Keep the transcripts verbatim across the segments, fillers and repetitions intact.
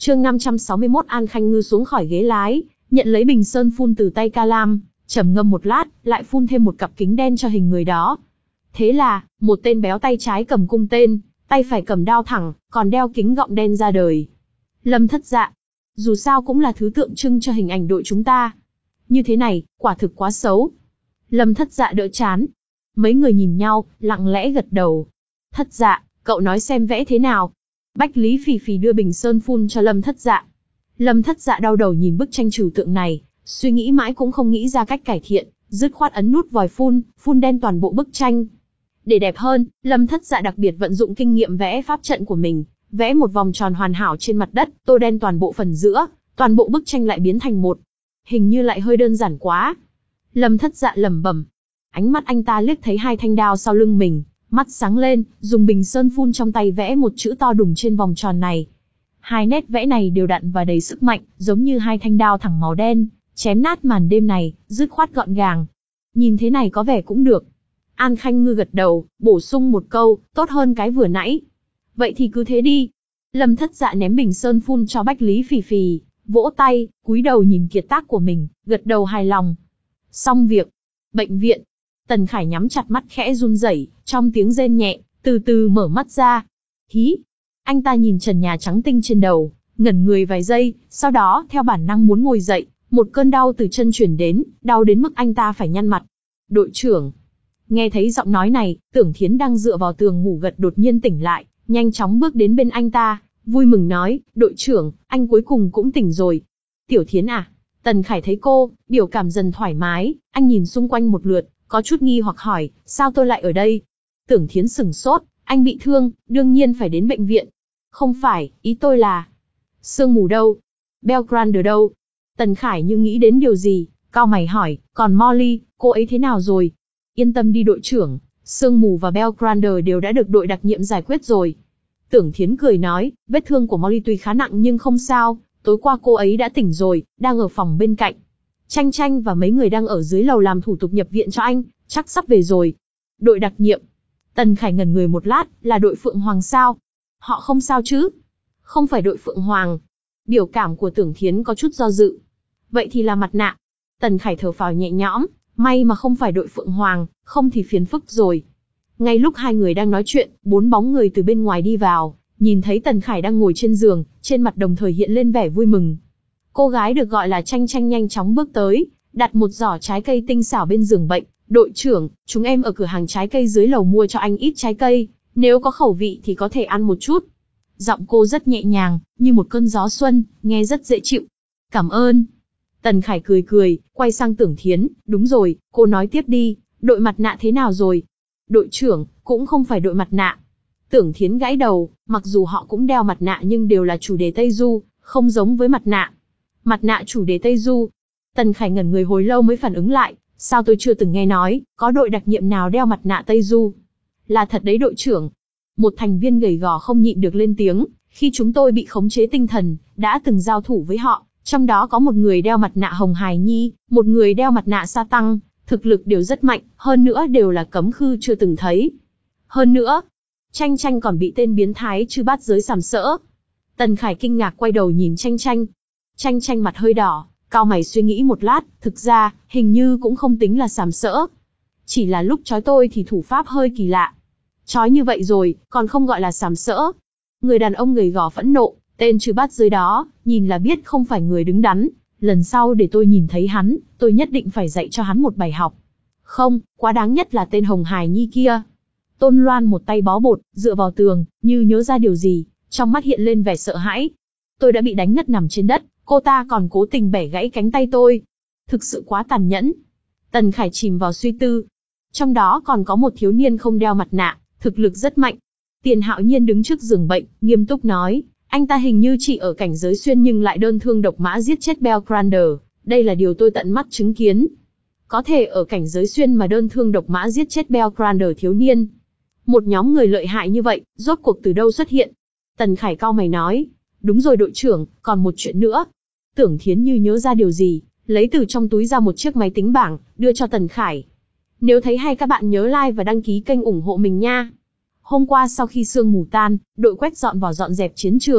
Chương năm trăm sáu mươi mốt An Khanh Ngư xuống khỏi ghế lái, nhận lấy bình sơn phun từ tay Ca Lam, trầm ngâm một lát, lại phun thêm một cặp kính đen cho hình người đó. Thế là, một tên béo tay trái cầm cung tên, tay phải cầm đao thẳng, còn đeo kính gọng đen ra đời. Lâm Thất Dạ. Dù sao cũng là thứ tượng trưng cho hình ảnh đội chúng ta. Như thế này, quả thực quá xấu. Lâm Thất Dạ đỡ chán. Mấy người nhìn nhau, lặng lẽ gật đầu. Thất Dạ, cậu nói xem vẽ thế nào. Bách Lý Phì Phì đưa bình sơn phun cho Lâm Thất Dạ. Lâm Thất Dạ đau đầu nhìn bức tranh trừu tượng này, suy nghĩ mãi cũng không nghĩ ra cách cải thiện, dứt khoát ấn nút vòi phun, phun đen toàn bộ bức tranh. Để đẹp hơn, Lâm Thất Dạ đặc biệt vận dụng kinh nghiệm vẽ pháp trận của mình, vẽ một vòng tròn hoàn hảo trên mặt đất, tô đen toàn bộ phần giữa, toàn bộ bức tranh lại biến thành một. Hình như lại hơi đơn giản quá. Lâm Thất Dạ lẩm bẩm. Ánh mắt anh ta liếc thấy hai thanh đao sau lưng mình, mắt sáng lên, dùng bình sơn phun trong tay vẽ một chữ to đùng trên vòng tròn này. Hai nét vẽ này đều đặn và đầy sức mạnh, giống như hai thanh đao thẳng màu đen, chém nát màn đêm này, dứt khoát gọn gàng. Nhìn thế này có vẻ cũng được. An Khanh Ngư gật đầu, bổ sung một câu, tốt hơn cái vừa nãy. Vậy thì cứ thế đi. Lâm Thất Dạ ném bình sơn phun cho Bách Lý Phì Phì, vỗ tay, cúi đầu nhìn kiệt tác của mình, gật đầu hài lòng. Xong việc. Bệnh viện. Tần Khải nhắm chặt mắt khẽ run rẩy, trong tiếng rên nhẹ, từ từ mở mắt ra. Hí. Anh ta nhìn trần nhà trắng tinh trên đầu, ngẩn người vài giây, sau đó theo bản năng muốn ngồi dậy, một cơn đau từ chân chuyển đến, đau đến mức anh ta phải nhăn mặt. Đội trưởng. Nghe thấy giọng nói này, Tưởng Thiến đang dựa vào tường ngủ gật đột nhiên tỉnh lại, nhanh chóng bước đến bên anh ta, vui mừng nói, đội trưởng, anh cuối cùng cũng tỉnh rồi. Tiểu Thiến à? Tần Khải thấy cô, biểu cảm dần thoải mái, anh nhìn xung quanh một lượt, có chút nghi hoặc hỏi, sao tôi lại ở đây? Tưởng Thiến sửng sốt, anh bị thương, đương nhiên phải đến bệnh viện. Không phải, ý tôi là... Sương mù đâu? Belgrande đâu? Tần Khải như nghĩ đến điều gì, cau mày hỏi, còn Molly, cô ấy thế nào rồi? Yên tâm đi đội trưởng, Sương mù và Belgrande đều đã được đội đặc nhiệm giải quyết rồi. Tưởng Thiến cười nói, vết thương của Molly tuy khá nặng nhưng không sao, tối qua cô ấy đã tỉnh rồi, đang ở phòng bên cạnh. Tranh Tranh và mấy người đang ở dưới lầu làm thủ tục nhập viện cho anh, chắc sắp về rồi. Đội đặc nhiệm. Tần Khải ngẩn người một lát, là đội Phượng Hoàng sao? Họ không sao chứ? Không phải đội Phượng Hoàng. Biểu cảm của Tưởng Thiến có chút do dự. Vậy thì là mặt nạ. Tần Khải thở phào nhẹ nhõm, may mà không phải đội Phượng Hoàng, không thì phiền phức rồi. Ngay lúc hai người đang nói chuyện, bốn bóng người từ bên ngoài đi vào, nhìn thấy Tần Khải đang ngồi trên giường, trên mặt đồng thời hiện lên vẻ vui mừng. Cô gái được gọi là Tranh Tranh nhanh chóng bước tới, đặt một giỏ trái cây tinh xảo bên giường bệnh. Đội trưởng, chúng em ở cửa hàng trái cây dưới lầu mua cho anh ít trái cây, nếu có khẩu vị thì có thể ăn một chút. Giọng cô rất nhẹ nhàng, như một cơn gió xuân, nghe rất dễ chịu. Cảm ơn. Tần Khải cười cười, quay sang Tưởng Thiến, đúng rồi, cô nói tiếp đi, đội mặt nạ thế nào rồi? Đội trưởng, cũng không phải đội mặt nạ. Tưởng Thiến gãi đầu, mặc dù họ cũng đeo mặt nạ nhưng đều là chủ đề Tây Du, không giống với mặt nạ. Mặt nạ chủ đề Tây Du. Tần Khải ngẩn người hồi lâu mới phản ứng lại, sao tôi chưa từng nghe nói, có đội đặc nhiệm nào đeo mặt nạ Tây Du? Là thật đấy đội trưởng. Một thành viên gầy gò không nhịn được lên tiếng, khi chúng tôi bị khống chế tinh thần, đã từng giao thủ với họ, trong đó có một người đeo mặt nạ Hồng Hải Nhi, một người đeo mặt nạ Sa Tăng, thực lực đều rất mạnh, hơn nữa đều là cấm khư chưa từng thấy. Hơn nữa, Tranh Tranh còn bị tên biến thái Chư Bát Giới sàm sỡ. Tần Khải kinh ngạc quay đầu nhìn Tranh Tranh. Tranh Tranh mặt hơi đỏ, cau mày suy nghĩ một lát, thực ra, hình như cũng không tính là sàm sỡ. Chỉ là lúc trói tôi thì thủ pháp hơi kỳ lạ. Trói như vậy rồi, còn không gọi là sàm sỡ. Người đàn ông gầy gò phẫn nộ, tên Chư Bát Giới đó, nhìn là biết không phải người đứng đắn. Lần sau để tôi nhìn thấy hắn, tôi nhất định phải dạy cho hắn một bài học. Không, quá đáng nhất là tên Hồng Hải Nhi kia. Tôn Loan một tay bó bột, dựa vào tường, như nhớ ra điều gì, trong mắt hiện lên vẻ sợ hãi. Tôi đã bị đánh ngất nằm trên đất, cô ta còn cố tình bẻ gãy cánh tay tôi. Thực sự quá tàn nhẫn. Tần Khải chìm vào suy tư. Trong đó còn có một thiếu niên không đeo mặt nạ, thực lực rất mạnh. Tiền Hạo Nhiên đứng trước giường bệnh, nghiêm túc nói, anh ta hình như chỉ ở cảnh giới xuyên nhưng lại đơn thương độc mã giết chết Belgrande, đây là điều tôi tận mắt chứng kiến. Có thể ở cảnh giới xuyên mà đơn thương độc mã giết chết Belgrande thiếu niên. Một nhóm người lợi hại như vậy, rốt cuộc từ đâu xuất hiện? Tần Khải cau mày nói, đúng rồi đội trưởng, còn một chuyện nữa. Tưởng Thiến như nhớ ra điều gì, lấy từ trong túi ra một chiếc máy tính bảng, đưa cho Tần Khải. Nếu thấy hay các bạn nhớ like và đăng ký kênh ủng hộ mình nha. Hôm qua sau khi sương mù tan, đội quét dọn vào dọn dẹp chiến trường,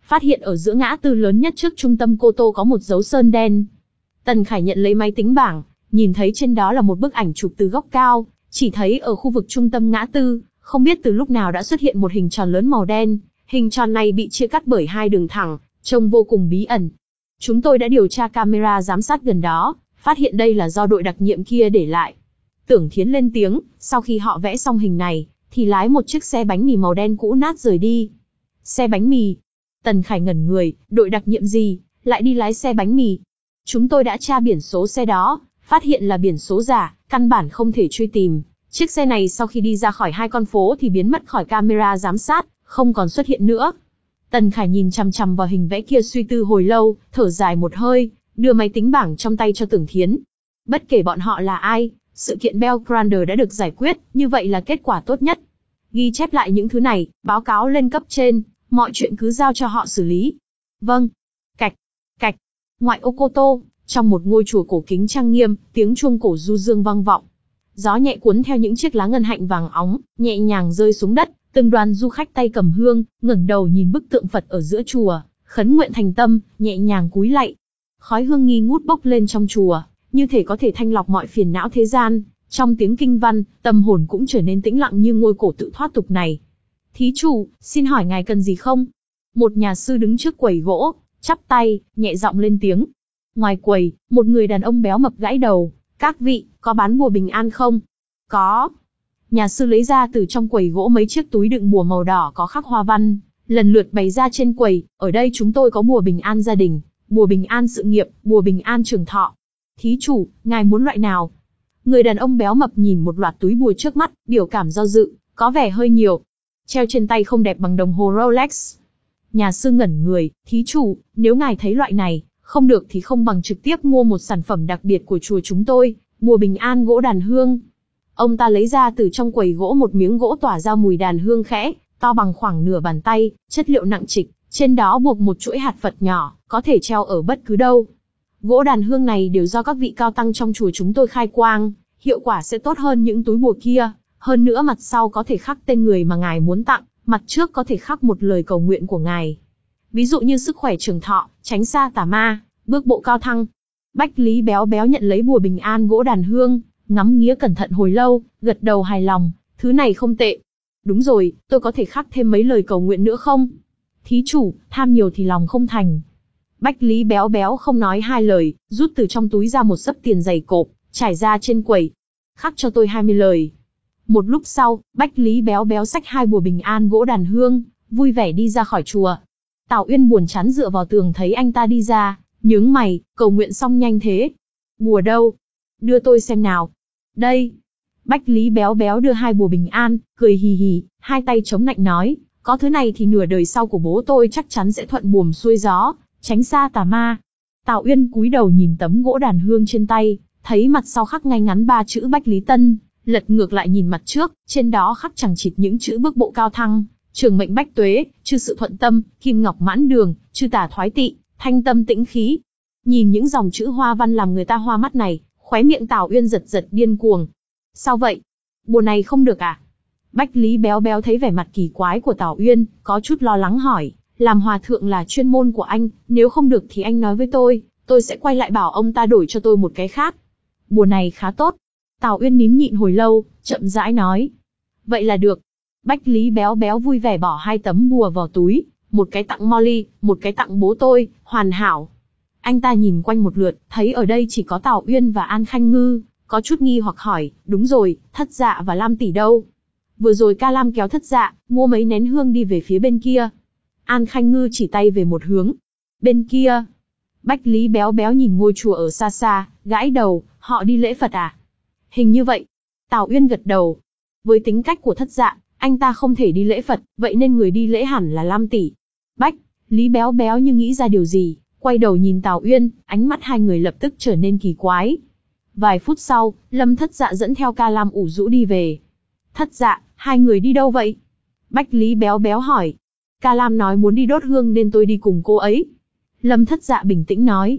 phát hiện ở giữa ngã tư lớn nhất trước trung tâm Cô Tô có một dấu sơn đen. Tần Khải nhận lấy máy tính bảng, nhìn thấy trên đó là một bức ảnh chụp từ góc cao, chỉ thấy ở khu vực trung tâm ngã tư, không biết từ lúc nào đã xuất hiện một hình tròn lớn màu đen, hình tròn này bị chia cắt bởi hai đường thẳng, trông vô cùng bí ẩn. Chúng tôi đã điều tra camera giám sát gần đó, phát hiện đây là do đội đặc nhiệm kia để lại. Tưởng Thiến lên tiếng, sau khi họ vẽ xong hình này, thì lái một chiếc xe bánh mì màu đen cũ nát rời đi. Xe bánh mì? Tần Khải ngẩn người, đội đặc nhiệm gì, lại đi lái xe bánh mì? Chúng tôi đã tra biển số xe đó, phát hiện là biển số giả, căn bản không thể truy tìm. Chiếc xe này sau khi đi ra khỏi hai con phố thì biến mất khỏi camera giám sát, không còn xuất hiện nữa. Tần Khải nhìn chằm chằm vào hình vẽ kia suy tư hồi lâu, thở dài một hơi, đưa máy tính bảng trong tay cho Tưởng Thiến. Bất kể bọn họ là ai, sự kiện Belgrande đã được giải quyết, như vậy là kết quả tốt nhất. Ghi chép lại những thứ này, báo cáo lên cấp trên, mọi chuyện cứ giao cho họ xử lý. Vâng. Cạch, cạch. Ngoại ô Cô Tô, trong một ngôi chùa cổ kính trang nghiêm, tiếng chuông cổ du dương vang vọng. Gió nhẹ cuốn theo những chiếc lá ngân hạnh vàng óng, nhẹ nhàng rơi xuống đất. Từng đoàn du khách tay cầm hương, ngẩng đầu nhìn bức tượng Phật ở giữa chùa, khấn nguyện thành tâm, nhẹ nhàng cúi lạy. Khói hương nghi ngút bốc lên trong chùa, như thể có thể thanh lọc mọi phiền não thế gian. Trong tiếng kinh văn, tâm hồn cũng trở nên tĩnh lặng như ngôi cổ tự thoát tục này. Thí chủ, xin hỏi ngài cần gì không? Một nhà sư đứng trước quầy gỗ, chắp tay, nhẹ giọng lên tiếng. Ngoài quầy, một người đàn ông béo mập gãi đầu. Các vị, có bán bùa bình an không? Có. Nhà sư lấy ra từ trong quầy gỗ mấy chiếc túi đựng bùa màu đỏ có khắc hoa văn, lần lượt bày ra trên quầy. Ở đây chúng tôi có bùa bình an gia đình, bùa bình an sự nghiệp, bùa bình an trường thọ. Thí chủ, ngài muốn loại nào? Người đàn ông béo mập nhìn một loạt túi bùa trước mắt, biểu cảm do dự, có vẻ hơi nhiều. Treo trên tay không đẹp bằng đồng hồ Rolex. Nhà sư ngẩn người, thí chủ, nếu ngài thấy loại này, không được thì không bằng trực tiếp mua một sản phẩm đặc biệt của chùa chúng tôi, bùa bình an gỗ đàn hương. Ông ta lấy ra từ trong quầy gỗ một miếng gỗ tỏa ra mùi đàn hương khẽ, to bằng khoảng nửa bàn tay, chất liệu nặng trịch, trên đó buộc một chuỗi hạt Phật nhỏ, có thể treo ở bất cứ đâu. Gỗ đàn hương này đều do các vị cao tăng trong chùa chúng tôi khai quang, hiệu quả sẽ tốt hơn những túi bùa kia, hơn nữa mặt sau có thể khắc tên người mà ngài muốn tặng, mặt trước có thể khắc một lời cầu nguyện của ngài. Ví dụ như sức khỏe trường thọ, tránh xa tà ma, bước bộ cao thăng. Bách Lý béo béo nhận lấy bùa bình an gỗ đàn hương, ngắm nghía cẩn thận hồi lâu, gật đầu hài lòng, thứ này không tệ. Đúng rồi, tôi có thể khắc thêm mấy lời cầu nguyện nữa không? Thí chủ, tham nhiều thì lòng không thành. Bách Lý béo béo không nói hai lời, rút từ trong túi ra một xấp tiền dày cộp, trải ra trên quầy. Khắc cho tôi hai mươi lời. Một lúc sau, Bách Lý béo béo xách hai bùa bình an gỗ đàn hương, vui vẻ đi ra khỏi chùa. Tào Uyên buồn chán dựa vào tường thấy anh ta đi ra, nhướng mày, cầu nguyện xong nhanh thế. Bùa đâu? Đưa tôi xem nào. Đây. Bách Lý béo béo đưa hai bùa bình an, cười hì hì, hai tay chống nạnh nói, có thứ này thì nửa đời sau của bố tôi chắc chắn sẽ thuận buồm xuôi gió, tránh xa tà ma. Tào Uyên cúi đầu nhìn tấm gỗ đàn hương trên tay, thấy mặt sau khắc ngay ngắn ba chữ Bách Lý Tân, lật ngược lại nhìn mặt trước, trên đó khắc chẳng chịt những chữ bước bộ cao thăng, trường mệnh bách tuế, chư sự thuận tâm, kim ngọc mãn đường, chư tả thoái tị, thanh tâm tĩnh khí. Nhìn những dòng chữ hoa văn làm người ta hoa mắt này, khóe miệng Tào Uyên giật giật điên cuồng. Sao vậy? Bùa này không được à? Bách Lý béo béo thấy vẻ mặt kỳ quái của Tào Uyên, có chút lo lắng hỏi, làm hòa thượng là chuyên môn của anh, nếu không được thì anh nói với tôi, tôi sẽ quay lại bảo ông ta đổi cho tôi một cái khác. Bùa này khá tốt. Tào Uyên nín nhịn hồi lâu, chậm rãi nói. Vậy là được. Bách Lý béo béo vui vẻ bỏ hai tấm bùa vào túi, một cái tặng Molly, một cái tặng bố tôi, hoàn hảo. Anh ta nhìn quanh một lượt, thấy ở đây chỉ có Tào Uyên và An Khanh Ngư, có chút nghi hoặc hỏi, đúng rồi, Thất Dạ và Lam tỷ đâu? Vừa rồi Ca Lam kéo Thất Dạ, mua mấy nén hương đi về phía bên kia. An Khanh Ngư chỉ tay về một hướng. Bên kia. Bách Lý béo béo nhìn ngôi chùa ở xa xa, gãi đầu, họ đi lễ Phật à? Hình như vậy. Tào Uyên gật đầu. Với tính cách của Thất Dạ, anh ta không thể đi lễ Phật, vậy nên người đi lễ hẳn là Lam tỷ. Bách Lý béo béo như nghĩ ra điều gì, quay đầu nhìn Tào Uyên, ánh mắt hai người lập tức trở nên kỳ quái. Vài phút sau, Lâm Thất Dạ dẫn theo Ca Lam ủ rũ đi về. Thất Dạ, hai người đi đâu vậy? Bách Lý béo béo hỏi. Ca Lam nói muốn đi đốt hương nên tôi đi cùng cô ấy. Lâm Thất Dạ bình tĩnh nói.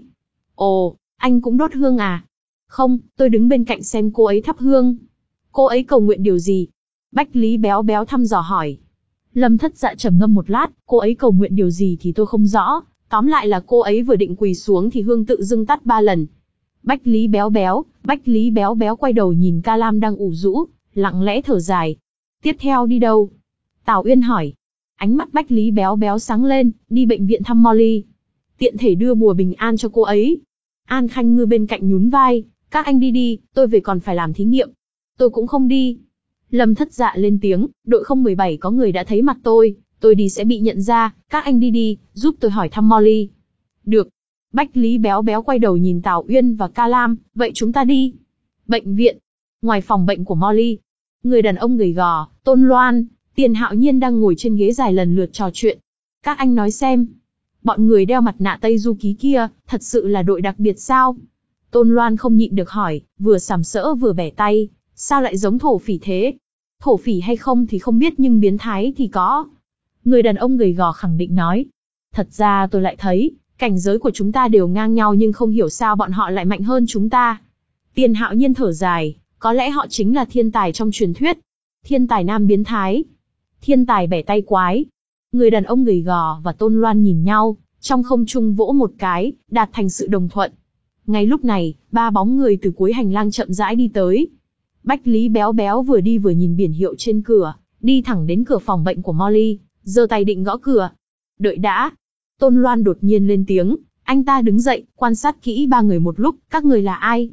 Ồ, anh cũng đốt hương à? Không, tôi đứng bên cạnh xem cô ấy thắp hương. Cô ấy cầu nguyện điều gì? Bách Lý béo béo thăm dò hỏi. Lâm Thất Dạ trầm ngâm một lát, cô ấy cầu nguyện điều gì thì tôi không rõ, tóm lại là cô ấy vừa định quỳ xuống thì hương tự dưng tắt ba lần. Bách Lý Béo Béo, Bách Lý Béo Béo quay đầu nhìn Ca Lam đang ủ rũ, lặng lẽ thở dài. Tiếp theo đi đâu? Tào Uyên hỏi. Ánh mắt Bách Lý Béo Béo sáng lên, đi bệnh viện thăm Molly. Tiện thể đưa bùa bình an cho cô ấy. An Khanh Ngư bên cạnh nhún vai, các anh đi đi, tôi về còn phải làm thí nghiệm. Tôi cũng không đi. Lâm Thất Dạ lên tiếng, đội không một bảy có người đã thấy mặt tôi, tôi đi sẽ bị nhận ra, các anh đi đi, giúp tôi hỏi thăm Molly. Được. Bách Lý Béo Béo quay đầu nhìn Tào Uyên và Ca Lam, vậy chúng ta đi. Bệnh viện. Ngoài phòng bệnh của Molly, người đàn ông gầy gò, Tôn Loan, Tiền Hạo Nhiên đang ngồi trên ghế dài lần lượt trò chuyện. Các anh nói xem, bọn người đeo mặt nạ Tây Du Ký kia, thật sự là đội đặc biệt sao? Tôn Loan không nhịn được hỏi, vừa sàm sỡ vừa bẻ tay, sao lại giống thổ phỉ thế? Thổ phỉ hay không thì không biết nhưng biến thái thì có. Người đàn ông gầy gò khẳng định nói. Thật ra tôi lại thấy, cảnh giới của chúng ta đều ngang nhau nhưng không hiểu sao bọn họ lại mạnh hơn chúng ta. Tiền Hạo Nhiên thở dài, có lẽ họ chính là thiên tài trong truyền thuyết. Thiên tài nam biến thái. Thiên tài bẻ tay quái. Người đàn ông gầy gò và Tôn Loan nhìn nhau, trong không trung vỗ một cái, đạt thành sự đồng thuận. Ngay lúc này, ba bóng người từ cuối hành lang chậm rãi đi tới. Bách Lý Béo Béo vừa đi vừa nhìn biển hiệu trên cửa, đi thẳng đến cửa phòng bệnh của Molly, giơ tay định gõ cửa. Đợi đã. Tôn Loan đột nhiên lên tiếng, anh ta đứng dậy, quan sát kỹ ba người một lúc, các người là ai?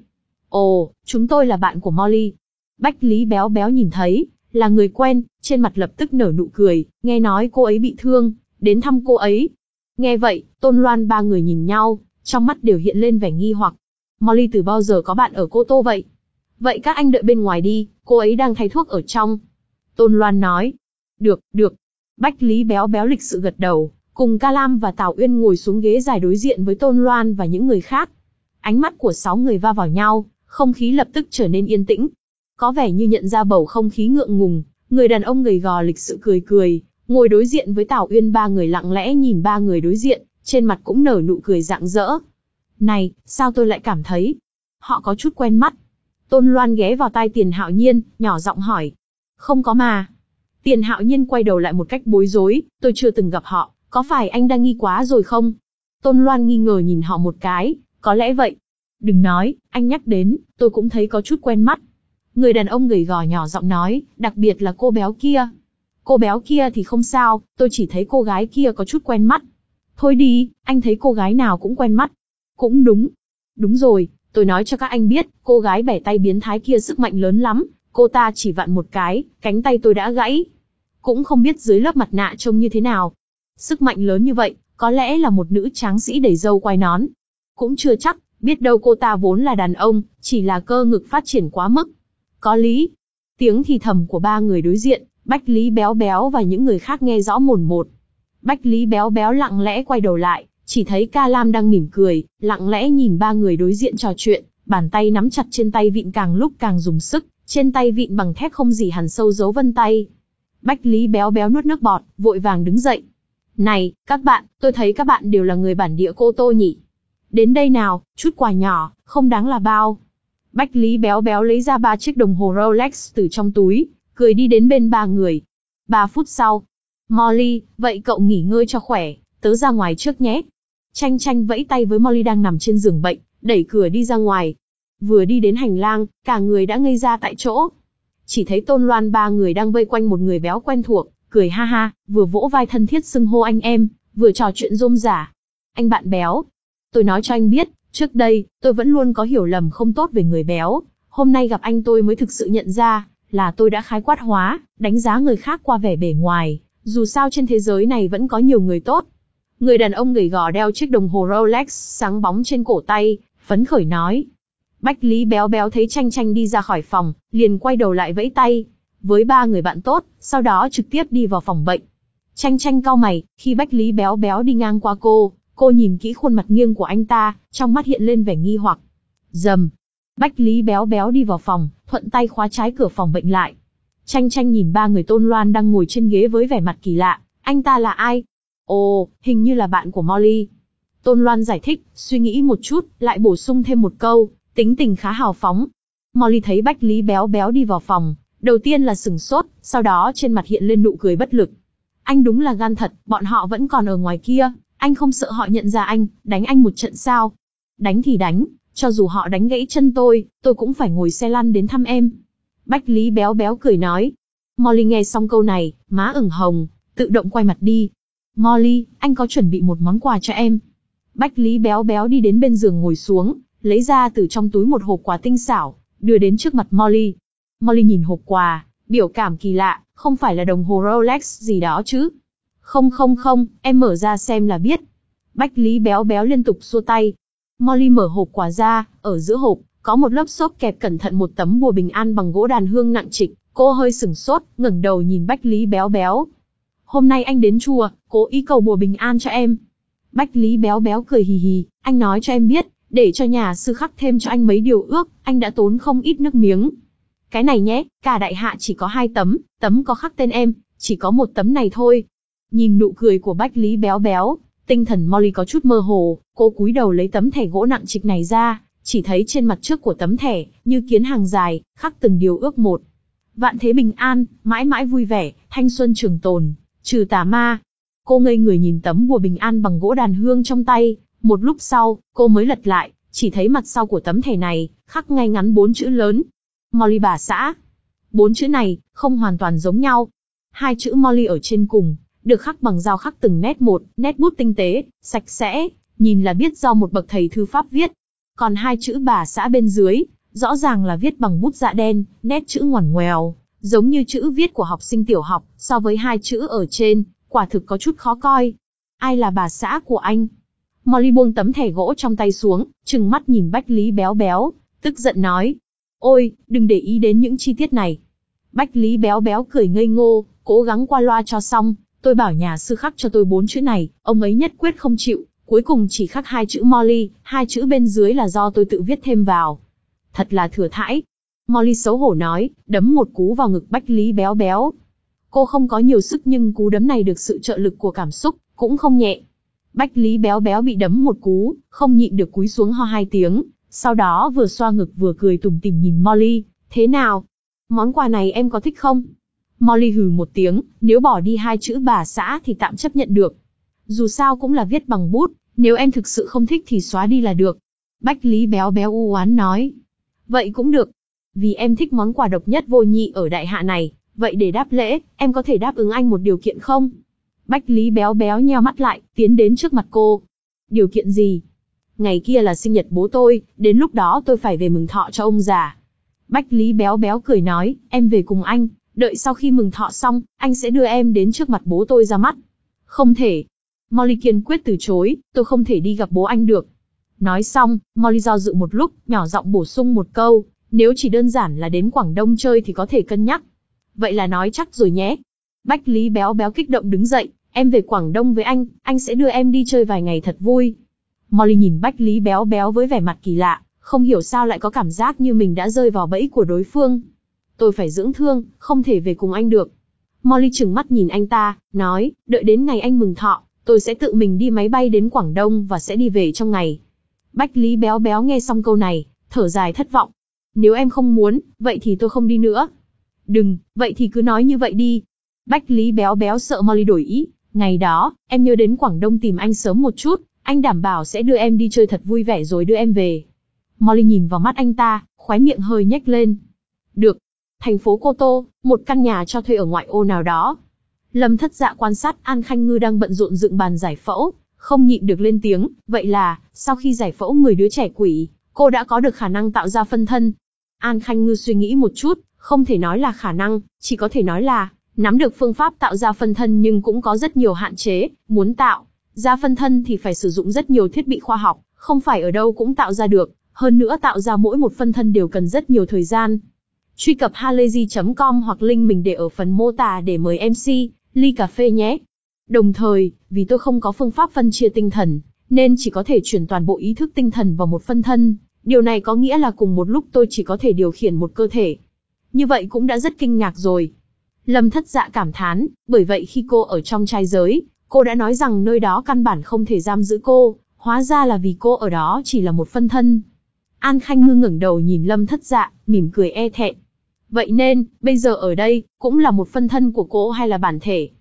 Ồ, chúng tôi là bạn của Molly. Bách Lý Béo Béo nhìn thấy, là người quen, trên mặt lập tức nở nụ cười, nghe nói cô ấy bị thương, đến thăm cô ấy. Nghe vậy, Tôn Loan ba người nhìn nhau, trong mắt đều hiện lên vẻ nghi hoặc. Molly từ bao giờ có bạn ở Cô Tô vậy? Vậy các anh đợi bên ngoài đi, cô ấy đang thay thuốc ở trong. Tôn Loan nói. Được, được. Bách Lý Béo Béo lịch sự gật đầu, cùng Ca Lam và Tào Uyên ngồi xuống ghế dài đối diện với Tôn Loan và những người khác. Ánh mắt của sáu người va vào nhau, không khí lập tức trở nên yên tĩnh. Có vẻ như nhận ra bầu không khí ngượng ngùng, người đàn ông gầy gò lịch sự cười cười, ngồi đối diện với Tào Uyên. Ba người lặng lẽ nhìn ba người đối diện, trên mặt cũng nở nụ cười rạng rỡ. Này, sao tôi lại cảm thấy họ có chút quen mắt? Tôn Loan ghé vào tai Tiền Hạo Nhiên, nhỏ giọng hỏi. Không có mà. Tiền Hạo Nhiên quay đầu lại một cách bối rối, tôi chưa từng gặp họ, có phải anh đang nghi quá rồi không? Tôn Loan nghi ngờ nhìn họ một cái, có lẽ vậy. Đừng nói, anh nhắc đến, tôi cũng thấy có chút quen mắt. Người đàn ông gầy gò nhỏ giọng nói, đặc biệt là cô béo kia. Cô béo kia thì không sao, tôi chỉ thấy cô gái kia có chút quen mắt. Thôi đi, anh thấy cô gái nào cũng quen mắt. Cũng đúng. Đúng rồi, tôi nói cho các anh biết, cô gái bẻ tay biến thái kia sức mạnh lớn lắm, cô ta chỉ vặn một cái, cánh tay tôi đã gãy. Cũng không biết dưới lớp mặt nạ trông như thế nào. Sức mạnh lớn như vậy, có lẽ là một nữ tráng sĩ đầy râu quai nón. Cũng chưa chắc, biết đâu cô ta vốn là đàn ông, chỉ là cơ ngực phát triển quá mức. Có lý. Tiếng thì thầm của ba người đối diện, Bách Lý Béo Béo và những người khác nghe rõ mồn một. Bách Lý Béo Béo lặng lẽ quay đầu lại, chỉ thấy Ca Lam đang mỉm cười, lặng lẽ nhìn ba người đối diện trò chuyện, bàn tay nắm chặt trên tay vịn càng lúc càng dùng sức, trên tay vịn bằng thép không gì hằn sâu dấu vân tay. Bách Lý Béo Béo nuốt nước bọt, vội vàng đứng dậy. Này, các bạn, tôi thấy các bạn đều là người bản địa Cô Tô nhỉ? Đến đây nào, chút quà nhỏ, không đáng là bao. Bách Lý Béo Béo lấy ra ba chiếc đồng hồ Rolex từ trong túi, cười đi đến bên ba người. Ba phút sau. Molly, vậy cậu nghỉ ngơi cho khỏe, tớ ra ngoài trước nhé. Chanh Chanh vẫy tay với Molly đang nằm trên giường bệnh, đẩy cửa đi ra ngoài. Vừa đi đến hành lang, cả người đã ngây ra tại chỗ. Chỉ thấy Tôn Loan ba người đang vây quanh một người béo quen thuộc, cười ha ha, vừa vỗ vai thân thiết xưng hô anh em, vừa trò chuyện rôm rả. Anh bạn béo, tôi nói cho anh biết, trước đây, tôi vẫn luôn có hiểu lầm không tốt về người béo. Hôm nay gặp anh tôi mới thực sự nhận ra, là tôi đã khái quát hóa, đánh giá người khác qua vẻ bề ngoài. Dù sao trên thế giới này vẫn có nhiều người tốt. Người đàn ông gầy gò đeo chiếc đồng hồ Rolex sáng bóng trên cổ tay, phấn khởi nói. Bách Lý Béo Béo thấy Chanh Chanh đi ra khỏi phòng, liền quay đầu lại vẫy tay với ba người bạn tốt, sau đó trực tiếp đi vào phòng bệnh. Chanh Chanh cau mày, khi Bách Lý Béo Béo đi ngang qua cô, cô nhìn kỹ khuôn mặt nghiêng của anh ta, trong mắt hiện lên vẻ nghi hoặc. Rầm. Bách Lý Béo Béo đi vào phòng, thuận tay khóa trái cửa phòng bệnh lại. Chanh Chanh nhìn ba người Tôn Loan đang ngồi trên ghế với vẻ mặt kỳ lạ, anh ta là ai? Ồ, hình như là bạn của Molly. Tôn Loan giải thích, suy nghĩ một chút, lại bổ sung thêm một câu, tính tình khá hào phóng. Molly thấy Bách Lý Béo Béo đi vào phòng, đầu tiên là sửng sốt, sau đó trên mặt hiện lên nụ cười bất lực. anh đúng là gan thật, bọn họ vẫn còn ở ngoài kia, anh không sợ họ nhận ra anh, đánh anh một trận sao? Đánh thì đánh, cho dù họ đánh gãy chân tôi, tôi cũng phải ngồi xe lăn đến thăm em. Bách Lý béo béo cười nói. Molly nghe xong câu này, má ửng hồng, tự động quay mặt đi. Molly, anh có chuẩn bị một món quà cho em. Bách Lý béo béo đi đến bên giường ngồi xuống, lấy ra từ trong túi một hộp quà tinh xảo, đưa đến trước mặt Molly. Molly nhìn hộp quà, biểu cảm kỳ lạ, không phải là đồng hồ Rolex gì đó chứ? Không không không, em mở ra xem là biết. Bách Lý béo béo liên tục xua tay. Molly mở hộp quà ra, ở giữa hộp, có một lớp xốp kẹp cẩn thận một tấm bùa bình an bằng gỗ đàn hương nặng trịch. Cô hơi sửng sốt, ngẩng đầu nhìn Bách Lý béo béo. Hôm nay anh đến chùa, cố ý cầu bùa bình an cho em. Bách Lý béo béo cười hì hì, anh nói cho em biết, để cho nhà sư khắc thêm cho anh mấy điều ước, anh đã tốn không ít nước miếng. Cái này nhé, cả đại hạ chỉ có hai tấm, tấm có khắc tên em, chỉ có một tấm này thôi. Nhìn nụ cười của Bách Lý béo béo, tinh thần Molly có chút mơ hồ, cô cúi đầu lấy tấm thẻ gỗ nặng trịch này ra, chỉ thấy trên mặt trước của tấm thẻ, như kiến hàng dài, khắc từng điều ước một. Vạn thế bình an, mãi mãi vui vẻ, thanh xuân trường tồn, trừ tà ma. Cô ngây người nhìn tấm bùa bình an bằng gỗ đàn hương trong tay, một lúc sau, cô mới lật lại, chỉ thấy mặt sau của tấm thẻ này, khắc ngay ngắn bốn chữ lớn. Molly bà xã. Bốn chữ này, không hoàn toàn giống nhau. Hai chữ Molly ở trên cùng, được khắc bằng dao khắc từng nét một, nét bút tinh tế, sạch sẽ, nhìn là biết do một bậc thầy thư pháp viết. Còn hai chữ bà xã bên dưới, rõ ràng là viết bằng bút dạ đen, nét chữ ngoằn ngoèo, giống như chữ viết của học sinh tiểu học, so với hai chữ ở trên, quả thực có chút khó coi. Ai là bà xã của anh? Molly buông tấm thẻ gỗ trong tay xuống, trừng mắt nhìn Bách Lý béo béo, tức giận nói. Ôi, đừng để ý đến những chi tiết này. Bách Lý béo béo cười ngây ngô, cố gắng qua loa cho xong, tôi bảo nhà sư khắc cho tôi bốn chữ này, ông ấy nhất quyết không chịu, cuối cùng chỉ khắc hai chữ Molly, hai chữ bên dưới là do tôi tự viết thêm vào. Thật là thừa thãi. Molly xấu hổ nói, đấm một cú vào ngực Bách Lý béo béo. Cô không có nhiều sức nhưng cú đấm này được sự trợ lực của cảm xúc, cũng không nhẹ. Bách Lý béo béo bị đấm một cú, không nhịn được cúi xuống ho hai tiếng, sau đó vừa xoa ngực vừa cười tủm tỉm nhìn Molly, thế nào? Món quà này em có thích không? Molly hừ một tiếng, nếu bỏ đi hai chữ bà xã thì tạm chấp nhận được. Dù sao cũng là viết bằng bút, nếu em thực sự không thích thì xóa đi là được. Bách Lý béo béo u oán nói. Vậy cũng được. Vì em thích món quà độc nhất vô nhị ở đại hạ này, vậy để đáp lễ, em có thể đáp ứng anh một điều kiện không? Bách Lý béo béo nheo mắt lại, tiến đến trước mặt cô. Điều kiện gì? Ngày kia là sinh nhật bố tôi, đến lúc đó tôi phải về mừng thọ cho ông già. Bách Lý béo béo cười nói, em về cùng anh, đợi sau khi mừng thọ xong, anh sẽ đưa em đến trước mặt bố tôi ra mắt. Không thể. Molly kiên quyết từ chối, tôi không thể đi gặp bố anh được. Nói xong, Molly do dự một lúc, nhỏ giọng bổ sung một câu, nếu chỉ đơn giản là đến Quảng Đông chơi thì có thể cân nhắc. Vậy là nói chắc rồi nhé. Bách Lý béo béo kích động đứng dậy, em về Quảng Đông với anh, anh sẽ đưa em đi chơi vài ngày thật vui. Molly nhìn Bách Lý béo béo với vẻ mặt kỳ lạ, không hiểu sao lại có cảm giác như mình đã rơi vào bẫy của đối phương. Tôi phải dưỡng thương, không thể về cùng anh được. Molly trừng mắt nhìn anh ta, nói, đợi đến ngày anh mừng thọ, tôi sẽ tự mình đi máy bay đến Quảng Đông và sẽ đi về trong ngày. Bách Lý béo béo nghe xong câu này, thở dài thất vọng. Nếu em không muốn, vậy thì tôi không đi nữa. Đừng, vậy thì cứ nói như vậy đi. Bách Lý béo béo sợ Molly đổi ý, ngày đó, em nhớ đến Quảng Đông tìm anh sớm một chút, anh đảm bảo sẽ đưa em đi chơi thật vui vẻ rồi đưa em về. Molly nhìn vào mắt anh ta, khóe miệng hơi nhếch lên. Được. Thành phố Cô Tô, một căn nhà cho thuê ở ngoại ô nào đó. Lâm Thất Dạ quan sát An Khanh Ngư đang bận rộn dựng bàn giải phẫu, không nhịn được lên tiếng, vậy là, sau khi giải phẫu người đứa trẻ quỷ, cô đã có được khả năng tạo ra phân thân. An Khanh Ngư suy nghĩ một chút, không thể nói là khả năng, chỉ có thể nói là, nắm được phương pháp tạo ra phân thân nhưng cũng có rất nhiều hạn chế, muốn tạo ra phân thân thì phải sử dụng rất nhiều thiết bị khoa học, không phải ở đâu cũng tạo ra được, hơn nữa tạo ra mỗi một phân thân đều cần rất nhiều thời gian. Truy cập halayzi chấm com hoặc link mình để ở phần mô tả để mời em xê, ly cà phê nhé. Đồng thời, vì tôi không có phương pháp phân chia tinh thần, nên chỉ có thể chuyển toàn bộ ý thức tinh thần vào một phân thân. Điều này có nghĩa là cùng một lúc tôi chỉ có thể điều khiển một cơ thể. Như vậy cũng đã rất kinh ngạc rồi. Lâm Thất Dạ cảm thán, bởi vậy khi cô ở trong trai giới, cô đã nói rằng nơi đó căn bản không thể giam giữ cô, hóa ra là vì cô ở đó chỉ là một phân thân. An Khanh Ngư ngẩng đầu nhìn Lâm Thất Dạ, mỉm cười e thẹn. Vậy nên, bây giờ ở đây, cũng là một phân thân của cô hay là bản thể?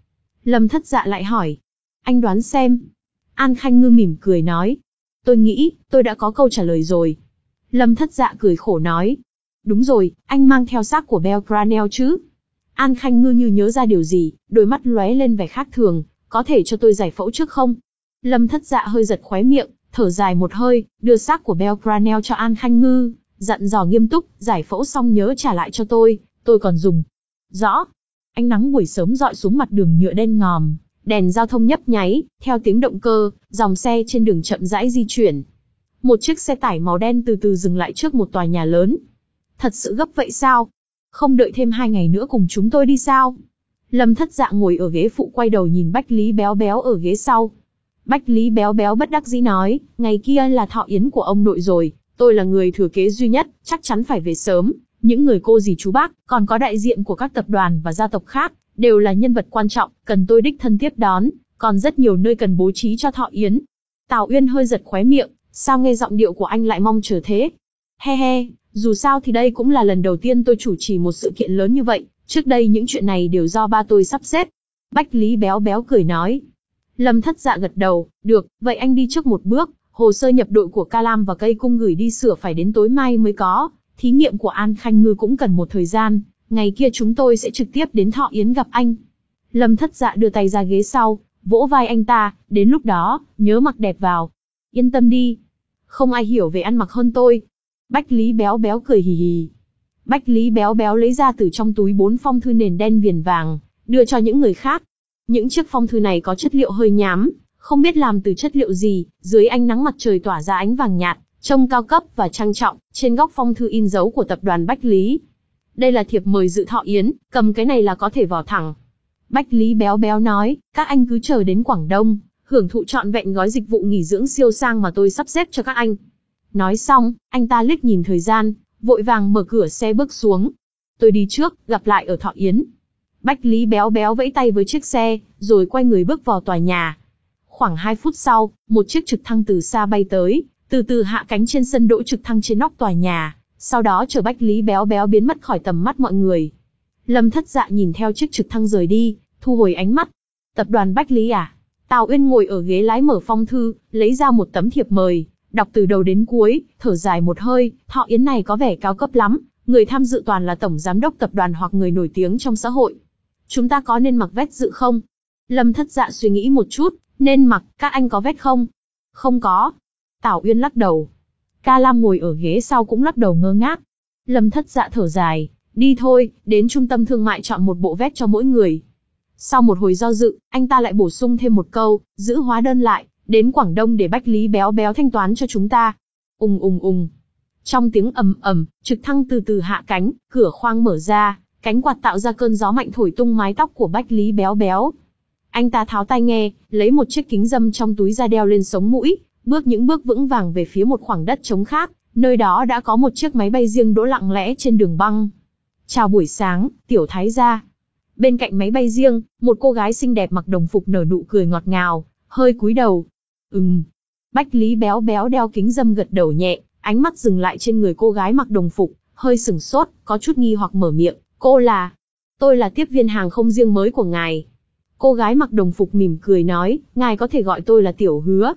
Lâm Thất Dạ lại hỏi. Anh đoán xem. An Khanh Ngư mỉm cười nói. Tôi nghĩ, tôi đã có câu trả lời rồi. Lâm Thất Dạ cười khổ nói. Đúng rồi, anh mang theo xác của Belgranel chứ? An Khanh Ngư như nhớ ra điều gì, đôi mắt lóe lên vẻ khác thường. Có thể cho tôi giải phẫu trước không? Lâm Thất Dạ hơi giật khóe miệng, thở dài một hơi, đưa xác của Belgranel cho An Khanh Ngư, dặn dò nghiêm túc, giải phẫu xong nhớ trả lại cho tôi, tôi còn dùng. Rõ. Ánh nắng buổi sớm rọi xuống mặt đường nhựa đen ngòm, đèn giao thông nhấp nháy, theo tiếng động cơ, dòng xe trên đường chậm rãi di chuyển. Một chiếc xe tải màu đen từ từ dừng lại trước một tòa nhà lớn. Thật sự gấp vậy sao? Không đợi thêm hai ngày nữa cùng chúng tôi đi sao? Lâm Thất Dạ ngồi ở ghế phụ quay đầu nhìn Bách Lý Béo Béo ở ghế sau. Bách Lý Béo Béo bất đắc dĩ nói, ngày kia là thọ yến của ông nội rồi, tôi là người thừa kế duy nhất, chắc chắn phải về sớm. Những người cô dì chú bác, còn có đại diện của các tập đoàn và gia tộc khác, đều là nhân vật quan trọng, cần tôi đích thân tiếp đón, còn rất nhiều nơi cần bố trí cho thọ yến. Tào Uyên hơi giật khóe miệng, sao nghe giọng điệu của anh lại mong chờ thế? He he, dù sao thì đây cũng là lần đầu tiên tôi chủ trì một sự kiện lớn như vậy, trước đây những chuyện này đều do ba tôi sắp xếp. Bách Lý Béo Béo cười nói. Lâm Thất Dạ gật đầu, được, vậy anh đi trước một bước, hồ sơ nhập đội của Ca Lam và Cây Cung gửi đi sửa phải đến tối mai mới có, thí nghiệm của An Khanh Ngư cũng cần một thời gian, ngày kia chúng tôi sẽ trực tiếp đến thọ yến gặp anh. Lâm Thất Dạ đưa tay ra ghế sau, vỗ vai anh ta, đến lúc đó, nhớ mặc đẹp vào. Yên tâm đi, không ai hiểu về ăn mặc hơn tôi. Bách Lý Béo Béo cười hì hì. Bách Lý Béo Béo lấy ra từ trong túi bốn phong thư nền đen viền vàng, đưa cho những người khác. Những chiếc phong thư này có chất liệu hơi nhám, không biết làm từ chất liệu gì, dưới ánh nắng mặt trời tỏa ra ánh vàng nhạt, trông cao cấp và trang trọng, trên góc phong thư in dấu của tập đoàn Bách Lý. Đây là thiệp mời dự thọ yến, cầm cái này là có thể vào thẳng. Bách Lý Béo Béo nói, các anh cứ chờ đến Quảng Đông, hưởng thụ trọn vẹn gói dịch vụ nghỉ dưỡng siêu sang mà tôi sắp xếp cho các anh. Nói xong, anh ta liếc nhìn thời gian, vội vàng mở cửa xe bước xuống. Tôi đi trước, gặp lại ở thọ yến. Bách Lý Béo Béo vẫy tay với chiếc xe, rồi quay người bước vào tòa nhà. Khoảng hai phút sau, một chiếc trực thăng từ xa bay tới, từ từ hạ cánh trên sân đỗ trực thăng trên nóc tòa nhà, sau đó chở Bách Lý Béo Béo biến mất khỏi tầm mắt mọi người. Lâm Thất Dạ nhìn theo chiếc trực thăng rời đi, thu hồi ánh mắt. Tập đoàn Bách Lý à? Tào Uyên ngồi ở ghế lái mở phong thư, lấy ra một tấm thiệp mời, đọc từ đầu đến cuối, thở dài một hơi, thọ yến này có vẻ cao cấp lắm, người tham dự toàn là tổng giám đốc tập đoàn hoặc người nổi tiếng trong xã hội. Chúng ta có nên mặc vest dự không? Lâm Thất Dạ suy nghĩ một chút, nên mặc, các anh có vest không? Không có. Tào Uyên lắc đầu. Ca Lam ngồi ở ghế sau cũng lắc đầu ngơ ngác. Lâm Thất Dạ thở dài, đi thôi, đến trung tâm thương mại chọn một bộ vest cho mỗi người. Sau một hồi do dự, anh ta lại bổ sung thêm một câu, giữ hóa đơn lại, đến Quảng Đông để Bách Lý Béo Béo thanh toán cho chúng ta. Ùng ùng ùng. Trong tiếng ầm ầm, trực thăng từ từ hạ cánh, cửa khoang mở ra, cánh quạt tạo ra cơn gió mạnh thổi tung mái tóc của Bách Lý Béo Béo. Anh ta tháo tai nghe, lấy một chiếc kính râm trong túi ra đeo lên sống mũi, bước những bước vững vàng về phía một khoảng đất trống khác, nơi đó đã có một chiếc máy bay riêng đỗ lặng lẽ trên đường băng. Chào buổi sáng, tiểu thái gia. Bên cạnh máy bay riêng, một cô gái xinh đẹp mặc đồng phục nở nụ cười ngọt ngào, hơi cúi đầu. Ừm. Bách Lý Béo Béo đeo kính râm gật đầu nhẹ, ánh mắt dừng lại trên người cô gái mặc đồng phục, hơi sửng sốt, có chút nghi hoặc mở miệng. Cô là? Tôi là tiếp viên hàng không riêng mới của ngài. Cô gái mặc đồng phục mỉm cười nói, ngài có thể gọi tôi là Tiểu Hứa.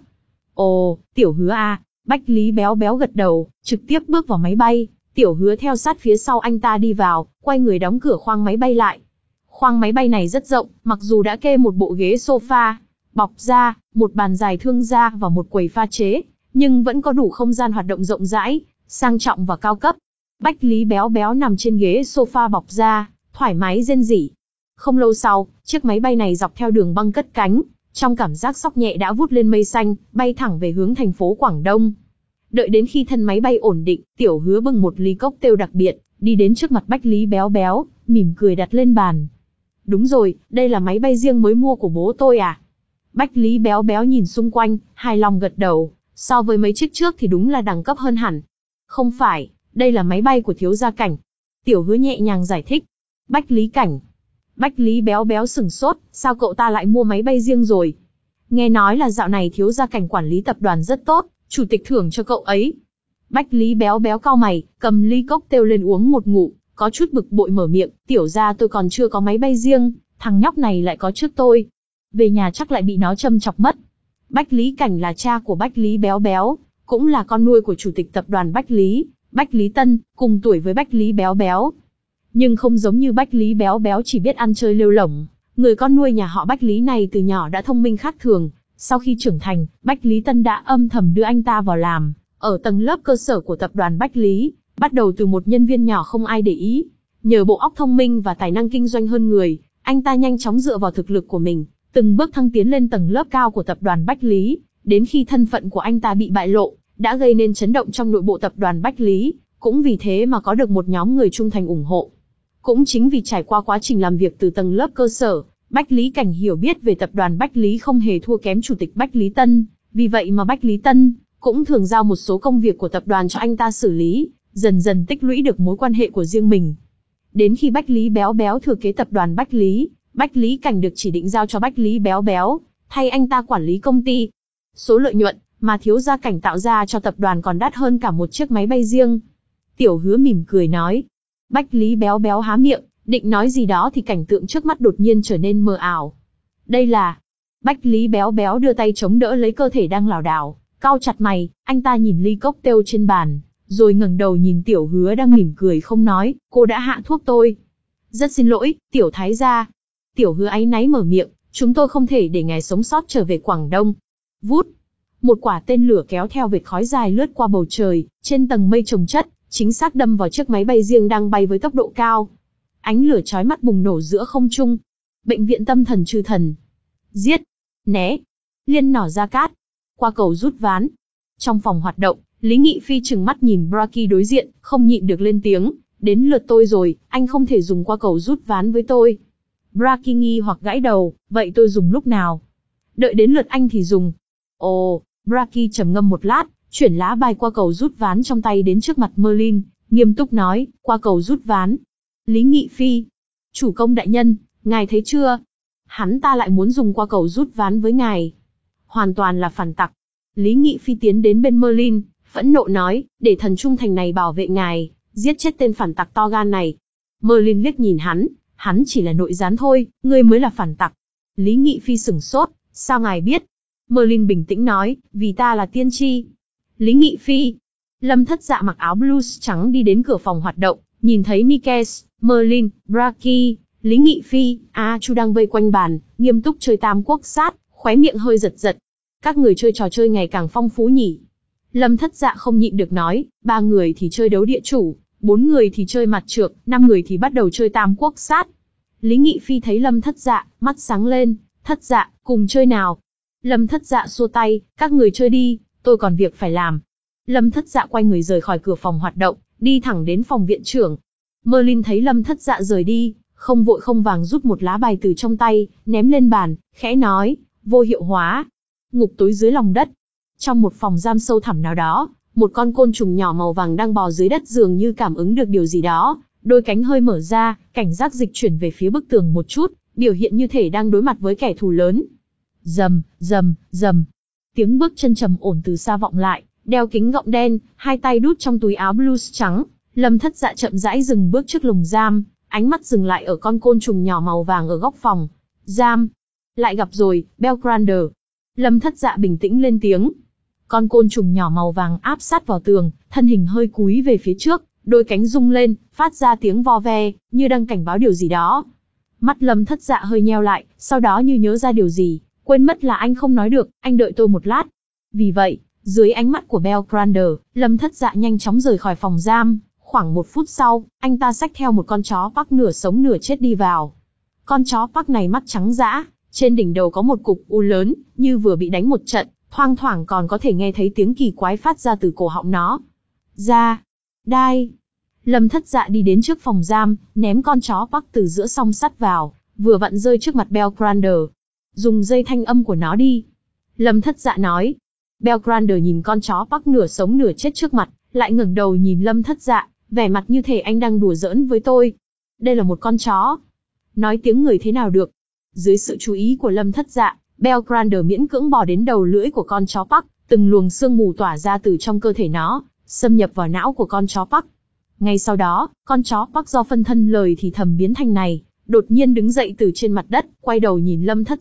Ồ, Tiểu Hứa à? Bách Lý Béo Béo gật đầu, trực tiếp bước vào máy bay. Tiểu Hứa theo sát phía sau anh ta đi vào, quay người đóng cửa khoang máy bay lại. Khoang máy bay này rất rộng, mặc dù đã kê một bộ ghế sofa, bọc da, một bàn dài thương da và một quầy pha chế, nhưng vẫn có đủ không gian hoạt động rộng rãi, sang trọng và cao cấp. Bách Lý Béo Béo nằm trên ghế sofa bọc da, thoải mái rên rỉ. Không lâu sau, chiếc máy bay này dọc theo đường băng cất cánh, trong cảm giác sóc nhẹ đã vút lên mây xanh, bay thẳng về hướng thành phố Quảng Đông. Đợi đến khi thân máy bay ổn định, Tiểu Hứa bưng một ly cocktail đặc biệt, đi đến trước mặt Bách Lý Béo Béo, mỉm cười đặt lên bàn. Đúng rồi, đây là máy bay riêng mới mua của bố tôi à? Bách Lý Béo Béo nhìn xung quanh, hài lòng gật đầu, so với mấy chiếc trước thì đúng là đẳng cấp hơn hẳn. Không phải, đây là máy bay của thiếu gia Cảnh. Tiểu Hứa nhẹ nhàng giải thích. Bách Lý Cảnh. Bách Lý Béo Béo sừng sốt, sao cậu ta lại mua máy bay riêng rồi? Nghe nói là dạo này thiếu gia Cảnh quản lý tập đoàn rất tốt, chủ tịch thưởng cho cậu ấy. Bách Lý Béo Béo cau mày, cầm ly cocktail lên uống một ngụm, có chút bực bội mở miệng, tiểu gia tôi còn chưa có máy bay riêng, thằng nhóc này lại có trước tôi. về nhà chắc lại bị nó châm chọc mất. Bách Lý Cảnh là cha của Bách Lý Béo Béo, cũng là con nuôi của chủ tịch tập đoàn Bách Lý, Bách Lý Tân, cùng tuổi với Bách Lý Béo Béo. Nhưng không giống như Bách Lý Béo Béo chỉ biết ăn chơi lêu lổng, người con nuôi nhà họ Bách Lý này từ nhỏ đã thông minh khác thường. Sau khi trưởng thành, Bách Lý Tân đã âm thầm đưa anh ta vào làm ở tầng lớp cơ sở của tập đoàn Bách Lý, bắt đầu từ một nhân viên nhỏ không ai để ý. Nhờ bộ óc thông minh và tài năng kinh doanh hơn người, anh ta nhanh chóng dựa vào thực lực của mình, từng bước thăng tiến lên tầng lớp cao của tập đoàn Bách Lý, đến khi thân phận của anh ta bị bại lộ, đã gây nên chấn động trong nội bộ tập đoàn Bách Lý, cũng vì thế mà có được một nhóm người trung thành ủng hộ. Cũng chính vì trải qua quá trình làm việc từ tầng lớp cơ sở, Bách Lý Cảnh hiểu biết về tập đoàn Bách Lý không hề thua kém chủ tịch Bách Lý Tân, vì vậy mà Bách Lý Tân cũng thường giao một số công việc của tập đoàn cho anh ta xử lý, dần dần tích lũy được mối quan hệ của riêng mình. Đến khi Bách Lý Béo Béo thừa kế tập đoàn Bách Lý, Bách Lý Cảnh được chỉ định giao cho Bách Lý Béo Béo, thay anh ta quản lý công ty. Số lợi nhuận mà thiếu gia Cảnh tạo ra cho tập đoàn còn đắt hơn cả một chiếc máy bay riêng. Tiểu Hứa mỉm cười nói. Bách Lý Béo Béo há miệng, định nói gì đó thì cảnh tượng trước mắt đột nhiên trở nên mờ ảo. Đây là... Bách Lý Béo Béo đưa tay chống đỡ lấy cơ thể đang lảo đảo, cau chặt mày, anh ta nhìn ly cocktail trên bàn, rồi ngẩng đầu nhìn Tiểu Hứa đang mỉm cười không nói, cô đã hạ thuốc tôi. Rất xin lỗi, Tiểu Thái gia. Tiểu Hứa áy náy mở miệng, chúng tôi không thể để ngài sống sót trở về Quảng Đông. Vút. Một quả tên lửa kéo theo vệt khói dài lướt qua bầu trời, trên tầng mây chồng chất, chính xác đâm vào chiếc máy bay riêng đang bay với tốc độ cao. Ánh lửa chói mắt bùng nổ giữa không trung. Bệnh viện tâm thần Chư Thần. Giết. Né. Liên nỏ ra cát. Qua cầu rút ván. Trong phòng hoạt động, Lý Nghị Phi trừng mắt nhìn Braki đối diện, không nhịn được lên tiếng. Đến lượt tôi rồi, anh không thể dùng qua cầu rút ván với tôi. Braki nghi hoặc gãi đầu, vậy tôi dùng lúc nào? Đợi đến lượt anh thì dùng. Ồ, Braki trầm ngâm một lát, chuyển lá bài qua cầu rút ván trong tay đến trước mặt Merlin, nghiêm túc nói, qua cầu rút ván. Lý Nghị Phi. Chủ công đại nhân, ngài thấy chưa? Hắn ta lại muốn dùng qua cầu rút ván với ngài. Hoàn toàn là phản tặc. Lý Nghị Phi tiến đến bên Merlin, phẫn nộ nói, để thần trung thành này bảo vệ ngài, giết chết tên phản tặc to gan này. Merlin liếc nhìn hắn, hắn chỉ là nội gián thôi, ngươi mới là phản tặc. Lý Nghị Phi sửng sốt, sao ngài biết? Merlin bình tĩnh nói, vì ta là tiên tri. Lý Nghị Phi. Lâm Thất Dạ mặc áo blues trắng đi đến cửa phòng hoạt động, nhìn thấy Nikes, Merlin, Braki, Lý Nghị Phi, A Chu đang vây quanh bàn, nghiêm túc chơi tam quốc sát, khóe miệng hơi giật giật. Các người chơi trò chơi ngày càng phong phú nhỉ? Lâm Thất Dạ không nhịn được nói, ba người thì chơi đấu địa chủ, bốn người thì chơi mặt trược, năm người thì bắt đầu chơi tam quốc sát. Lý Nghị Phi thấy Lâm Thất Dạ, mắt sáng lên, Thất Dạ, cùng chơi nào? Lâm Thất Dạ xua tay, các người chơi đi, tôi còn việc phải làm. Lâm Thất Dạ quay người rời khỏi cửa phòng hoạt động, đi thẳng đến phòng viện trưởng. Merlin thấy Lâm Thất Dạ rời đi, không vội không vàng rút một lá bài từ trong tay, ném lên bàn, khẽ nói, vô hiệu hóa. Ngục tối dưới lòng đất. Trong một phòng giam sâu thẳm nào đó, một con côn trùng nhỏ màu vàng đang bò dưới đất dường như cảm ứng được điều gì đó, đôi cánh hơi mở ra, cảnh giác dịch chuyển về phía bức tường một chút, biểu hiện như thể đang đối mặt với kẻ thù lớn. Rầm, rầm, rầm. Tiếng bước chân trầm ổn từ xa vọng lại, đeo kính gọng đen, hai tay đút trong túi áo blues trắng, Lâm Thất Dạ chậm rãi dừng bước trước lồng giam, ánh mắt dừng lại ở con côn trùng nhỏ màu vàng ở góc phòng. Giam. Lại gặp rồi, Belgrander. Lâm Thất Dạ bình tĩnh lên tiếng. Con côn trùng nhỏ màu vàng áp sát vào tường, thân hình hơi cúi về phía trước, đôi cánh rung lên, phát ra tiếng vo ve, như đang cảnh báo điều gì đó. Mắt Lâm Thất Dạ hơi nheo lại, sau đó như nhớ ra điều gì, quên mất là anh không nói được, anh đợi tôi một lát. Vì vậy, dưới ánh mắt của Belgrander, Lâm Thất Dạ nhanh chóng rời khỏi phòng giam. Khoảng một phút sau, anh ta xách theo một con chó Park nửa sống nửa chết đi vào. Con chó Park này mắt trắng dã, trên đỉnh đầu có một cục u lớn, như vừa bị đánh một trận, thoang thoảng còn có thể nghe thấy tiếng kỳ quái phát ra từ cổ họng nó. Ra, đai. Lâm Thất Dạ đi đến trước phòng giam, ném con chó Park từ giữa song sắt vào, vừa vặn rơi trước mặt Belgrander. Dùng dây thanh âm của nó đi. Lâm Thất Dạ nói. Belgrander nhìn con chó Park nửa sống nửa chết trước mặt, lại ngẩng đầu nhìn Lâm Thất Dạ, vẻ mặt như thể anh đang đùa giỡn với tôi. Đây là một con chó. Nói tiếng người thế nào được. Dưới sự chú ý của Lâm Thất Dạ, Belgrander miễn cưỡng bò đến đầu lưỡi của con chó Park, từng luồng sương mù tỏa ra từ trong cơ thể nó, xâm nhập vào não của con chó Park. Ngay sau đó, con chó Park do phân thân lời thì thầm biến thành này, đột nhiên đứng dậy từ trên mặt đất, quay đầu nhìn Lâm Thất Dạ,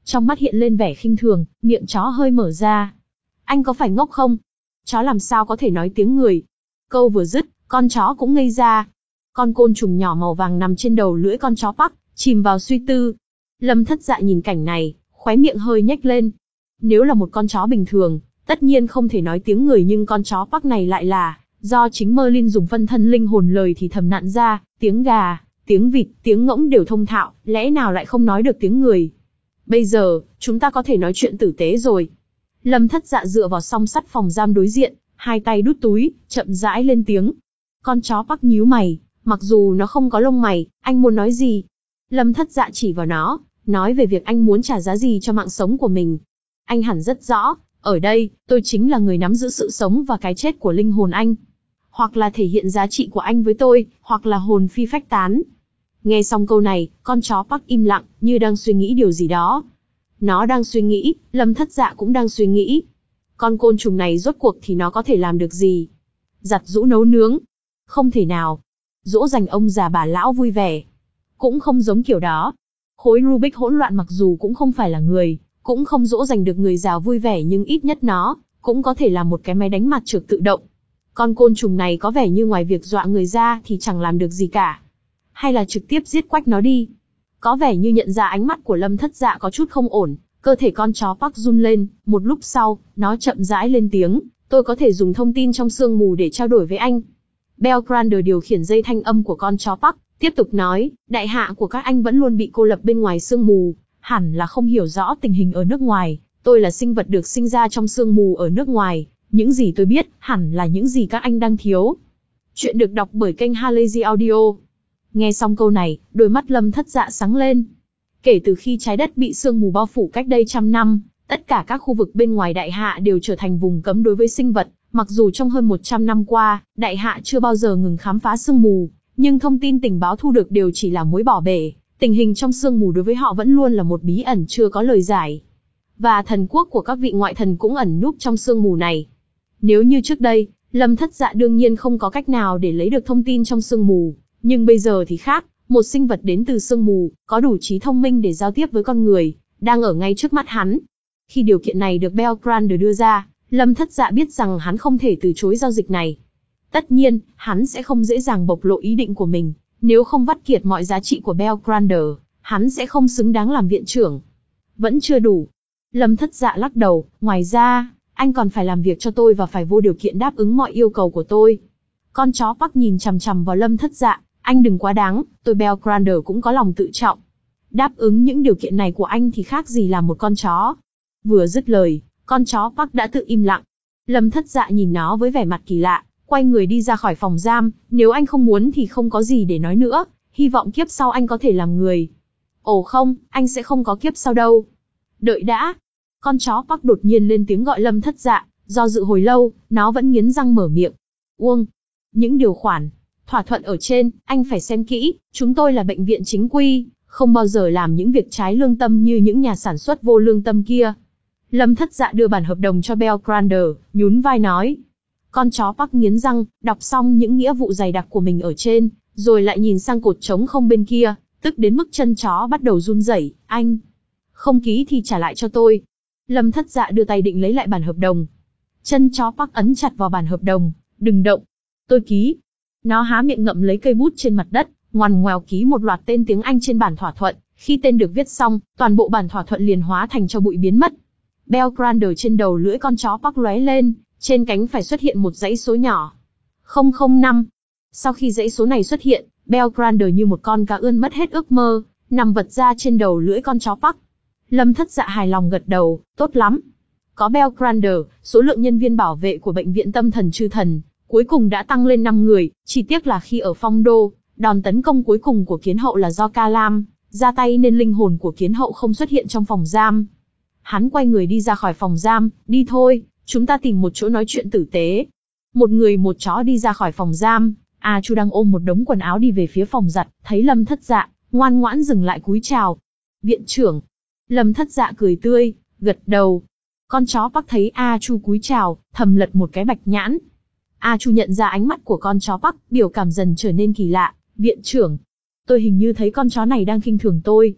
trong mắt hiện lên vẻ khinh thường, miệng chó hơi mở ra. Anh có phải ngốc không? Chó làm sao có thể nói tiếng người? Câu vừa dứt, con chó cũng ngây ra. Con côn trùng nhỏ màu vàng nằm trên đầu lưỡi con chó Park, chìm vào suy tư. Lâm Thất Dạ nhìn cảnh này, khóe miệng hơi nhếch lên. Nếu là một con chó bình thường, tất nhiên không thể nói tiếng người, nhưng con chó Park này lại là do chính Merlin dùng phân thân linh hồn lời thì thầm nặn ra, tiếng gà, tiếng vịt, tiếng ngỗng đều thông thạo, lẽ nào lại không nói được tiếng người? Bây giờ, chúng ta có thể nói chuyện tử tế rồi. Lâm Thất Dạ dựa vào song sắt phòng giam đối diện, hai tay đút túi, chậm rãi lên tiếng. Con chó Park nhíu mày, mặc dù nó không có lông mày, anh muốn nói gì? Lâm Thất Dạ chỉ vào nó, nói về việc anh muốn trả giá gì cho mạng sống của mình. Anh hẳn rất rõ, ở đây, tôi chính là người nắm giữ sự sống và cái chết của linh hồn anh. Hoặc là thể hiện giá trị của anh với tôi, hoặc là hồn phi phách tán. Nghe xong câu này, con chó Park im lặng, như đang suy nghĩ điều gì đó. Nó đang suy nghĩ, Lâm Thất Dạ cũng đang suy nghĩ. Con côn trùng này rốt cuộc thì nó có thể làm được gì? Giặt giũ nấu nướng? Không thể nào. Dỗ dành ông già bà lão vui vẻ? Cũng không giống kiểu đó. Khối Rubik hỗn loạn mặc dù cũng không phải là người, cũng không dỗ dành được người già vui vẻ, nhưng ít nhất nó cũng có thể là một cái máy đánh mặt trược tự động. Con côn trùng này có vẻ như ngoài việc dọa người ra thì chẳng làm được gì cả. Hay là trực tiếp giết quách nó đi? Có vẻ như nhận ra ánh mắt của Lâm Thất Dạ có chút không ổn, cơ thể con chó Park run lên, một lúc sau, nó chậm rãi lên tiếng, tôi có thể dùng thông tin trong sương mù để trao đổi với anh. Belgrander điều khiển dây thanh âm của con chó Park, tiếp tục nói, đại hạ của các anh vẫn luôn bị cô lập bên ngoài sương mù, hẳn là không hiểu rõ tình hình ở nước ngoài, tôi là sinh vật được sinh ra trong sương mù ở nước ngoài, những gì tôi biết, hẳn là những gì các anh đang thiếu. Chuyện được đọc bởi kênh Halazy Audio. Nghe xong câu này, đôi mắt Lâm Thất Dạ sáng lên. Kể từ khi trái đất bị sương mù bao phủ cách đây trăm năm, tất cả các khu vực bên ngoài đại hạ đều trở thành vùng cấm đối với sinh vật. Mặc dù trong hơn một trăm năm qua, đại hạ chưa bao giờ ngừng khám phá sương mù, nhưng thông tin tình báo thu được đều chỉ là muối bỏ bể. Tình hình trong sương mù đối với họ vẫn luôn là một bí ẩn chưa có lời giải. Và thần quốc của các vị ngoại thần cũng ẩn núp trong sương mù này. Nếu như trước đây, Lâm Thất Dạ đương nhiên không có cách nào để lấy được thông tin trong sương mù. Nhưng bây giờ thì khác, một sinh vật đến từ sương mù, có đủ trí thông minh để giao tiếp với con người, đang ở ngay trước mắt hắn. Khi điều kiện này được Belgrander đưa ra, Lâm Thất Dạ biết rằng hắn không thể từ chối giao dịch này. Tất nhiên, hắn sẽ không dễ dàng bộc lộ ý định của mình, nếu không vắt kiệt mọi giá trị của Belgrander, hắn sẽ không xứng đáng làm viện trưởng. Vẫn chưa đủ. Lâm Thất Dạ lắc đầu, ngoài ra, anh còn phải làm việc cho tôi và phải vô điều kiện đáp ứng mọi yêu cầu của tôi. Con chó Park nhìn chằm chằm vào Lâm Thất Dạ, anh đừng quá đáng, tôi Belgrander cũng có lòng tự trọng. Đáp ứng những điều kiện này của anh thì khác gì là một con chó. Vừa dứt lời, con chó Park đã tự im lặng. Lâm Thất Dạ nhìn nó với vẻ mặt kỳ lạ, quay người đi ra khỏi phòng giam, nếu anh không muốn thì không có gì để nói nữa, hy vọng kiếp sau anh có thể làm người. Ồ không, anh sẽ không có kiếp sau đâu. Đợi đã. Con chó Park đột nhiên lên tiếng gọi Lâm Thất Dạ, do dự hồi lâu, nó vẫn nghiến răng mở miệng. Uông. Những điều khoản, thỏa thuận ở trên, anh phải xem kỹ, chúng tôi là bệnh viện chính quy, không bao giờ làm những việc trái lương tâm như những nhà sản xuất vô lương tâm kia. Lâm Thất Dạ đưa bản hợp đồng cho Belgrander, nhún vai nói. Con chó Park nghiến răng, đọc xong những nghĩa vụ dày đặc của mình ở trên, rồi lại nhìn sang cột trống không bên kia, tức đến mức chân chó bắt đầu run rẩy. Anh không ký thì trả lại cho tôi. Lâm Thất Dạ đưa tay định lấy lại bản hợp đồng. Chân chó Park ấn chặt vào bản hợp đồng, đừng động. Tôi ký. Nó há miệng ngậm lấy cây bút trên mặt đất, ngoằn ngoèo ký một loạt tên tiếng Anh trên bản thỏa thuận. Khi tên được viết xong, toàn bộ bản thỏa thuận liền hóa thành tro bụi biến mất. Belgrander trên đầu lưỡi con chó Park lóe lên, trên cánh phải xuất hiện một dãy số nhỏ. không không năm. Sau khi dãy số này xuất hiện, Belgrander như một con cá ươn mất hết ước mơ, nằm vật ra trên đầu lưỡi con chó Park. Lâm Thất Dạ hài lòng gật đầu, tốt lắm. Có Belgrander, số lượng nhân viên bảo vệ của bệnh viện tâm thần chư thần cuối cùng đã tăng lên năm người, chỉ tiếc là khi ở Phong Đô, đòn tấn công cuối cùng của Kiến Hậu là do Kalam ra tay nên linh hồn của Kiến Hậu không xuất hiện trong phòng giam. Hắn quay người đi ra khỏi phòng giam, đi thôi, chúng ta tìm một chỗ nói chuyện tử tế. Một người một chó đi ra khỏi phòng giam, A Chu đang ôm một đống quần áo đi về phía phòng giặt, thấy Lâm Thất Dạ, ngoan ngoãn dừng lại cúi chào. Viện trưởng. Lâm Thất Dạ cười tươi, gật đầu. Con chó Park thấy A Chu cúi chào, thầm lật một cái bạch nhãn. A Chu nhận ra ánh mắt của con chó Park, biểu cảm dần trở nên kỳ lạ. Viện trưởng. Tôi hình như thấy con chó này đang khinh thường tôi.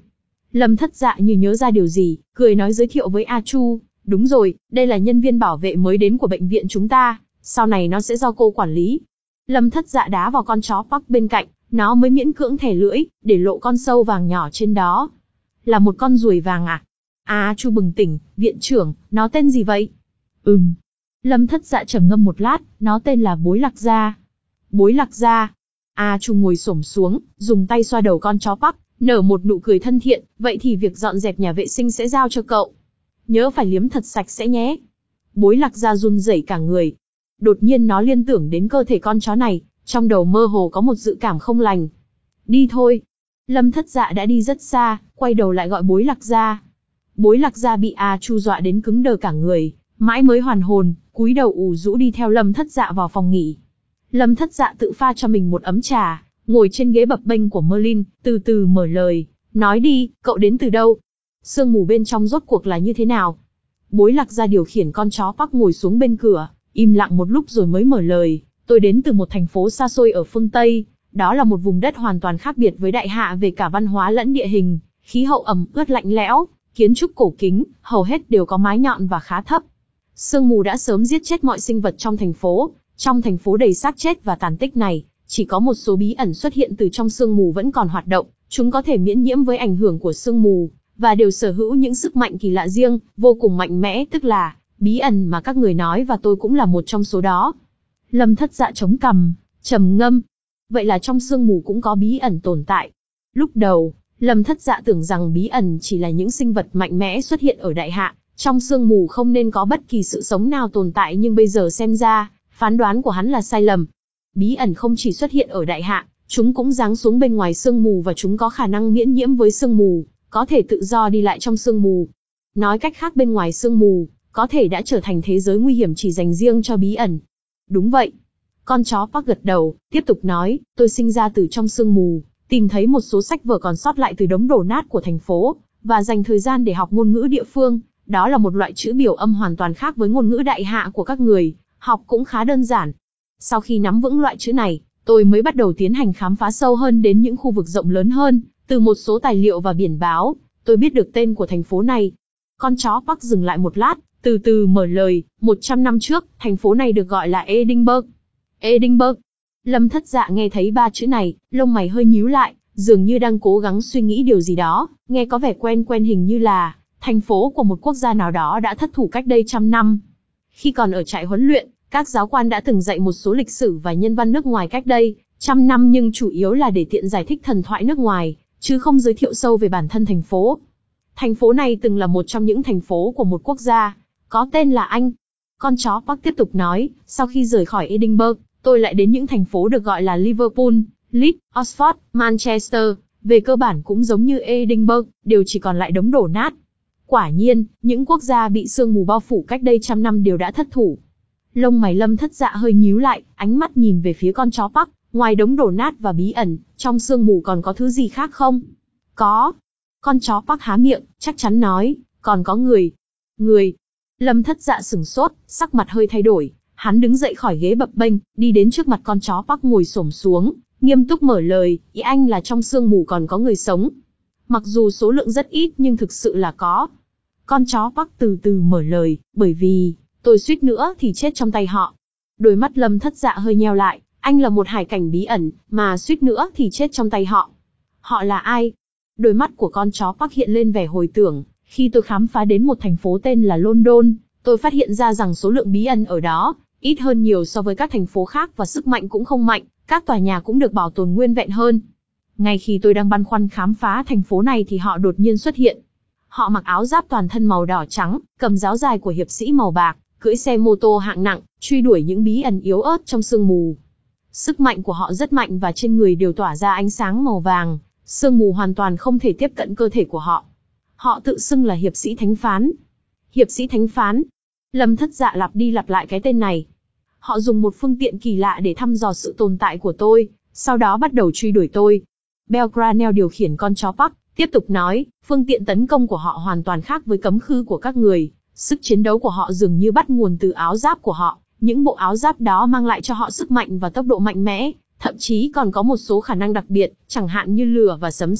Lâm Thất Dạ như nhớ ra điều gì, cười nói giới thiệu với A Chu, đúng rồi, đây là nhân viên bảo vệ mới đến của bệnh viện chúng ta, sau này nó sẽ do cô quản lý. Lâm Thất Dạ đá vào con chó Park bên cạnh, nó mới miễn cưỡng thè lưỡi, để lộ con sâu vàng nhỏ trên đó. Là một con ruồi vàng à? A Chu bừng tỉnh, viện trưởng, nó tên gì vậy? Ừm. Lâm Thất Dạ trầm ngâm một lát, nó tên là Bối Lạc Gia. Bối Lạc Gia. A Chu ngồi xổm xuống, dùng tay xoa đầu con chó Park, nở một nụ cười thân thiện, vậy thì việc dọn dẹp nhà vệ sinh sẽ giao cho cậu. Nhớ phải liếm thật sạch sẽ nhé. Bối Lạc Gia run rẩy cả người. Đột nhiên nó liên tưởng đến cơ thể con chó này, trong đầu mơ hồ có một dự cảm không lành. Đi thôi. Lâm Thất Dạ đã đi rất xa, quay đầu lại gọi Bối Lạc Gia. Bối Lạc Gia bị A Chu dọa đến cứng đờ cả người, mãi mới hoàn hồn, cúi đầu ù rũ đi theo Lâm Thất Dạ vào phòng nghỉ. Lâm Thất Dạ tự pha cho mình một ấm trà, ngồi trên ghế bập bênh của Merlin, từ từ mở lời, nói đi, cậu đến từ đâu? Sương mù bên trong rốt cuộc là như thế nào? Bối Lạc Gia điều khiển con chó Park ngồi xuống bên cửa, im lặng một lúc rồi mới mở lời, tôi đến từ một thành phố xa xôi ở phương Tây, đó là một vùng đất hoàn toàn khác biệt với Đại Hạ về cả văn hóa lẫn địa hình, khí hậu ẩm ướt lạnh lẽo, kiến trúc cổ kính, hầu hết đều có mái nhọn và khá thấp. Sương mù đã sớm giết chết mọi sinh vật trong thành phố, trong thành phố đầy xác chết và tàn tích này, chỉ có một số bí ẩn xuất hiện từ trong sương mù vẫn còn hoạt động, chúng có thể miễn nhiễm với ảnh hưởng của sương mù, và đều sở hữu những sức mạnh kỳ lạ riêng, vô cùng mạnh mẽ, tức là bí ẩn mà các người nói và tôi cũng là một trong số đó. Lâm Thất Dạ chống cằm, trầm ngâm. Vậy là trong sương mù cũng có bí ẩn tồn tại. Lúc đầu, Lâm Thất Dạ tưởng rằng bí ẩn chỉ là những sinh vật mạnh mẽ xuất hiện ở Đại Hạ, trong sương mù không nên có bất kỳ sự sống nào tồn tại, nhưng bây giờ xem ra, phán đoán của hắn là sai lầm. Bí ẩn không chỉ xuất hiện ở Đại Hạ, chúng cũng giáng xuống bên ngoài sương mù và chúng có khả năng miễn nhiễm với sương mù, có thể tự do đi lại trong sương mù. Nói cách khác, bên ngoài sương mù, có thể đã trở thành thế giới nguy hiểm chỉ dành riêng cho bí ẩn. Đúng vậy. Con chó Park gật đầu, tiếp tục nói, tôi sinh ra từ trong sương mù, tìm thấy một số sách vở còn sót lại từ đống đổ nát của thành phố, và dành thời gian để học ngôn ngữ địa phương. Đó là một loại chữ biểu âm hoàn toàn khác với ngôn ngữ Đại Hạ của các người, học cũng khá đơn giản. Sau khi nắm vững loại chữ này, tôi mới bắt đầu tiến hành khám phá sâu hơn đến những khu vực rộng lớn hơn, từ một số tài liệu và biển báo, tôi biết được tên của thành phố này. Con chó Park dừng lại một lát, từ từ mở lời, một trăm năm trước, thành phố này được gọi là Edinburgh. Edinburgh. Lâm Thất Dạ nghe thấy ba chữ này, lông mày hơi nhíu lại, dường như đang cố gắng suy nghĩ điều gì đó, nghe có vẻ quen quen, hình như là thành phố của một quốc gia nào đó đã thất thủ cách đây trăm năm. Khi còn ở trại huấn luyện, các giáo quan đã từng dạy một số lịch sử và nhân văn nước ngoài cách đây trăm năm, nhưng chủ yếu là để tiện giải thích thần thoại nước ngoài, chứ không giới thiệu sâu về bản thân thành phố. Thành phố này từng là một trong những thành phố của một quốc gia, có tên là Anh. Con chó Park tiếp tục nói, sau khi rời khỏi Edinburgh, tôi lại đến những thành phố được gọi là Liverpool, Leeds, Oxford, Manchester, về cơ bản cũng giống như Edinburgh, đều chỉ còn lại đống đổ nát. Quả nhiên, những quốc gia bị sương mù bao phủ cách đây trăm năm đều đã thất thủ. Lông mày Lâm Thất Dạ hơi nhíu lại, ánh mắt nhìn về phía con chó Park, ngoài đống đổ nát và bí ẩn, trong sương mù còn có thứ gì khác không? Có. Con chó Park há miệng, chắc chắn nói, còn có người. Người. Lâm Thất Dạ sửng sốt, sắc mặt hơi thay đổi, hắn đứng dậy khỏi ghế bập bênh, đi đến trước mặt con chó Park ngồi xổm xuống, nghiêm túc mở lời, ý anh là trong sương mù còn có người sống. Mặc dù số lượng rất ít nhưng thực sự là có. Con chó Park từ từ mở lời, bởi vì, tôi suýt nữa thì chết trong tay họ. Đôi mắt Lâm Thất Dạ hơi nheo lại, anh là một hải cảnh bí ẩn, mà suýt nữa thì chết trong tay họ. Họ là ai? Đôi mắt của con chó Park hiện lên vẻ hồi tưởng, khi tôi khám phá đến một thành phố tên là London, tôi phát hiện ra rằng số lượng bí ẩn ở đó ít hơn nhiều so với các thành phố khác và sức mạnh cũng không mạnh, các tòa nhà cũng được bảo tồn nguyên vẹn hơn. Ngay khi tôi đang băn khoăn khám phá thành phố này thì họ đột nhiên xuất hiện. Họ mặc áo giáp toàn thân màu đỏ trắng, cầm giáo dài của hiệp sĩ màu bạc, cưỡi xe mô tô hạng nặng, truy đuổi những bí ẩn yếu ớt trong sương mù. Sức mạnh của họ rất mạnh và trên người đều tỏa ra ánh sáng màu vàng, sương mù hoàn toàn không thể tiếp cận cơ thể của họ. Họ tự xưng là hiệp sĩ thánh phán. Hiệp sĩ thánh phán. Lâm Thất Dạ lặp đi lặp lại cái tên này. Họ dùng một phương tiện kỳ lạ để thăm dò sự tồn tại của tôi, sau đó bắt đầu truy đuổi tôi. Belgranel điều khiển con chó Park, tiếp tục nói, phương tiện tấn công của họ hoàn toàn khác với cấm khư của các người. Sức chiến đấu của họ dường như bắt nguồn từ áo giáp của họ. Những bộ áo giáp đó mang lại cho họ sức mạnh và tốc độ mạnh mẽ, thậm chí còn có một số khả năng đặc biệt, chẳng hạn như lửa và sấm sét,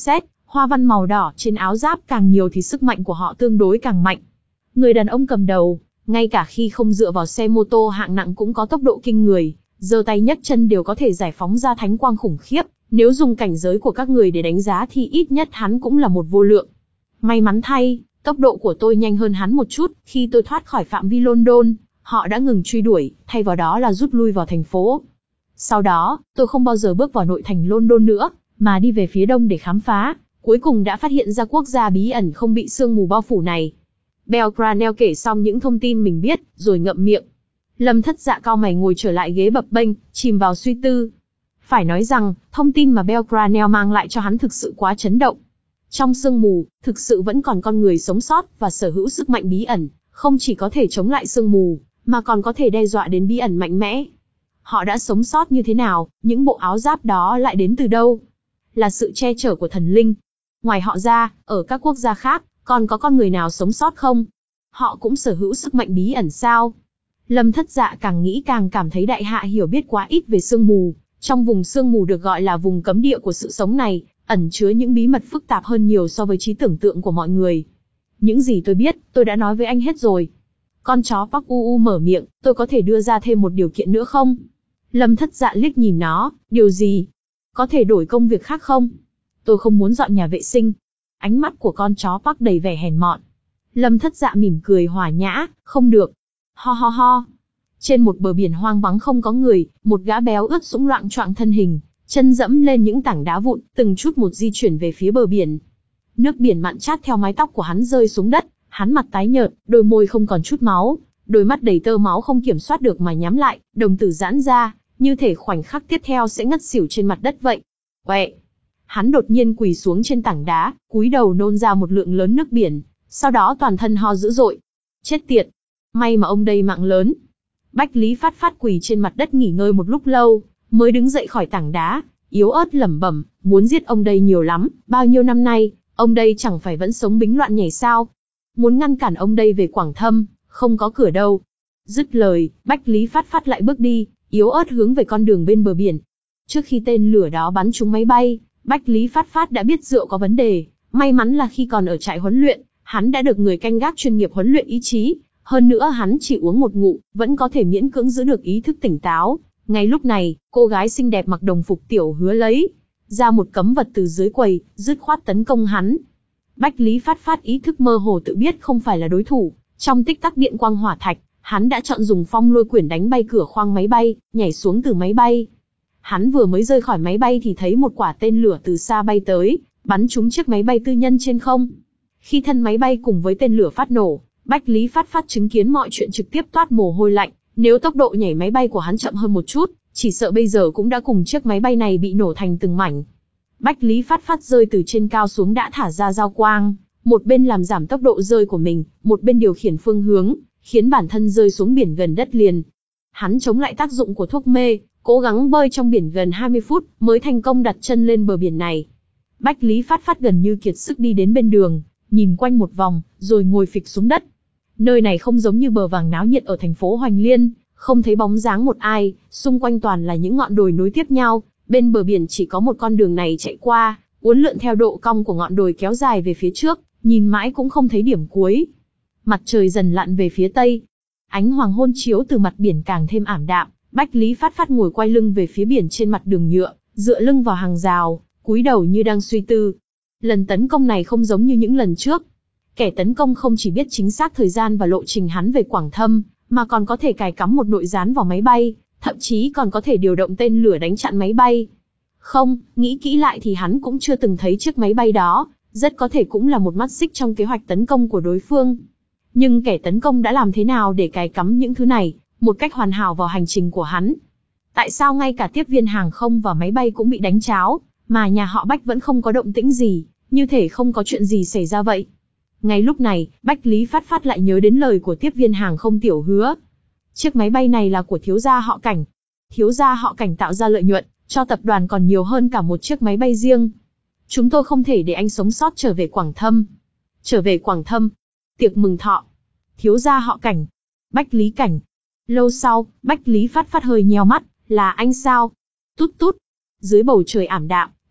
Hoa văn màu đỏ trên áo giáp càng nhiều thì sức mạnh của họ tương đối càng mạnh. Người đàn ông cầm đầu, ngay cả khi không dựa vào xe mô tô hạng nặng cũng có tốc độ kinh người, giơ tay nhấc chân đều có thể giải phóng ra thánh quang khủng khiếp, nếu dùng cảnh giới của các người để đánh giá thì ít nhất hắn cũng là một vô lượng. May mắn thay, tốc độ của tôi nhanh hơn hắn một chút, khi tôi thoát khỏi phạm vi London, họ đã ngừng truy đuổi, thay vào đó là rút lui vào thành phố. Sau đó, tôi không bao giờ bước vào nội thành London nữa, mà đi về phía đông để khám phá, cuối cùng đã phát hiện ra quốc gia bí ẩn không bị sương mù bao phủ này. Belgranel kể xong những thông tin mình biết, rồi ngậm miệng. Lâm Thất Dạ cau mày ngồi trở lại ghế bập bênh, chìm vào suy tư. Phải nói rằng, thông tin mà Belgranel mang lại cho hắn thực sự quá chấn động. Trong sương mù, thực sự vẫn còn con người sống sót và sở hữu sức mạnh bí ẩn, không chỉ có thể chống lại sương mù, mà còn có thể đe dọa đến bí ẩn mạnh mẽ. Họ đã sống sót như thế nào, những bộ áo giáp đó lại đến từ đâu? Là sự che chở của thần linh. Ngoài họ ra, ở các quốc gia khác, còn có con người nào sống sót không? Họ cũng sở hữu sức mạnh bí ẩn sao? Lâm Thất Dạ càng nghĩ càng cảm thấy đại hạ hiểu biết quá ít về sương mù. Trong vùng sương mù được gọi là vùng cấm địa của sự sống này, ẩn chứa những bí mật phức tạp hơn nhiều so với trí tưởng tượng của mọi người. Những gì tôi biết, tôi đã nói với anh hết rồi. Con chó Park U U mở miệng, tôi có thể đưa ra thêm một điều kiện nữa không? Lâm Thất Dạ liếc nhìn nó, điều gì? Có thể đổi công việc khác không? Tôi không muốn dọn nhà vệ sinh. Ánh mắt của con chó Park đầy vẻ hèn mọn. Lâm Thất Dạ mỉm cười hòa nhã, không được. Ho ho ho. Trên một bờ biển hoang vắng không có người, một gã béo ướt sũng loạng choạng thân hình, chân dẫm lên những tảng đá vụn, từng chút một di chuyển về phía bờ biển. Nước biển mặn chát theo mái tóc của hắn rơi xuống đất, hắn mặt tái nhợt, đôi môi không còn chút máu, đôi mắt đầy tơ máu không kiểm soát được mà nhắm lại, đồng tử giãn ra, như thể khoảnh khắc tiếp theo sẽ ngất xỉu trên mặt đất vậy. Quẹ! Hắn đột nhiên quỳ xuống trên tảng đá, cúi đầu nôn ra một lượng lớn nước biển, sau đó toàn thân ho dữ dội. Chết tiệt! May mà ông đây mạng lớn. Bách Lý Phát Phát quỳ trên mặt đất nghỉ ngơi một lúc lâu, mới đứng dậy khỏi tảng đá, yếu ớt lẩm bẩm, muốn giết ông đây nhiều lắm, bao nhiêu năm nay, ông đây chẳng phải vẫn sống bính loạn nhảy sao? Muốn ngăn cản ông đây về Quảng Thâm, không có cửa đâu. Dứt lời, Bách Lý Phát Phát lại bước đi, yếu ớt hướng về con đường bên bờ biển. Trước khi tên lửa đó bắn trúng máy bay, Bách Lý Phát Phát đã biết rượu có vấn đề, may mắn là khi còn ở trại huấn luyện, hắn đã được người canh gác chuyên nghiệp huấn luyện ý chí, hơn nữa hắn chỉ uống một ngụm, vẫn có thể miễn cưỡng giữ được ý thức tỉnh táo. Ngay lúc này, cô gái xinh đẹp mặc đồng phục tiểu hứa lấy ra một cấm vật từ dưới quầy, dứt khoát tấn công hắn. Bách Lý Phát Phát ý thức mơ hồ tự biết không phải là đối thủ, trong tích tắc điện quang hỏa thạch, hắn đã chọn dùng phong lôi quyển đánh bay cửa khoang máy bay, nhảy xuống từ máy bay. Hắn vừa mới rơi khỏi máy bay thì thấy một quả tên lửa từ xa bay tới, bắn trúng chiếc máy bay tư nhân trên không. Khi thân máy bay cùng với tên lửa phát nổ, Bách Lý Phát Phát chứng kiến mọi chuyện trực tiếp toát mồ hôi lạnh, nếu tốc độ nhảy máy bay của hắn chậm hơn một chút, chỉ sợ bây giờ cũng đã cùng chiếc máy bay này bị nổ thành từng mảnh. Bách Lý Phát Phát rơi từ trên cao xuống đã thả ra giao quang, một bên làm giảm tốc độ rơi của mình, một bên điều khiển phương hướng, khiến bản thân rơi xuống biển gần đất liền. Hắn chống lại tác dụng của thuốc mê, cố gắng bơi trong biển gần hai mươi phút, mới thành công đặt chân lên bờ biển này. Bách Lý Phát Phát gần như kiệt sức đi đến bên đường, nhìn quanh một vòng, rồi ngồi phịch xuống đất. Nơi này không giống như bờ vàng náo nhiệt ở thành phố Hoành Liên, không thấy bóng dáng một ai, xung quanh toàn là những ngọn đồi nối tiếp nhau, bên bờ biển chỉ có một con đường này chạy qua, uốn lượn theo độ cong của ngọn đồi kéo dài về phía trước, nhìn mãi cũng không thấy điểm cuối. Mặt trời dần lặn về phía tây, ánh hoàng hôn chiếu từ mặt biển càng thêm ảm đạm. Bách Lý Phát Phát ngồi quay lưng về phía biển trên mặt đường nhựa, dựa lưng vào hàng rào, cúi đầu như đang suy tư. Lần tấn công này không giống như những lần trước. Kẻ tấn công không chỉ biết chính xác thời gian và lộ trình hắn về Quảng Thâm, mà còn có thể cài cắm một nội gián vào máy bay, thậm chí còn có thể điều động tên lửa đánh chặn máy bay. Không, nghĩ kỹ lại thì hắn cũng chưa từng thấy chiếc máy bay đó, rất có thể cũng là một mắt xích trong kế hoạch tấn công của đối phương. Nhưng kẻ tấn công đã làm thế nào để cài cắm những thứ này, một cách hoàn hảo vào hành trình của hắn? Tại sao ngay cả tiếp viên hàng không và máy bay cũng bị đánh tráo, mà nhà họ Bách vẫn không có động tĩnh gì, như thể không có chuyện gì xảy ra vậy? Ngay lúc này, Bách Lý Phát Phát lại nhớ đến lời của tiếp viên hàng không Tiểu Hứa. Chiếc máy bay này là của thiếu gia họ Cảnh. Thiếu gia họ Cảnh tạo ra lợi nhuận, cho tập đoàn còn nhiều hơn cả một chiếc máy bay riêng. Chúng tôi không thể để anh sống sót trở về Quảng Thâm. Trở về Quảng Thâm. Tiệc mừng thọ. Thiếu gia họ Cảnh. Bách Lý Cảnh. Lâu sau, Bách Lý Phát Phát hơi nheo mắt, là anh sao? Tút tút. Dưới bầu trời ảm đạm,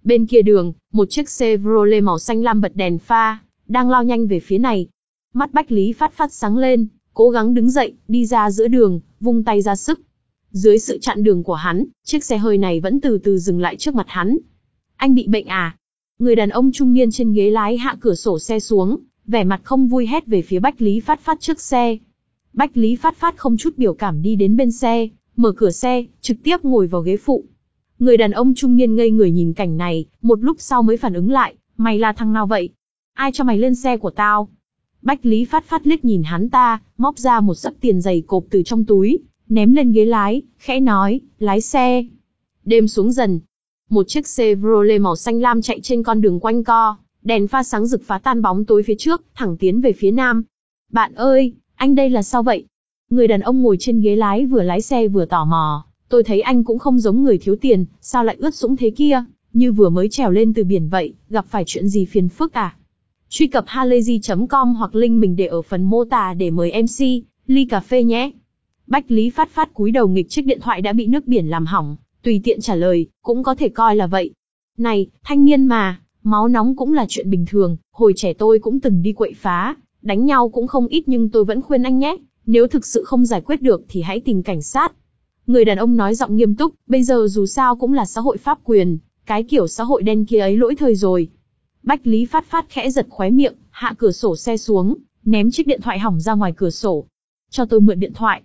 Bên kia đường, một chiếc Chevrolet màu xanh lam bật đèn pha, đang lao nhanh về phía này. Mắt Bách Lý Phát Phát sáng lên, cố gắng đứng dậy, đi ra giữa đường, vung tay ra sức. Dưới sự chặn đường của hắn, chiếc xe hơi này vẫn từ từ dừng lại trước mặt hắn. Anh bị bệnh à? Người đàn ông trung niên trên ghế lái hạ cửa sổ xe xuống, vẻ mặt không vui hét về phía Bách Lý Phát Phát trước xe. Bách Lý Phát Phát không chút biểu cảm đi đến bên xe, mở cửa xe, trực tiếp ngồi vào ghế phụ. Người đàn ông trung niên ngây người nhìn cảnh này, một lúc sau mới phản ứng lại, mày là thằng nào vậy? Ai cho mày lên xe của tao? Bách Lý Phát Phát liếc nhìn hắn ta, móc ra một xấp tiền dày cộp từ trong túi, ném lên ghế lái, khẽ nói, lái xe. Đêm xuống dần. Một chiếc Chevrolet màu xanh lam chạy trên con đường quanh co, đèn pha sáng rực phá tan bóng tối phía trước, thẳng tiến về phía nam. Bạn ơi, anh đây là sao vậy? Người đàn ông ngồi trên ghế lái vừa lái xe vừa tò mò. Tôi thấy anh cũng không giống người thiếu tiền, sao lại ướt sũng thế kia, như vừa mới trèo lên từ biển vậy, gặp phải chuyện gì phiền phức à? Truy cập halayzi chấm com hoặc link mình để ở phần mô tả để mời em xê, ly cà phê nhé. Bách Lý Phát Phát cúi đầu nghịch chiếc điện thoại đã bị nước biển làm hỏng, tùy tiện trả lời, cũng có thể coi là vậy. Này, thanh niên mà, máu nóng cũng là chuyện bình thường, hồi trẻ tôi cũng từng đi quậy phá, đánh nhau cũng không ít nhưng tôi vẫn khuyên anh nhé, nếu thực sự không giải quyết được thì hãy tìm cảnh sát. Người đàn ông nói giọng nghiêm túc, bây giờ dù sao cũng là xã hội pháp quyền, cái kiểu xã hội đen kia ấy lỗi thời rồi. Bách Lý Phát Phát khẽ giật khóe miệng, hạ cửa sổ xe xuống, ném chiếc điện thoại hỏng ra ngoài cửa sổ. Cho tôi mượn điện thoại.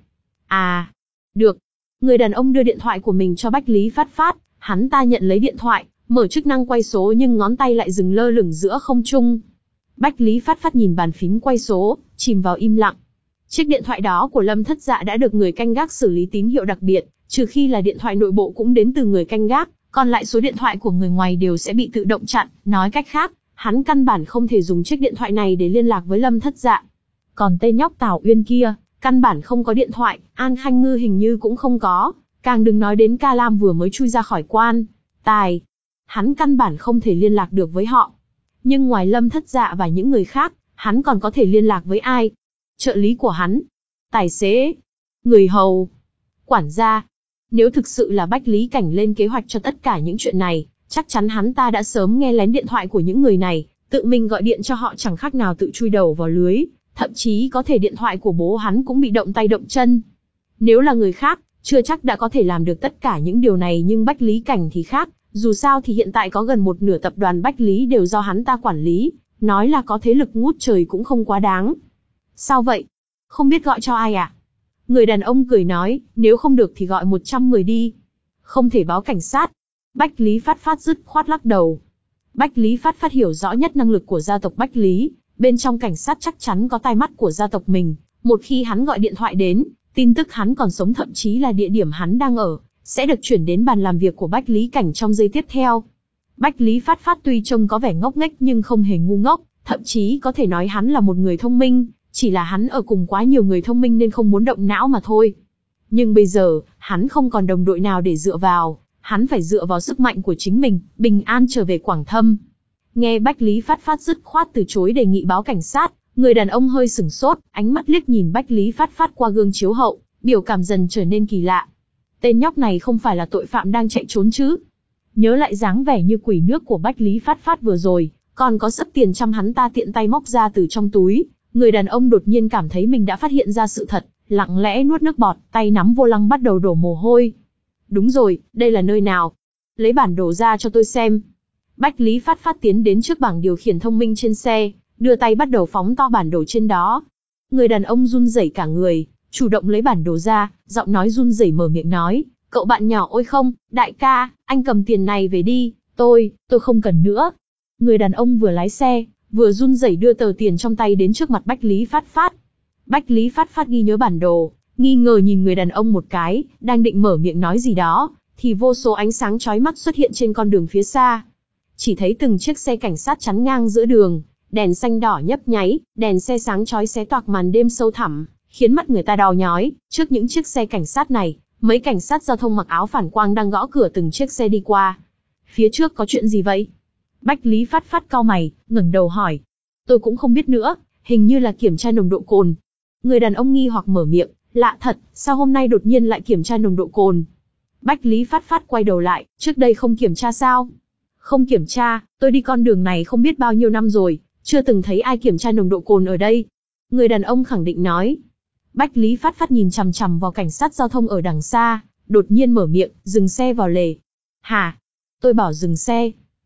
À, được. Người đàn ông đưa điện thoại của mình cho Bách Lý Phát Phát, hắn ta nhận lấy điện thoại, mở chức năng quay số nhưng ngón tay lại dừng lơ lửng giữa không trung. Bách Lý Phát Phát nhìn bàn phím quay số, chìm vào im lặng. Chiếc điện thoại đó của Lâm Thất Dạ đã được người canh gác xử lý tín hiệu đặc biệt, trừ khi là điện thoại nội bộ cũng đến từ người canh gác, còn lại số điện thoại của người ngoài đều sẽ bị tự động chặn, nói cách khác, hắn căn bản không thể dùng chiếc điện thoại này để liên lạc với Lâm Thất Dạ. Còn tên nhóc Tào Uyên kia, căn bản không có điện thoại, An Khanh Ngư hình như cũng không có, càng đừng nói đến Ca Lam vừa mới chui ra khỏi quan tài. Hắn căn bản không thể liên lạc được với họ. Nhưng ngoài Lâm Thất Dạ và những người khác, hắn còn có thể liên lạc với ai? Trợ lý của hắn, tài xế, người hầu, quản gia. Nếu thực sự là Bách Lý Cảnh lên kế hoạch cho tất cả những chuyện này, chắc chắn hắn ta đã sớm nghe lén điện thoại của những người này, tự mình gọi điện cho họ chẳng khác nào tự chui đầu vào lưới, thậm chí có thể điện thoại của bố hắn cũng bị động tay động chân. Nếu là người khác, chưa chắc đã có thể làm được tất cả những điều này nhưng Bách Lý Cảnh thì khác, dù sao thì hiện tại có gần một nửa tập đoàn Bách Lý đều do hắn ta quản lý, nói là có thế lực ngút trời cũng không quá đáng. Sao vậy? Không biết gọi cho ai à? Người đàn ông cười nói, nếu không được thì gọi một trăm mười đi. Không thể báo cảnh sát. Bách Lý Phát Phát dứt khoát lắc đầu. Bách Lý Phát Phát hiểu rõ nhất năng lực của gia tộc Bách Lý, bên trong cảnh sát chắc chắn có tai mắt của gia tộc mình. Một khi hắn gọi điện thoại đến, tin tức hắn còn sống thậm chí là địa điểm hắn đang ở, sẽ được chuyển đến bàn làm việc của Bách Lý Cảnh trong giây tiếp theo. Bách Lý Phát Phát tuy trông có vẻ ngốc nghếch nhưng không hề ngu ngốc, thậm chí có thể nói hắn là một người thông minh, chỉ là hắn ở cùng quá nhiều người thông minh nên không muốn động não mà thôi. Nhưng bây giờ, hắn không còn đồng đội nào để dựa vào, hắn phải dựa vào sức mạnh của chính mình, bình an trở về Quảng Thâm. Nghe Bách Lý Phát Phát dứt khoát từ chối đề nghị báo cảnh sát, người đàn ông hơi sửng sốt, ánh mắt liếc nhìn Bách Lý Phát Phát qua gương chiếu hậu, biểu cảm dần trở nên kỳ lạ. Tên nhóc này không phải là tội phạm đang chạy trốn chứ? Nhớ lại dáng vẻ như quỷ nước của Bách Lý Phát Phát vừa rồi, còn có sấp tiền trăm hắn ta tiện tay móc ra từ trong túi, người đàn ông đột nhiên cảm thấy mình đã phát hiện ra sự thật, lặng lẽ nuốt nước bọt, tay nắm vô lăng bắt đầu đổ mồ hôi. Đúng rồi, đây là nơi nào? Lấy bản đồ ra cho tôi xem. Bách Lý Phát Phát tiến đến trước bảng điều khiển thông minh trên xe, đưa tay bắt đầu phóng to bản đồ trên đó. Người đàn ông run rẩy cả người, chủ động lấy bản đồ ra, giọng nói run rẩy mở miệng nói, cậu bạn nhỏ ôi không, đại ca, anh cầm tiền này về đi, tôi, tôi không cần nữa. Người đàn ông vừa lái xe, vừa run rẩy đưa tờ tiền trong tay đến trước mặt Bách Lý Phát Phát. Bách Lý Phát Phát ghi nhớ bản đồ, nghi ngờ nhìn người đàn ông một cái, đang định mở miệng nói gì đó, thì vô số ánh sáng chói mắt xuất hiện trên con đường phía xa. Chỉ thấy từng chiếc xe cảnh sát chắn ngang giữa đường, đèn xanh đỏ nhấp nháy, đèn xe sáng chói xé toạc màn đêm sâu thẳm, khiến mắt người ta đau nhói. Trước những chiếc xe cảnh sát này, mấy cảnh sát giao thông mặc áo phản quang đang gõ cửa từng chiếc xe đi qua. Phía trước có chuyện gì vậy? Bách Lý Phát Phát cau mày, ngẩng đầu hỏi. Tôi cũng không biết nữa, hình như là kiểm tra nồng độ cồn. Người đàn ông nghi hoặc mở miệng, lạ thật, sao hôm nay đột nhiên lại kiểm tra nồng độ cồn? Bách Lý Phát Phát quay đầu lại, trước đây không kiểm tra sao? Không kiểm tra, tôi đi con đường này không biết bao nhiêu năm rồi, chưa từng thấy ai kiểm tra nồng độ cồn ở đây. Người đàn ông khẳng định nói. Bách Lý Phát Phát nhìn chằm chằm vào cảnh sát giao thông ở đằng xa, đột nhiên mở miệng, dừng xe vào lề. Hả? Tôi bảo dừng xe.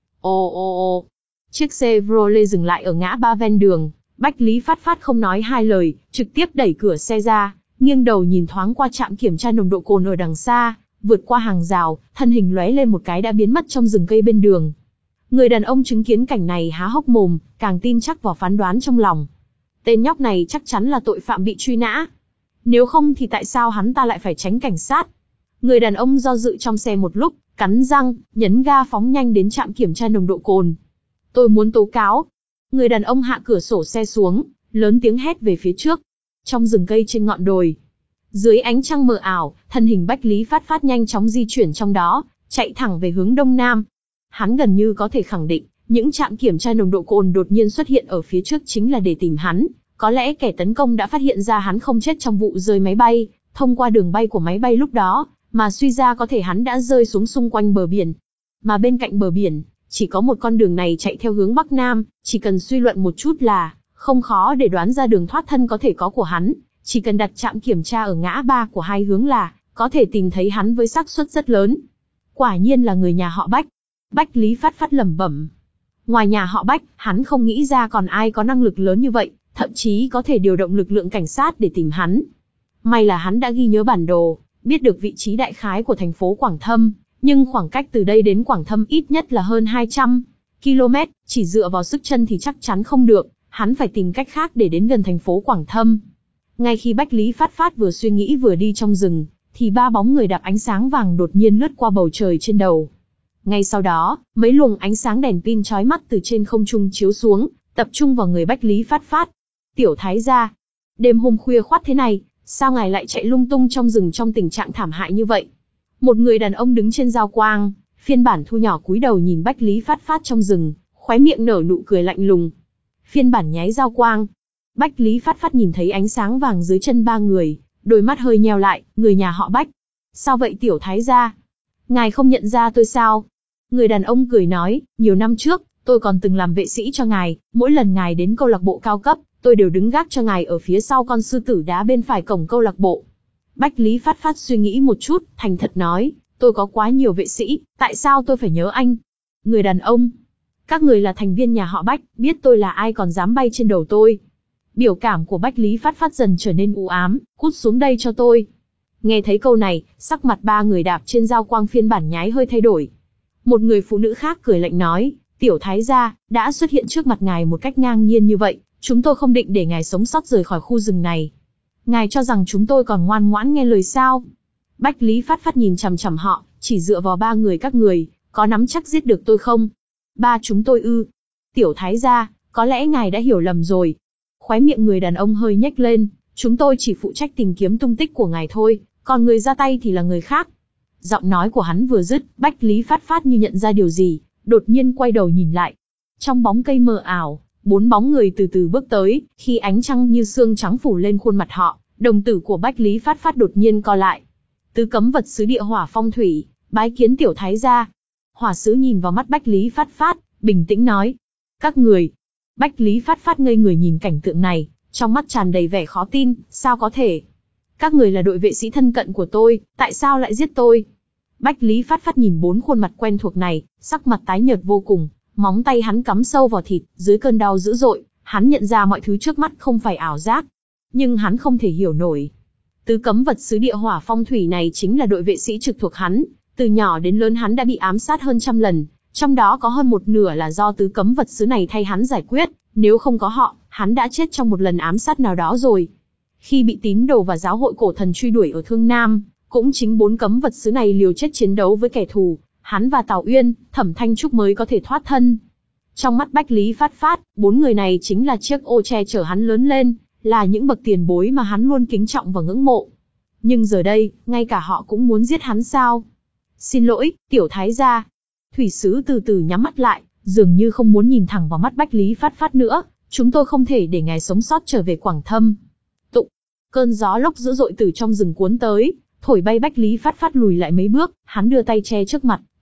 Ồ ồ ồ. Chiếc Chevrolet dừng lại ở ngã ba ven đường. Bách Lý Phát Phát không nói hai lời, trực tiếp đẩy cửa xe ra, nghiêng đầu nhìn thoáng qua trạm kiểm tra nồng độ cồn ở đằng xa, vượt qua hàng rào, thân hình lóe lên một cái đã biến mất trong rừng cây bên đường. Người đàn ông chứng kiến cảnh này há hốc mồm, càng tin chắc vào phán đoán trong lòng. Tên nhóc này chắc chắn là tội phạm bị truy nã. Nếu không thì tại sao hắn ta lại phải tránh cảnh sát? Người đàn ông do dự trong xe một lúc, cắn răng, nhấn ga phóng nhanh đến trạm kiểm tra nồng độ cồn. Tôi muốn tố cáo. Người đàn ông hạ cửa sổ xe xuống, lớn tiếng hét về phía trước. Trong rừng cây trên ngọn đồi, dưới ánh trăng mờ ảo, thân hình Bách Lý Phát Phát nhanh chóng di chuyển trong đó, chạy thẳng về hướng đông nam. Hắn gần như có thể khẳng định, những trạm kiểm tra nồng độ cồn đột nhiên xuất hiện ở phía trước chính là để tìm hắn. Có lẽ kẻ tấn công đã phát hiện ra hắn không chết trong vụ rơi máy bay, thông qua đường bay của máy bay lúc đó, mà suy ra có thể hắn đã rơi xuống xung quanh bờ biển. Mà bên cạnh bờ biển, chỉ có một con đường này chạy theo hướng Bắc Nam, chỉ cần suy luận một chút là, không khó để đoán ra đường thoát thân có thể có của hắn, chỉ cần đặt trạm kiểm tra ở ngã ba của hai hướng là, có thể tìm thấy hắn với xác suất rất lớn. Quả nhiên là người nhà họ Bách. Bách Lý Phát Phát lẩm bẩm. Ngoài nhà họ Bách, hắn không nghĩ ra còn ai có năng lực lớn như vậy, thậm chí có thể điều động lực lượng cảnh sát để tìm hắn. May là hắn đã ghi nhớ bản đồ, biết được vị trí đại khái của thành phố Quảng Thâm, nhưng khoảng cách từ đây đến Quảng Thâm ít nhất là hơn hai trăm ki lô mét, chỉ dựa vào sức chân thì chắc chắn không được, hắn phải tìm cách khác để đến gần thành phố Quảng Thâm. Ngay khi Bách Lý Phát Phát vừa suy nghĩ vừa đi trong rừng, thì ba bóng người đạp ánh sáng vàng đột nhiên lướt qua bầu trời trên đầu. Ngay sau đó, mấy luồng ánh sáng đèn pin chói mắt từ trên không trung chiếu xuống, tập trung vào người Bách Lý Phát Phát. Tiểu thái gia, đêm hôm khuya khoắt thế này, sao ngài lại chạy lung tung trong rừng trong tình trạng thảm hại như vậy? Một người đàn ông đứng trên giao quang, phiên bản thu nhỏ cúi đầu nhìn Bách Lý Phát Phát trong rừng, khóe miệng nở nụ cười lạnh lùng. Phiên bản nháy giao quang. Bách Lý Phát Phát nhìn thấy ánh sáng vàng dưới chân ba người, đôi mắt hơi nheo lại, người nhà họ Bách. Sao vậy tiểu thái gia? Ngài không nhận ra tôi sao? Người đàn ông cười nói, nhiều năm trước, tôi còn từng làm vệ sĩ cho ngài, mỗi lần ngài đến câu lạc bộ cao cấp, tôi đều đứng gác cho ngài ở phía sau con sư tử đá bên phải cổng câu lạc bộ. Bách Lý Phát Phát suy nghĩ một chút, thành thật nói, tôi có quá nhiều vệ sĩ, tại sao tôi phải nhớ anh? Người đàn ông, các người là thành viên nhà họ Bách, biết tôi là ai còn dám bay trên đầu tôi. Biểu cảm của Bách Lý Phát Phát dần trở nên u ám, cút xuống đây cho tôi. Nghe thấy câu này, sắc mặt ba người đạp trên giao quang phiên bản nhái hơi thay đổi. Một người phụ nữ khác cười lạnh nói, tiểu thái gia, đã xuất hiện trước mặt ngài một cách ngang nhiên như vậy, chúng tôi không định để ngài sống sót rời khỏi khu rừng này. Ngài cho rằng chúng tôi còn ngoan ngoãn nghe lời sao? Bách Lý Phát Phát nhìn chằm chằm họ, chỉ dựa vào ba người các người, có nắm chắc giết được tôi không? Ba chúng tôi ư? Tiểu thái gia, có lẽ ngài đã hiểu lầm rồi. Khóe miệng người đàn ông hơi nhếch lên, chúng tôi chỉ phụ trách tìm kiếm tung tích của ngài thôi, còn người ra tay thì là người khác. Giọng nói của hắn vừa dứt, Bách Lý Phát Phát như nhận ra điều gì, đột nhiên quay đầu nhìn lại. Trong bóng cây mờ ảo, bốn bóng người từ từ bước tới, khi ánh trăng như sương trắng phủ lên khuôn mặt họ, đồng tử của Bách Lý Phát Phát đột nhiên co lại. Tứ cấm vật sứ địa hỏa phong thủy, bái kiến tiểu thái gia. Hỏa sứ nhìn vào mắt Bách Lý Phát Phát, bình tĩnh nói. Các người. Bách Lý Phát Phát ngây người nhìn cảnh tượng này, trong mắt tràn đầy vẻ khó tin, sao có thể? Các người là đội vệ sĩ thân cận của tôi, tại sao lại giết tôi? Bách Lý Phát Phát nhìn bốn khuôn mặt quen thuộc này, sắc mặt tái nhợt vô cùng, móng tay hắn cắm sâu vào thịt, dưới cơn đau dữ dội, hắn nhận ra mọi thứ trước mắt không phải ảo giác. Nhưng hắn không thể hiểu nổi. Tứ cấm vật sứ địa hỏa phong thủy này chính là đội vệ sĩ trực thuộc hắn, từ nhỏ đến lớn hắn đã bị ám sát hơn trăm lần, trong đó có hơn một nửa là do tứ cấm vật sứ này thay hắn giải quyết, nếu không có họ, hắn đã chết trong một lần ám sát nào đó rồi. Khi bị tín đồ và giáo hội cổ thần truy đuổi ở Thương Nam, cũng chính bốn cấm vật sứ này liều chết chiến đấu với kẻ thù, hắn và Tào Uyên, Thẩm Thanh Trúc mới có thể thoát thân. Trong mắt Bách Lý Phát Phát, bốn người này chính là chiếc ô che chở hắn lớn lên, là những bậc tiền bối mà hắn luôn kính trọng và ngưỡng mộ. Nhưng giờ đây, ngay cả họ cũng muốn giết hắn sao? Xin lỗi, tiểu thái gia. Thủy sứ từ từ nhắm mắt lại, dường như không muốn nhìn thẳng vào mắt Bách Lý Phát Phát nữa. Chúng tôi không thể để ngài sống sót trở về Quảng Thâm. Tụng, cơn gió lốc dữ dội từ trong rừng cuốn tới, thổi bay Bách Lý Phát Phát lùi lại mấy bước, hắn đưa tay che trước mặt,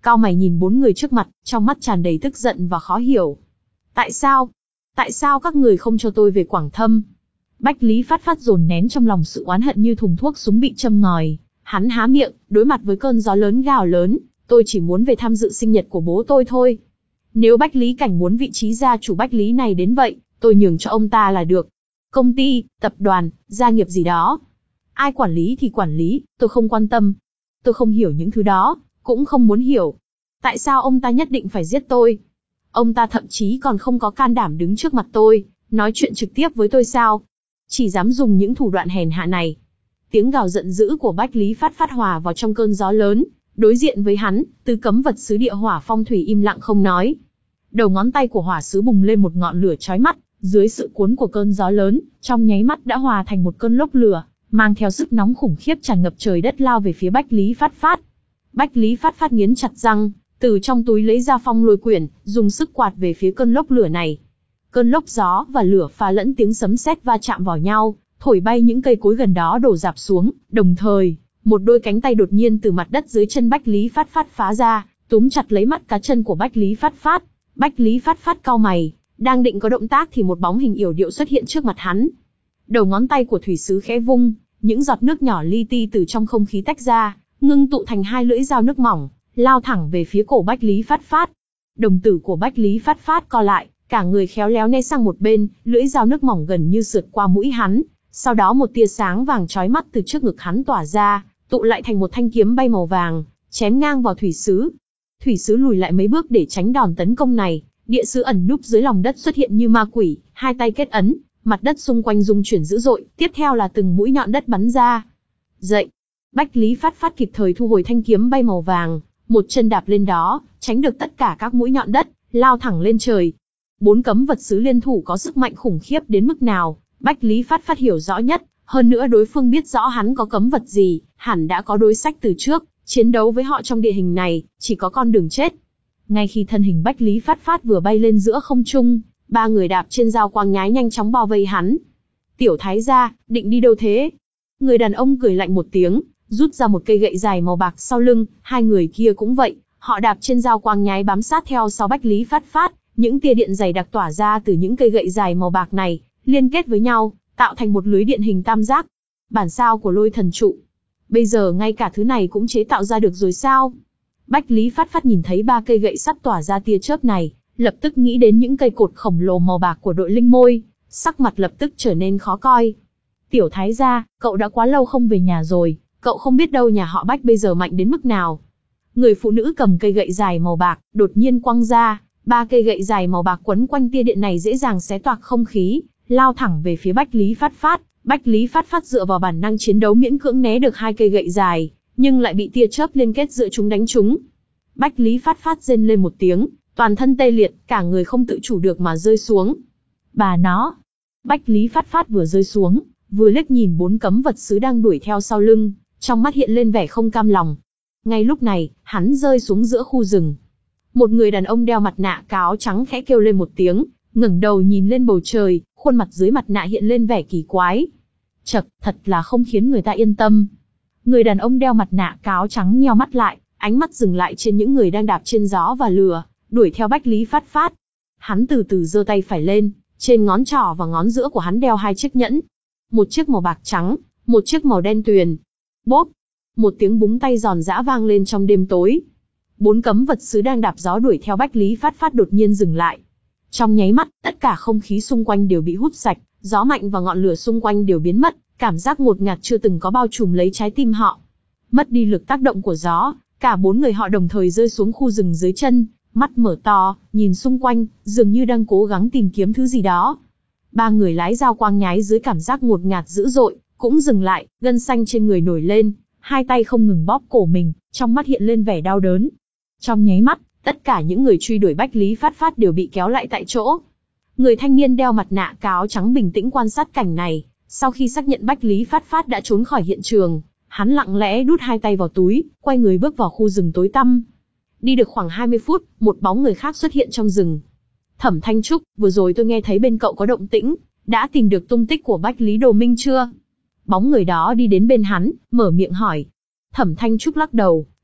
Cao mày nhìn bốn người trước mặt, trong mắt tràn đầy tức giận và khó hiểu. Tại sao? Tại sao các người không cho tôi về Quảng Thâm? Bách Lý Phát Phát dồn nén trong lòng sự oán hận như thùng thuốc súng bị châm ngòi. Hắn há miệng, đối mặt với cơn gió lớn gào lớn, tôi chỉ muốn về tham dự sinh nhật của bố tôi thôi. Nếu Bách Lý Cảnh muốn vị trí gia chủ Bách Lý này đến vậy, tôi nhường cho ông ta là được. Công ty, tập đoàn, gia nghiệp gì đó. Ai quản lý thì quản lý, tôi không quan tâm. Tôi không hiểu những thứ đó, cũng không muốn hiểu. Tại sao ông ta nhất định phải giết tôi? Ông ta thậm chí còn không có can đảm đứng trước mặt tôi, nói chuyện trực tiếp với tôi sao? Chỉ dám dùng những thủ đoạn hèn hạ này. Tiếng gào giận dữ của Bách Lý Phát Phát hòa vào trong cơn gió lớn. Đối diện với hắn, Tứ Cấm Vật Sứ Địa Hỏa Phong Thủy im lặng không nói. Đầu ngón tay của hỏa sứ bùng lên một ngọn lửa chói mắt, dưới sự cuốn của cơn gió lớn, trong nháy mắt đã hòa thành một cơn lốc lửa, mang theo sức nóng khủng khiếp tràn ngập trời đất lao về phía Bách Lý Phát Phát. Bách Lý Phát Phát nghiến chặt răng, từ trong túi lấy ra phong lôi quyển, dùng sức quạt về phía cơn lốc lửa này. Cơn lốc gió và lửa pha lẫn tiếng sấm sét va chạm vào nhau, thổi bay những cây cối gần đó đổ rạp xuống, đồng thời, một đôi cánh tay đột nhiên từ mặt đất dưới chân Bách Lý Phát Phát phá ra, túm chặt lấy mắt cá chân của Bách Lý Phát Phát. Bách Lý Phát Phát cau mày, đang định có động tác thì một bóng hình yểu điệu xuất hiện trước mặt hắn. Đầu ngón tay của thủy sứ khẽ vung, những giọt nước nhỏ li ti từ trong không khí tách ra, ngưng tụ thành hai lưỡi dao nước mỏng, lao thẳng về phía cổ Bách Lý Phát Phát. Đồng tử của Bách Lý Phát Phát co lại, cả người khéo léo né sang một bên, lưỡi dao nước mỏng gần như sượt qua mũi hắn. Sau đó một tia sáng vàng chói mắt từ trước ngực hắn tỏa ra, tụ lại thành một thanh kiếm bay màu vàng, chém ngang vào thủy sứ. Thủy sứ lùi lại mấy bước để tránh đòn tấn công này. Địa sứ ẩn núp dưới lòng đất xuất hiện như ma quỷ, hai tay kết ấn, mặt đất xung quanh rung chuyển dữ dội, tiếp theo là từng mũi nhọn đất bắn ra. Dậy! Bách Lý Phát Phát kịp thời thu hồi thanh kiếm bay màu vàng, một chân đạp lên đó, tránh được tất cả các mũi nhọn đất, lao thẳng lên trời. Bốn cấm vật sứ liên thủ có sức mạnh khủng khiếp đến mức nào, Bách Lý Phát Phát hiểu rõ nhất, hơn nữa đối phương biết rõ hắn có cấm vật gì, hẳn đã có đối sách từ trước, chiến đấu với họ trong địa hình này, chỉ có con đường chết. Ngay khi thân hình Bách Lý Phát Phát vừa bay lên giữa không trung, ba người đạp trên dao quang nhái nhanh chóng bao vây hắn. Tiểu thái gia, định đi đâu thế? Người đàn ông cười lạnh một tiếng, rút ra một cây gậy dài màu bạc sau lưng, hai người kia cũng vậy, họ đạp trên dao quang nhái bám sát theo sau Bách Lý Phát Phát, những tia điện dày đặc tỏa ra từ những cây gậy dài màu bạc này, liên kết với nhau, tạo thành một lưới điện hình tam giác. Bản sao của Lôi Thần Trụ. Bây giờ ngay cả thứ này cũng chế tạo ra được rồi sao? Bách Lý Phát Phát nhìn thấy ba cây gậy sắt tỏa ra tia chớp này, lập tức nghĩ đến những cây cột khổng lồ màu bạc của đội linh môi, sắc mặt lập tức trở nên khó coi. Tiểu thái gia, cậu đã quá lâu không về nhà rồi, cậu không biết đâu nhà họ Bách bây giờ mạnh đến mức nào. Người phụ nữ cầm cây gậy dài màu bạc, đột nhiên quăng ra, ba cây gậy dài màu bạc quấn quanh tia điện này dễ dàng xé toạc không khí, lao thẳng về phía Bách Lý Phát Phát. Bách Lý Phát Phát dựa vào bản năng chiến đấu miễn cưỡng né được hai cây gậy dài, nhưng lại bị tia chớp liên kết giữa chúng đánh trúng. Bách Lý Phát Phát rên lên một tiếng, toàn thân tê liệt, cả người không tự chủ được mà rơi xuống. Bà nó! Bách Lý Phát Phát vừa rơi xuống, vừa liếc nhìn bốn cấm vật sứ đang đuổi theo sau lưng, trong mắt hiện lên vẻ không cam lòng. Ngay lúc này, hắn rơi xuống giữa khu rừng. Một người đàn ông đeo mặt nạ áo trắng khẽ kêu lên một tiếng, ngẩng đầu nhìn lên bầu trời, khuôn mặt dưới mặt nạ hiện lên vẻ kỳ quái. Chậc, thật là không khiến người ta yên tâm. Người đàn ông đeo mặt nạ áo trắng nheo mắt lại, ánh mắt dừng lại trên những người đang đạp trên gió và lửa, đuổi theo Bách Lý Phát Phát. Hắn từ từ giơ tay phải lên, trên ngón trỏ và ngón giữa của hắn đeo hai chiếc nhẫn. Một chiếc màu bạc trắng, một chiếc màu đen tuyền. Bốp! Một tiếng búng tay giòn giã vang lên trong đêm tối. Bốn cấm vật sứ đang đạp gió đuổi theo Bách Lý Phát Phát đột nhiên dừng lại. Trong nháy mắt, tất cả không khí xung quanh đều bị hút sạch, gió mạnh và ngọn lửa xung quanh đều biến mất, cảm giác ngột ngạt chưa từng có bao trùm lấy trái tim họ. Mất đi lực tác động của gió, cả bốn người họ đồng thời rơi xuống khu rừng dưới chân, mắt mở to, nhìn xung quanh, dường như đang cố gắng tìm kiếm thứ gì đó. Ba người lái dao quang nhái dưới cảm giác ngột ngạt dữ dội, cũng dừng lại, gân xanh trên người nổi lên, hai tay không ngừng bóp cổ mình, trong mắt hiện lên vẻ đau đớn. Trong nháy mắt, tất cả những người truy đuổi Bách Lý Phát Phát đều bị kéo lại tại chỗ. Người thanh niên đeo mặt nạ áo trắng bình tĩnh quan sát cảnh này, sau khi xác nhận Bách Lý Phát Phát đã trốn khỏi hiện trường, hắn lặng lẽ đút hai tay vào túi, quay người bước vào khu rừng tối tăm. Đi được khoảng hai mươi phút, một bóng người khác xuất hiện trong rừng. Thẩm Thanh Trúc, vừa rồi tôi nghe thấy bên cậu có động tĩnh, đã tìm được tung tích của Bách Lý Đồ Minh chưa? Bóng người đó đi đến bên hắn, mở miệng hỏi. Thẩm Thanh Trúc lắc đầu,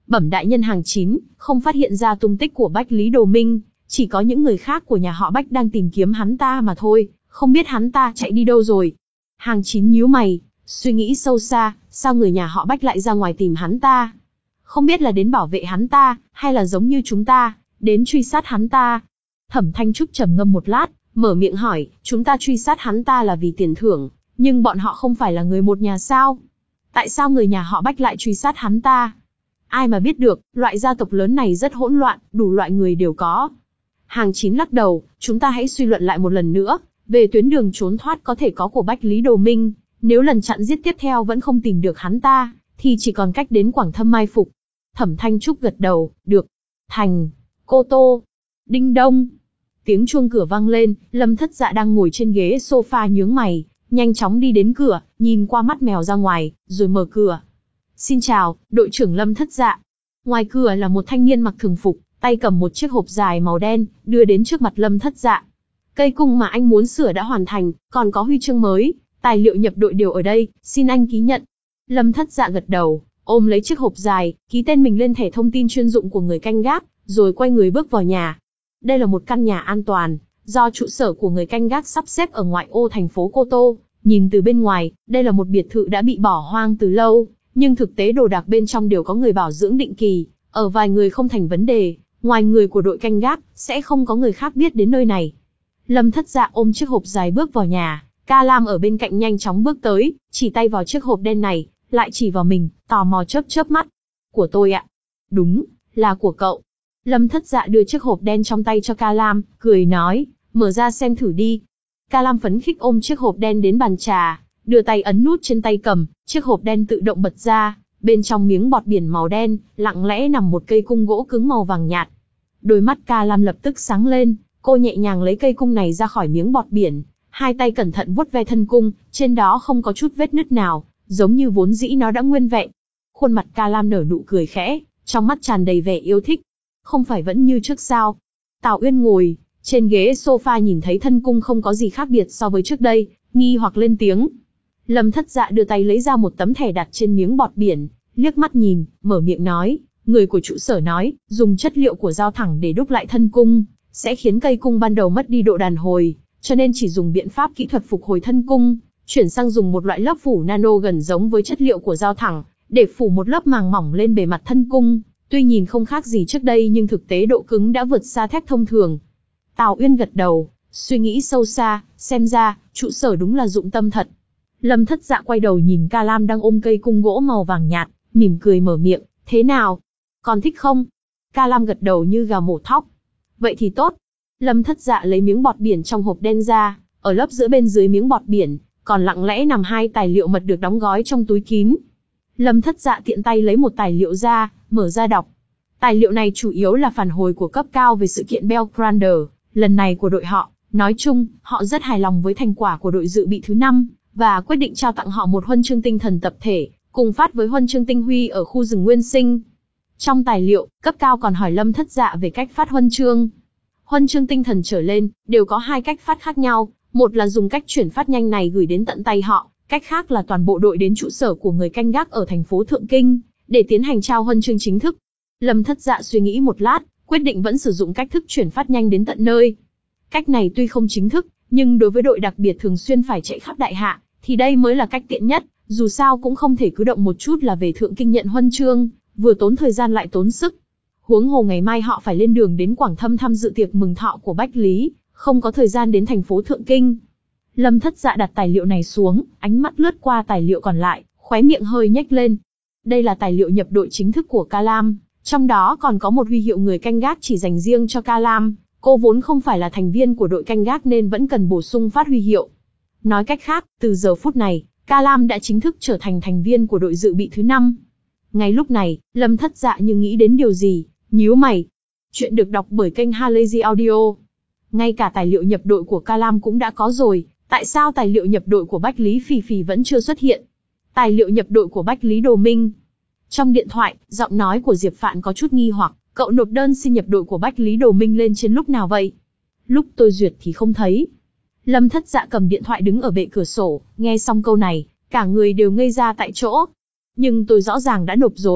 Bẩm đại nhân hàng chín, không phát hiện ra tung tích của Bách Lý Đồ Minh, chỉ có những người khác của nhà họ Bách đang tìm kiếm hắn ta mà thôi, không biết hắn ta chạy đi đâu rồi. Hàng chín nhíu mày, suy nghĩ sâu xa, sao người nhà họ Bách lại ra ngoài tìm hắn ta? Không biết là đến bảo vệ hắn ta, hay là giống như chúng ta, đến truy sát hắn ta? Thẩm Thanh Trúc trầm ngâm một lát, mở miệng hỏi, chúng ta truy sát hắn ta là vì tiền thưởng, nhưng bọn họ không phải là người một nhà sao? Tại sao người nhà họ Bách lại truy sát hắn ta? Ai mà biết được, loại gia tộc lớn này rất hỗn loạn, đủ loại người đều có. Hàng chín lắc đầu, chúng ta hãy suy luận lại một lần nữa, về tuyến đường trốn thoát có thể có của Bách Lý Đồ Minh, nếu lần chặn giết tiếp theo vẫn không tìm được hắn ta, thì chỉ còn cách đến Quảng Thâm mai phục. Thẩm Thanh Trúc gật đầu, được. Thành, Cô Tô, Đinh Đông. Tiếng chuông cửa vang lên, Lâm Thất Dạ đang ngồi trên ghế sofa nhướng mày, nhanh chóng đi đến cửa, nhìn qua mắt mèo ra ngoài, rồi mở cửa. Xin chào, đội trưởng Lâm Thất Dạ. Ngoài cửa là một thanh niên mặc thường phục, tay cầm một chiếc hộp dài màu đen, đưa đến trước mặt Lâm Thất Dạ. Cây cung mà anh muốn sửa đã hoàn thành, còn có huy chương mới, tài liệu nhập đội đều ở đây, xin anh ký nhận. Lâm Thất Dạ gật đầu, ôm lấy chiếc hộp dài, ký tên mình lên thẻ thông tin chuyên dụng của người canh gác, rồi quay người bước vào nhà. Đây là một căn nhà an toàn, do trụ sở của người canh gác sắp xếp ở ngoại ô thành phố Cô Tô. Nhìn từ bên ngoài, đây là một biệt thự đã bị bỏ hoang từ lâu, nhưng thực tế đồ đạc bên trong đều có người bảo dưỡng định kỳ, ở vài người không thành vấn đề, ngoài người của đội canh gác, sẽ không có người khác biết đến nơi này. Lâm Thất Dạ ôm chiếc hộp dài bước vào nhà, Ca Lam ở bên cạnh nhanh chóng bước tới, chỉ tay vào chiếc hộp đen này, lại chỉ vào mình, tò mò chớp chớp mắt. Của tôi ạ. Đúng, là của cậu. Lâm Thất Dạ đưa chiếc hộp đen trong tay cho Ca Lam, cười nói, mở ra xem thử đi. Ca Lam phấn khích ôm chiếc hộp đen đến bàn trà, đưa tay ấn nút trên tay cầm, chiếc hộp đen tự động bật ra, bên trong miếng bọt biển màu đen, lặng lẽ nằm một cây cung gỗ cứng màu vàng nhạt. Đôi mắt Ca Lam lập tức sáng lên, cô nhẹ nhàng lấy cây cung này ra khỏi miếng bọt biển, hai tay cẩn thận vuốt ve thân cung, trên đó không có chút vết nứt nào, giống như vốn dĩ nó đã nguyên vẹn. Khuôn mặt Ca Lam nở nụ cười khẽ, trong mắt tràn đầy vẻ yêu thích. Không phải vẫn như trước sao? Tào Uyên ngồi trên ghế sofa nhìn thấy thân cung không có gì khác biệt so với trước đây, nghi hoặc lên tiếng. Lâm Thất Dạ đưa tay lấy ra một tấm thẻ đặt trên miếng bọt biển, liếc mắt nhìn, mở miệng nói, người của trụ sở nói, dùng chất liệu của dao thẳng để đúc lại thân cung, sẽ khiến cây cung ban đầu mất đi độ đàn hồi, cho nên chỉ dùng biện pháp kỹ thuật phục hồi thân cung, chuyển sang dùng một loại lớp phủ nano gần giống với chất liệu của dao thẳng, để phủ một lớp màng mỏng lên bề mặt thân cung. Tuy nhìn không khác gì trước đây nhưng thực tế độ cứng đã vượt xa thép thông thường. Tào Uyên gật đầu, suy nghĩ sâu xa, xem ra, trụ sở đúng là dụng tâm thật. Lâm Thất Dạ quay đầu nhìn Ca Lam đang ôm cây cung gỗ màu vàng nhạt, mỉm cười mở miệng, thế nào? Còn thích không? Ca Lam gật đầu như gà mổ thóc. Vậy thì tốt. Lâm Thất Dạ lấy miếng bọt biển trong hộp đen ra, ở lớp giữa bên dưới miếng bọt biển, còn lặng lẽ nằm hai tài liệu mật được đóng gói trong túi kín. Lâm Thất Dạ tiện tay lấy một tài liệu ra, mở ra đọc. Tài liệu này chủ yếu là phản hồi của cấp cao về sự kiện Belgrander, lần này của đội họ. Nói chung, họ rất hài lòng với thành quả của đội dự bị thứ năm, và quyết định trao tặng họ một huân chương tinh thần tập thể, cùng phát với huân chương tinh huy ở khu rừng nguyên sinh. Trong tài liệu, cấp cao còn hỏi Lâm Thất Dạ về cách phát huân chương. Huân chương tinh thần trở lên, đều có hai cách phát khác nhau, một là dùng cách chuyển phát nhanh này gửi đến tận tay họ, cách khác là toàn bộ đội đến trụ sở của người canh gác ở thành phố Thượng Kinh, để tiến hành trao huân chương chính thức. Lâm Thất Dạ suy nghĩ một lát, quyết định vẫn sử dụng cách thức chuyển phát nhanh đến tận nơi. Cách này tuy không chính thức, nhưng đối với đội đặc biệt thường xuyên phải chạy khắp đại hạ, thì đây mới là cách tiện nhất, dù sao cũng không thể cứ động một chút là về Thượng Kinh nhận huân chương, vừa tốn thời gian lại tốn sức. Huống hồ ngày mai họ phải lên đường đến Quảng Thâm tham dự tiệc mừng thọ của Bách Lý, không có thời gian đến thành phố Thượng Kinh. Lâm Thất Dạ đặt tài liệu này xuống, ánh mắt lướt qua tài liệu còn lại, khóe miệng hơi nhếch lên. Đây là tài liệu nhập đội chính thức của Ca Lam, trong đó còn có một huy hiệu người canh gác chỉ dành riêng cho Ca Lam. Cô vốn không phải là thành viên của đội canh gác nên vẫn cần bổ sung phát huy hiệu. Nói cách khác, từ giờ phút này, Ca Lam đã chính thức trở thành thành viên của đội dự bị thứ năm. Ngay lúc này, Lâm Thất Dạ như nghĩ đến điều gì, nhíu mày. Chuyện được đọc bởi kênh Halazy Audio. Ngay cả tài liệu nhập đội của Ca Lam cũng đã có rồi, tại sao tài liệu nhập đội của Bách Lý Phì Phì vẫn chưa xuất hiện? Tài liệu nhập đội của Bách Lý Đồ Minh. Trong điện thoại, giọng nói của Diệp Phạn có chút nghi hoặc, cậu nộp đơn xin nhập đội của Bách Lý Đồ Minh lên trên lúc nào vậy? Lúc tôi duyệt thì không thấy. Lâm Thất Dạ cầm điện thoại đứng ở bệ cửa sổ, nghe xong câu này, cả người đều ngây ra tại chỗ. Nhưng tôi rõ ràng đã nộp rồi,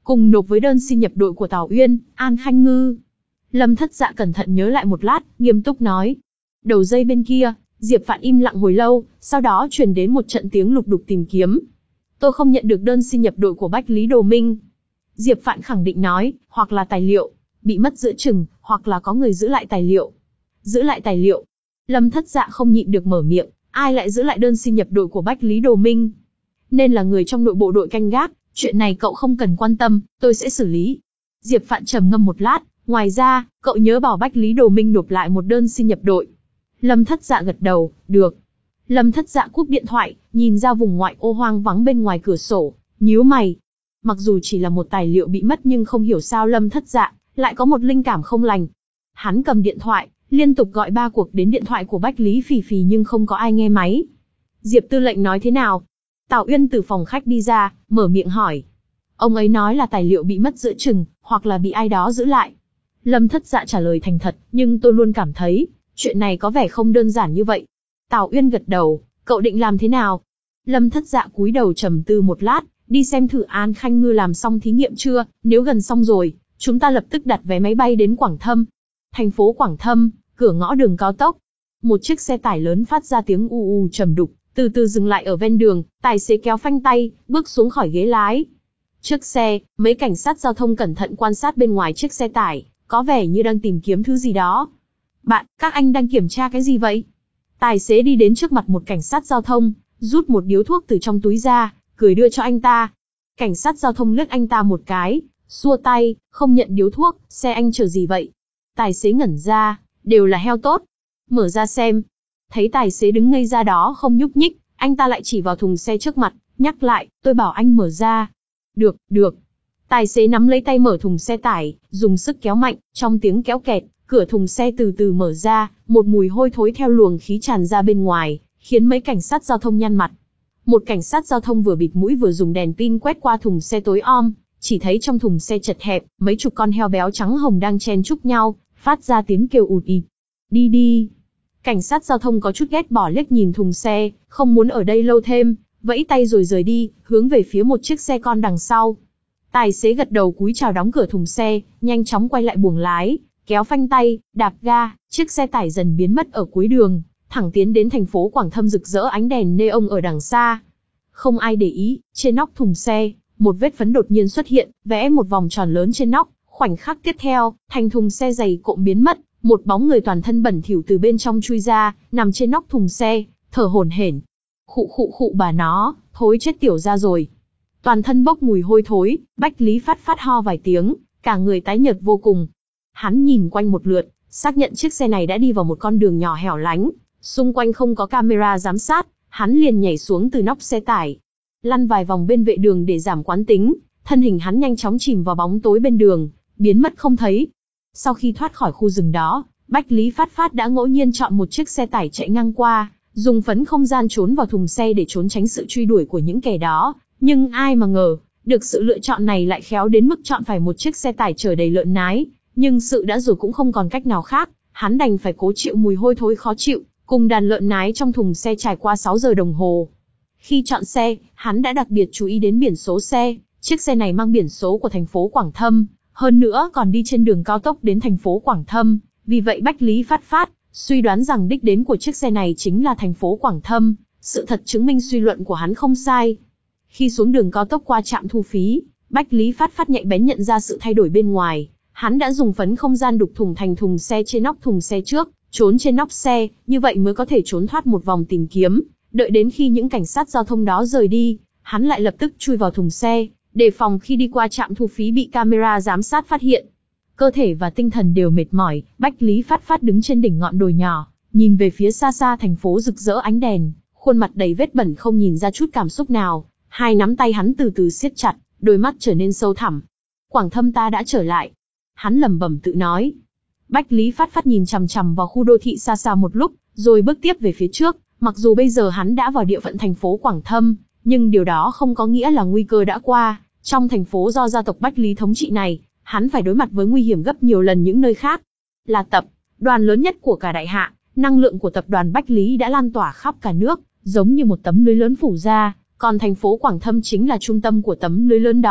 cùng nộp với đơn xin nhập đội của Tào Uyên, An Khanh Ngư. Lâm Thất Dạ cẩn thận nhớ lại một lát, nghiêm túc nói. Đầu dây bên kia, Diệp Phạn im lặng hồi lâu, sau đó truyền đến một trận tiếng lục đục tìm kiếm. Tôi không nhận được đơn xin nhập đội của Bách Lý Đồ Minh. Diệp Phạn khẳng định nói, hoặc là tài liệu bị mất giữa chừng, hoặc là có người giữ lại tài liệu. Giữ lại tài liệu. Lâm Thất Dạ không nhịn được mở miệng, ai lại giữ lại đơn xin nhập đội của Bách Lý Đồ Minh? Nên là người trong nội bộ đội canh gác, chuyện này cậu không cần quan tâm, tôi sẽ xử lý. Diệp Phạn trầm ngâm một lát, ngoài ra, cậu nhớ bảo Bách Lý Đồ Minh nộp lại một đơn xin nhập đội. Lâm Thất Dạ gật đầu, được. Lâm Thất Dạ cúp điện thoại, nhìn ra vùng ngoại ô hoang vắng bên ngoài cửa sổ, nhíu mày. Mặc dù chỉ là một tài liệu bị mất nhưng không hiểu sao Lâm Thất Dạ lại có một linh cảm không lành. Hắn cầm điện thoại, liên tục gọi ba cuộc đến điện thoại của Bách Lý Phỉ Phỉ nhưng không có ai nghe máy. Diệp tư lệnh nói thế nào? Tào Uyên từ phòng khách đi ra, mở miệng hỏi. Ông ấy nói là tài liệu bị mất giữa chừng, hoặc là bị ai đó giữ lại. Lâm Thất Dạ trả lời thành thật, nhưng tôi luôn cảm thấy, chuyện này có vẻ không đơn giản như vậy. Tào Uyên gật đầu, cậu định làm thế nào? Lâm Thất Dạ cúi đầu trầm tư một lát, đi xem thử An Khanh Ngư làm xong thí nghiệm chưa, nếu gần xong rồi, chúng ta lập tức đặt vé máy bay đến Quảng Thâm. Thành phố Quảng Thâm, cửa ngõ đường cao tốc. Một chiếc xe tải lớn phát ra tiếng u u trầm đục, từ từ dừng lại ở ven đường, tài xế kéo phanh tay, bước xuống khỏi ghế lái. Trước xe, mấy cảnh sát giao thông cẩn thận quan sát bên ngoài chiếc xe tải, có vẻ như đang tìm kiếm thứ gì đó. Bạn, các anh đang kiểm tra cái gì vậy? Tài xế đi đến trước mặt một cảnh sát giao thông, rút một điếu thuốc từ trong túi ra, cười đưa cho anh ta. Cảnh sát giao thông liếc anh ta một cái, xua tay, không nhận điếu thuốc, xe anh chở gì vậy? Tài xế ngẩn ra, đều là heo tốt. Mở ra xem. Thấy tài xế đứng ngây ra đó không nhúc nhích, anh ta lại chỉ vào thùng xe trước mặt, nhắc lại, tôi bảo anh mở ra. Được, được. Tài xế nắm lấy tay mở thùng xe tải, dùng sức kéo mạnh, trong tiếng kéo kẹt, cửa thùng xe từ từ mở ra, một mùi hôi thối theo luồng khí tràn ra bên ngoài, khiến mấy cảnh sát giao thông nhăn mặt. Một cảnh sát giao thông vừa bịt mũi vừa dùng đèn pin quét qua thùng xe tối om, chỉ thấy trong thùng xe chật hẹp, mấy chục con heo béo trắng hồng đang chen chúc nhau, phát ra tiếng kêu ụt ịt. Đi đi. Cảnh sát giao thông có chút ghét bỏ liếc nhìn thùng xe, không muốn ở đây lâu thêm, vẫy tay rồi rời đi, hướng về phía một chiếc xe con đằng sau. Tài xế gật đầu cúi chào đóng cửa thùng xe, nhanh chóng quay lại buồng lái, kéo phanh tay, đạp ga, chiếc xe tải dần biến mất ở cuối đường, thẳng tiến đến thành phố Quảng Thâm rực rỡ ánh đèn neon ở đằng xa. Không ai để ý, trên nóc thùng xe, một vết phấn đột nhiên xuất hiện, vẽ một vòng tròn lớn trên nóc, khoảnh khắc tiếp theo, thành thùng xe dày cộm biến mất, một bóng người toàn thân bẩn thỉu từ bên trong chui ra, nằm trên nóc thùng xe, thở hổn hển. Khụ khụ khụ bà nó, thối chết tiểu ra rồi. Toàn thân bốc mùi hôi thối, Bách Lý Phát Phát ho vài tiếng, cả người tái nhợt vô cùng. Hắn nhìn quanh một lượt, xác nhận chiếc xe này đã đi vào một con đường nhỏ hẻo lánh, xung quanh không có camera giám sát, hắn liền nhảy xuống từ nóc xe tải. Lăn vài vòng bên vệ đường để giảm quán tính, thân hình hắn nhanh chóng chìm vào bóng tối bên đường, biến mất không thấy. Sau khi thoát khỏi khu rừng đó, Bách Lý Phát Phát đã ngẫu nhiên chọn một chiếc xe tải chạy ngang qua, dùng phấn không gian trốn vào thùng xe để trốn tránh sự truy đuổi của những kẻ đó. Nhưng ai mà ngờ, được sự lựa chọn này lại khéo đến mức chọn phải một chiếc xe tải chở đầy lợn nái. Nhưng sự đã rồi cũng không còn cách nào khác, hắn đành phải cố chịu mùi hôi thối khó chịu, cùng đàn lợn nái trong thùng xe trải qua sáu giờ đồng hồ. Khi chọn xe, hắn đã đặc biệt chú ý đến biển số xe, chiếc xe này mang biển số của thành phố Quảng Thâm, hơn nữa còn đi trên đường cao tốc đến thành phố Quảng Thâm, vì vậy Bách Lý Phát Phát suy đoán rằng đích đến của chiếc xe này chính là thành phố Quảng Thâm, sự thật chứng minh suy luận của hắn không sai. Khi xuống đường cao tốc qua trạm thu phí, Bách Lý Phát Phát nhạy bén nhận ra sự thay đổi bên ngoài, hắn đã dùng phấn không gian đục thủng thành thùng xe trên nóc thùng xe trước, trốn trên nóc xe, như vậy mới có thể trốn thoát một vòng tìm kiếm, đợi đến khi những cảnh sát giao thông đó rời đi, hắn lại lập tức chui vào thùng xe, đề phòng khi đi qua trạm thu phí bị camera giám sát phát hiện. Cơ thể và tinh thần đều mệt mỏi, Bách Lý Phát Phát đứng trên đỉnh ngọn đồi nhỏ, nhìn về phía xa xa thành phố rực rỡ ánh đèn, khuôn mặt đầy vết bẩn không nhìn ra chút cảm xúc nào, hai nắm tay hắn từ từ siết chặt, đôi mắt trở nên sâu thẳm. Quảng Thâm ta đã trở lại. Hắn lẩm bẩm tự nói. Bách Lý Phát Phát nhìn chằm chằm vào khu đô thị xa xa một lúc, rồi bước tiếp về phía trước, mặc dù bây giờ hắn đã vào địa phận thành phố Quảng Thâm, nhưng điều đó không có nghĩa là nguy cơ đã qua. Trong thành phố do gia tộc Bách Lý thống trị này, hắn phải đối mặt với nguy hiểm gấp nhiều lần những nơi khác. Là tập đoàn lớn nhất của cả Đại Hạ, năng lượng của tập đoàn Bách Lý đã lan tỏa khắp cả nước, giống như một tấm lưới lớn phủ ra, còn thành phố Quảng Thâm chính là trung tâm của tấm lưới lớn đó,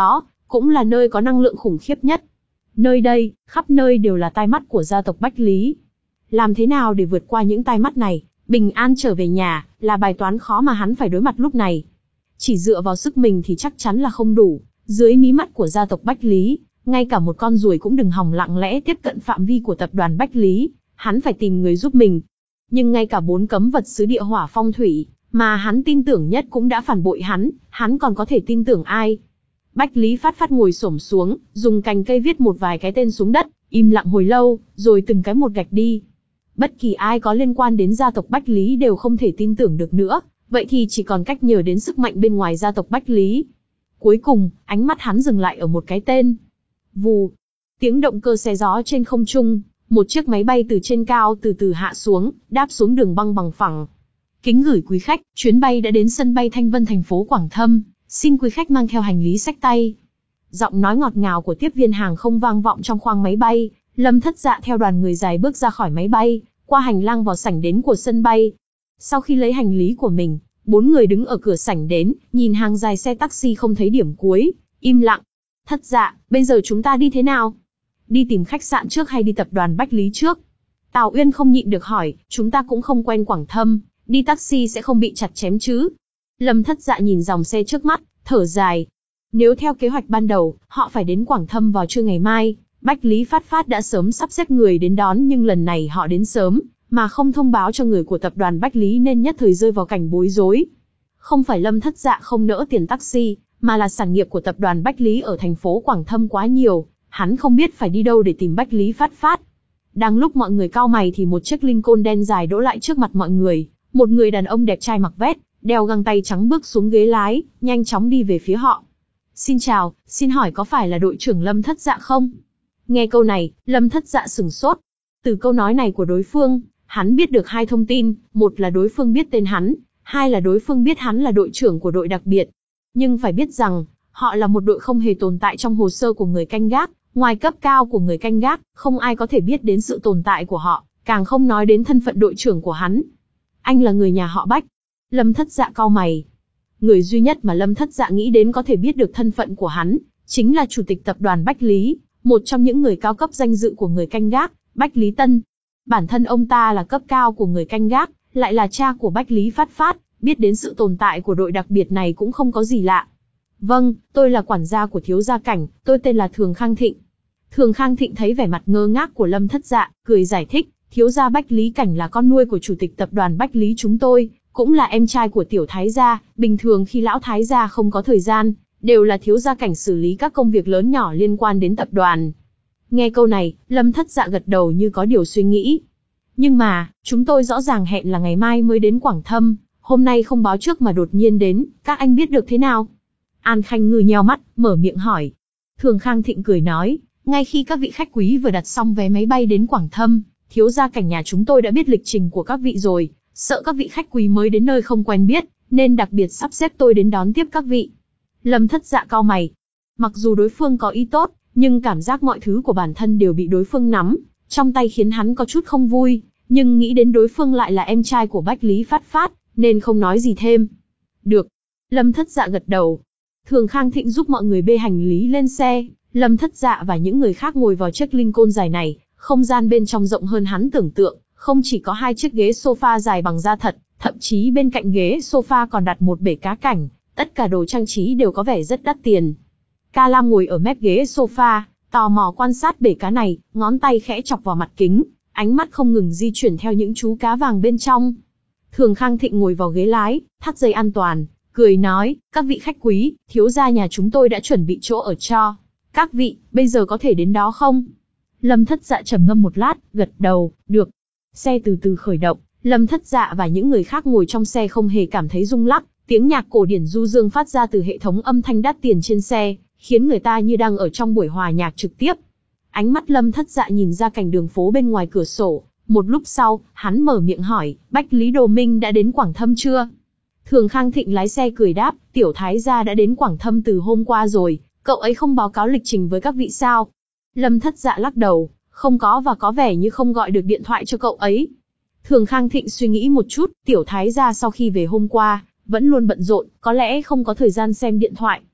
cũng là nơi có năng lượng khủng khiếp nhất. Nơi đây, khắp nơi đều là tai mắt của gia tộc Bách Lý. Làm thế nào để vượt qua những tai mắt này, bình an trở về nhà, là bài toán khó mà hắn phải đối mặt lúc này. Chỉ dựa vào sức mình thì chắc chắn là không đủ, dưới mí mắt của gia tộc Bách Lý, ngay cả một con ruồi cũng đừng hòng lặng lẽ tiếp cận phạm vi của tập đoàn Bách Lý, hắn phải tìm người giúp mình. Nhưng ngay cả bốn cấm vật xứ địa hỏa phong thủy, mà hắn tin tưởng nhất cũng đã phản bội hắn, hắn còn có thể tin tưởng ai? Bách Lý Phát Phát ngồi xổm xuống, dùng cành cây viết một vài cái tên xuống đất, im lặng hồi lâu, rồi từng cái một gạch đi. Bất kỳ ai có liên quan đến gia tộc Bách Lý đều không thể tin tưởng được nữa, vậy thì chỉ còn cách nhờ đến sức mạnh bên ngoài gia tộc Bách Lý. Cuối cùng, ánh mắt hắn dừng lại ở một cái tên. Vù. Tiếng động cơ xé gió trên không trung, một chiếc máy bay từ trên cao từ từ hạ xuống, đáp xuống đường băng bằng phẳng. Kính gửi quý khách, chuyến bay đã đến sân bay Thanh Vân thành phố Quảng Thâm, xin quý khách mang theo hành lý xách tay. Giọng nói ngọt ngào của tiếp viên hàng không vang vọng trong khoang máy bay, Lâm Thất Dạ theo đoàn người dài bước ra khỏi máy bay, qua hành lang vào sảnh đến của sân bay. Sau khi lấy hành lý của mình, bốn người đứng ở cửa sảnh đến, nhìn hàng dài xe taxi không thấy điểm cuối, im lặng. Thất Dạ, bây giờ chúng ta đi thế nào? Đi tìm khách sạn trước hay đi tập đoàn Bách Lý trước? Tào Uyên không nhịn được hỏi, chúng ta cũng không quen Quảng Thâm, đi taxi sẽ không bị chặt chém chứ? Lâm Thất Dạ nhìn dòng xe trước mắt, thở dài. Nếu theo kế hoạch ban đầu, họ phải đến Quảng Thâm vào trưa ngày mai, Bách Lý Phát Phát đã sớm sắp xếp người đến đón, nhưng lần này họ đến sớm, mà không thông báo cho người của tập đoàn Bách Lý nên nhất thời rơi vào cảnh bối rối. Không phải Lâm Thất Dạ không nỡ tiền taxi, mà là sản nghiệp của tập đoàn Bách Lý ở thành phố Quảng Thâm quá nhiều, hắn không biết phải đi đâu để tìm Bách Lý Phát Phát. Đang lúc mọi người cau mày thì một chiếc Lincoln đen dài đỗ lại trước mặt mọi người, một người đàn ông đẹp trai mặc vest, đeo găng tay trắng bước xuống ghế lái, nhanh chóng đi về phía họ. Xin chào, xin hỏi có phải là đội trưởng Lâm Thất Dạ không? Nghe câu này, Lâm Thất Dạ sửng sốt. Từ câu nói này của đối phương, hắn biết được hai thông tin, một là đối phương biết tên hắn, hai là đối phương biết hắn là đội trưởng của đội đặc biệt. Nhưng phải biết rằng, họ là một đội không hề tồn tại trong hồ sơ của người canh gác, ngoài cấp cao của người canh gác, không ai có thể biết đến sự tồn tại của họ, càng không nói đến thân phận đội trưởng của hắn. Anh là người nhà họ Bách. Lâm Thất Dạ cau mày. Người duy nhất mà Lâm Thất Dạ nghĩ đến có thể biết được thân phận của hắn, chính là chủ tịch tập đoàn Bách Lý, một trong những người cao cấp danh dự của người canh gác, Bách Lý Tân. Bản thân ông ta là cấp cao của người canh gác, lại là cha của Bách Lý Phát Phát, biết đến sự tồn tại của đội đặc biệt này cũng không có gì lạ. Vâng, tôi là quản gia của thiếu gia Cảnh, tôi tên là Thường Khang Thịnh. Thường Khang Thịnh thấy vẻ mặt ngơ ngác của Lâm Thất Dạ, cười giải thích, thiếu gia Bách Lý Cảnh là con nuôi của chủ tịch tập đoàn Bách Lý chúng tôi, cũng là em trai của tiểu thái gia, bình thường khi lão thái gia không có thời gian, đều là thiếu gia Cảnh xử lý các công việc lớn nhỏ liên quan đến tập đoàn. Nghe câu này, Lâm Thất Dạ gật đầu như có điều suy nghĩ. Nhưng mà, chúng tôi rõ ràng hẹn là ngày mai mới đến Quảng Thâm, hôm nay không báo trước mà đột nhiên đến, các anh biết được thế nào? An Khanh Ngư nheo mắt, mở miệng hỏi. Thường Khang Thịnh cười nói, ngay khi các vị khách quý vừa đặt xong vé máy bay đến Quảng Thâm, thiếu gia Cảnh nhà chúng tôi đã biết lịch trình của các vị rồi, sợ các vị khách quý mới đến nơi không quen biết, nên đặc biệt sắp xếp tôi đến đón tiếp các vị. Lâm Thất Dạ cau mày. Mặc dù đối phương có ý tốt, nhưng cảm giác mọi thứ của bản thân đều bị đối phương nắm trong tay khiến hắn có chút không vui, nhưng nghĩ đến đối phương lại là em trai của Bách Lý Phát Phát, nên không nói gì thêm. Được. Lâm Thất Dạ gật đầu. Thường Khang Thịnh giúp mọi người bê hành lý lên xe, Lâm Thất Dạ và những người khác ngồi vào chiếc Lincoln dài này, không gian bên trong rộng hơn hắn tưởng tượng, không chỉ có hai chiếc ghế sofa dài bằng da thật, thậm chí bên cạnh ghế sofa còn đặt một bể cá cảnh, tất cả đồ trang trí đều có vẻ rất đắt tiền. Ca Lam ngồi ở mép ghế sofa, tò mò quan sát bể cá này, ngón tay khẽ chọc vào mặt kính, ánh mắt không ngừng di chuyển theo những chú cá vàng bên trong. Thường Khang Thịnh ngồi vào ghế lái, thắt dây an toàn, cười nói, các vị khách quý, thiếu gia nhà chúng tôi đã chuẩn bị chỗ ở cho các vị, bây giờ có thể đến đó không? Lâm Thất Dạ trầm ngâm một lát, gật đầu, được. Xe từ từ khởi động, Lâm Thất Dạ và những người khác ngồi trong xe không hề cảm thấy rung lắc, tiếng nhạc cổ điển du dương phát ra từ hệ thống âm thanh đắt tiền trên xe, khiến người ta như đang ở trong buổi hòa nhạc trực tiếp. Ánh mắt Lâm Thất Dạ nhìn ra cảnh đường phố bên ngoài cửa sổ, một lúc sau, hắn mở miệng hỏi, Bách Lý Đồ Minh đã đến Quảng Thâm chưa? Thường Khang Thịnh lái xe cười đáp, tiểu thái gia đã đến Quảng Thâm từ hôm qua rồi, cậu ấy không báo cáo lịch trình với các vị sao? Lâm Thất Dạ lắc đầu, không có và có vẻ như không gọi được điện thoại cho cậu ấy. Thường Khang Thịnh suy nghĩ một chút, tiểu thái gia sau khi về hôm qua, vẫn luôn bận rộn, có lẽ không có thời gian xem điện thoại.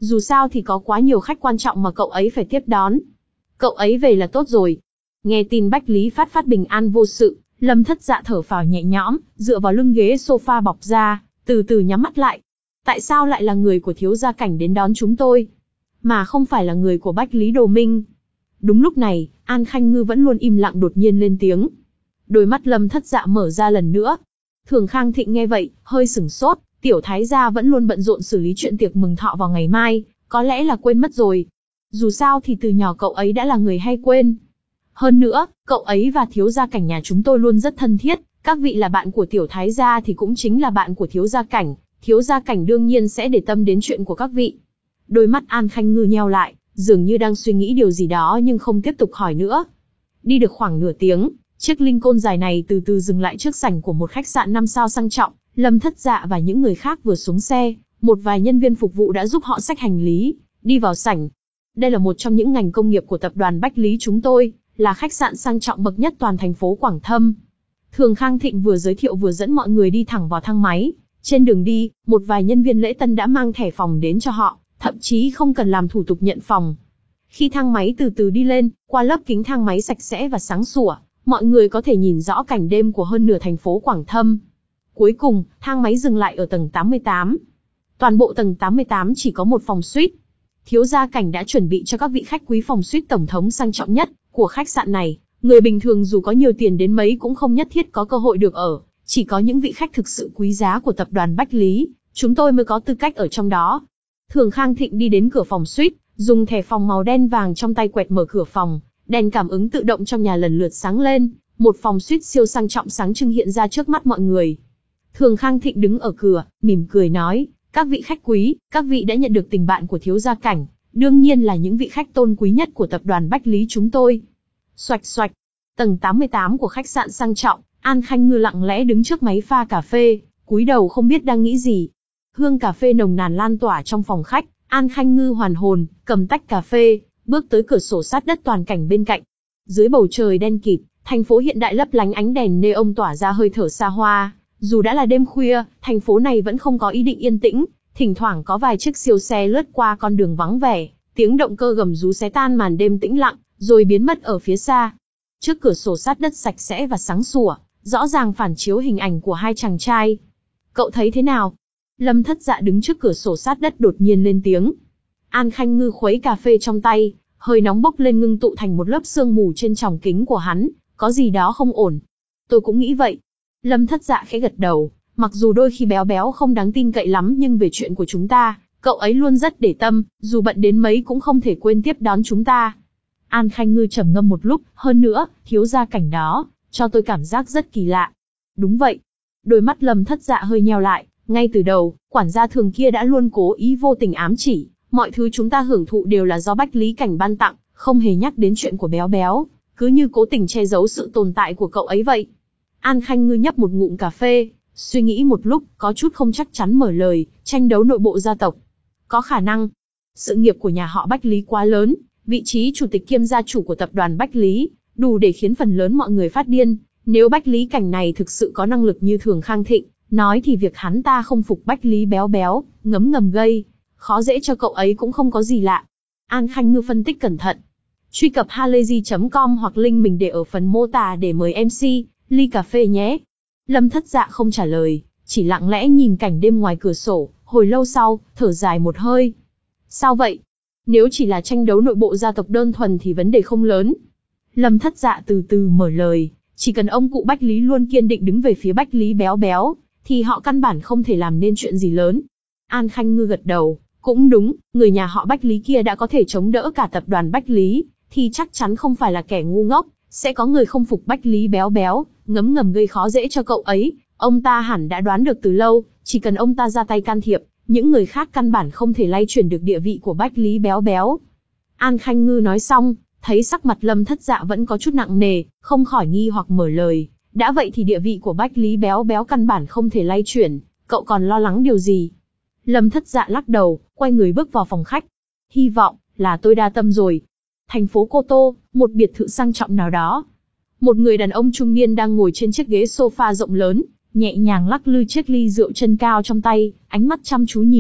Dù sao thì có quá nhiều khách quan trọng mà cậu ấy phải tiếp đón. Cậu ấy về là tốt rồi. Nghe tin Bách Lý Phát Phát bình an vô sự, Lâm Thất Dạ thở phào nhẹ nhõm, dựa vào lưng ghế sofa bọc ra, từ từ nhắm mắt lại. Tại sao lại là người của thiếu gia Cảnh đến đón chúng tôi, mà không phải là người của Bách Lý Đồ Minh? Đúng lúc này, An Khanh Ngư vẫn luôn im lặng đột nhiên lên tiếng. Đôi mắt Lâm Thất Dạ mở ra lần nữa. Thường Khang Thịnh nghe vậy, hơi sửng sốt, tiểu thái gia vẫn luôn bận rộn xử lý chuyện tiệc mừng thọ vào ngày mai, có lẽ là quên mất rồi. Dù sao thì từ nhỏ cậu ấy đã là người hay quên. Hơn nữa, cậu ấy và thiếu gia Cảnh nhà chúng tôi luôn rất thân thiết, các vị là bạn của tiểu thái gia thì cũng chính là bạn của thiếu gia Cảnh, thiếu gia Cảnh đương nhiên sẽ để tâm đến chuyện của các vị. Đôi mắt An Khanh Ngư nheo lại, dường như đang suy nghĩ điều gì đó nhưng không tiếp tục hỏi nữa. Đi được khoảng nửa tiếng, chiếc linh côn dài này từ từ dừng lại trước sảnh của một khách sạn năm sao sang trọng. Lâm Thất Dạ và những người khác vừa xuống xe, một vài nhân viên phục vụ đã giúp họ xách hành lý, đi vào sảnh. Đây là một trong những ngành công nghiệp của tập đoàn Bách Lý chúng tôi, là khách sạn sang trọng bậc nhất toàn thành phố Quảng Thâm. Thường Khang Thịnh vừa giới thiệu vừa dẫn mọi người đi thẳng vào thang máy. Trên đường đi, một vài nhân viên lễ tân đã mang thẻ phòng đến cho họ, thậm chí không cần làm thủ tục nhận phòng. Khi thang máy từ từ đi lên, qua lớp kính thang máy sạch sẽ và sáng sủa, mọi người có thể nhìn rõ cảnh đêm của hơn nửa thành phố Quảng Thâm. Cuối cùng, thang máy dừng lại ở tầng tám mươi tám. Toàn bộ tầng tám mươi tám chỉ có một phòng suite. Thiếu gia Cảnh đã chuẩn bị cho các vị khách quý phòng suite tổng thống sang trọng nhất của khách sạn này. Người bình thường dù có nhiều tiền đến mấy cũng không nhất thiết có cơ hội được ở. Chỉ có những vị khách thực sự quý giá của tập đoàn Bách Lý, chúng tôi mới có tư cách ở trong đó. Thường Khang Thịnh đi đến cửa phòng suite, dùng thẻ phòng màu đen vàng trong tay quẹt mở cửa phòng. Đèn cảm ứng tự động trong nhà lần lượt sáng lên. Một phòng suite siêu sang trọng sáng trưng hiện ra trước mắt mọi người. Thường Khang Thịnh đứng ở cửa, mỉm cười nói, các vị khách quý, các vị đã nhận được tình bạn của thiếu gia Cảnh, đương nhiên là những vị khách tôn quý nhất của tập đoàn Bách Lý chúng tôi. Xoạch xoạch, tầng tám mươi tám của khách sạn sang trọng, An Khanh Ngư lặng lẽ đứng trước máy pha cà phê, cúi đầu không biết đang nghĩ gì. Hương cà phê nồng nàn lan tỏa trong phòng khách, An Khanh Ngư hoàn hồn, cầm tách cà phê, bước tới cửa sổ sát đất toàn cảnh bên cạnh. Dưới bầu trời đen kịt, thành phố hiện đại lấp lánh ánh đèn neon tỏa ra hơi thở xa hoa. Dù đã là đêm khuya, thành phố này vẫn không có ý định yên tĩnh, thỉnh thoảng có vài chiếc siêu xe lướt qua con đường vắng vẻ, tiếng động cơ gầm rú xé tan màn đêm tĩnh lặng, rồi biến mất ở phía xa. Trước cửa sổ sát đất sạch sẽ và sáng sủa, rõ ràng phản chiếu hình ảnh của hai chàng trai. Cậu thấy thế nào? Lâm Thất Dạ đứng trước cửa sổ sát đất đột nhiên lên tiếng. An Khanh Ngư khuấy cà phê trong tay, hơi nóng bốc lên ngưng tụ thành một lớp sương mù trên tròng kính của hắn, có gì đó không ổn. Tôi cũng nghĩ vậy. Lâm Thất Dạ khẽ gật đầu, mặc dù đôi khi béo béo không đáng tin cậy lắm nhưng về chuyện của chúng ta, cậu ấy luôn rất để tâm, dù bận đến mấy cũng không thể quên tiếp đón chúng ta. An Khanh Ngư trầm ngâm một lúc, hơn nữa, thiếu gia Cảnh đó, cho tôi cảm giác rất kỳ lạ. Đúng vậy. Đôi mắt Lâm Thất Dạ hơi nheo lại, ngay từ đầu, quản gia Thường kia đã luôn cố ý vô tình ám chỉ, mọi thứ chúng ta hưởng thụ đều là do Bách Lý Cảnh ban tặng, không hề nhắc đến chuyện của béo béo, cứ như cố tình che giấu sự tồn tại của cậu ấy vậy. An Khanh Ngư nhấp một ngụm cà phê, suy nghĩ một lúc, có chút không chắc chắn mở lời, tranh đấu nội bộ gia tộc. Có khả năng. Sự nghiệp của nhà họ Bách Lý quá lớn, vị trí chủ tịch kiêm gia chủ của tập đoàn Bách Lý, đủ để khiến phần lớn mọi người phát điên. Nếu Bách Lý Cảnh này thực sự có năng lực như Thường Khang Thịnh, nói thì việc hắn ta không phục Bách Lý béo béo, ngấm ngầm gây khó dễ cho cậu ấy cũng không có gì lạ. An Khanh Ngư phân tích cẩn thận. Truy cập halayzi chấm com hoặc link mình để ở phần mô tả để mời em xê, ly cà phê nhé. Lâm Thất Dạ không trả lời, chỉ lặng lẽ nhìn cảnh đêm ngoài cửa sổ, hồi lâu sau, thở dài một hơi. Sao vậy? Nếu chỉ là tranh đấu nội bộ gia tộc đơn thuần thì vấn đề không lớn. Lâm Thất Dạ từ từ mở lời, chỉ cần ông cụ Bách Lý luôn kiên định đứng về phía Bách Lý béo béo, thì họ căn bản không thể làm nên chuyện gì lớn. An Khanh Ngư gật đầu, cũng đúng, người nhà họ Bách Lý kia đã có thể chống đỡ cả tập đoàn Bách Lý, thì chắc chắn không phải là kẻ ngu ngốc, sẽ có người không phục Bách Lý béo béo, ngấm ngầm gây khó dễ cho cậu ấy. Ông ta hẳn đã đoán được từ lâu, chỉ cần ông ta ra tay can thiệp, những người khác căn bản không thể lay chuyển được địa vị của Bách Lý béo béo. An Khanh Ngư nói xong, thấy sắc mặt Lâm Thất Dạ vẫn có chút nặng nề, không khỏi nghi hoặc mở lời. Đã vậy thì địa vị của Bách Lý béo béo căn bản không thể lay chuyển, cậu còn lo lắng điều gì? Lâm Thất Dạ lắc đầu, quay người bước vào phòng khách. Hy vọng là tôi đa tâm rồi. Thành phố Cô Tô, một biệt thự sang trọng nào đó. Một người đàn ông trung niên đang ngồi trên chiếc ghế sofa rộng lớn, nhẹ nhàng lắc lư chiếc ly rượu chân cao trong tay, ánh mắt chăm chú nhìn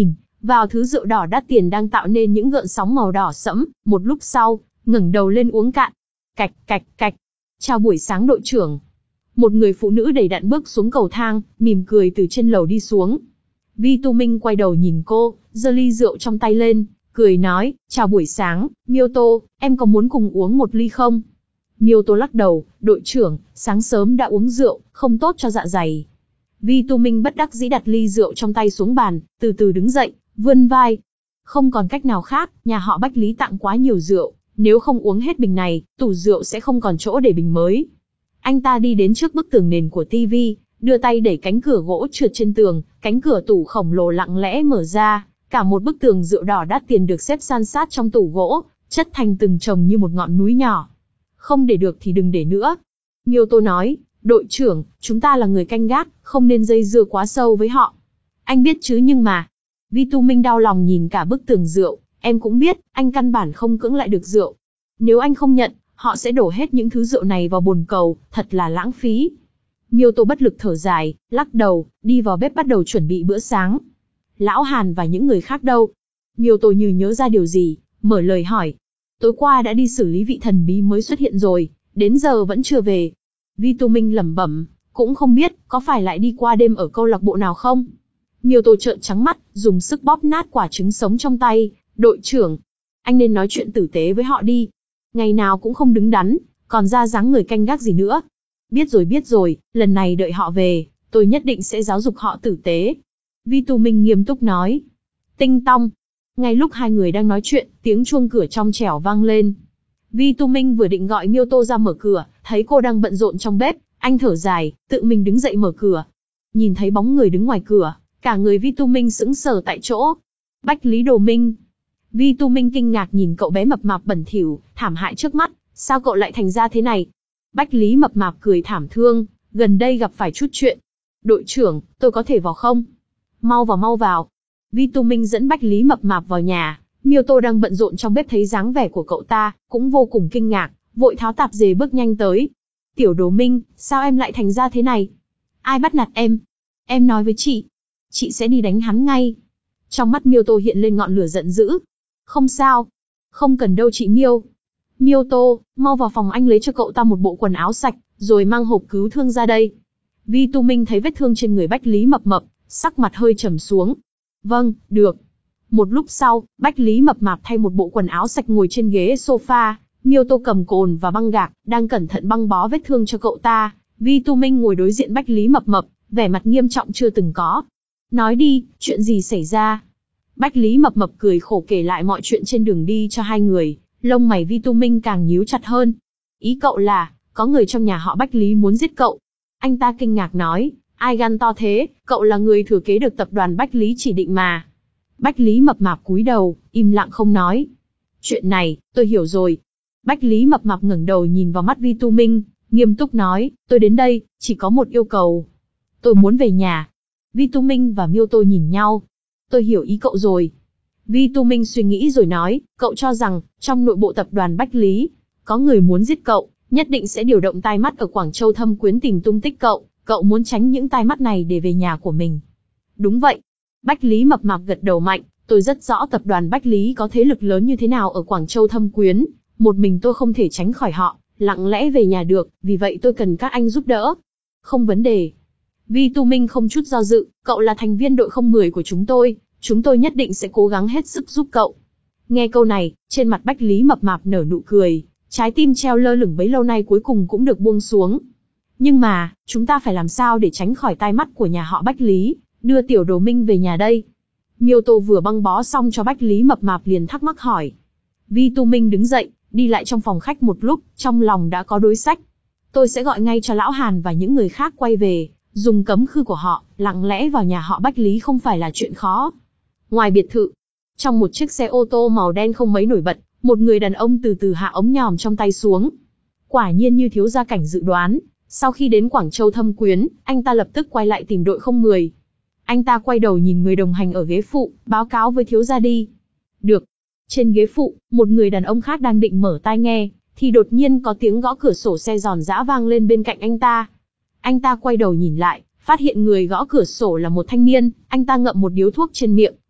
vào thứ rượu đỏ đắt tiền đang tạo nên những gợn sóng màu đỏ sẫm, một lúc sau, ngẩng đầu lên uống cạn. Cạch cạch cạch. Chào buổi sáng đội trưởng. Một người phụ nữ đầy đặn bước xuống cầu thang, mỉm cười từ trên lầu đi xuống. Vi Tu Minh quay đầu nhìn cô, giơ ly rượu trong tay lên, cười nói, chào buổi sáng, Miêu Tô, em có muốn cùng uống một ly không? Miêu Tô lắc đầu, đội trưởng, sáng sớm đã uống rượu, không tốt cho dạ dày. Vi Tu Minh bất đắc dĩ đặt ly rượu trong tay xuống bàn, từ từ đứng dậy, vươn vai. Không còn cách nào khác, nhà họ Bách Lý tặng quá nhiều rượu, nếu không uống hết bình này, tủ rượu sẽ không còn chỗ để bình mới. Anh ta đi đến trước bức tường nền của tivi, đưa tay đẩy cánh cửa gỗ trượt trên tường, cánh cửa tủ khổng lồ lặng lẽ mở ra, cả một bức tường rượu đỏ đắt tiền được xếp san sát trong tủ gỗ, chất thành từng chồng như một ngọn núi nhỏ. Không để được thì đừng để nữa. Miêu Tô nói, đội trưởng, chúng ta là người canh gác, không nên dây dưa quá sâu với họ. Anh biết chứ nhưng mà... Vi Tu Minh đau lòng nhìn cả bức tường rượu, em cũng biết, anh căn bản không cưỡng lại được rượu. Nếu anh không nhận, họ sẽ đổ hết những thứ rượu này vào bồn cầu, thật là lãng phí. Miêu Tô bất lực thở dài, lắc đầu, đi vào bếp bắt đầu chuẩn bị bữa sáng. Lão Hàn và những người khác đâu? Miêu Tô như nhớ ra điều gì, mở lời hỏi. Tối qua đã đi xử lý vị thần bí mới xuất hiện rồi, đến giờ vẫn chưa về. Vi Tu Minh lẩm bẩm, cũng không biết, có phải lại đi qua đêm ở câu lạc bộ nào không? Miêu Tô trợn trắng mắt, dùng sức bóp nát quả trứng sống trong tay. Đội trưởng, anh nên nói chuyện tử tế với họ đi. Ngày nào cũng không đứng đắn, còn ra dáng người canh gác gì nữa. Biết rồi biết rồi, lần này đợi họ về, tôi nhất định sẽ giáo dục họ tử tế. Vi Tu Minh nghiêm túc nói. Tinh tong. Ngay lúc hai người đang nói chuyện, tiếng chuông cửa trong trẻo vang lên. Vi Tu Minh vừa định gọi Miêu Tô ra mở cửa, thấy cô đang bận rộn trong bếp, anh thở dài, tự mình đứng dậy mở cửa. Nhìn thấy bóng người đứng ngoài cửa, cả người Vi Tu Minh sững sờ tại chỗ. Bách Lý Đồ Minh. Vi Tu Minh kinh ngạc nhìn cậu bé mập mạp bẩn thỉu, thảm hại trước mắt, sao cậu lại thành ra thế này? Bách Lý mập mạp cười thảm thương, gần đây gặp phải chút chuyện. Đội trưởng, tôi có thể vào không? Mau vào mau vào. Vi Tu Minh dẫn Bách Lý mập mạp vào nhà, Miêu Tô đang bận rộn trong bếp thấy dáng vẻ của cậu ta, cũng vô cùng kinh ngạc, vội tháo tạp dề bước nhanh tới. Tiểu Đồ Minh, sao em lại thành ra thế này? Ai bắt nạt em? Em nói với chị, chị sẽ đi đánh hắn ngay. Trong mắt Miêu Tô hiện lên ngọn lửa giận dữ. Không sao, không cần đâu chị Miêu. Miêu Tô, mau vào phòng anh lấy cho cậu ta một bộ quần áo sạch, rồi mang hộp cứu thương ra đây. Vi Tu Minh thấy vết thương trên người Bách Lý mập mập, sắc mặt hơi trầm xuống. Vâng, được. Một lúc sau, Bách Lý mập mạp thay một bộ quần áo sạch ngồi trên ghế sofa, Miêu Tô cầm cồn và băng gạc, đang cẩn thận băng bó vết thương cho cậu ta. Vi Tu Minh ngồi đối diện Bách Lý mập mập, vẻ mặt nghiêm trọng chưa từng có. Nói đi, chuyện gì xảy ra? Bách Lý mập mập cười khổ kể lại mọi chuyện trên đường đi cho hai người, lông mày Vi Tu Minh càng nhíu chặt hơn. Ý cậu là, có người trong nhà họ Bách Lý muốn giết cậu. Anh ta kinh ngạc nói, ai gan to thế, cậu là người thừa kế được tập đoàn Bách Lý chỉ định mà. Bách Lý mập mạp cúi đầu, im lặng không nói. Chuyện này, tôi hiểu rồi. Bách Lý mập mạp ngẩng đầu nhìn vào mắt Vi Tu Minh, nghiêm túc nói, tôi đến đây, chỉ có một yêu cầu. Tôi muốn về nhà. Vi Tu Minh và Miêu Tô nhìn nhau. Tôi hiểu ý cậu rồi. Vi Tu Minh suy nghĩ rồi nói, cậu cho rằng, trong nội bộ tập đoàn Bách Lý, có người muốn giết cậu, nhất định sẽ điều động tai mắt ở Quảng Châu Thâm Quyến tìm tung tích cậu, cậu muốn tránh những tai mắt này để về nhà của mình. Đúng vậy. Bách Lý mập mạp gật đầu mạnh, tôi rất rõ tập đoàn Bách Lý có thế lực lớn như thế nào ở Quảng Châu Thâm Quyến, một mình tôi không thể tránh khỏi họ, lặng lẽ về nhà được, vì vậy tôi cần các anh giúp đỡ. Không vấn đề. Vi Tu Minh không chút do dự, cậu là thành viên đội không mười của chúng tôi, chúng tôi nhất định sẽ cố gắng hết sức giúp cậu. Nghe câu này, trên mặt Bách Lý mập mạp nở nụ cười, trái tim treo lơ lửng bấy lâu nay cuối cùng cũng được buông xuống. Nhưng mà, chúng ta phải làm sao để tránh khỏi tai mắt của nhà họ Bách Lý, đưa Tiểu Đồ Minh về nhà đây? Miêu Tô vừa băng bó xong cho Bách Lý mập mạp liền thắc mắc hỏi. Vi Tu Minh đứng dậy, đi lại trong phòng khách một lúc, trong lòng đã có đối sách. Tôi sẽ gọi ngay cho Lão Hàn và những người khác quay về, dùng cấm khư của họ, lặng lẽ vào nhà họ Bách Lý không phải là chuyện khó. Ngoài biệt thự, trong một chiếc xe ô tô màu đen không mấy nổi bật, một người đàn ông từ từ hạ ống nhòm trong tay xuống. Quả nhiên như thiếu gia cảnh dự đoán, sau khi đến Quảng Châu Thâm Quyến, anh ta lập tức quay lại tìm đội không mười. Anh ta quay đầu nhìn người đồng hành ở ghế phụ, báo cáo với thiếu gia đi. Được. Trên ghế phụ, một người đàn ông khác đang định mở tai nghe, thì đột nhiên có tiếng gõ cửa sổ xe giòn giã vang lên bên cạnh anh ta. Anh ta quay đầu nhìn lại, phát hiện người gõ cửa sổ là một thanh niên, anh ta ngậm một điếu thuốc trên miệng,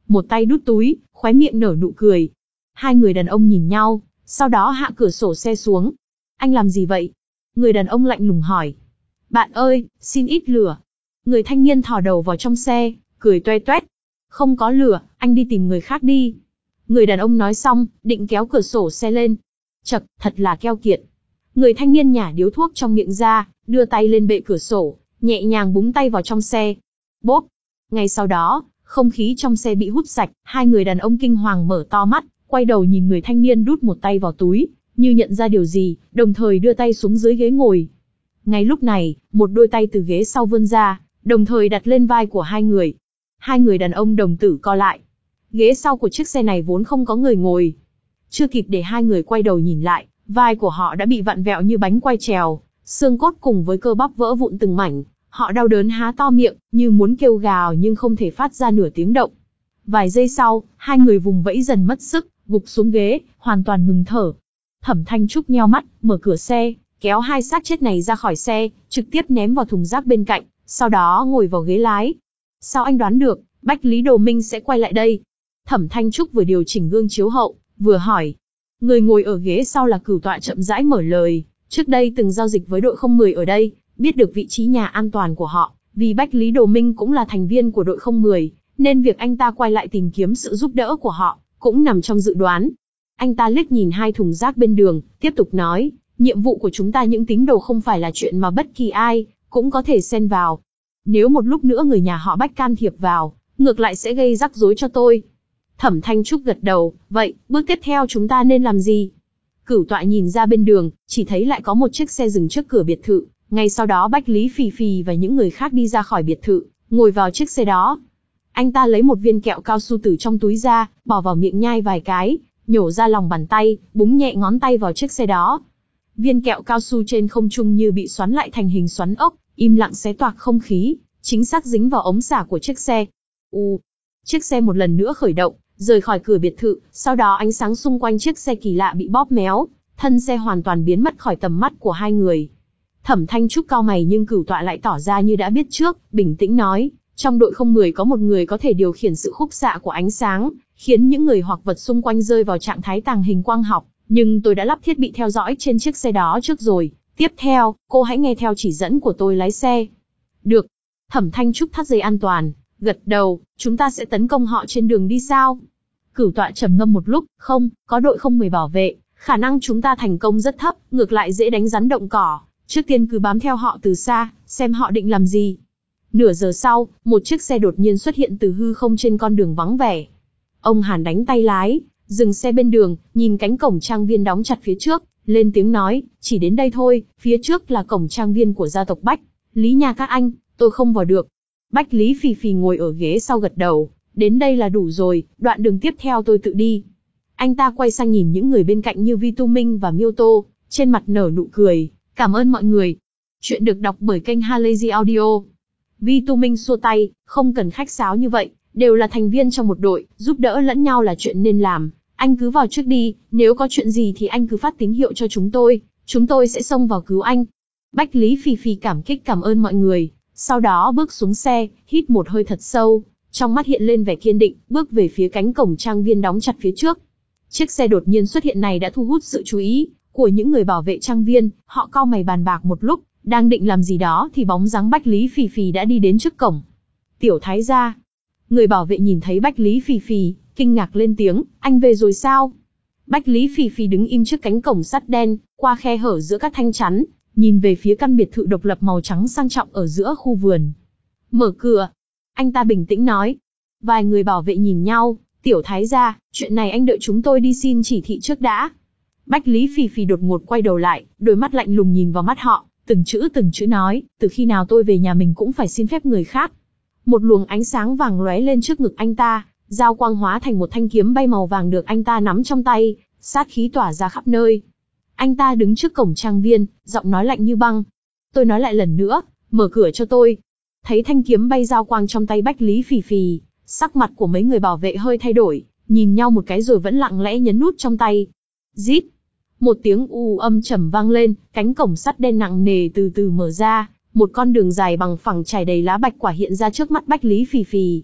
một tay đút túi, khóe miệng nở nụ cười. Hai người đàn ông nhìn nhau, sau đó hạ cửa sổ xe xuống. Anh làm gì vậy? Người đàn ông lạnh lùng hỏi. Bạn ơi, xin ít lửa. Người thanh niên thò đầu vào trong xe, cười toe toét. Không có lửa, anh đi tìm người khác đi. Người đàn ông nói xong, định kéo cửa sổ xe lên. Chậc, thật là keo kiệt. Người thanh niên nhả điếu thuốc trong miệng ra, đưa tay lên bệ cửa sổ, nhẹ nhàng búng tay vào trong xe. Bốp. Ngay sau đó, không khí trong xe bị hút sạch, hai người đàn ông kinh hoàng mở to mắt, quay đầu nhìn người thanh niên đút một tay vào túi, như nhận ra điều gì, đồng thời đưa tay xuống dưới ghế ngồi. Ngay lúc này, một đôi tay từ ghế sau vươn ra, đồng thời đặt lên vai của hai người. Hai người đàn ông đồng tử co lại. Ghế sau của chiếc xe này vốn không có người ngồi. Chưa kịp để hai người quay đầu nhìn lại, vai của họ đã bị vặn vẹo như bánh quay trèo, xương cốt cùng với cơ bắp vỡ vụn từng mảnh. Họ đau đớn há to miệng, như muốn kêu gào nhưng không thể phát ra nửa tiếng động. Vài giây sau, hai người vùng vẫy dần mất sức, gục xuống ghế, hoàn toàn ngừng thở. Thẩm Thanh Trúc nheo mắt, mở cửa xe, kéo hai xác chết này ra khỏi xe, trực tiếp ném vào thùng rác bên cạnh, sau đó ngồi vào ghế lái. Sao anh đoán được, Bách Lý Đồ Minh sẽ quay lại đây? Thẩm Thanh Trúc vừa điều chỉnh gương chiếu hậu, vừa hỏi. Người ngồi ở ghế sau là Cửu Tọa chậm rãi mở lời, trước đây từng giao dịch với đội không mười ở đây, biết được vị trí nhà an toàn của họ, vì Bách Lý Đồ Minh cũng là thành viên của đội không mười, nên việc anh ta quay lại tìm kiếm sự giúp đỡ của họ, cũng nằm trong dự đoán. Anh ta liếc nhìn hai thùng rác bên đường, tiếp tục nói, nhiệm vụ của chúng ta những tín đồ không phải là chuyện mà bất kỳ ai cũng có thể xen vào. Nếu một lúc nữa người nhà họ Bách can thiệp vào, ngược lại sẽ gây rắc rối cho tôi. Thẩm Thanh Trúc gật đầu, vậy, bước tiếp theo chúng ta nên làm gì? Cửu Tọa nhìn ra bên đường, chỉ thấy lại có một chiếc xe dừng trước cửa biệt thự, ngay sau đó Bách Lý Phì Phì và những người khác đi ra khỏi biệt thự, ngồi vào chiếc xe đó. Anh ta lấy một viên kẹo cao su từ trong túi ra, bỏ vào miệng nhai vài cái, nhổ ra lòng bàn tay, búng nhẹ ngón tay vào chiếc xe đó. Viên kẹo cao su trên không trung như bị xoắn lại thành hình xoắn ốc, im lặng xé toạc không khí, chính xác dính vào ống xả của chiếc xe. U, chiếc xe một lần nữa khởi động, rời khỏi cửa biệt thự, sau đó ánh sáng xung quanh chiếc xe kỳ lạ bị bóp méo, thân xe hoàn toàn biến mất khỏi tầm mắt của hai người. Thẩm Thanh Trúc cau mày nhưng Cửu Tọa lại tỏ ra như đã biết trước, bình tĩnh nói, trong đội không mười có một người có thể điều khiển sự khúc xạ của ánh sáng, khiến những người hoặc vật xung quanh rơi vào trạng thái tàng hình quang học, nhưng tôi đã lắp thiết bị theo dõi trên chiếc xe đó trước rồi, tiếp theo, cô hãy nghe theo chỉ dẫn của tôi lái xe. Được. Thẩm Thanh Trúc thắt dây an toàn, gật đầu, chúng ta sẽ tấn công họ trên đường đi sao? Cửu Tọa trầm ngâm một lúc, không, có đội không mười bảo vệ, khả năng chúng ta thành công rất thấp, ngược lại dễ đánh rắn động cỏ, trước tiên cứ bám theo họ từ xa, xem họ định làm gì. Nửa giờ sau, một chiếc xe đột nhiên xuất hiện từ hư không trên con đường vắng vẻ. Ông Hàn đánh tay lái, dừng xe bên đường, nhìn cánh cổng trang viên đóng chặt phía trước, lên tiếng nói, chỉ đến đây thôi, phía trước là cổng trang viên của gia tộc Bách Lý nhà các anh, tôi không vào được. Bách Lý Phì Phì ngồi ở ghế sau gật đầu, đến đây là đủ rồi, đoạn đường tiếp theo tôi tự đi. Anh ta quay sang nhìn những người bên cạnh như Vi Tu Minh và Miêu Tô, trên mặt nở nụ cười, cảm ơn mọi người. Chuyện được đọc bởi kênh Halazy Audio. Vi Tu Minh xua tay, không cần khách sáo như vậy, đều là thành viên trong một đội, giúp đỡ lẫn nhau là chuyện nên làm. Anh cứ vào trước đi, nếu có chuyện gì thì anh cứ phát tín hiệu cho chúng tôi, chúng tôi sẽ xông vào cứu anh. Bách Lý Phì Phì cảm kích cảm ơn mọi người, sau đó bước xuống xe, hít một hơi thật sâu, trong mắt hiện lên vẻ kiên định, bước về phía cánh cổng trang viên đóng chặt phía trước. Chiếc xe đột nhiên xuất hiện này đã thu hút sự chú ý của những người bảo vệ trang viên, họ cau mày bàn bạc một lúc, đang định làm gì đó thì bóng dáng Bách Lý Phì Phì đã đi đến trước cổng. Tiểu thái gia. Người bảo vệ nhìn thấy Bách Lý Phì Phì, kinh ngạc lên tiếng, anh về rồi sao? Bách Lý Phì Phì đứng im trước cánh cổng sắt đen, qua khe hở giữa các thanh chắn, nhìn về phía căn biệt thự độc lập màu trắng sang trọng ở giữa khu vườn. Mở cửa. Anh ta bình tĩnh nói. Vài người bảo vệ nhìn nhau, tiểu thái gia, chuyện này anh đợi chúng tôi đi xin chỉ thị trước đã. Bách Lý Phì Phì đột ngột quay đầu lại, đôi mắt lạnh lùng nhìn vào mắt họ, từng chữ từng chữ nói, từ khi nào tôi về nhà mình cũng phải xin phép người khác. Một luồng ánh sáng vàng lóe lên trước ngực anh ta, dao quang hóa thành một thanh kiếm bay màu vàng được anh ta nắm trong tay, sát khí tỏa ra khắp nơi. Anh ta đứng trước cổng trang viên, giọng nói lạnh như băng. Tôi nói lại lần nữa, mở cửa cho tôi. Thấy thanh kiếm bay dao quang trong tay Bách Lý Phì Phì, sắc mặt của mấy người bảo vệ hơi thay đổi, nhìn nhau một cái rồi vẫn lặng lẽ nhấn nút trong tay. Rít. Một tiếng u âm trầm vang lên, cánh cổng sắt đen nặng nề từ từ mở ra, một con đường dài bằng phẳng trải đầy lá bạch quả hiện ra trước mắt Bách Lý Phì Phì.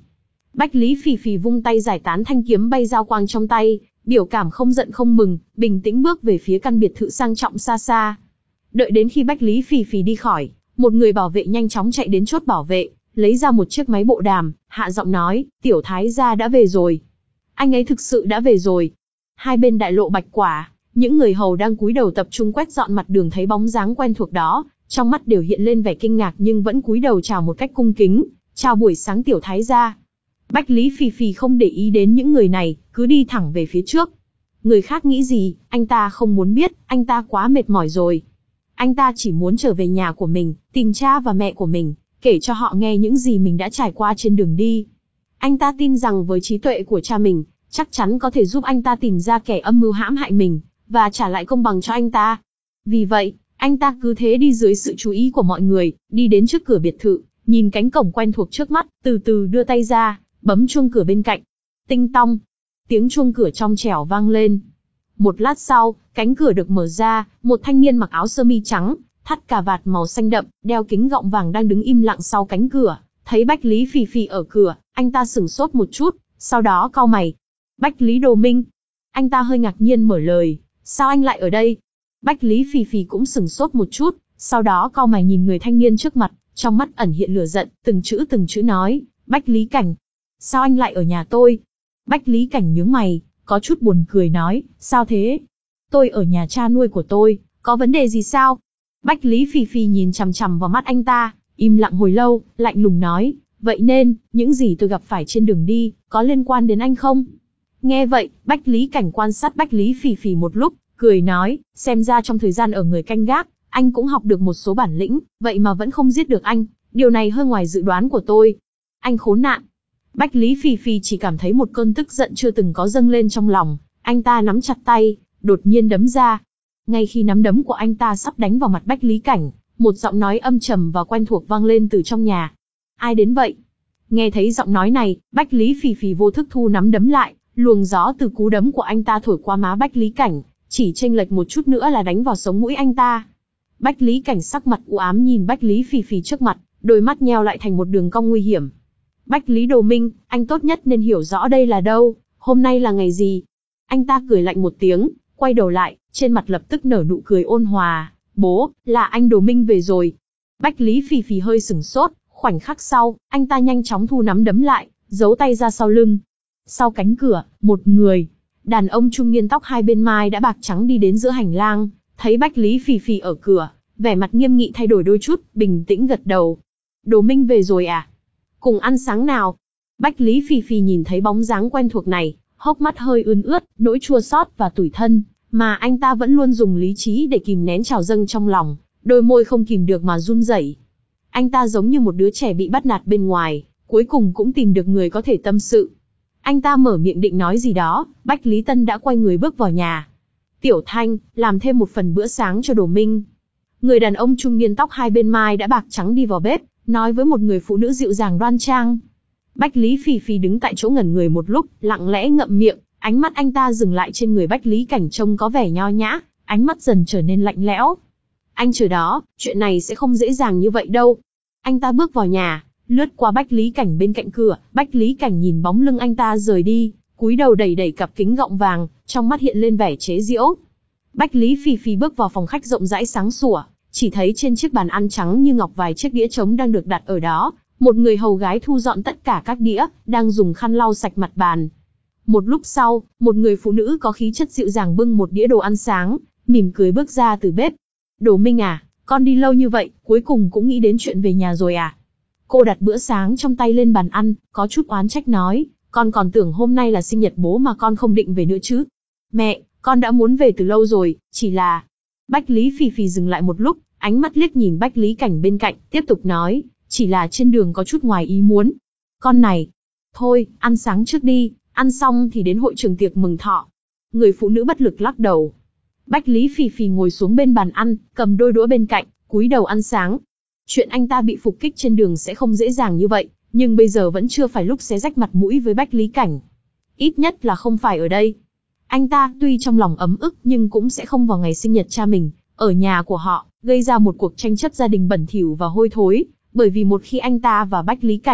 Bách Lý Phì Phì vung tay giải tán thanh kiếm bay giao quang trong tay, biểu cảm không giận không mừng, bình tĩnh bước về phía căn biệt thự sang trọng xa xa. Đợi đến khi Bách Lý Phì Phì đi khỏi, một người bảo vệ nhanh chóng chạy đến chốt bảo vệ, lấy ra một chiếc máy bộ đàm, hạ giọng nói, tiểu thái gia đã về rồi. Anh ấy thực sự đã về rồi. Hai bên đại lộ Bạch Quả, những người hầu đang cúi đầu tập trung quét dọn mặt đường thấy bóng dáng quen thuộc đó, trong mắt đều hiện lên vẻ kinh ngạc nhưng vẫn cúi đầu chào một cách cung kính, chào buổi sáng tiểu thái gia. Bách Lý Phì Phì không để ý đến những người này, cứ đi thẳng về phía trước. Người khác nghĩ gì, anh ta không muốn biết, anh ta quá mệt mỏi rồi. Anh ta chỉ muốn trở về nhà của mình, tìm cha và mẹ của mình, kể cho họ nghe những gì mình đã trải qua trên đường đi. Anh ta tin rằng với trí tuệ của cha mình, chắc chắn có thể giúp anh ta tìm ra kẻ âm mưu hãm hại mình, và trả lại công bằng cho anh ta. Vì vậy, anh ta cứ thế đi dưới sự chú ý của mọi người, đi đến trước cửa biệt thự, nhìn cánh cổng quen thuộc trước mắt, từ từ đưa tay ra, bấm chuông cửa bên cạnh. Tinh tong, tiếng chuông cửa trong trẻo vang lên. Một lát sau, cánh cửa được mở ra, một thanh niên mặc áo sơ mi trắng, thắt cà vạt màu xanh đậm, đeo kính gọng vàng đang đứng im lặng sau cánh cửa. Thấy Bách Lý Phì Phì ở cửa, anh ta sửng sốt một chút, sau đó cau mày. Bách Lý Đồ Minh. Anh ta hơi ngạc nhiên mở lời, sao anh lại ở đây? Bách Lý Phì Phì cũng sửng sốt một chút, sau đó cau mày nhìn người thanh niên trước mặt, trong mắt ẩn hiện lửa giận, từng chữ từng chữ nói, Bách Lý Cảnh. Sao anh lại ở nhà tôi? Bách Lý Cảnh nhướng mày, có chút buồn cười nói, sao thế? Tôi ở nhà cha nuôi của tôi, có vấn đề gì sao? Bách Lý Phì Phì nhìn chằm chằm vào mắt anh ta, im lặng hồi lâu, lạnh lùng nói, vậy nên, những gì tôi gặp phải trên đường đi, có liên quan đến anh không? Nghe vậy, Bách Lý Cảnh quan sát Bách Lý Phì Phì một lúc, cười nói, xem ra trong thời gian ở người canh gác, anh cũng học được một số bản lĩnh, vậy mà vẫn không giết được anh, điều này hơi ngoài dự đoán của tôi. Anh khốn nạn. Bách Lý Phì Phì chỉ cảm thấy một cơn tức giận chưa từng có dâng lên trong lòng, anh ta nắm chặt tay, đột nhiên đấm ra. Ngay khi nắm đấm của anh ta sắp đánh vào mặt Bách Lý Cảnh, một giọng nói âm trầm và quen thuộc vang lên từ trong nhà. Ai đến vậy? Nghe thấy giọng nói này, Bách Lý Phì Phì vô thức thu nắm đấm lại, luồng gió từ cú đấm của anh ta thổi qua má Bách Lý Cảnh, chỉ chênh lệch một chút nữa là đánh vào sống mũi anh ta. Bách Lý Cảnh sắc mặt u ám nhìn Bách Lý Phì Phì trước mặt, đôi mắt nheo lại thành một đường cong nguy hiểm. Bách Lý Đồ Minh, anh tốt nhất nên hiểu rõ đây là đâu, hôm nay là ngày gì? Anh ta cười lạnh một tiếng, quay đầu lại, trên mặt lập tức nở nụ cười ôn hòa. Bố, là anh Đồ Minh về rồi. Bách Lý Phì Phì hơi sửng sốt, khoảnh khắc sau, anh ta nhanh chóng thu nắm đấm lại, giấu tay ra sau lưng. Sau cánh cửa, một người, đàn ông trung niên tóc hai bên mai đã bạc trắng đi đến giữa hành lang, thấy Bách Lý Phì Phì ở cửa, vẻ mặt nghiêm nghị thay đổi đôi chút, bình tĩnh gật đầu. Đồ Minh về rồi à? Cùng ăn sáng nào? Bách Lý Phì Phì nhìn thấy bóng dáng quen thuộc này, hốc mắt hơi ươn ướt, nỗi chua xót và tủi thân, mà anh ta vẫn luôn dùng lý trí để kìm nén trào dâng trong lòng, đôi môi không kìm được mà run rẩy. Anh ta giống như một đứa trẻ bị bắt nạt bên ngoài, cuối cùng cũng tìm được người có thể tâm sự. Anh ta mở miệng định nói gì đó, Bách Lý Tân đã quay người bước vào nhà. Tiểu Thanh, làm thêm một phần bữa sáng cho Đồ Minh. Người đàn ông trung niên tóc hai bên mai đã bạc trắng đi vào bếp, nói với một người phụ nữ dịu dàng đoan trang. Bách Lý Phì Phì đứng tại chỗ ngẩn người một lúc, lặng lẽ ngậm miệng, ánh mắt anh ta dừng lại trên người Bách Lý Cảnh trông có vẻ nho nhã, ánh mắt dần trở nên lạnh lẽo. Anh chờ đó, chuyện này sẽ không dễ dàng như vậy đâu. Anh ta bước vào nhà, lướt qua Bách Lý Cảnh bên cạnh cửa, Bách Lý Cảnh nhìn bóng lưng anh ta rời đi, cúi đầu đẩy đẩy cặp kính gọng vàng, trong mắt hiện lên vẻ chế giễu. Bách Lý Phì Phì bước vào phòng khách rộng rãi sáng sủa, chỉ thấy trên chiếc bàn ăn trắng như ngọc vài chiếc đĩa trống đang được đặt ở đó, một người hầu gái thu dọn tất cả các đĩa, đang dùng khăn lau sạch mặt bàn. Một lúc sau, một người phụ nữ có khí chất dịu dàng bưng một đĩa đồ ăn sáng, mỉm cười bước ra từ bếp. Đồ Minh à, con đi lâu như vậy, cuối cùng cũng nghĩ đến chuyện về nhà rồi à? Cô đặt bữa sáng trong tay lên bàn ăn, có chút oán trách nói, con còn tưởng hôm nay là sinh nhật bố mà con không định về nữa chứ. Mẹ, con đã muốn về từ lâu rồi, chỉ là... Bách Lý Phì Phì dừng lại một lúc, ánh mắt liếc nhìn Bách Lý Cảnh bên cạnh, tiếp tục nói, chỉ là trên đường có chút ngoài ý muốn. Con này, thôi, ăn sáng trước đi, ăn xong thì đến hội trường tiệc mừng thọ. Người phụ nữ bất lực lắc đầu. Bách Lý Phì Phì ngồi xuống bên bàn ăn, cầm đôi đũa bên cạnh, cúi đầu ăn sáng. Chuyện anh ta bị phục kích trên đường sẽ không dễ dàng như vậy, nhưng bây giờ vẫn chưa phải lúc xé rách mặt mũi với Bách Lý Cảnh. Ít nhất là không phải ở đây. Anh ta tuy trong lòng ấm ức nhưng cũng sẽ không vào ngày sinh nhật cha mình, ở nhà của họ, gây ra một cuộc tranh chấp gia đình bẩn thỉu và hôi thối, bởi vì một khi anh ta và Bách Lý Cảnh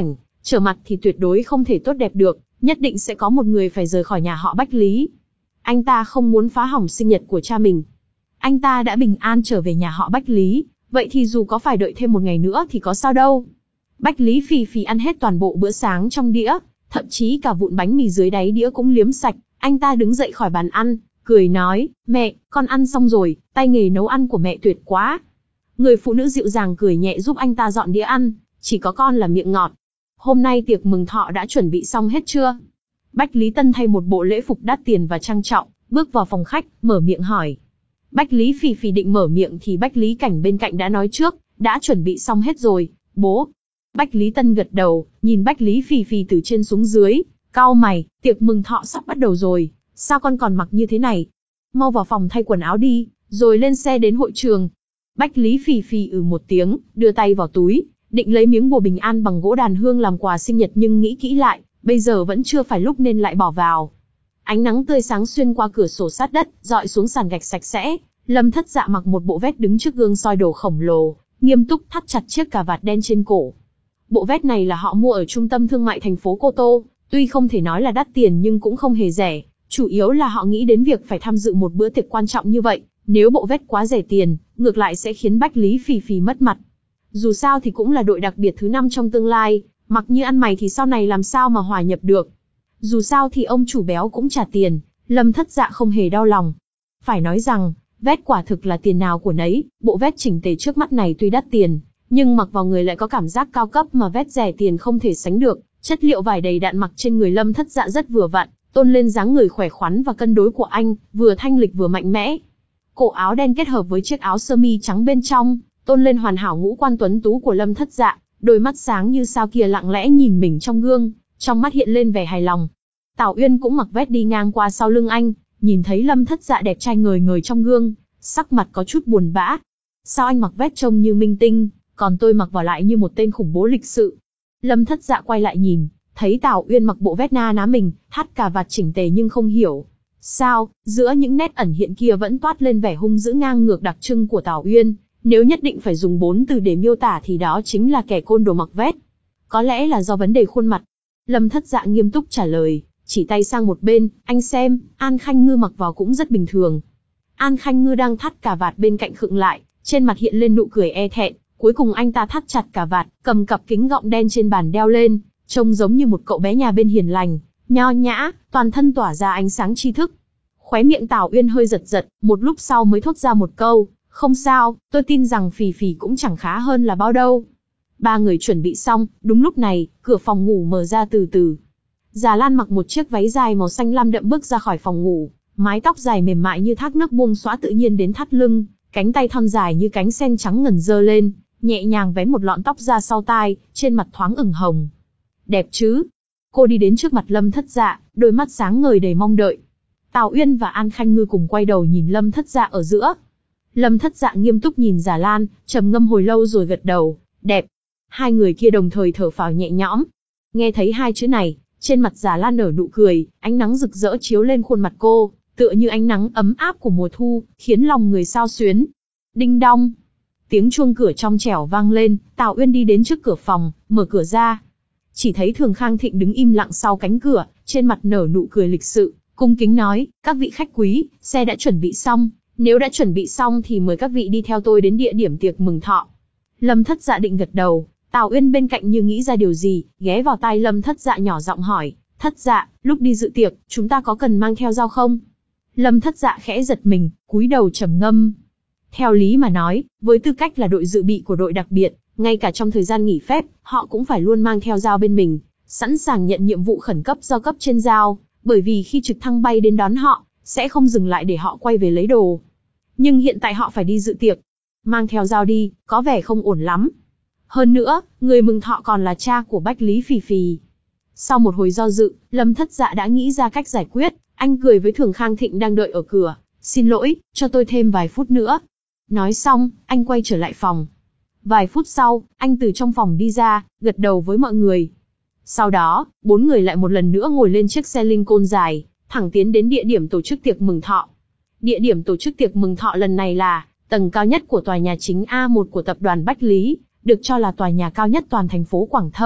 trở mặt thì tuyệt đối không thể tốt đẹp được, nhất định sẽ có một người phải rời khỏi nhà họ Bách Lý. Anh ta không muốn phá hỏng sinh nhật của cha mình. Anh ta đã bình an trở về nhà họ Bách Lý, vậy thì dù có phải đợi thêm một ngày nữa thì có sao đâu. Bách Lý phì phì ăn hết toàn bộ bữa sáng trong đĩa, thậm chí cả vụn bánh mì dưới đáy đĩa cũng liếm sạch. Anh ta đứng dậy khỏi bàn ăn, cười nói, mẹ, con ăn xong rồi, tay nghề nấu ăn của mẹ tuyệt quá. Người phụ nữ dịu dàng cười nhẹ giúp anh ta dọn đĩa ăn, chỉ có con là miệng ngọt. Hôm nay tiệc mừng thọ đã chuẩn bị xong hết chưa? Bách Lý Tân thay một bộ lễ phục đắt tiền và trang trọng, bước vào phòng khách, mở miệng hỏi. Bách Lý phì phì định mở miệng thì Bách Lý Cảnh bên cạnh đã nói trước, đã chuẩn bị xong hết rồi, bố. Bách Lý Tân gật đầu, nhìn Bách Lý phì phì từ trên xuống dưới, cau mày, tiệc mừng thọ sắp bắt đầu rồi, sao con còn mặc như thế này? Mau vào phòng thay quần áo đi, rồi lên xe đến hội trường. Bách Lý phì phì ừ một tiếng, đưa tay vào túi, định lấy miếng bùa bình an bằng gỗ đàn hương làm quà sinh nhật nhưng nghĩ kỹ lại, bây giờ vẫn chưa phải lúc nên lại bỏ vào. Ánh nắng tươi sáng xuyên qua cửa sổ sát đất, dọi xuống sàn gạch sạch sẽ. Lâm Thất Dạ mặc một bộ vest đứng trước gương soi đồ khổng lồ, nghiêm túc thắt chặt chiếc cà vạt đen trên cổ. Bộ vest này là họ mua ở trung tâm thương mại thành phố Cô Tô, tuy không thể nói là đắt tiền nhưng cũng không hề rẻ, chủ yếu là họ nghĩ đến việc phải tham dự một bữa tiệc quan trọng như vậy, nếu bộ vest quá rẻ tiền, ngược lại sẽ khiến Bách Lý phì phì mất mặt. Dù sao thì cũng là đội đặc biệt thứ năm trong tương lai, mặc như ăn mày thì sau này làm sao mà hòa nhập được. Dù sao thì ông chủ béo cũng trả tiền, Lâm Thất Dạ không hề đau lòng. Phải nói rằng, vest quả thực là tiền nào của nấy, bộ vest chỉnh tề trước mắt này tuy đắt tiền, nhưng mặc vào người lại có cảm giác cao cấp mà vest rẻ tiền không thể sánh được. Chất liệu vải đầy đặn mặc trên người Lâm Thất Dạ rất vừa vặn, tôn lên dáng người khỏe khoắn và cân đối của anh, vừa thanh lịch vừa mạnh mẽ. Cổ áo đen kết hợp với chiếc áo sơ mi trắng bên trong, tôn lên hoàn hảo ngũ quan tuấn tú của Lâm Thất Dạ, đôi mắt sáng như sao kia lặng lẽ nhìn mình trong gương, trong mắt hiện lên vẻ hài lòng. Tào Uyên cũng mặc vest đi ngang qua sau lưng anh, nhìn thấy Lâm Thất Dạ đẹp trai ngời ngời trong gương, sắc mặt có chút buồn bã. Sao anh mặc vest trông như minh tinh, còn tôi mặc vào lại như một tên khủng bố lịch sự? Lâm Thất Dạ quay lại nhìn, thấy Tào Uyên mặc bộ vest na ná mình, thắt cà vạt chỉnh tề nhưng không hiểu sao, giữa những nét ẩn hiện kia vẫn toát lên vẻ hung dữ ngang ngược đặc trưng của Tào Uyên. Nếu nhất định phải dùng bốn từ để miêu tả thì đó chính là kẻ côn đồ mặc vest. Có lẽ là do vấn đề khuôn mặt. Lâm Thất Dạ nghiêm túc trả lời, chỉ tay sang một bên, anh xem, An Khanh Ngư mặc vào cũng rất bình thường. An Khanh Ngư đang thắt cà vạt bên cạnh khựng lại, trên mặt hiện lên nụ cười e thẹn, cuối cùng anh ta thắt chặt cà vạt, cầm cặp kính gọng đen trên bàn đeo lên, trông giống như một cậu bé nhà bên hiền lành, nho nhã, toàn thân tỏa ra ánh sáng tri thức. Khóe miệng Tào Uyên hơi giật giật, một lúc sau mới thốt ra một câu, không sao, tôi tin rằng phì phì cũng chẳng khá hơn là bao đâu. Ba người chuẩn bị xong, đúng lúc này, cửa phòng ngủ mở ra từ từ. Già Lan mặc một chiếc váy dài màu xanh lam đậm bước ra khỏi phòng ngủ, mái tóc dài mềm mại như thác nước buông xõa tự nhiên đến thắt lưng, cánh tay thon dài như cánh sen trắng ngần giơ lên, nhẹ nhàng vén một lọn tóc ra sau tai, trên mặt thoáng ửng hồng. Đẹp chứ? Cô đi đến trước mặt Lâm Thất Dạ, đôi mắt sáng ngời đầy mong đợi. Tào Uyên và An Khanh Ngư cùng quay đầu nhìn Lâm Thất Dạ ở giữa. Lâm Thất Dạ nghiêm túc nhìn Già Lan, trầm ngâm hồi lâu rồi gật đầu, đẹp. Hai người kia đồng thời thở phào nhẹ nhõm. Nghe thấy hai chữ này, trên mặt Già Lan nở nụ cười, ánh nắng rực rỡ chiếu lên khuôn mặt cô, tựa như ánh nắng ấm áp của mùa thu, khiến lòng người xao xuyến. Đinh đong. Tiếng chuông cửa trong trẻo vang lên, Tào Uyên đi đến trước cửa phòng, mở cửa ra. Chỉ thấy Thường Khang Thịnh đứng im lặng sau cánh cửa, trên mặt nở nụ cười lịch sự, cung kính nói, các vị khách quý, xe đã chuẩn bị xong, nếu đã chuẩn bị xong thì mời các vị đi theo tôi đến địa điểm tiệc mừng thọ. Lâm Thất Dạ định gật đầu, Tào Uyên bên cạnh như nghĩ ra điều gì, ghé vào tai Lâm Thất Dạ nhỏ giọng hỏi, Thất Dạ, lúc đi dự tiệc, chúng ta có cần mang theo dao không? Lâm Thất Dạ khẽ giật mình, cúi đầu trầm ngâm. Theo lý mà nói, với tư cách là đội dự bị của đội đặc biệt, ngay cả trong thời gian nghỉ phép, họ cũng phải luôn mang theo dao bên mình, sẵn sàng nhận nhiệm vụ khẩn cấp do cấp trên giao, bởi vì khi trực thăng bay đến đón họ, sẽ không dừng lại để họ quay về lấy đồ. Nhưng hiện tại họ phải đi dự tiệc, mang theo dao đi, có vẻ không ổn lắm. Hơn nữa, người mừng thọ còn là cha của Bách Lý Phì Phì. Sau một hồi do dự, Lâm Thất Dạ đã nghĩ ra cách giải quyết, anh cười với Thường Khang Thịnh đang đợi ở cửa, xin lỗi, cho tôi thêm vài phút nữa. Nói xong, anh quay trở lại phòng. Vài phút sau, anh từ trong phòng đi ra, gật đầu với mọi người. Sau đó, bốn người lại một lần nữa ngồi lên chiếc xe Lincoln dài, thẳng tiến đến địa điểm tổ chức tiệc mừng thọ. Địa điểm tổ chức tiệc mừng thọ lần này là tầng cao nhất của tòa nhà chính A một của tập đoàn Bách Lý, được cho là tòa nhà cao nhất toàn thành phố Quảng Thâm,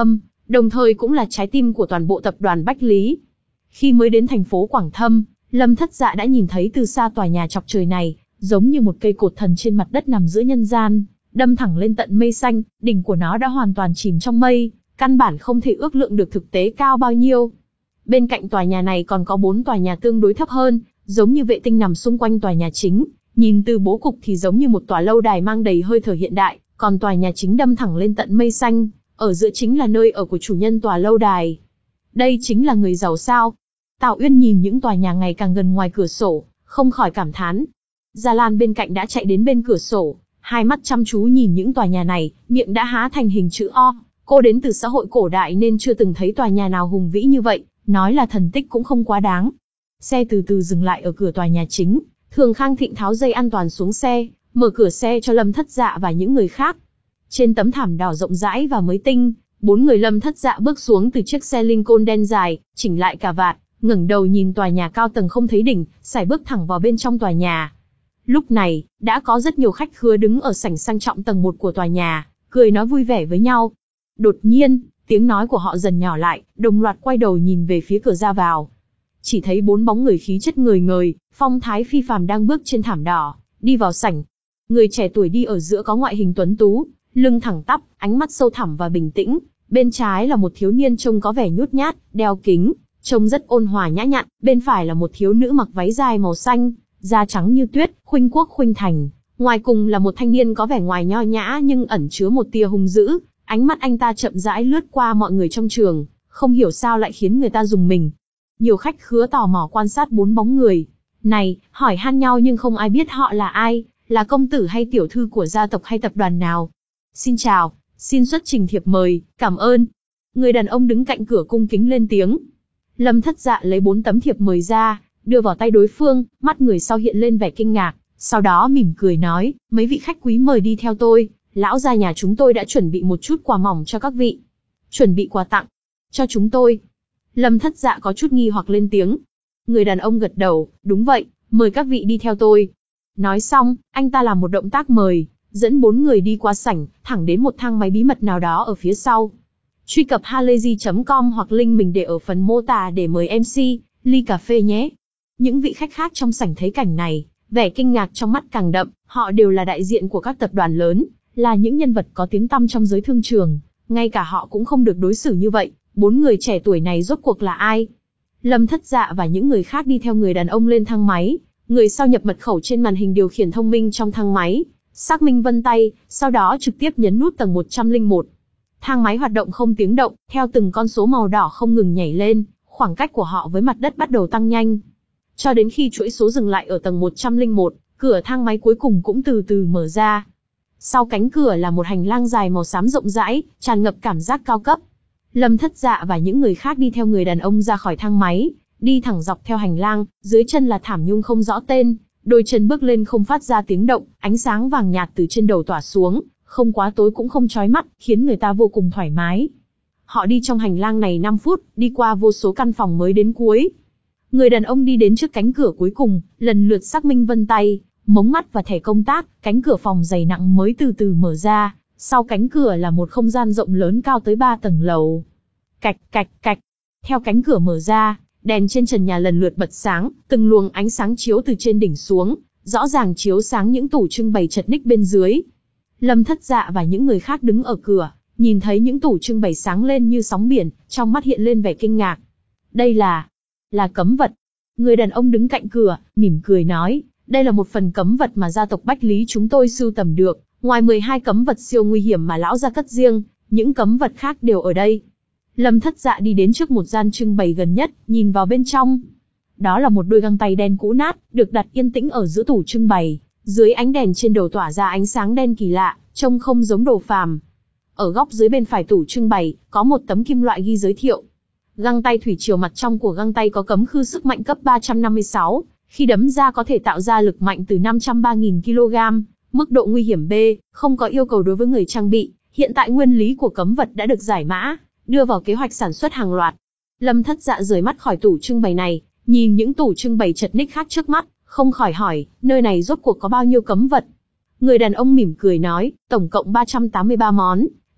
đồng thời cũng là trái tim của toàn bộ tập đoàn Bách Lý. Khi mới đến thành phố Quảng Thâm, Lâm Thất Dạ đã nhìn thấy từ xa tòa nhà chọc trời này, giống như một cây cột thần trên mặt đất nằm giữa nhân gian, đâm thẳng lên tận mây xanh, đỉnh của nó đã hoàn toàn chìm trong mây, căn bản không thể ước lượng được thực tế cao bao nhiêu. Bên cạnh tòa nhà này còn có bốn tòa nhà tương đối thấp hơn, giống như vệ tinh nằm xung quanh tòa nhà chính, nhìn từ bố cục thì giống như một tòa lâu đài mang đầy hơi thở hiện đại, còn tòa nhà chính đâm thẳng lên tận mây xanh, ở giữa chính là nơi ở của chủ nhân tòa lâu đài. Đây chính là người giàu sao? Tào Uyên nhìn những tòa nhà ngày càng gần ngoài cửa sổ, không khỏi cảm thán. Gia Lan bên cạnh đã chạy đến bên cửa sổ, hai mắt chăm chú nhìn những tòa nhà này, miệng đã há thành hình chữ O. Cô đến từ xã hội cổ đại nên chưa từng thấy tòa nhà nào hùng vĩ như vậy, nói là thần tích cũng không quá đáng. Xe từ từ dừng lại ở cửa tòa nhà chính, Thường Khang Thịnh tháo dây an toàn xuống xe, mở cửa xe cho Lâm Thất Dạ và những người khác. Trên tấm thảm đỏ rộng rãi và mới tinh, bốn người Lâm Thất Dạ bước xuống từ chiếc xe Lincoln đen dài, chỉnh lại cà vạt, ngẩng đầu nhìn tòa nhà cao tầng không thấy đỉnh, sải bước thẳng vào bên trong tòa nhà. Lúc này, đã có rất nhiều khách khứa đứng ở sảnh sang trọng tầng một của tòa nhà, cười nói vui vẻ với nhau. Đột nhiên, tiếng nói của họ dần nhỏ lại, đồng loạt quay đầu nhìn về phía cửa ra vào. Chỉ thấy bốn bóng người khí chất ngời ngời, phong thái phi phàm đang bước trên thảm đỏ, đi vào sảnh. Người trẻ tuổi đi ở giữa có ngoại hình tuấn tú, lưng thẳng tắp, ánh mắt sâu thẳm và bình tĩnh. Bên trái là một thiếu niên trông có vẻ nhút nhát, đeo kính, trông rất ôn hòa nhã nhặn. Bên phải là một thiếu nữ mặc váy dài màu xanh, da trắng như tuyết, khuynh quốc khuynh thành. Ngoài cùng là một thanh niên có vẻ ngoài nho nhã nhưng ẩn chứa một tia hung dữ. Ánh mắt anh ta chậm rãi lướt qua mọi người trong trường, không hiểu sao lại khiến người ta rùng mình. Nhiều khách khứa tò mò quan sát bốn bóng người này, hỏi han nhau nhưng không ai biết họ là ai, là công tử hay tiểu thư của gia tộc hay tập đoàn nào. Xin chào, xin xuất trình thiệp mời, cảm ơn. Người đàn ông đứng cạnh cửa cung kính lên tiếng. Lâm Thất Dạ lấy bốn tấm thiệp mời ra, đưa vào tay đối phương, mắt người sau hiện lên vẻ kinh ngạc, sau đó mỉm cười nói, mấy vị khách quý mời đi theo tôi, lão gia nhà chúng tôi đã chuẩn bị một chút quà mỏng cho các vị. Chuẩn bị quà tặng cho chúng tôi? Lâm Thất Dạ có chút nghi hoặc lên tiếng. Người đàn ông gật đầu, đúng vậy, mời các vị đi theo tôi. Nói xong, anh ta làm một động tác mời, dẫn bốn người đi qua sảnh, thẳng đến một thang máy bí mật nào đó ở phía sau. Truy cập halayzi chấm com hoặc link mình để ở phần mô tả để mời em xê, ly cà phê nhé. Những vị khách khác trong sảnh thấy cảnh này, vẻ kinh ngạc trong mắt càng đậm, họ đều là đại diện của các tập đoàn lớn, là những nhân vật có tiếng tăm trong giới thương trường, ngay cả họ cũng không được đối xử như vậy. Bốn người trẻ tuổi này rốt cuộc là ai? Lâm Thất Dạ và những người khác đi theo người đàn ông lên thang máy, người sau nhập mật khẩu trên màn hình điều khiển thông minh trong thang máy, xác minh vân tay, sau đó trực tiếp nhấn nút tầng một trăm lẻ một. Thang máy hoạt động không tiếng động, theo từng con số màu đỏ không ngừng nhảy lên, khoảng cách của họ với mặt đất bắt đầu tăng nhanh. Cho đến khi chuỗi số dừng lại ở tầng một trăm lẻ một, cửa thang máy cuối cùng cũng từ từ mở ra. Sau cánh cửa là một hành lang dài màu xám rộng rãi, tràn ngập cảm giác cao cấp. Lâm Thất Dạ và những người khác đi theo người đàn ông ra khỏi thang máy, đi thẳng dọc theo hành lang, dưới chân là thảm nhung không rõ tên, đôi chân bước lên không phát ra tiếng động, ánh sáng vàng nhạt từ trên đầu tỏa xuống, không quá tối cũng không chói mắt, khiến người ta vô cùng thoải mái. Họ đi trong hành lang này năm phút, đi qua vô số căn phòng mới đến cuối. Người đàn ông đi đến trước cánh cửa cuối cùng, lần lượt xác minh vân tay, mống mắt và thẻ công tác, cánh cửa phòng dày nặng mới từ từ mở ra. Sau cánh cửa là một không gian rộng lớn cao tới ba tầng lầu. Cạch cạch cạch. Theo cánh cửa mở ra, đèn trên trần nhà lần lượt bật sáng, từng luồng ánh sáng chiếu từ trên đỉnh xuống, rõ ràng chiếu sáng những tủ trưng bày chật ních bên dưới. Lâm Thất Dạ và những người khác đứng ở cửa, nhìn thấy những tủ trưng bày sáng lên như sóng biển, trong mắt hiện lên vẻ kinh ngạc. Đây là... là cấm vật. Người đàn ông đứng cạnh cửa, mỉm cười nói, đây là một phần cấm vật mà gia tộc Bách Lý chúng tôi sưu tầm được. Ngoài mười hai cấm vật siêu nguy hiểm mà lão gia cất riêng, những cấm vật khác đều ở đây. Lâm Thất Dạ đi đến trước một gian trưng bày gần nhất, nhìn vào bên trong. Đó là một đôi găng tay đen cũ nát, được đặt yên tĩnh ở giữa tủ trưng bày. Dưới ánh đèn trên đầu tỏa ra ánh sáng đen kỳ lạ, trông không giống đồ phàm. Ở góc dưới bên phải tủ trưng bày, có một tấm kim loại ghi giới thiệu. Găng tay thủy triều, mặt trong của găng tay có cấm khư sức mạnh cấp ba trăm năm mươi sáu, khi đấm ra có thể tạo ra lực mạnh từ năm trăm ba nghìn ki lô gam. Mức độ nguy hiểm B, không có yêu cầu đối với người trang bị. Hiện tại nguyên lý của cấm vật đã được giải mã, đưa vào kế hoạch sản xuất hàng loạt. Lâm Thất Dạ rời mắt khỏi tủ trưng bày này, nhìn những tủ trưng bày chật ních khác trước mắt, không khỏi hỏi, nơi này rốt cuộc có bao nhiêu cấm vật? Người đàn ông mỉm cười nói, tổng cộng ba trăm tám mươi ba món,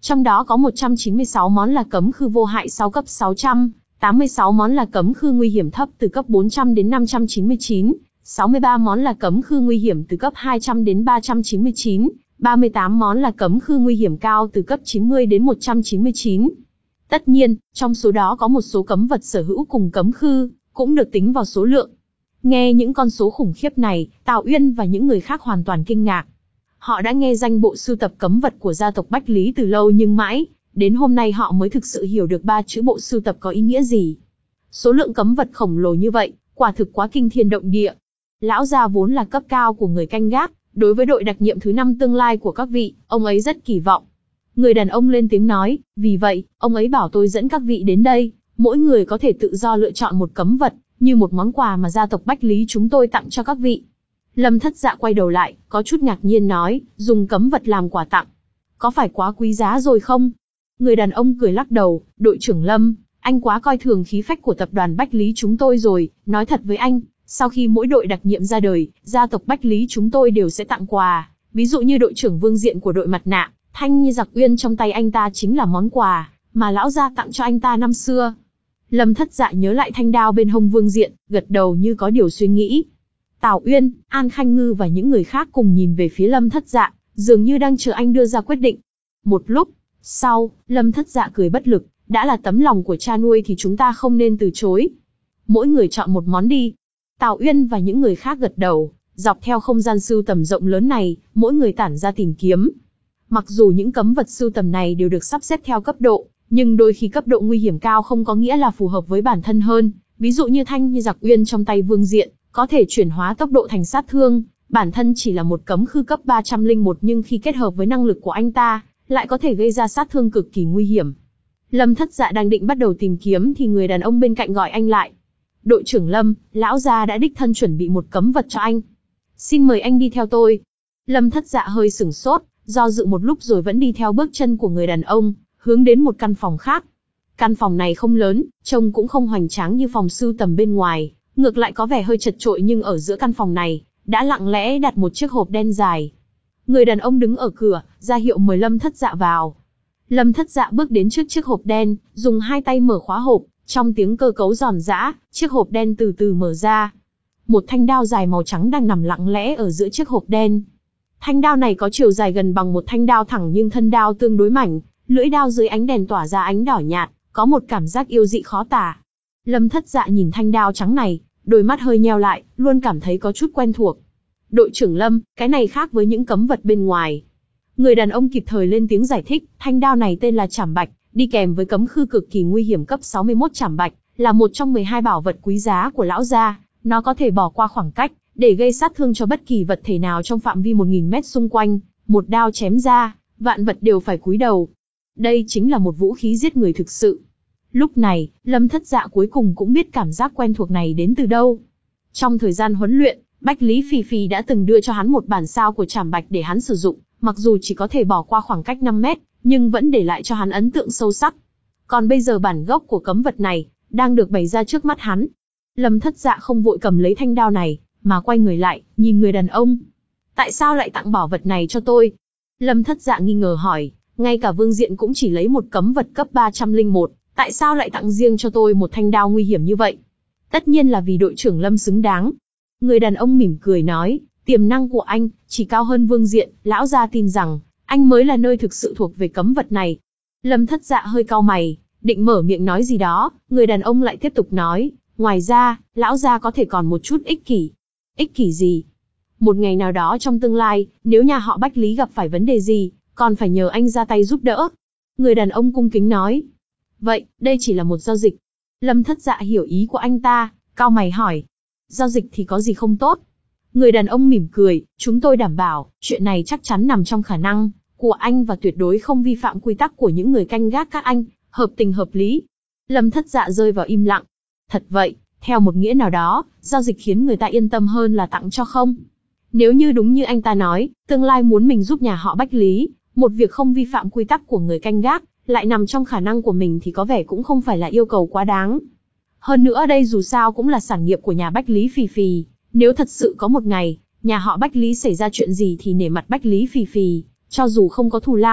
Trong đó có một trăm chín mươi sáu món là cấm khư vô hại sau cấp sáu trăm, tám mươi sáu món là cấm khư nguy hiểm thấp từ cấp bốn trăm đến năm trăm chín mươi chín, sáu mươi ba món là cấm khư nguy hiểm từ cấp hai trăm đến ba trăm chín mươi chín, ba mươi tám món là cấm khư nguy hiểm cao từ cấp chín mươi đến một trăm chín mươi chín. Tất nhiên, trong số đó có một số cấm vật sở hữu cùng cấm khư, cũng được tính vào số lượng. Nghe những con số khủng khiếp này, Tào Uyên và những người khác hoàn toàn kinh ngạc. Họ đã nghe danh bộ sưu tập cấm vật của gia tộc Bách Lý từ lâu nhưng mãi, đến hôm nay họ mới thực sự hiểu được ba chữ bộ sưu tập có ý nghĩa gì. Số lượng cấm vật khổng lồ như vậy, quả thực quá kinh thiên động địa. Lão gia vốn là cấp cao của người canh gác, đối với đội đặc nhiệm thứ năm tương lai của các vị, ông ấy rất kỳ vọng. Người đàn ông lên tiếng nói, vì vậy, ông ấy bảo tôi dẫn các vị đến đây, mỗi người có thể tự do lựa chọn một cấm vật, như một món quà mà gia tộc Bách Lý chúng tôi tặng cho các vị. Lâm Thất Dạ quay đầu lại, có chút ngạc nhiên nói, dùng cấm vật làm quà tặng. Có phải quá quý giá rồi không? Người đàn ông cười lắc đầu, đội trưởng Lâm, anh quá coi thường khí phách của tập đoàn Bách Lý chúng tôi rồi, nói thật với anh, sau khi mỗi đội đặc nhiệm ra đời, gia tộc Bách Lý chúng tôi đều sẽ tặng quà, ví dụ như đội trưởng Vương Diện của đội mặt nạ, thanh như giặc uyên trong tay anh ta chính là món quà mà lão gia tặng cho anh ta năm xưa. Lâm Thất Dạ nhớ lại thanh đao bên hông Vương Diện, gật đầu như có điều suy nghĩ. Tào Uyên, An Khanh Ngư và những người khác cùng nhìn về phía Lâm Thất Dạ, dường như đang chờ anh đưa ra quyết định. Một lúc sau, Lâm Thất Dạ cười bất lực, đã là tấm lòng của cha nuôi thì chúng ta không nên từ chối. Mỗi người chọn một món đi. Tào Uyên và những người khác gật đầu, dọc theo không gian sưu tầm rộng lớn này, mỗi người tản ra tìm kiếm. Mặc dù những cấm vật sưu tầm này đều được sắp xếp theo cấp độ, nhưng đôi khi cấp độ nguy hiểm cao không có nghĩa là phù hợp với bản thân hơn. Ví dụ như thanh như giặc uyên trong tay Vương Diện, có thể chuyển hóa tốc độ thành sát thương, bản thân chỉ là một cấm khư cấp ba trăm lẻ một nhưng khi kết hợp với năng lực của anh ta, lại có thể gây ra sát thương cực kỳ nguy hiểm. Lâm Thất Dạ đang định bắt đầu tìm kiếm thì người đàn ông bên cạnh gọi anh lại. Đội trưởng Lâm, lão gia đã đích thân chuẩn bị một cấm vật cho anh. Xin mời anh đi theo tôi. Lâm Thất Dạ hơi sửng sốt, do dự một lúc rồi vẫn đi theo bước chân của người đàn ông, hướng đến một căn phòng khác. Căn phòng này không lớn, trông cũng không hoành tráng như phòng sưu tầm bên ngoài, ngược lại có vẻ hơi chật chội, nhưng ở giữa căn phòng này, đã lặng lẽ đặt một chiếc hộp đen dài. Người đàn ông đứng ở cửa, ra hiệu mời Lâm Thất Dạ vào. Lâm Thất Dạ bước đến trước chiếc hộp đen, dùng hai tay mở khóa hộp, trong tiếng cơ cấu giòn giã, chiếc hộp đen từ từ mở ra. Một thanh đao dài màu trắng đang nằm lặng lẽ ở giữa chiếc hộp đen. Thanh đao này có chiều dài gần bằng một thanh đao thẳng nhưng thân đao tương đối mảnh, lưỡi đao dưới ánh đèn tỏa ra ánh đỏ nhạt, có một cảm giác yêu dị khó tả. Lâm Thất Dạ nhìn thanh đao trắng này, đôi mắt hơi nheo lại, luôn cảm thấy có chút quen thuộc. Đội trưởng Lâm, cái này khác với những cấm vật bên ngoài. Người đàn ông kịp thời lên tiếng giải thích, thanh đao này tên là Trảm Bạch, đi kèm với cấm khư cực kỳ nguy hiểm cấp sáu mươi mốt Trảm Bạch, là một trong mười hai bảo vật quý giá của lão gia, nó có thể bỏ qua khoảng cách, để gây sát thương cho bất kỳ vật thể nào trong phạm vi một nghìn mét xung quanh, một đao chém ra, vạn vật đều phải cúi đầu. Đây chính là một vũ khí giết người thực sự. Lúc này, Lâm Thất Dạ cuối cùng cũng biết cảm giác quen thuộc này đến từ đâu. Trong thời gian huấn luyện, Bách Lý Phì Phì đã từng đưa cho hắn một bản sao của Trảm Bạch để hắn sử dụng, mặc dù chỉ có thể bỏ qua khoảng cách năm mét, nhưng vẫn để lại cho hắn ấn tượng sâu sắc. Còn bây giờ bản gốc của cấm vật này, đang được bày ra trước mắt hắn. Lâm Thất Dạ không vội cầm lấy thanh đao này, mà quay người lại, nhìn người đàn ông. Tại sao lại tặng bảo vật này cho tôi? Lâm Thất Dạ nghi ngờ hỏi, ngay cả Vương Diện cũng chỉ lấy một cấm vật cấp ba trăm lẻ một, tại sao lại tặng riêng cho tôi một thanh đao nguy hiểm như vậy? Tất nhiên là vì đội trưởng Lâm xứng đáng. Người đàn ông mỉm cười nói, tiềm năng của anh chỉ cao hơn Vương Diện, lão gia tin rằng anh mới là nơi thực sự thuộc về cấm vật này. Lâm Thất Dạ hơi cau mày, định mở miệng nói gì đó, người đàn ông lại tiếp tục nói, ngoài ra, lão gia có thể còn một chút ích kỷ. Ích kỷ gì? Một ngày nào đó trong tương lai, nếu nhà họ Bách Lý gặp phải vấn đề gì, còn phải nhờ anh ra tay giúp đỡ. Người đàn ông cung kính nói. Vậy, đây chỉ là một giao dịch. Lâm Thất Dạ hiểu ý của anh ta, cau mày hỏi. Giao dịch thì có gì không tốt? Người đàn ông mỉm cười, chúng tôi đảm bảo, chuyện này chắc chắn nằm trong khả năng của anh và tuyệt đối không vi phạm quy tắc của những người canh gác các anh, hợp tình hợp lý. Lâm Thất Dạ rơi vào im lặng. Thật vậy, theo một nghĩa nào đó, giao dịch khiến người ta yên tâm hơn là tặng cho không. Nếu như đúng như anh ta nói, tương lai muốn mình giúp nhà họ Bách Lý, một việc không vi phạm quy tắc của người canh gác, lại nằm trong khả năng của mình thì có vẻ cũng không phải là yêu cầu quá đáng. Hơn nữa đây dù sao cũng là sản nghiệp của nhà Bách Lý Phì Phì, nếu thật sự có một ngày, nhà họ Bách Lý xảy ra chuyện gì thì nể mặt Bách Lý Phì Phì, cho dù không có thù lao,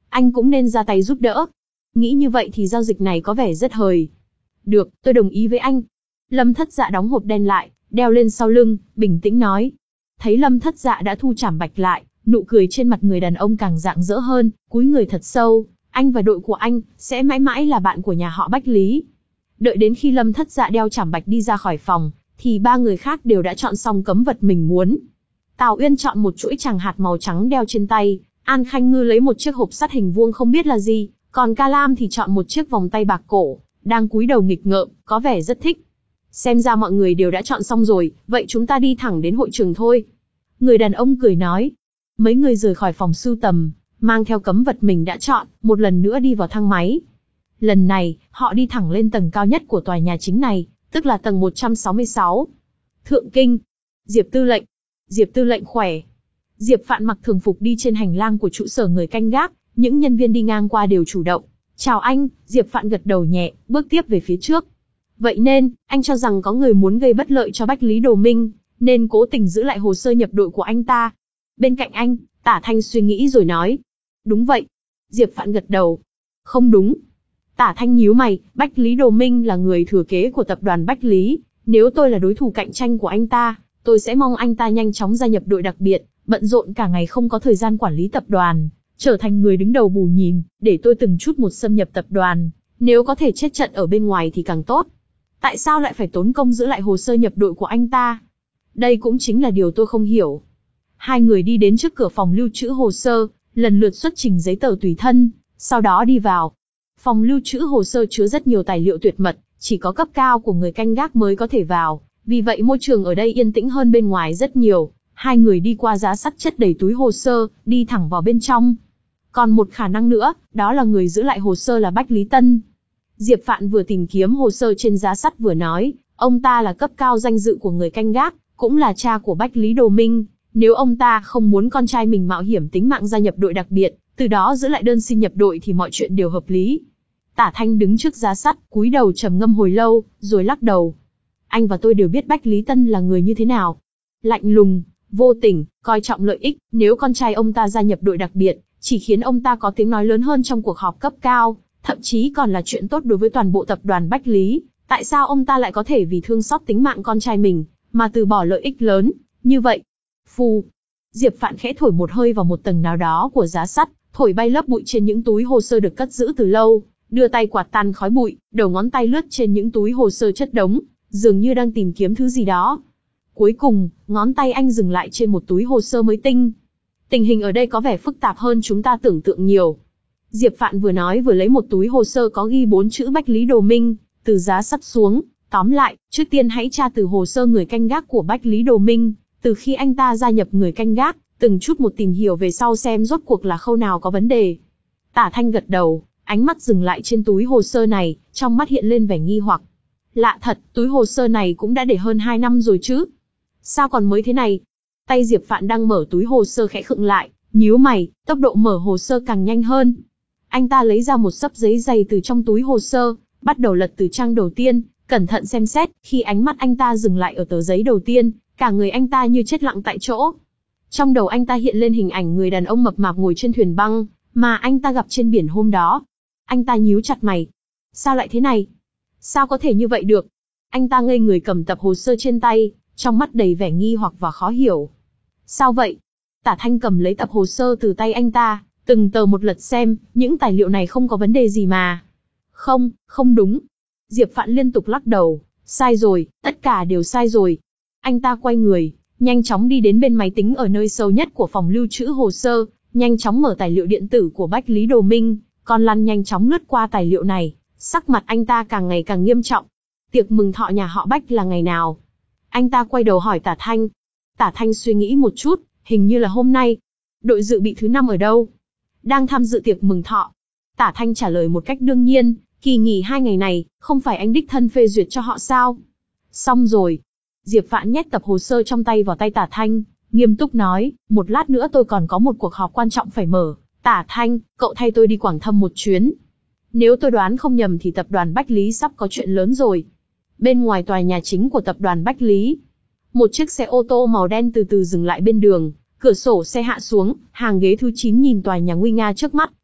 anh cũng nên ra tay giúp đỡ. Nghĩ như vậy thì giao dịch này có vẻ rất hời. Được, tôi đồng ý với anh. Lâm Thất Dạ đóng hộp đen lại, đeo lên sau lưng, bình tĩnh nói. Thấy Lâm Thất Dạ đã thu trảm bạch lại, nụ cười trên mặt người đàn ông càng rạng rỡ hơn, cúi người thật sâu. Anh và đội của anh sẽ mãi mãi là bạn của nhà họ Bách Lý. Đợi đến khi Lâm Thất Dạ đeo trảm bạch đi ra khỏi phòng, thì ba người khác đều đã chọn xong cấm vật mình muốn. Tào Uyên chọn một chuỗi tràng hạt màu trắng đeo trên tay, An Khanh Ngư lấy một chiếc hộp sắt hình vuông không biết là gì, còn Ca Lam thì chọn một chiếc vòng tay bạc cổ, đang cúi đầu nghịch ngợm, có vẻ rất thích. Xem ra mọi người đều đã chọn xong rồi, vậy chúng ta đi thẳng đến hội trường thôi. Người đàn ông cười nói. Mấy người rời khỏi phòng sưu tầm, mang theo cấm vật mình đã chọn, một lần nữa đi vào thang máy. Lần này, họ đi thẳng lên tầng cao nhất của tòa nhà chính này, tức là tầng một trăm sáu mươi sáu. Thượng Kinh. Diệp Tư lệnh. Diệp Tư lệnh khỏe. Diệp Phạn mặc thường phục đi trên hành lang của trụ sở người canh gác, những nhân viên đi ngang qua đều chủ động. Chào anh, Diệp Phạn gật đầu nhẹ, bước tiếp về phía trước. Vậy nên, anh cho rằng có người muốn gây bất lợi cho Bách Lý Đồ Minh, nên cố tình giữ lại hồ sơ nhập đội của anh ta. Bên cạnh anh, Tả Thanh suy nghĩ rồi nói. Đúng vậy. Diệp Phạn gật đầu. Không đúng. Tả Thanh nhíu mày, Bách Lý Đồ Minh là người thừa kế của tập đoàn Bách Lý. Nếu tôi là đối thủ cạnh tranh của anh ta, tôi sẽ mong anh ta nhanh chóng gia nhập đội đặc biệt, bận rộn cả ngày không có thời gian quản lý tập đoàn, trở thành người đứng đầu bù nhìn, để tôi từng chút một xâm nhập tập đoàn. Nếu có thể chết trận ở bên ngoài thì càng tốt. Tại sao lại phải tốn công giữ lại hồ sơ nhập đội của anh ta? Đây cũng chính là điều tôi không hiểu. Hai người đi đến trước cửa phòng lưu trữ hồ sơ, lần lượt xuất trình giấy tờ tùy thân, sau đó đi vào. Phòng lưu trữ hồ sơ chứa rất nhiều tài liệu tuyệt mật, chỉ có cấp cao của người canh gác mới có thể vào, vì vậy môi trường ở đây yên tĩnh hơn bên ngoài rất nhiều. Hai người đi qua giá sắt chất đầy túi hồ sơ, đi thẳng vào bên trong. Còn một khả năng nữa, đó là người giữ lại hồ sơ là Bách Lý Tân. Diệp Phạn vừa tìm kiếm hồ sơ trên giá sắt vừa nói, ông ta là cấp cao danh dự của người canh gác, cũng là cha của Bách Lý Đồ Minh. Nếu ông ta không muốn con trai mình mạo hiểm tính mạng gia nhập đội đặc biệt, từ đó giữ lại đơn xin nhập đội thì mọi chuyện đều hợp lý. Tả Thanh đứng trước giá sắt, cúi đầu trầm ngâm hồi lâu, rồi lắc đầu. Anh và tôi đều biết Bách Lý Tân là người như thế nào. Lạnh lùng, vô tình, coi trọng lợi ích, nếu con trai ông ta gia nhập đội đặc biệt, chỉ khiến ông ta có tiếng nói lớn hơn trong cuộc họp cấp cao, thậm chí còn là chuyện tốt đối với toàn bộ tập đoàn Bách Lý. Tại sao ông ta lại có thể vì thương xót tính mạng con trai mình, mà từ bỏ lợi ích lớn, như vậy? Phù. Diệp Phạn khẽ thổi một hơi vào một tầng nào đó của giá sắt, thổi bay lớp bụi trên những túi hồ sơ được cất giữ từ lâu, đưa tay quạt tan khói bụi, đầu ngón tay lướt trên những túi hồ sơ chất đống, dường như đang tìm kiếm thứ gì đó. Cuối cùng, ngón tay anh dừng lại trên một túi hồ sơ mới tinh. Tình hình ở đây có vẻ phức tạp hơn chúng ta tưởng tượng nhiều. Diệp Phạn vừa nói vừa lấy một túi hồ sơ có ghi bốn chữ Bách Lý Đồ Minh, từ giá sắt xuống. Tóm lại, trước tiên hãy tra từ hồ sơ người canh gác của Bách Lý Đồ Minh, từ khi anh ta gia nhập người canh gác, từng chút một tìm hiểu về sau xem rốt cuộc là khâu nào có vấn đề. Tả Thanh gật đầu, ánh mắt dừng lại trên túi hồ sơ này, trong mắt hiện lên vẻ nghi hoặc. Lạ thật, túi hồ sơ này cũng đã để hơn hai năm rồi chứ. Sao còn mới thế này? Tay Diệp Phạn đang mở túi hồ sơ khẽ khựng lại, nhíu mày, tốc độ mở hồ sơ càng nhanh hơn. Anh ta lấy ra một xấp giấy dày từ trong túi hồ sơ, bắt đầu lật từ trang đầu tiên, cẩn thận xem xét, khi ánh mắt anh ta dừng lại ở tờ giấy đầu tiên, cả người anh ta như chết lặng tại chỗ. Trong đầu anh ta hiện lên hình ảnh người đàn ông mập mạp ngồi trên thuyền băng, mà anh ta gặp trên biển hôm đó. Anh ta nhíu chặt mày. Sao lại thế này? Sao có thể như vậy được? Anh ta ngây người cầm tập hồ sơ trên tay, trong mắt đầy vẻ nghi hoặc và khó hiểu. Sao vậy? Tả Thanh cầm lấy tập hồ sơ từ tay anh ta, từng tờ một lật xem, những tài liệu này không có vấn đề gì mà. Không, không đúng. Diệp Phạn liên tục lắc đầu, sai rồi, tất cả đều sai rồi. Anh ta quay người, nhanh chóng đi đến bên máy tính ở nơi sâu nhất của phòng lưu trữ hồ sơ, nhanh chóng mở tài liệu điện tử của Bách Lý Đồ Minh, còn lăn nhanh chóng lướt qua tài liệu này, sắc mặt anh ta càng ngày càng nghiêm trọng. Tiệc mừng thọ nhà họ Bách là ngày nào? Anh ta quay đầu hỏi Tả Thanh. Tả Thanh suy nghĩ một chút, hình như là hôm nay. Đội dự bị thứ năm ở đâu? Đang tham dự tiệc mừng thọ. Tả Thanh trả lời một cách đương nhiên, kỳ nghỉ hai ngày này, không phải anh đích thân phê duyệt cho họ sao? Xong rồi. Diệp Phạn nhét tập hồ sơ trong tay vào tay Tả Thanh, nghiêm túc nói, một lát nữa tôi còn có một cuộc họp quan trọng phải mở. Tả Thanh, cậu thay tôi đi Quảng Thâm một chuyến. Nếu tôi đoán không nhầm thì tập đoàn Bách Lý sắp có chuyện lớn rồi. Bên ngoài tòa nhà chính của tập đoàn Bách Lý, một chiếc xe ô tô màu đen từ từ dừng lại bên đường, cửa sổ xe hạ xuống, hàng ghế thứ chín nhìn tòa nhà nguy nga trước mắt,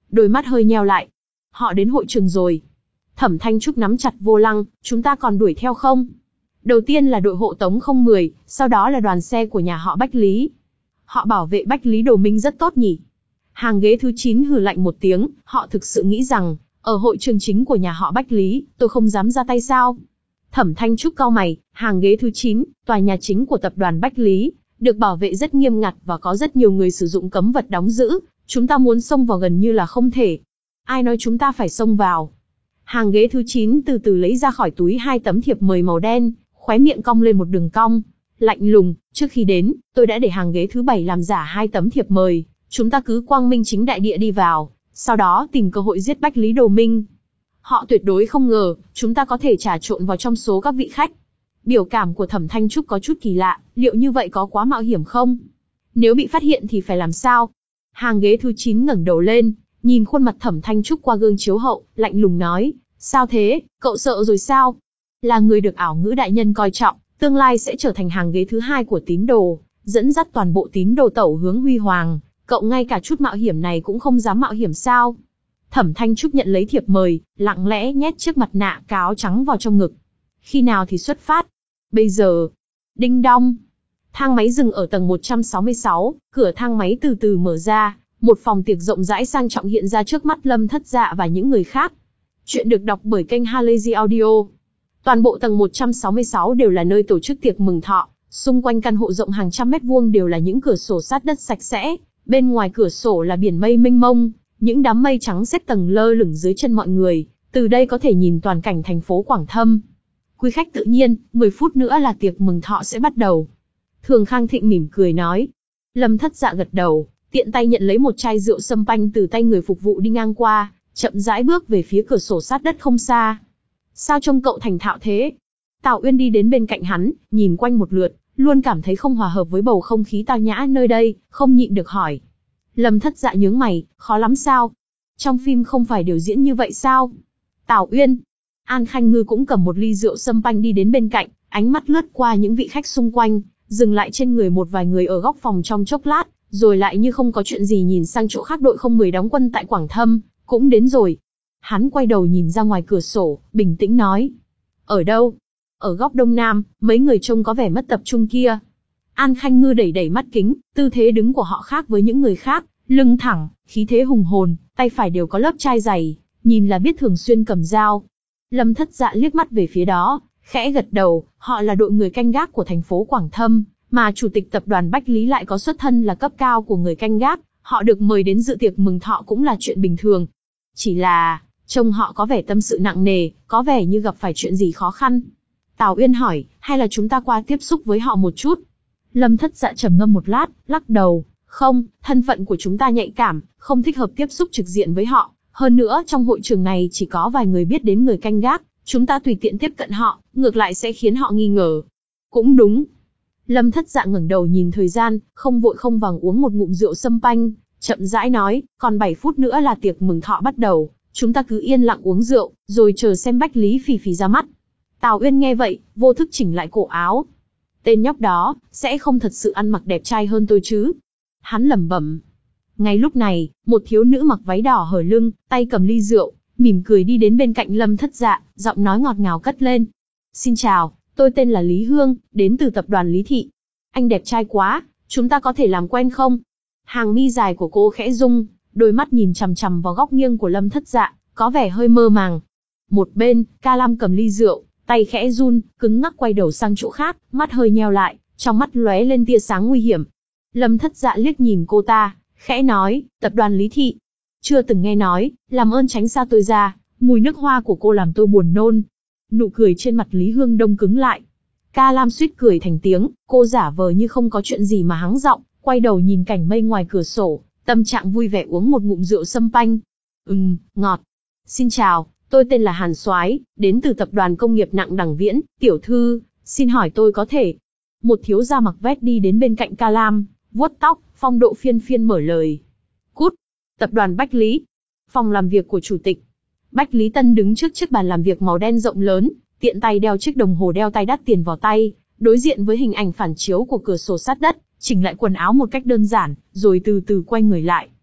đôi mắt hơi nheo lại. Họ đến hội trường rồi. Thẩm Thanh Trúc nắm chặt vô lăng, chúng ta còn đuổi theo không? Đầu tiên là đội hộ tống không mười, sau đó là đoàn xe của nhà họ Bách Lý. Họ bảo vệ Bách Lý Đồ Minh rất tốt nhỉ? Hàng ghế thứ chín hừ lạnh một tiếng, họ thực sự nghĩ rằng, ở hội trường chính của nhà họ Bách Lý, tôi không dám ra tay sao? Thẩm Thanh Trúc cau mày, hàng ghế thứ chín, tòa nhà chính của tập đoàn Bách Lý, được bảo vệ rất nghiêm ngặt và có rất nhiều người sử dụng cấm vật đóng giữ, chúng ta muốn xông vào gần như là không thể. Ai nói chúng ta phải xông vào? Hàng ghế thứ chín từ từ lấy ra khỏi túi hai tấm thiệp mời màu đen, khóe miệng cong lên một đường cong, lạnh lùng, trước khi đến, tôi đã để hàng ghế thứ bảy làm giả hai tấm thiệp mời, chúng ta cứ quang minh chính đại địa đi vào, sau đó tìm cơ hội giết Bách Lý Đồ Minh. Họ tuyệt đối không ngờ, chúng ta có thể trà trộn vào trong số các vị khách. Biểu cảm của Thẩm Thanh Trúc có chút kỳ lạ, liệu như vậy có quá mạo hiểm không? Nếu bị phát hiện thì phải làm sao? Hàng ghế thứ chín ngẩng đầu lên, nhìn khuôn mặt Thẩm Thanh Trúc qua gương chiếu hậu, lạnh lùng nói, sao thế, cậu sợ rồi sao? Là người được ảo ngữ đại nhân coi trọng, tương lai sẽ trở thành hàng ghế thứ hai của tín đồ, dẫn dắt toàn bộ tín đồ tẩu hướng huy hoàng, cậu ngay cả chút mạo hiểm này cũng không dám mạo hiểm sao? Thẩm Thanh Trúc nhận lấy thiệp mời, lặng lẽ nhét chiếc mặt nạ cáo trắng vào trong ngực. Khi nào thì xuất phát? Bây giờ. Đinh đong. Thang máy dừng ở tầng một trăm sáu mươi sáu, cửa thang máy từ từ mở ra, một phòng tiệc rộng rãi sang trọng hiện ra trước mắt Lâm Thất Dạ và những người khác. Chuyện được đọc bởi kênh Halazy Audio. Toàn bộ tầng một trăm sáu mươi sáu đều là nơi tổ chức tiệc mừng thọ, xung quanh căn hộ rộng hàng trăm mét vuông đều là những cửa sổ sát đất sạch sẽ, bên ngoài cửa sổ là biển mây mênh mông, những đám mây trắng xếp tầng lơ lửng dưới chân mọi người, từ đây có thể nhìn toàn cảnh thành phố Quảng Thâm. Quý khách tự nhiên, mười phút nữa là tiệc mừng thọ sẽ bắt đầu. Thường Khang Thịnh mỉm cười nói. Lâm Thất Dạ gật đầu, tiện tay nhận lấy một chai rượu sâm panh từ tay người phục vụ đi ngang qua, chậm rãi bước về phía cửa sổ sát đất không xa. Sao trông cậu thành thạo thế? Tào Uyên đi đến bên cạnh hắn, nhìn quanh một lượt, luôn cảm thấy không hòa hợp với bầu không khí tao nhã nơi đây, không nhịn được hỏi. Lâm Thất Dạ nhướng mày, khó lắm sao? Trong phim không phải điều diễn như vậy sao? Tào Uyên. An Khanh Ngư cũng cầm một ly rượu sâm panh đi đến bên cạnh, ánh mắt lướt qua những vị khách xung quanh, dừng lại trên người một vài người ở góc phòng trong chốc lát, rồi lại như không có chuyện gì nhìn sang chỗ khác. Đội không mười đóng quân tại Quảng Thâm, cũng đến rồi. Hắn quay đầu nhìn ra ngoài cửa sổ, bình tĩnh nói. Ở đâu? Ở góc đông nam, mấy người trông có vẻ mất tập trung kia. An Khanh Ngư đẩy đẩy mắt kính, tư thế đứng của họ khác với những người khác, lưng thẳng, khí thế hùng hồn, tay phải đều có lớp trai dày, nhìn là biết thường xuyên cầm dao. Lâm Thất Dạ liếc mắt về phía đó, khẽ gật đầu, họ là đội người canh gác của thành phố Quảng Thâm, mà chủ tịch tập đoàn Bách Lý lại có xuất thân là cấp cao của người canh gác, họ được mời đến dự tiệc mừng thọ cũng là chuyện bình thường. Chỉ là, trông họ có vẻ tâm sự nặng nề, có vẻ như gặp phải chuyện gì khó khăn. Tào Uyên hỏi, hay là chúng ta qua tiếp xúc với họ một chút? Lâm Thất Dạ trầm ngâm một lát, lắc đầu, không, thân phận của chúng ta nhạy cảm, không thích hợp tiếp xúc trực diện với họ. Hơn nữa, trong hội trường này chỉ có vài người biết đến người canh gác, chúng ta tùy tiện tiếp cận họ, ngược lại sẽ khiến họ nghi ngờ. Cũng đúng. Lâm Thất Dạ ngẩng đầu nhìn thời gian, không vội không vàng uống một ngụm rượu sâm panh, chậm rãi nói, còn bảy phút nữa là tiệc mừng thọ bắt đầu, chúng ta cứ yên lặng uống rượu, rồi chờ xem Bách Lý phì phì ra mắt. Tào Uyên nghe vậy, vô thức chỉnh lại cổ áo. Tên nhóc đó, sẽ không thật sự ăn mặc đẹp trai hơn tôi chứ? Hắn lẩm bẩm. Ngay lúc này, một thiếu nữ mặc váy đỏ hở lưng, tay cầm ly rượu, mỉm cười đi đến bên cạnh Lâm Thất Dạ, giọng nói ngọt ngào cất lên. Xin chào, tôi tên là Lý Hương, đến từ tập đoàn Lý Thị. Anh đẹp trai quá, chúng ta có thể làm quen không? Hàng mi dài của cô khẽ rung, đôi mắt nhìn chằm chằm vào góc nghiêng của Lâm Thất Dạ, có vẻ hơi mơ màng. Một bên, Ca Lam cầm ly rượu, tay khẽ run, cứng ngắc quay đầu sang chỗ khác, mắt hơi nheo lại, trong mắt lóe lên tia sáng nguy hiểm. Lâm Thất Dạ liếc nhìn cô ta, khẽ nói, tập đoàn Lý Thị. Chưa từng nghe nói, làm ơn tránh xa tôi ra, mùi nước hoa của cô làm tôi buồn nôn. Nụ cười trên mặt Lý Hương đông cứng lại. Ca Lam suýt cười thành tiếng, cô giả vờ như không có chuyện gì mà hắng giọng, quay đầu nhìn cảnh mây ngoài cửa sổ, tâm trạng vui vẻ uống một ngụm rượu sâm panh. Ừm, ngọt. Xin chào, tôi tên là Hàn Soái, đến từ tập đoàn công nghiệp nặng Đằng Viễn, tiểu thư, xin hỏi tôi có thể... Một thiếu gia mặc vest đi đến bên cạnh Ca Lam, vuốt tóc, phong độ phiên phiên mở lời. Cút. Tập đoàn Bách Lý. Phòng làm việc của chủ tịch. Bách Lý Tân đứng trước chiếc bàn làm việc màu đen rộng lớn, tiện tay đeo chiếc đồng hồ đeo tay đắt tiền vào tay, đối diện với hình ảnh phản chiếu của cửa sổ sát đất, chỉnh lại quần áo một cách đơn giản, rồi từ từ quay người lại.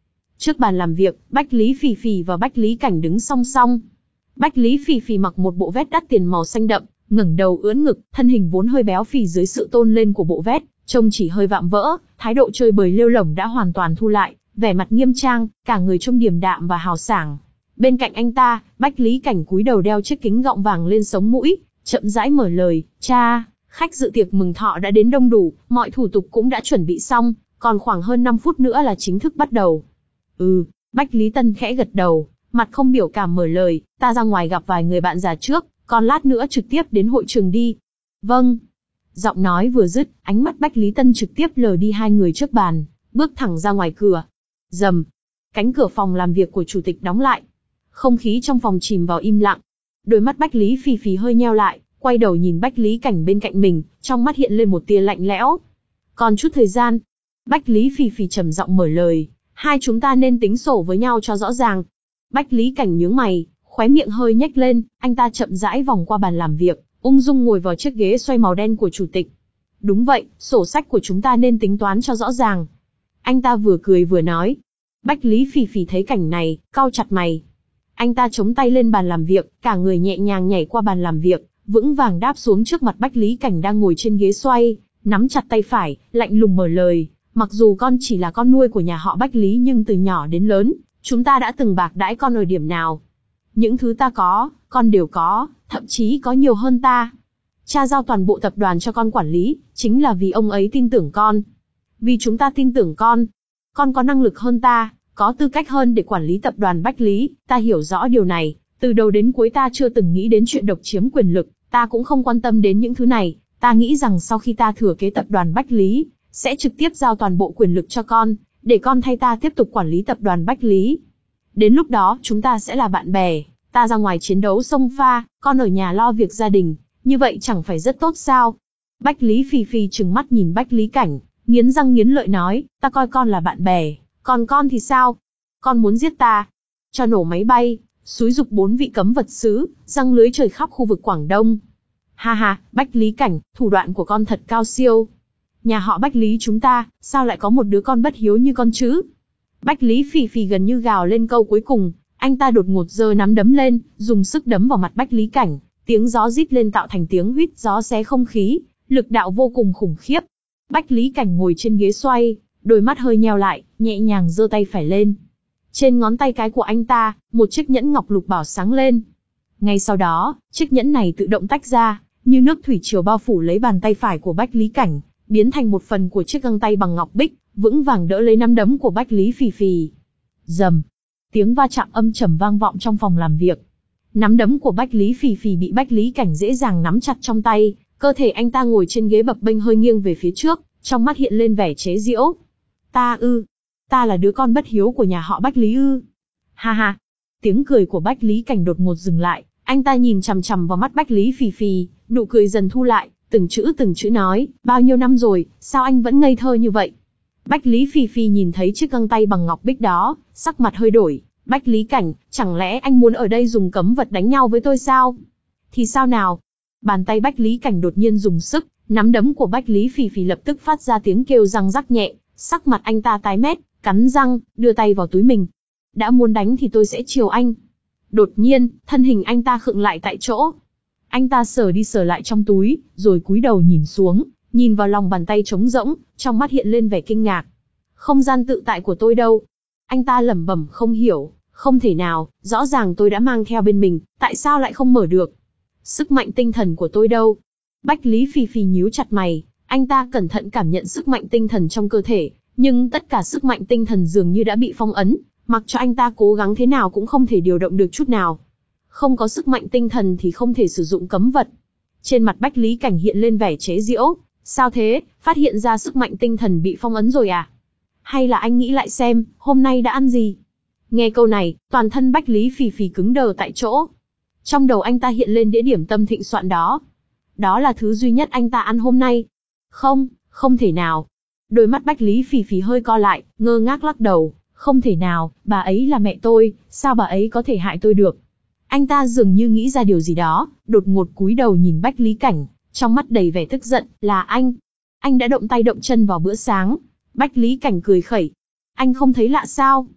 Trước bàn làm việc, Bách Lý Phì Phì và Bách Lý Cảnh đứng song song. Bách Lý Phì Phì mặc một bộ vest đắt tiền màu xanh đậm, ngẩng đầu ưỡn ngực, thân hình vốn hơi béo phì dưới sự tôn lên của bộ vest, trông chỉ hơi vạm vỡ, thái độ chơi bời lêu lổng đã hoàn toàn thu lại, vẻ mặt nghiêm trang, cả người trông điềm đạm và hào sảng. Bên cạnh anh ta, Bách Lý Cảnh cúi đầu đeo chiếc kính gọng vàng lên sống mũi, chậm rãi mở lời, cha, khách dự tiệc mừng thọ đã đến đông đủ, mọi thủ tục cũng đã chuẩn bị xong, còn khoảng hơn năm phút nữa là chính thức bắt đầu. Ừ, Bách Lý Tân khẽ gật đầu, mặt không biểu cảm mở lời, ta ra ngoài gặp vài người bạn già trước, còn lát nữa trực tiếp đến hội trường đi. Vâng. Giọng nói vừa dứt, ánh mắt Bách Lý Tân trực tiếp lờ đi hai người trước bàn, bước thẳng ra ngoài cửa. Rầm. Cánh cửa phòng làm việc của chủ tịch đóng lại. Không khí trong phòng chìm vào im lặng. Đôi mắt Bách Lý Phì Phì hơi nheo lại, quay đầu nhìn Bách Lý Cảnh bên cạnh mình, trong mắt hiện lên một tia lạnh lẽo. Còn chút thời gian. Bách Lý Phì Phì trầm giọng mở lời, hai chúng ta nên tính sổ với nhau cho rõ ràng. Bách Lý Cảnh nhướng mày, khóe miệng hơi nhếch lên, anh ta chậm rãi vòng qua bàn làm việc, ung dung ngồi vào chiếc ghế xoay màu đen của chủ tịch. Đúng vậy, sổ sách của chúng ta nên tính toán cho rõ ràng. Anh ta vừa cười vừa nói. Bách Lý Phì Phì thấy cảnh này, cau chặt mày. Anh ta chống tay lên bàn làm việc, cả người nhẹ nhàng nhảy qua bàn làm việc, vững vàng đáp xuống trước mặt Bách Lý Cảnh đang ngồi trên ghế xoay, nắm chặt tay phải, lạnh lùng mở lời. Mặc dù con chỉ là con nuôi của nhà họ Bách Lý nhưng từ nhỏ đến lớn, chúng ta đã từng bạc đãi con ở điểm nào. Những thứ ta có, con đều có, thậm chí có nhiều hơn ta. Cha giao toàn bộ tập đoàn cho con quản lý, chính là vì ông ấy tin tưởng con. Vì chúng ta tin tưởng con. Con có năng lực hơn ta, có tư cách hơn để quản lý tập đoàn Bách Lý, ta hiểu rõ điều này. Từ đầu đến cuối ta chưa từng nghĩ đến chuyện độc chiếm quyền lực, ta cũng không quan tâm đến những thứ này. Ta nghĩ rằng sau khi ta thừa kế tập đoàn Bách Lý, sẽ trực tiếp giao toàn bộ quyền lực cho con, để con thay ta tiếp tục quản lý tập đoàn Bách Lý. Đến lúc đó, chúng ta sẽ là bạn bè, ta ra ngoài chiến đấu xông pha, con ở nhà lo việc gia đình, như vậy chẳng phải rất tốt sao? Bách Lý Phì Phì trừng mắt nhìn Bách Lý Cảnh, nghiến răng nghiến lợi nói, ta coi con là bạn bè, còn con thì sao? Con muốn giết ta? Cho nổ máy bay, xúi giục bốn vị cấm vật sứ, răng lưới trời khắp khu vực Quảng Đông. Ha ha, Bách Lý Cảnh, thủ đoạn của con thật cao siêu. Nhà họ Bách Lý chúng ta, sao lại có một đứa con bất hiếu như con chứ? Bách Lý Phì Phì gần như gào lên câu cuối cùng, anh ta đột ngột giơ nắm đấm lên, dùng sức đấm vào mặt Bách Lý Cảnh, tiếng gió rít lên tạo thành tiếng huýt gió xé không khí, lực đạo vô cùng khủng khiếp. Bách Lý Cảnh ngồi trên ghế xoay, đôi mắt hơi nheo lại, nhẹ nhàng giơ tay phải lên. Trên ngón tay cái của anh ta, một chiếc nhẫn ngọc lục bảo sáng lên. Ngay sau đó, chiếc nhẫn này tự động tách ra, như nước thủy triều bao phủ lấy bàn tay phải của Bách Lý Cảnh, biến thành một phần của chiếc găng tay bằng ngọc bích, vững vàng đỡ lấy nắm đấm của Bách Lý Phì Phì. Rầm, tiếng va chạm âm trầm vang vọng trong phòng làm việc. Nắm đấm của Bách Lý Phì Phì bị Bách Lý Cảnh dễ dàng nắm chặt trong tay, cơ thể anh ta ngồi trên ghế bập bênh hơi nghiêng về phía trước, trong mắt hiện lên vẻ chế giễu. Ta ư? Ta là đứa con bất hiếu của nhà họ Bách Lý ư? Ha ha. Tiếng cười của Bách Lý Cảnh đột ngột dừng lại, anh ta nhìn chằm chằm vào mắt Bách Lý Phì Phì, nụ cười dần thu lại, từng chữ từng chữ nói, bao nhiêu năm rồi, sao anh vẫn ngây thơ như vậy? Bách Lý Phì Phì nhìn thấy chiếc găng tay bằng ngọc bích đó, sắc mặt hơi đổi. Bách Lý Cảnh, chẳng lẽ anh muốn ở đây dùng cấm vật đánh nhau với tôi sao? Thì sao nào? Bàn tay Bách Lý Cảnh đột nhiên dùng sức, nắm đấm của Bách Lý Phì Phì lập tức phát ra tiếng kêu răng rắc nhẹ, sắc mặt anh ta tái mét, cắn răng, đưa tay vào túi mình. Đã muốn đánh thì tôi sẽ chiều anh. Đột nhiên, thân hình anh ta khựng lại tại chỗ. Anh ta sờ đi sờ lại trong túi, rồi cúi đầu nhìn xuống, nhìn vào lòng bàn tay trống rỗng, trong mắt hiện lên vẻ kinh ngạc. Không gian tự tại của tôi đâu? Anh ta lẩm bẩm không hiểu, không thể nào, rõ ràng tôi đã mang theo bên mình, tại sao lại không mở được? Sức mạnh tinh thần của tôi đâu? Bách Lý Phì Phì nhíu chặt mày, anh ta cẩn thận cảm nhận sức mạnh tinh thần trong cơ thể, nhưng tất cả sức mạnh tinh thần dường như đã bị phong ấn, mặc cho anh ta cố gắng thế nào cũng không thể điều động được chút nào. Không có sức mạnh tinh thần thì không thể sử dụng cấm vật. Trên mặt Bách Lý Cảnh hiện lên vẻ chế giễu, sao thế, phát hiện ra sức mạnh tinh thần bị phong ấn rồi à? Hay là anh nghĩ lại xem, hôm nay đã ăn gì? Nghe câu này, toàn thân Bách Lý Phì Phì cứng đờ tại chỗ. Trong đầu anh ta hiện lên đĩa điểm tâm thịnh soạn đó. Đó là thứ duy nhất anh ta ăn hôm nay. Không, không thể nào. Đôi mắt Bách Lý Phì Phì hơi co lại, ngơ ngác lắc đầu. Không thể nào, bà ấy là mẹ tôi, sao bà ấy có thể hại tôi được? Anh ta dường như nghĩ ra điều gì đó, đột ngột cúi đầu nhìn Bách Lý Cảnh, trong mắt đầy vẻ tức giận, là anh. Anh đã động tay động chân vào bữa sáng. Bách Lý Cảnh cười khẩy. Anh không thấy lạ sao?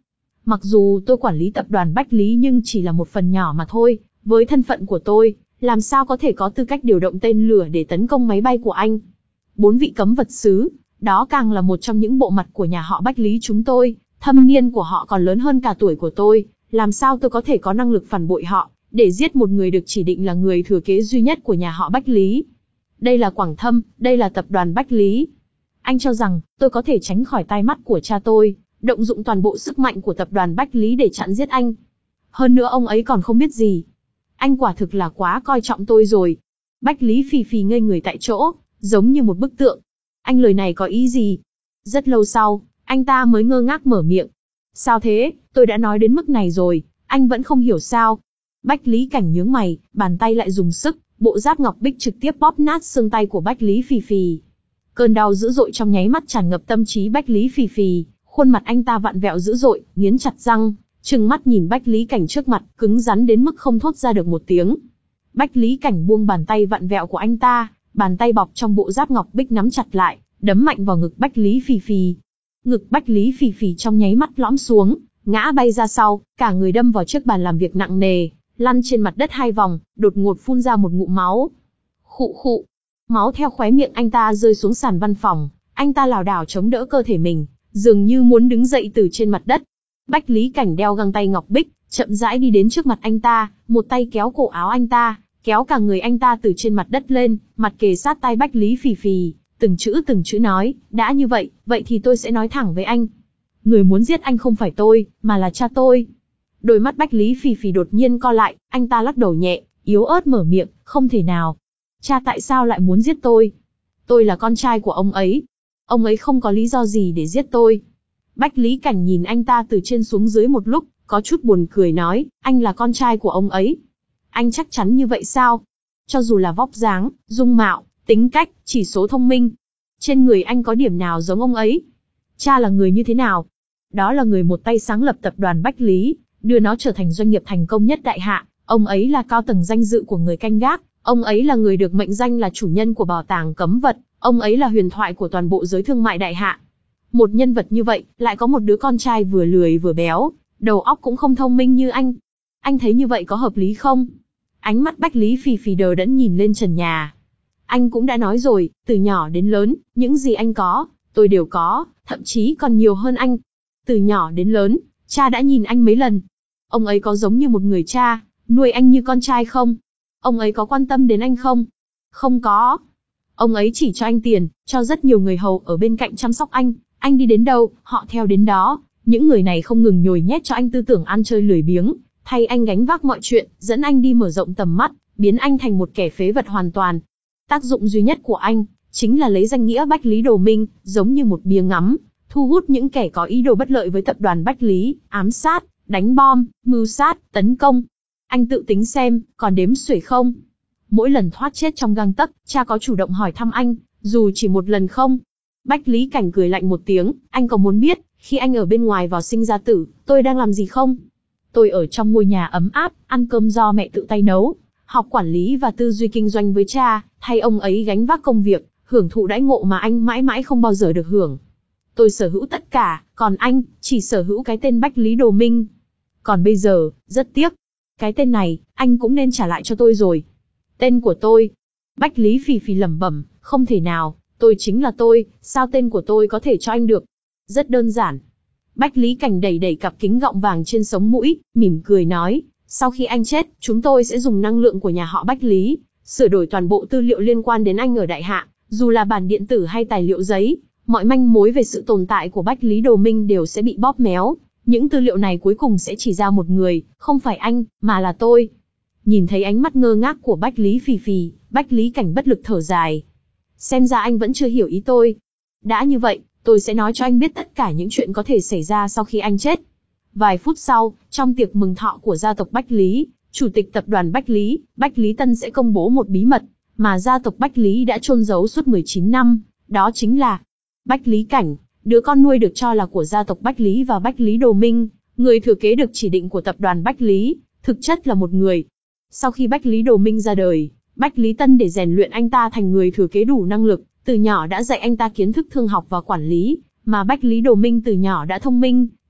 Mặc dù tôi quản lý tập đoàn Bách Lý nhưng chỉ là một phần nhỏ mà thôi, với thân phận của tôi, làm sao có thể có tư cách điều động tên lửa để tấn công máy bay của anh. Bốn vị cấm vật sứ, đó càng là một trong những bộ mặt của nhà họ Bách Lý chúng tôi, thâm niên của họ còn lớn hơn cả tuổi của tôi, làm sao tôi có thể có năng lực phản bội họ, để giết một người được chỉ định là người thừa kế duy nhất của nhà họ Bách Lý. Đây là Quảng Thâm, đây là tập đoàn Bách Lý. Anh cho rằng, tôi có thể tránh khỏi tai mắt của cha tôi, động dụng toàn bộ sức mạnh của tập đoàn Bách Lý để chặn giết anh. Hơn nữa ông ấy còn không biết gì. Anh quả thực là quá coi trọng tôi rồi. Bách Lý phì phì ngây người tại chỗ, giống như một bức tượng. Anh lời này có ý gì? Rất lâu sau, anh ta mới ngơ ngác mở miệng. Sao thế, tôi đã nói đến mức này rồi, anh vẫn không hiểu sao? Bách Lý Cảnh nhướng mày, bàn tay lại dùng sức, bộ giáp ngọc bích trực tiếp bóp nát xương tay của Bách Lý phì phì. Cơn đau dữ dội trong nháy mắt tràn ngập tâm trí Bách Lý phì phì, khuôn mặt anh ta vặn vẹo dữ dội, nghiến chặt răng, trừng mắt nhìn Bách Lý Cảnh trước mặt, cứng rắn đến mức không thốt ra được một tiếng. Bách Lý Cảnh buông bàn tay vặn vẹo của anh ta, bàn tay bọc trong bộ giáp ngọc bích nắm chặt lại, đấm mạnh vào ngực Bách Lý phì phì. Ngực Bách Lý phì phì trong nháy mắt lõm xuống, ngã bay ra sau, cả người đâm vào chiếc bàn làm việc nặng nề, lăn trên mặt đất hai vòng, đột ngột phun ra một ngụm máu. Khụ khụ, máu theo khóe miệng anh ta rơi xuống sàn văn phòng, anh ta lảo đảo chống đỡ cơ thể mình, dường như muốn đứng dậy từ trên mặt đất. Bách Lý Cảnh đeo găng tay ngọc bích, chậm rãi đi đến trước mặt anh ta, một tay kéo cổ áo anh ta, kéo cả người anh ta từ trên mặt đất lên, mặt kề sát tai Bách Lý phì phì, từng chữ từng chữ nói, đã như vậy, vậy thì tôi sẽ nói thẳng với anh. Người muốn giết anh không phải tôi, mà là cha tôi. Đôi mắt Bách Lý phì phì đột nhiên co lại, anh ta lắc đầu nhẹ, yếu ớt mở miệng, không thể nào. Cha tại sao lại muốn giết tôi? Tôi là con trai của ông ấy. Ông ấy không có lý do gì để giết tôi. Bách Lý Cảnh nhìn anh ta từ trên xuống dưới một lúc, có chút buồn cười nói, anh là con trai của ông ấy. Anh chắc chắn như vậy sao? Cho dù là vóc dáng, dung mạo, tính cách, chỉ số thông minh, trên người anh có điểm nào giống ông ấy? Cha là người như thế nào? Đó là người một tay sáng lập tập đoàn Bách Lý, đưa nó trở thành doanh nghiệp thành công nhất đại hạ. Ông ấy là cao tầng danh dự của người canh gác. Ông ấy là người được mệnh danh là chủ nhân của bảo tàng cấm vật. Ông ấy là huyền thoại của toàn bộ giới thương mại đại hạ. Một nhân vật như vậy, lại có một đứa con trai vừa lười vừa béo, đầu óc cũng không thông minh như anh. Anh thấy như vậy có hợp lý không? Ánh mắt Bách Lý phì phì đờ đẫn nhìn lên trần nhà. Anh cũng đã nói rồi, từ nhỏ đến lớn, những gì anh có, tôi đều có, thậm chí còn nhiều hơn anh. Từ nhỏ đến lớn, cha đã nhìn anh mấy lần. Ông ấy có giống như một người cha, nuôi anh như con trai không? Ông ấy có quan tâm đến anh không? Không có. Ông ấy chỉ cho anh tiền, cho rất nhiều người hầu ở bên cạnh chăm sóc anh. Anh đi đến đâu, họ theo đến đó. Những người này không ngừng nhồi nhét cho anh tư tưởng ăn chơi lười biếng, thay anh gánh vác mọi chuyện, dẫn anh đi mở rộng tầm mắt, biến anh thành một kẻ phế vật hoàn toàn. Tác dụng duy nhất của anh, chính là lấy danh nghĩa Bách Lý Đồ Minh, giống như một bia ngắm, thu hút những kẻ có ý đồ bất lợi với tập đoàn Bách Lý, ám sát, đánh bom, mưu sát, tấn công. Anh tự tính xem, còn đếm xuể không? Mỗi lần thoát chết trong gang tấc, cha có chủ động hỏi thăm anh, dù chỉ một lần không? Bách Lý Cảnh cười lạnh một tiếng, anh có muốn biết, khi anh ở bên ngoài vào sinh ra tử, tôi đang làm gì không? Tôi ở trong ngôi nhà ấm áp, ăn cơm do mẹ tự tay nấu, học quản lý và tư duy kinh doanh với cha, thay ông ấy gánh vác công việc, hưởng thụ đãi ngộ mà anh mãi mãi không bao giờ được hưởng. Tôi sở hữu tất cả, còn anh, chỉ sở hữu cái tên Bách Lý Đồ Minh. Còn bây giờ, rất tiếc, cái tên này, anh cũng nên trả lại cho tôi rồi. Tên của tôi. Bách Lý phì phì lẩm bẩm, không thể nào, tôi chính là tôi, sao tên của tôi có thể cho anh được? Rất đơn giản. Bách Lý Cảnh đẩy đẩy cặp kính gọng vàng trên sống mũi, mỉm cười nói, sau khi anh chết, chúng tôi sẽ dùng năng lượng của nhà họ Bách Lý, sửa đổi toàn bộ tư liệu liên quan đến anh ở đại hạ, dù là bản điện tử hay tài liệu giấy, mọi manh mối về sự tồn tại của Bách Lý Đồ Minh đều sẽ bị bóp méo. Những tư liệu này cuối cùng sẽ chỉ ra một người, không phải anh, mà là tôi. Nhìn thấy ánh mắt ngơ ngác của Bách Lý phì phì, Bách Lý Cảnh bất lực thở dài. Xem ra anh vẫn chưa hiểu ý tôi. Đã như vậy, tôi sẽ nói cho anh biết tất cả những chuyện có thể xảy ra sau khi anh chết. Vài phút sau, trong tiệc mừng thọ của gia tộc Bách Lý, chủ tịch tập đoàn Bách Lý, Bách Lý Tân sẽ công bố một bí mật, mà gia tộc Bách Lý đã chôn giấu suốt mười chín năm, đó chính là Bách Lý Cảnh, đứa con nuôi được cho là của gia tộc Bách Lý và Bách Lý Đồ Minh, người thừa kế được chỉ định của tập đoàn Bách Lý, thực chất là một người. Sau khi Bách Lý Đồ Minh ra đời, Bách Lý Tân để rèn luyện anh ta thành người thừa kế đủ năng lực, từ nhỏ đã dạy anh ta kiến thức thương học và quản lý, mà Bách Lý Đồ Minh từ nhỏ đã thông minh,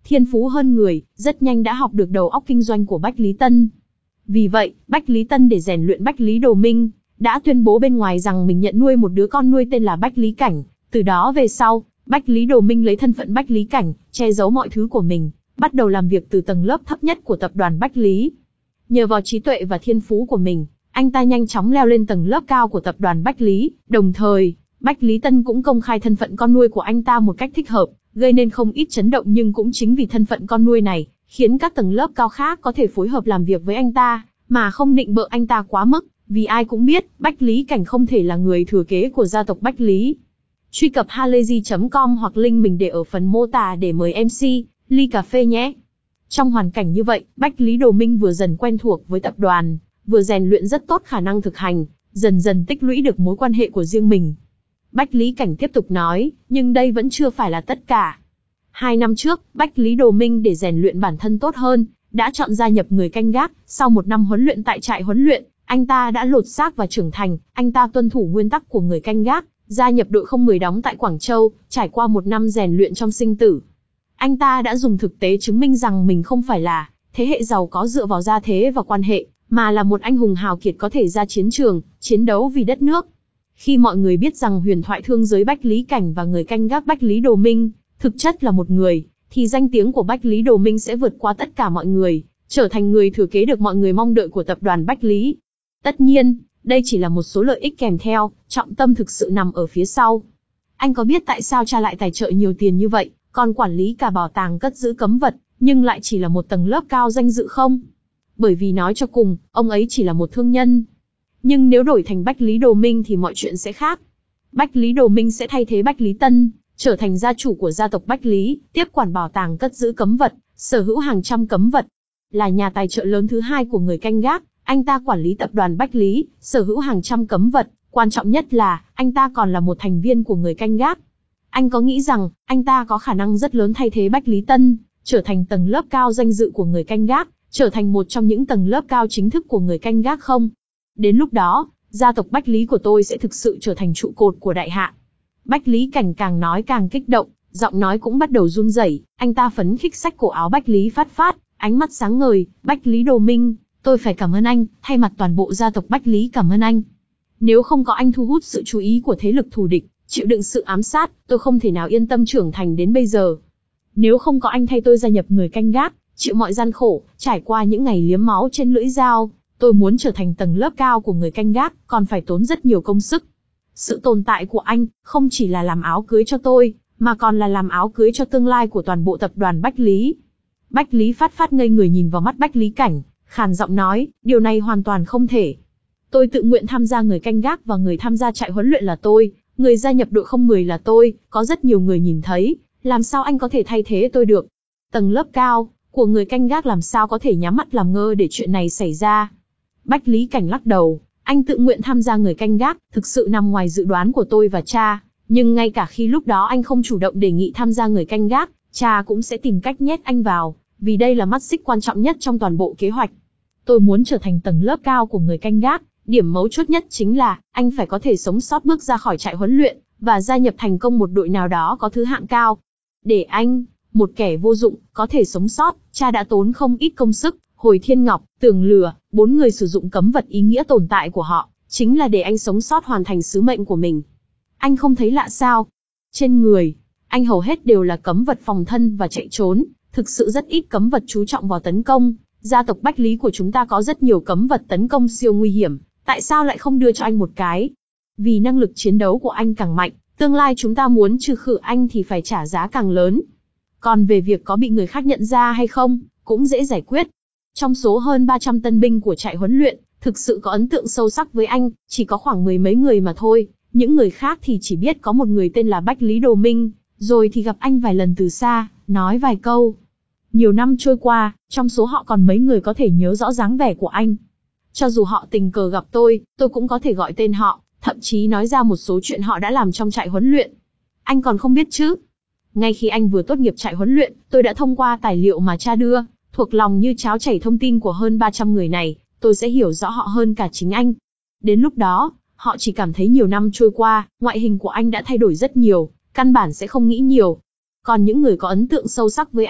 thiên phú hơn người, rất nhanh đã học được đầu óc kinh doanh của Bách Lý Tân. Vì vậy, Bách Lý Tân để rèn luyện Bách Lý Đồ Minh, đã tuyên bố bên ngoài rằng mình nhận nuôi một đứa con nuôi tên là Bách Lý Cảnh. Từ đó về sau, Bách Lý Đồ Minh lấy thân phận Bách Lý Cảnh, che giấu mọi thứ của mình, bắt đầu làm việc từ tầng lớp thấp nhất của tập đoàn Bách Lý. Nhờ vào trí tuệ và thiên phú của mình, anh ta nhanh chóng leo lên tầng lớp cao của tập đoàn Bách Lý. Đồng thời, Bách Lý Tân cũng công khai thân phận con nuôi của anh ta một cách thích hợp, gây nên không ít chấn động, nhưng cũng chính vì thân phận con nuôi này, khiến các tầng lớp cao khác có thể phối hợp làm việc với anh ta, mà không nịnh bợ anh ta quá mức, vì ai cũng biết, Bách Lý Cảnh không thể là người thừa kế của gia tộc Bách Lý. Truy cập halayzi chấm com hoặc link mình để ở phần mô tả để mời em xê, ly cà phê nhé. Trong hoàn cảnh như vậy, Bách Lý Đồ Minh vừa dần quen thuộc với tập đoàn, vừa rèn luyện rất tốt khả năng thực hành, dần dần tích lũy được mối quan hệ của riêng mình. Bách Lý Cảnh tiếp tục nói, nhưng đây vẫn chưa phải là tất cả. Hai năm trước, Bách Lý Đồ Minh để rèn luyện bản thân tốt hơn, đã chọn gia nhập người canh gác. Sau một năm huấn luyện tại trại huấn luyện, anh ta đã lột xác và trưởng thành. Anh ta tuân thủ nguyên tắc của người canh gác, gia nhập đội không mười đóng tại Quảng Châu. Trải qua một năm rèn luyện trong sinh tử, anh ta đã dùng thực tế chứng minh rằng mình không phải là thế hệ giàu có dựa vào gia thế và quan hệ, mà là một anh hùng hào kiệt có thể ra chiến trường, chiến đấu vì đất nước. Khi mọi người biết rằng huyền thoại thương giới Bách Lý Cảnh và người canh gác Bách Lý Đồ Minh thực chất là một người, thì danh tiếng của Bách Lý Đồ Minh sẽ vượt qua tất cả mọi người, trở thành người thừa kế được mọi người mong đợi của tập đoàn Bách Lý. Tất nhiên, đây chỉ là một số lợi ích kèm theo, trọng tâm thực sự nằm ở phía sau. Anh có biết tại sao cha lại tài trợ nhiều tiền như vậy, còn quản lý cả bảo tàng cất giữ cấm vật, nhưng lại chỉ là một tầng lớp cao danh dự không? Bởi vì nói cho cùng, ông ấy chỉ là một thương nhân. Nhưng nếu đổi thành Bách Lý Đồ Minh thì mọi chuyện sẽ khác. Bách Lý Đồ Minh sẽ thay thế Bách Lý Tân, trở thành gia chủ của gia tộc Bách Lý, tiếp quản bảo tàng cất giữ cấm vật, sở hữu hàng trăm cấm vật. Là nhà tài trợ lớn thứ hai của người canh gác, anh ta quản lý tập đoàn Bách Lý, sở hữu hàng trăm cấm vật, quan trọng nhất là, anh ta còn là một thành viên của người canh gác. Anh có nghĩ rằng, anh ta có khả năng rất lớn thay thế Bách Lý Tân, trở thành tầng lớp cao danh dự của người canh gác, trở thành một trong những tầng lớp cao chính thức của người canh gác không? Đến lúc đó, gia tộc Bách Lý của tôi sẽ thực sự trở thành trụ cột của đại hạ. Bách Lý Cảnh càng nói càng kích động, giọng nói cũng bắt đầu run rẩy. Anh ta phấn khích xách cổ áo Bách Lý Phát Phát, ánh mắt sáng ngời. Bách Lý Đồ Minh, tôi phải cảm ơn anh, thay mặt toàn bộ gia tộc Bách Lý cảm ơn anh. Nếu không có anh thu hút sự chú ý của thế lực thù địch, chịu đựng sự ám sát, tôi không thể nào yên tâm trưởng thành đến bây giờ. Nếu không có anh thay tôi gia nhập người canh gác, chịu mọi gian khổ, trải qua những ngày liếm máu trên lưỡi dao, tôi muốn trở thành tầng lớp cao của người canh gác, còn phải tốn rất nhiều công sức. Sự tồn tại của anh, không chỉ là làm áo cưới cho tôi, mà còn là làm áo cưới cho tương lai của toàn bộ tập đoàn Bách Lý. Bách Lý Phát Phát ngây người nhìn vào mắt Bách Lý Cảnh, khàn giọng nói, điều này hoàn toàn không thể. Tôi tự nguyện tham gia người canh gác và người tham gia trại huấn luyện là tôi, người gia nhập đội không mười là tôi, có rất nhiều người nhìn thấy, làm sao anh có thể thay thế tôi được? Tầng lớp cao của người canh gác làm sao có thể nhắm mắt làm ngơ để chuyện này xảy ra? Bách Lý Cảnh lắc đầu, anh tự nguyện tham gia người canh gác, thực sự nằm ngoài dự đoán của tôi và cha, nhưng ngay cả khi lúc đó anh không chủ động đề nghị tham gia người canh gác, cha cũng sẽ tìm cách nhét anh vào, vì đây là mắt xích quan trọng nhất trong toàn bộ kế hoạch. Tôi muốn trở thành tầng lớp cao của người canh gác, điểm mấu chốt nhất chính là, anh phải có thể sống sót bước ra khỏi trại huấn luyện, và gia nhập thành công một đội nào đó có thứ hạng cao. Để anh, một kẻ vô dụng, có thể sống sót, cha đã tốn không ít công sức. Hồi Thiên Ngọc, Tường Lửa, bốn người sử dụng cấm vật, ý nghĩa tồn tại của họ, chính là để anh sống sót hoàn thành sứ mệnh của mình. Anh không thấy lạ sao? Trên người, anh hầu hết đều là cấm vật phòng thân và chạy trốn, thực sự rất ít cấm vật chú trọng vào tấn công. Gia tộc Bách Lý của chúng ta có rất nhiều cấm vật tấn công siêu nguy hiểm, tại sao lại không đưa cho anh một cái? Vì năng lực chiến đấu của anh càng mạnh, tương lai chúng ta muốn trừ khử anh thì phải trả giá càng lớn. Còn về việc có bị người khác nhận ra hay không, cũng dễ giải quyết. Trong số hơn ba trăm tân binh của trại huấn luyện, thực sự có ấn tượng sâu sắc với anh, chỉ có khoảng mười mấy người mà thôi. Những người khác thì chỉ biết có một người tên là Bách Lý Đồ Minh, rồi thì gặp anh vài lần từ xa, nói vài câu. Nhiều năm trôi qua, trong số họ còn mấy người có thể nhớ rõ dáng vẻ của anh. Cho dù họ tình cờ gặp tôi, tôi cũng có thể gọi tên họ, thậm chí nói ra một số chuyện họ đã làm trong trại huấn luyện. Anh còn không biết chứ? Ngay khi anh vừa tốt nghiệp trại huấn luyện, tôi đã thông qua tài liệu mà cha đưa, thuộc lòng như cháo chảy thông tin của hơn ba trăm người này, tôi sẽ hiểu rõ họ hơn cả chính anh. Đến lúc đó, họ chỉ cảm thấy nhiều năm trôi qua, ngoại hình của anh đã thay đổi rất nhiều, căn bản sẽ không nghĩ nhiều. Còn những người có ấn tượng sâu sắc với anh,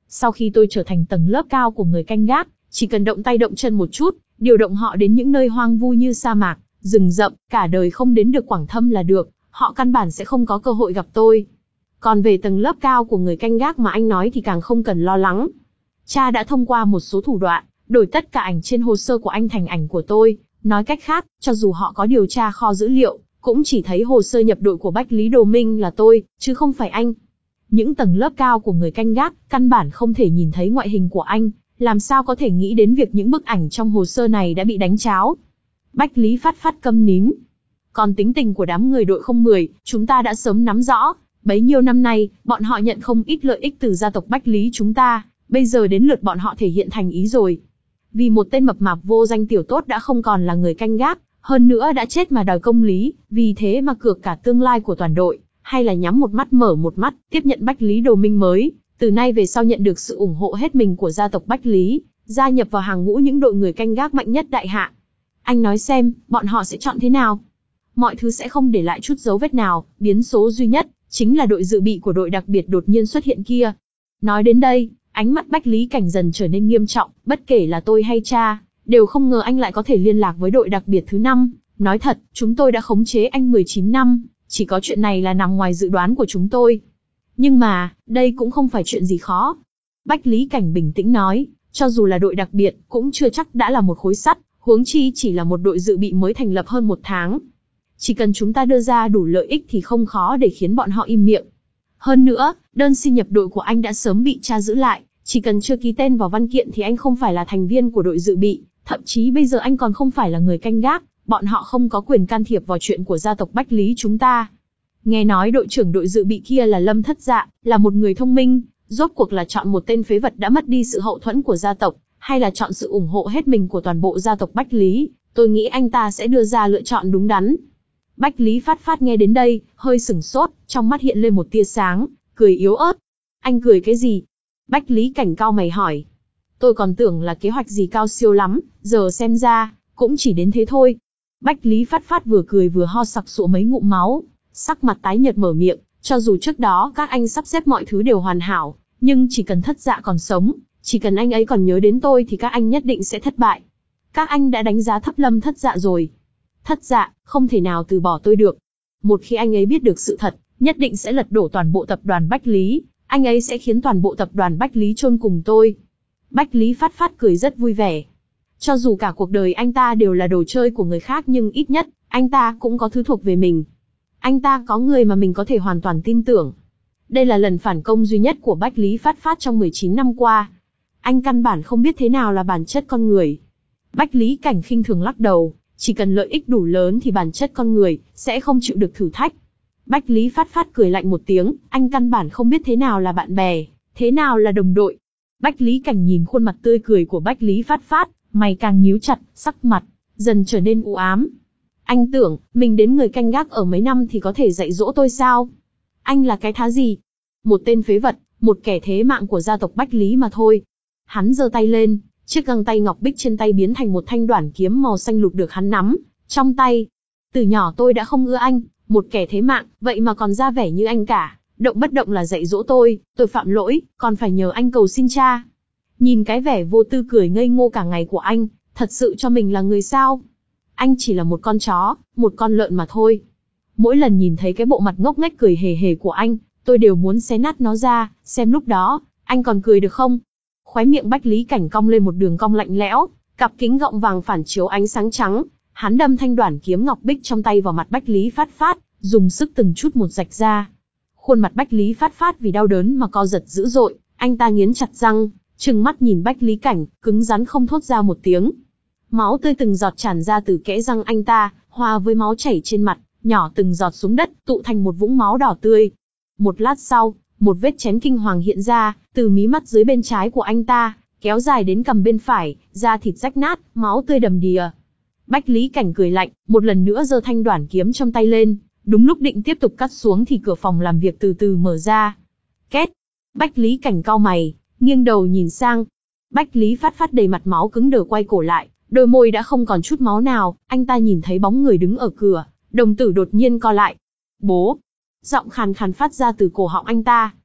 Sau khi tôi trở thành tầng lớp cao của người canh gác, chỉ cần động tay động chân một chút, điều động họ đến những nơi hoang vu như sa mạc, rừng rậm, cả đời không đến được Quảng Thâm là được, họ căn bản sẽ không có cơ hội gặp tôi. Còn về tầng lớp cao của người canh gác mà anh nói thì càng không cần lo lắng. Cha đã thông qua một số thủ đoạn, đổi tất cả ảnh trên hồ sơ của anh thành ảnh của tôi. Nói cách khác, cho dù họ có điều tra kho dữ liệu, cũng chỉ thấy hồ sơ nhập đội của Bách Lý Đồ Minh là tôi, chứ không phải anh. Những tầng lớp cao của người canh gác, căn bản không thể nhìn thấy ngoại hình của anh, làm sao có thể nghĩ đến việc những bức ảnh trong hồ sơ này đã bị đánh tráo. Bách Lý Phát Phát câm nín. Còn tính tình của đám người đội không mười, chúng ta đã sớm nắm rõ. Bấy nhiêu năm nay, bọn họ nhận không ít lợi ích từ gia tộc Bách Lý chúng ta, bây giờ đến lượt bọn họ thể hiện thành ý rồi. Vì một tên mập mạp vô danh tiểu tốt đã không còn là người canh gác, hơn nữa đã chết mà đòi công lý, vì thế mà cược cả tương lai của toàn đội, hay là nhắm một mắt mở một mắt, tiếp nhận Bách Lý Đồ Minh mới, từ nay về sau nhận được sự ủng hộ hết mình của gia tộc Bách Lý, gia nhập vào hàng ngũ những đội người canh gác mạnh nhất đại hạ. Anh nói xem, bọn họ sẽ chọn thế nào? Mọi thứ sẽ không để lại chút dấu vết nào, biến số duy nhất chính là đội dự bị của đội đặc biệt đột nhiên xuất hiện kia. Nói đến đây, ánh mắt Bách Lý Cảnh dần trở nên nghiêm trọng, bất kể là tôi hay cha, đều không ngờ anh lại có thể liên lạc với đội đặc biệt thứ năm. Nói thật, chúng tôi đã khống chế anh mười chín năm, chỉ có chuyện này là nằm ngoài dự đoán của chúng tôi. Nhưng mà, đây cũng không phải chuyện gì khó. Bách Lý Cảnh bình tĩnh nói, cho dù là đội đặc biệt, cũng chưa chắc đã là một khối sắt, huống chi chỉ là một đội dự bị mới thành lập hơn một tháng. Chỉ cần chúng ta đưa ra đủ lợi ích thì không khó để khiến bọn họ im miệng. Hơn nữa, đơn xin nhập đội của anh đã sớm bị cha giữ lại, chỉ cần chưa ký tên vào văn kiện thì anh không phải là thành viên của đội dự bị, thậm chí bây giờ anh còn không phải là người canh gác, bọn họ không có quyền can thiệp vào chuyện của gia tộc Bách Lý chúng ta. Nghe nói đội trưởng đội dự bị kia là Lâm Thất Dạ, là một người thông minh, rốt cuộc là chọn một tên phế vật đã mất đi sự hậu thuẫn của gia tộc, hay là chọn sự ủng hộ hết mình của toàn bộ gia tộc Bách Lý, tôi nghĩ anh ta sẽ đưa ra lựa chọn đúng đắn. Bách Lý Phát Phát nghe đến đây, hơi sửng sốt, trong mắt hiện lên một tia sáng, cười yếu ớt. Anh cười cái gì? Bách Lý Cảnh cau mày hỏi. Tôi còn tưởng là kế hoạch gì cao siêu lắm, giờ xem ra, cũng chỉ đến thế thôi. Bách Lý Phát Phát vừa cười vừa ho sặc sụa mấy ngụm máu, sắc mặt tái nhợt mở miệng, cho dù trước đó các anh sắp xếp mọi thứ đều hoàn hảo, nhưng chỉ cần Thất Dạ còn sống, chỉ cần anh ấy còn nhớ đến tôi thì các anh nhất định sẽ thất bại. Các anh đã đánh giá thấp Lâm Thất Dạ rồi. Thất Dạ, không thể nào từ bỏ tôi được. Một khi anh ấy biết được sự thật, nhất định sẽ lật đổ toàn bộ tập đoàn Bách Lý, anh ấy sẽ khiến toàn bộ tập đoàn Bách Lý chôn cùng tôi. Bách Lý Phát Phát cười rất vui vẻ. Cho dù cả cuộc đời anh ta đều là đồ chơi của người khác nhưng ít nhất, anh ta cũng có thứ thuộc về mình. Anh ta có người mà mình có thể hoàn toàn tin tưởng. Đây là lần phản công duy nhất của Bách Lý Phát Phát trong mười chín năm qua. Anh căn bản không biết thế nào là bản chất con người. Bách Lý Cảnh khinh thường lắc đầu, chỉ cần lợi ích đủ lớn thì bản chất con người sẽ không chịu được thử thách. Bách Lý Phát Phát cười lạnh một tiếng, anh căn bản không biết thế nào là bạn bè, thế nào là đồng đội. Bách Lý Cảnh nhìn khuôn mặt tươi cười của Bách Lý Phát Phát, mày càng nhíu chặt, sắc mặt dần trở nên u ám. Anh tưởng, mình đến người canh gác ở mấy năm thì có thể dạy dỗ tôi sao? Anh là cái thá gì? Một tên phế vật, một kẻ thế mạng của gia tộc Bách Lý mà thôi. Hắn giơ tay lên, chiếc găng tay ngọc bích trên tay biến thành một thanh đoản kiếm màu xanh lục được hắn nắm trong tay. Từ nhỏ tôi đã không ưa anh, một kẻ thế mạng, vậy mà còn ra vẻ như anh cả, động bất động là dạy dỗ tôi, tôi phạm lỗi, còn phải nhờ anh cầu xin cha. Nhìn cái vẻ vô tư cười ngây ngô cả ngày của anh, thật sự cho mình là người sao? Anh chỉ là một con chó, một con lợn mà thôi. Mỗi lần nhìn thấy cái bộ mặt ngốc nghếch cười hề hề của anh, tôi đều muốn xé nát nó ra, xem lúc đó, anh còn cười được không? Khóe miệng Bách Lý Cảnh cong lên một đường cong lạnh lẽo, cặp kính gọng vàng phản chiếu ánh sáng trắng, hắn đâm thanh đoản kiếm ngọc bích trong tay vào mặt Bách Lý Phát Phát, dùng sức từng chút một rạch ra. Khuôn mặt Bách Lý Phát Phát vì đau đớn mà co giật dữ dội, anh ta nghiến chặt răng, trừng mắt nhìn Bách Lý Cảnh, cứng rắn không thốt ra một tiếng. Máu tươi từng giọt tràn ra từ kẽ răng anh ta, hòa với máu chảy trên mặt, nhỏ từng giọt xuống đất, tụ thành một vũng máu đỏ tươi. Một lát sau, một vết chém kinh hoàng hiện ra, từ mí mắt dưới bên trái của anh ta, kéo dài đến cằm bên phải, da thịt rách nát, máu tươi đầm đìa. Bách Lý Cảnh cười lạnh, một lần nữa giơ thanh đoản kiếm trong tay lên, đúng lúc định tiếp tục cắt xuống thì cửa phòng làm việc từ từ mở ra. Két! Bách Lý Cảnh cau mày, nghiêng đầu nhìn sang. Bách Lý Phát Phát đầy mặt máu cứng đờ quay cổ lại, đôi môi đã không còn chút máu nào, anh ta nhìn thấy bóng người đứng ở cửa, đồng tử đột nhiên co lại. Bố! Giọng khàn khàn phát ra từ cổ họng anh ta.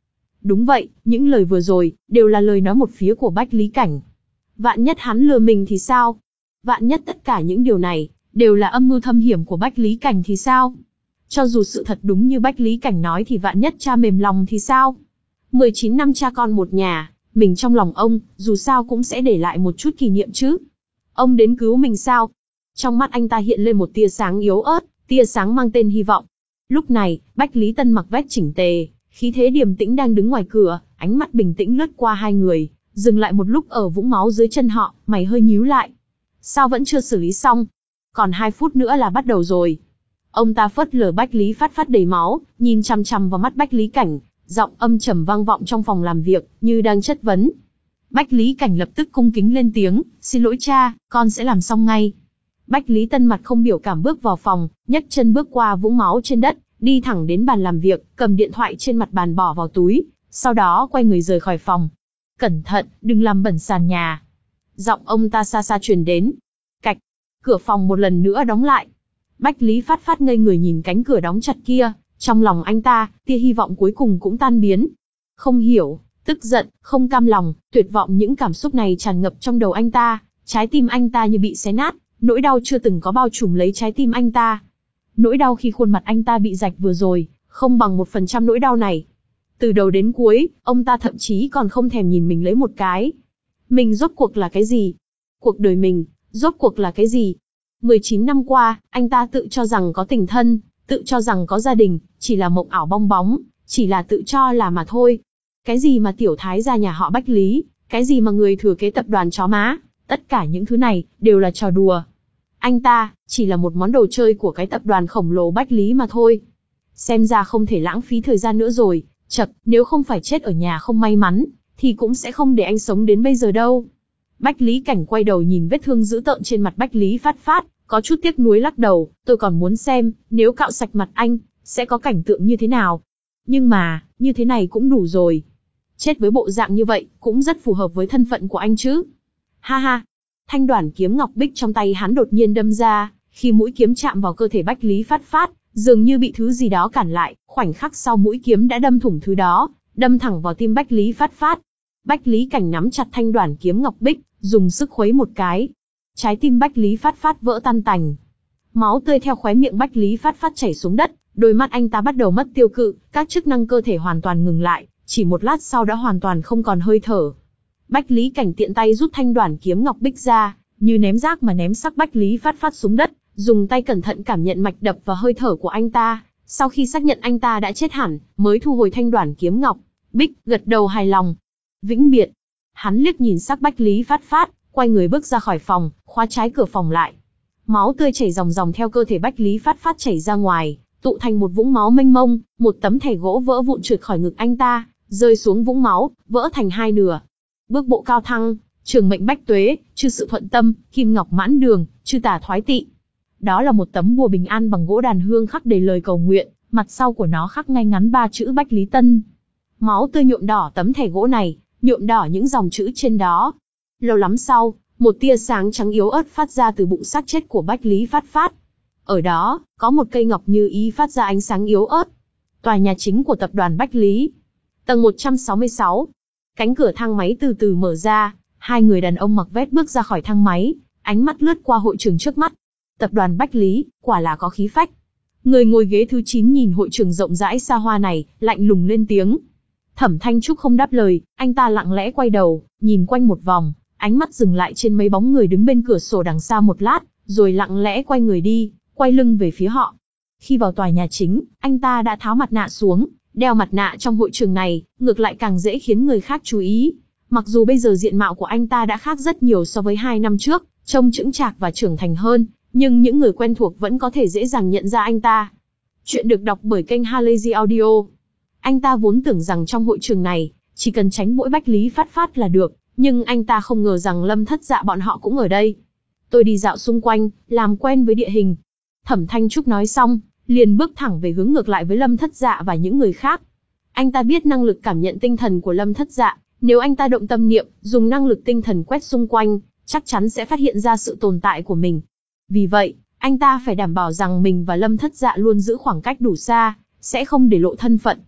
Đúng vậy, những lời vừa rồi, đều là lời nói một phía của Bách Lý Cảnh. Vạn nhất hắn lừa mình thì sao? Vạn nhất tất cả những điều này, đều là âm mưu thâm hiểm của Bách Lý Cảnh thì sao? Cho dù sự thật đúng như Bách Lý Cảnh nói thì vạn nhất cha mềm lòng thì sao? mười chín năm cha con một nhà, mình trong lòng ông, dù sao cũng sẽ để lại một chút kỷ niệm chứ. Ông đến cứu mình sao? Trong mắt anh ta hiện lên một tia sáng yếu ớt, tia sáng mang tên hy vọng. Lúc này, Bách Lý Tân mặc vest chỉnh tề, khí thế điềm tĩnh đang đứng ngoài cửa, ánh mắt bình tĩnh lướt qua hai người, dừng lại một lúc ở vũng máu dưới chân họ, mày hơi nhíu lại. Sao vẫn chưa xử lý xong? Còn hai phút nữa là bắt đầu rồi. Ông ta phớt lờ Bách Lý Phát Phát đầy máu, nhìn chằm chằm vào mắt Bách Lý Cảnh, giọng âm trầm vang vọng trong phòng làm việc, như đang chất vấn. Bách Lý Cảnh lập tức cung kính lên tiếng, xin lỗi cha, con sẽ làm xong ngay. Bách Lý Tân mặt không biểu cảm bước vào phòng, nhấc chân bước qua vũng máu trên đất, đi thẳng đến bàn làm việc, cầm điện thoại trên mặt bàn bỏ vào túi, sau đó quay người rời khỏi phòng. Cẩn thận, đừng làm bẩn sàn nhà. Giọng ông ta xa xa truyền đến. Cạch, cửa phòng một lần nữa đóng lại. Bách Lý Phát Phát ngây người nhìn cánh cửa đóng chặt kia, trong lòng anh ta, tia hy vọng cuối cùng cũng tan biến. Không hiểu, tức giận, không cam lòng, tuyệt vọng, những cảm xúc này tràn ngập trong đầu anh ta, trái tim anh ta như bị xé nát, nỗi đau chưa từng có bao trùm lấy trái tim anh ta. Nỗi đau khi khuôn mặt anh ta bị rạch vừa rồi, không bằng một phần trăm nỗi đau này. Từ đầu đến cuối, ông ta thậm chí còn không thèm nhìn mình lấy một cái. Mình rốt cuộc là cái gì? Cuộc đời mình, rốt cuộc là cái gì? mười chín năm qua, anh ta tự cho rằng có tình thân, tự cho rằng có gia đình, chỉ là mộng ảo bong bóng, chỉ là tự cho là mà thôi. Cái gì mà tiểu thái gia nhà họ Bách Lý, cái gì mà người thừa kế tập đoàn chó má, tất cả những thứ này, đều là trò đùa. Anh ta, chỉ là một món đồ chơi của cái tập đoàn khổng lồ Bách Lý mà thôi. Xem ra không thể lãng phí thời gian nữa rồi, chật, nếu không phải chết ở nhà không may mắn, thì cũng sẽ không để anh sống đến bây giờ đâu. Bách Lý Cảnh quay đầu nhìn vết thương dữ tợn trên mặt Bách Lý Phát Phát, có chút tiếc nuối lắc đầu, tôi còn muốn xem, nếu cạo sạch mặt anh, sẽ có cảnh tượng như thế nào. Nhưng mà, như thế này cũng đủ rồi. Chết với bộ dạng như vậy, cũng rất phù hợp với thân phận của anh chứ. Ha ha. Thanh đoản kiếm ngọc bích trong tay hắn đột nhiên đâm ra, khi mũi kiếm chạm vào cơ thể Bách Lý Phát Phát, dường như bị thứ gì đó cản lại, khoảnh khắc sau mũi kiếm đã đâm thủng thứ đó, đâm thẳng vào tim Bách Lý Phát Phát. Bách Lý Cảnh nắm chặt thanh đoản kiếm ngọc bích, dùng sức khuấy một cái. Trái tim Bách Lý Phát Phát vỡ tan tành. Máu tươi theo khóe miệng Bách Lý Phát Phát chảy xuống đất, đôi mắt anh ta bắt đầu mất tiêu cự, các chức năng cơ thể hoàn toàn ngừng lại, chỉ một lát sau đã hoàn toàn không còn hơi thở. Bách Lý Cảnh tiện tay rút thanh đoản kiếm ngọc bích ra, như ném rác mà ném xác Bách Lý Phát Phát xuống đất, dùng tay cẩn thận cảm nhận mạch đập và hơi thở của anh ta, sau khi xác nhận anh ta đã chết hẳn, mới thu hồi thanh đoản kiếm ngọc bích, gật đầu hài lòng. Vĩnh biệt. Hắn liếc nhìn xác Bách Lý Phát Phát, quay người bước ra khỏi phòng, khóa trái cửa phòng lại. Máu tươi chảy ròng ròng theo cơ thể Bách Lý Phát Phát chảy ra ngoài, tụ thành một vũng máu mênh mông, một tấm thẻ gỗ vỡ vụn trượt khỏi ngực anh ta, rơi xuống vũng máu, vỡ thành hai nửa. Bước bộ cao thăng, trường mệnh bách tuế, chư sự thuận tâm, kim ngọc mãn đường, chư tà thoái tị. Đó là một tấm bùa bình an bằng gỗ đàn hương khắc đầy lời cầu nguyện, mặt sau của nó khắc ngay ngắn ba chữ Bách Lý Tân. Máu tươi nhuộm đỏ tấm thẻ gỗ này, nhuộm đỏ những dòng chữ trên đó. Lâu lắm sau, một tia sáng trắng yếu ớt phát ra từ bụng xác chết của Bách Lý Phát Phát. Ở đó, có một cây ngọc như ý phát ra ánh sáng yếu ớt. Tòa nhà chính của tập đoàn Bách Lý. Tầng một trăm sáu mươi sáu. Cánh cửa thang máy từ từ mở ra, hai người đàn ông mặc vest bước ra khỏi thang máy, ánh mắt lướt qua hội trường trước mắt. Tập đoàn Bách Lý, quả là có khí phách. Người ngồi ghế thứ chín nhìn hội trường rộng rãi xa hoa này, lạnh lùng lên tiếng. Thẩm Thanh Trúc không đáp lời, anh ta lặng lẽ quay đầu, nhìn quanh một vòng, ánh mắt dừng lại trên mấy bóng người đứng bên cửa sổ đằng xa một lát, rồi lặng lẽ quay người đi, quay lưng về phía họ. Khi vào tòa nhà chính, anh ta đã tháo mặt nạ xuống, đeo mặt nạ trong hội trường này, ngược lại càng dễ khiến người khác chú ý. Mặc dù bây giờ diện mạo của anh ta đã khác rất nhiều so với hai năm trước, trông chững chạc và trưởng thành hơn, nhưng những người quen thuộc vẫn có thể dễ dàng nhận ra anh ta. Chuyện được đọc bởi kênh Halazy Audio. Anh ta vốn tưởng rằng trong hội trường này, chỉ cần tránh mỗi Bách Lý Phát Phát là được, nhưng anh ta không ngờ rằng Lâm Thất Dạ bọn họ cũng ở đây. Tôi đi dạo xung quanh, làm quen với địa hình. Thẩm Thanh Trúc nói xong, liền bước thẳng về hướng ngược lại với Lâm Thất Dạ và những người khác. Anh ta biết năng lực cảm nhận tinh thần của Lâm Thất Dạ, nếu anh ta động tâm niệm, dùng năng lực tinh thần quét xung quanh, chắc chắn sẽ phát hiện ra sự tồn tại của mình. Vì vậy, anh ta phải đảm bảo rằng mình và Lâm Thất Dạ luôn giữ khoảng cách đủ xa, sẽ không để lộ thân phận.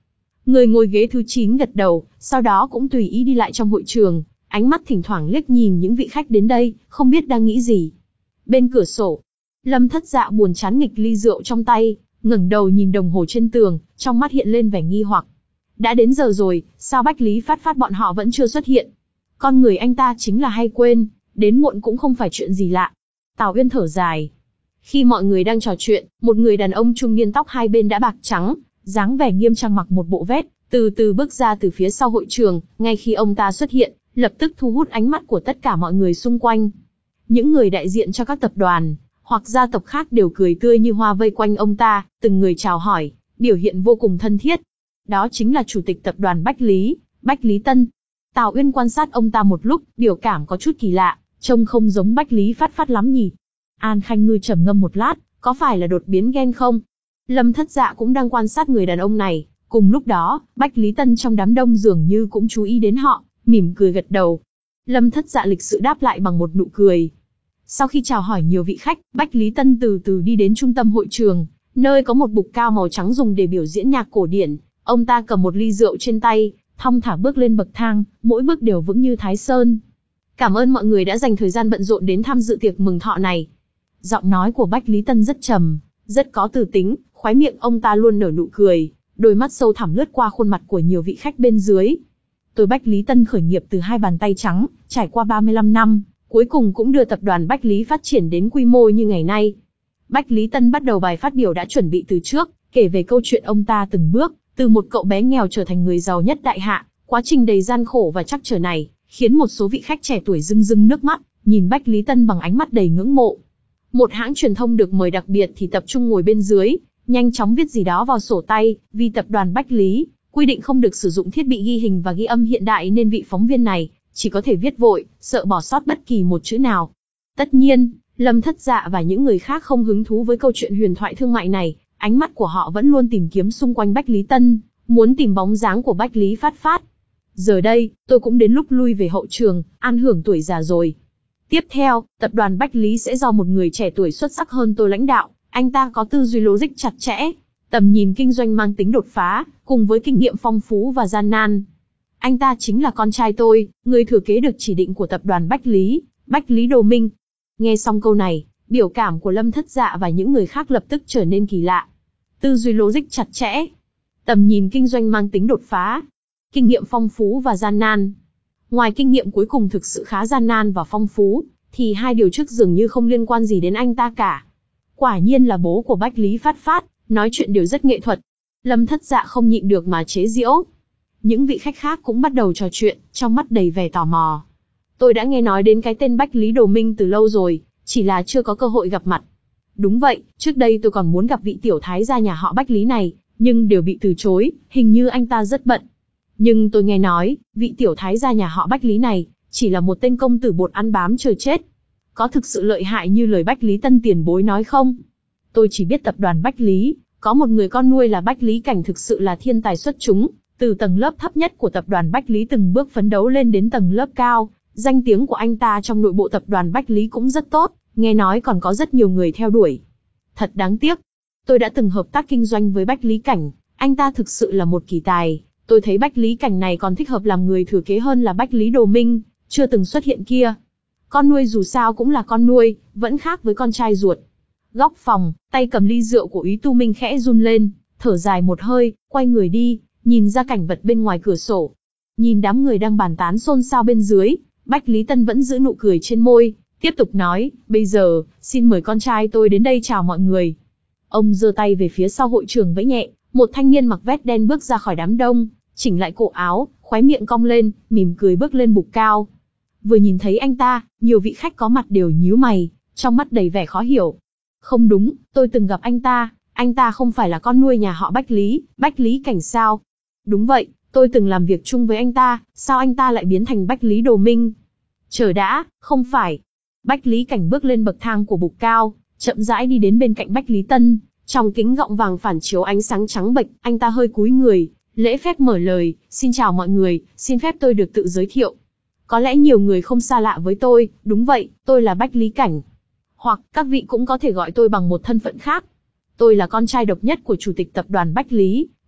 Người ngồi ghế thứ chín gật đầu, sau đó cũng tùy ý đi lại trong hội trường, ánh mắt thỉnh thoảng liếc nhìn những vị khách đến đây, không biết đang nghĩ gì. Bên cửa sổ, Lâm Thất Dạ buồn chán nghịch ly rượu trong tay, ngẩng đầu nhìn đồng hồ trên tường, trong mắt hiện lên vẻ nghi hoặc. Đã đến giờ rồi, sao Bách Lý Phát Phát bọn họ vẫn chưa xuất hiện? Con người anh ta chính là hay quên, đến muộn cũng không phải chuyện gì lạ. Tào Uyên thở dài. Khi mọi người đang trò chuyện, một người đàn ông trung niên tóc hai bên đã bạc trắng, dáng vẻ nghiêm trang mặc một bộ vest, từ từ bước ra từ phía sau hội trường. Ngay khi ông ta xuất hiện, lập tức thu hút ánh mắt của tất cả mọi người xung quanh. Những người đại diện cho các tập đoàn hoặc gia tộc khác đều cười tươi như hoa vây quanh ông ta, từng người chào hỏi, biểu hiện vô cùng thân thiết. Đó chính là chủ tịch tập đoàn Bách Lý, Bách Lý Tân. Tào Uyên quan sát ông ta một lúc, biểu cảm có chút kỳ lạ, trông không giống Bách Lý Phát Phát lắm nhỉ. An Khanh Ngư trầm ngâm một lát, có phải là đột biến gen không? Lâm Thất Dạ cũng đang quan sát người đàn ông này, cùng lúc đó, Bách Lý Tân trong đám đông dường như cũng chú ý đến họ, mỉm cười gật đầu. Lâm Thất Dạ lịch sự đáp lại bằng một nụ cười. Sau khi chào hỏi nhiều vị khách, Bách Lý Tân từ từ đi đến trung tâm hội trường, nơi có một bục cao màu trắng dùng để biểu diễn nhạc cổ điển. Ông ta cầm một ly rượu trên tay, thong thả bước lên bậc thang, mỗi bước đều vững như Thái Sơn. Cảm ơn mọi người đã dành thời gian bận rộn đến tham dự tiệc mừng thọ này. Giọng nói của Bách Lý Tân rất trầm, rất có từ tính, khóe miệng ông ta luôn nở nụ cười, đôi mắt sâu thẳm lướt qua khuôn mặt của nhiều vị khách bên dưới. Tôi Bách Lý Tân khởi nghiệp từ hai bàn tay trắng, trải qua ba mươi lăm năm, cuối cùng cũng đưa tập đoàn Bách Lý phát triển đến quy mô như ngày nay. Bách Lý Tân bắt đầu bài phát biểu đã chuẩn bị từ trước, kể về câu chuyện ông ta từng bước, từ một cậu bé nghèo trở thành người giàu nhất đại hạ, quá trình đầy gian khổ và trắc trở này, khiến một số vị khách trẻ tuổi rưng rưng nước mắt, nhìn Bách Lý Tân bằng ánh mắt đầy ngưỡng mộ. Một hãng truyền thông được mời đặc biệt thì tập trung ngồi bên dưới, nhanh chóng viết gì đó vào sổ tay, vì tập đoàn Bách Lý quy định không được sử dụng thiết bị ghi hình và ghi âm hiện đại nên vị phóng viên này chỉ có thể viết vội, sợ bỏ sót bất kỳ một chữ nào. Tất nhiên, Lâm Thất Dạ và những người khác không hứng thú với câu chuyện huyền thoại thương mại này, ánh mắt của họ vẫn luôn tìm kiếm xung quanh Bách Lý Tân, muốn tìm bóng dáng của Bách Lý Phát Phát. Giờ đây, tôi cũng đến lúc lui về hậu trường, an hưởng tuổi già rồi. Tiếp theo, tập đoàn Bách Lý sẽ do một người trẻ tuổi xuất sắc hơn tôi lãnh đạo, anh ta có tư duy logic chặt chẽ, tầm nhìn kinh doanh mang tính đột phá, cùng với kinh nghiệm phong phú và gian nan. Anh ta chính là con trai tôi, người thừa kế được chỉ định của tập đoàn Bách Lý, Bách Lý Đồ Minh. Nghe xong câu này, biểu cảm của Lâm Thất Dạ và những người khác lập tức trở nên kỳ lạ. Tư duy logic chặt chẽ, tầm nhìn kinh doanh mang tính đột phá, kinh nghiệm phong phú và gian nan. Ngoài kinh nghiệm cuối cùng thực sự khá gian nan và phong phú, thì hai điều trước dường như không liên quan gì đến anh ta cả. Quả nhiên là bố của Bách Lý Phát Phát, nói chuyện đều rất nghệ thuật. Lâm Thất Dạ không nhịn được mà chế giễu. Những vị khách khác cũng bắt đầu trò chuyện, trong mắt đầy vẻ tò mò. Tôi đã nghe nói đến cái tên Bách Lý Đồ Minh từ lâu rồi, chỉ là chưa có cơ hội gặp mặt. Đúng vậy, trước đây tôi còn muốn gặp vị tiểu thái gia nhà họ Bách Lý này, nhưng đều bị từ chối, hình như anh ta rất bận. Nhưng tôi nghe nói, vị tiểu thái gia nhà họ Bách Lý này, chỉ là một tên công tử bột ăn bám chờ chết. Có thực sự lợi hại như lời Bách Lý Tân tiền bối nói không? Tôi chỉ biết tập đoàn Bách Lý, có một người con nuôi là Bách Lý Cảnh thực sự là thiên tài xuất chúng, từ tầng lớp thấp nhất của tập đoàn Bách Lý từng bước phấn đấu lên đến tầng lớp cao, danh tiếng của anh ta trong nội bộ tập đoàn Bách Lý cũng rất tốt, nghe nói còn có rất nhiều người theo đuổi. Thật đáng tiếc, tôi đã từng hợp tác kinh doanh với Bách Lý Cảnh, anh ta thực sự là một kỳ tài, tôi thấy Bách Lý Cảnh này còn thích hợp làm người thừa kế hơn là Bách Lý Đồ Minh, chưa từng xuất hiện kia. Con nuôi dù sao cũng là con nuôi, vẫn khác với con trai ruột. Góc phòng, tay cầm ly rượu của Úy Tu Minh khẽ run lên, thở dài một hơi, quay người đi, nhìn ra cảnh vật bên ngoài cửa sổ. Nhìn đám người đang bàn tán xôn xao bên dưới, Bách Lý Tân vẫn giữ nụ cười trên môi, tiếp tục nói, bây giờ, xin mời con trai tôi đến đây chào mọi người. Ông giơ tay về phía sau hội trường vẫy nhẹ, một thanh niên mặc vest đen bước ra khỏi đám đông, chỉnh lại cổ áo, khóe miệng cong lên, mỉm cười bước lên bục cao. Vừa nhìn thấy anh ta, nhiều vị khách có mặt đều nhíu mày, trong mắt đầy vẻ khó hiểu. Không đúng, tôi từng gặp anh ta, anh ta không phải là con nuôi nhà họ Bách Lý, Bách Lý Cảnh sao? Đúng vậy, tôi từng làm việc chung với anh ta, sao anh ta lại biến thành Bách Lý Đồ Minh? Chờ đã, không phải. Bách Lý Cảnh bước lên bậc thang của bục cao, chậm rãi đi đến bên cạnh Bách Lý Tân, trong kính gọng vàng phản chiếu ánh sáng trắng bệch, anh ta hơi cúi người, lễ phép mở lời, xin chào mọi người, xin phép tôi được tự giới thiệu. Có lẽ nhiều người không xa lạ với tôi, đúng vậy, tôi là Bách Lý Cảnh. Hoặc, các vị cũng có thể gọi tôi bằng một thân phận khác. Tôi là con trai độc nhất của chủ tịch tập đoàn Bách Lý,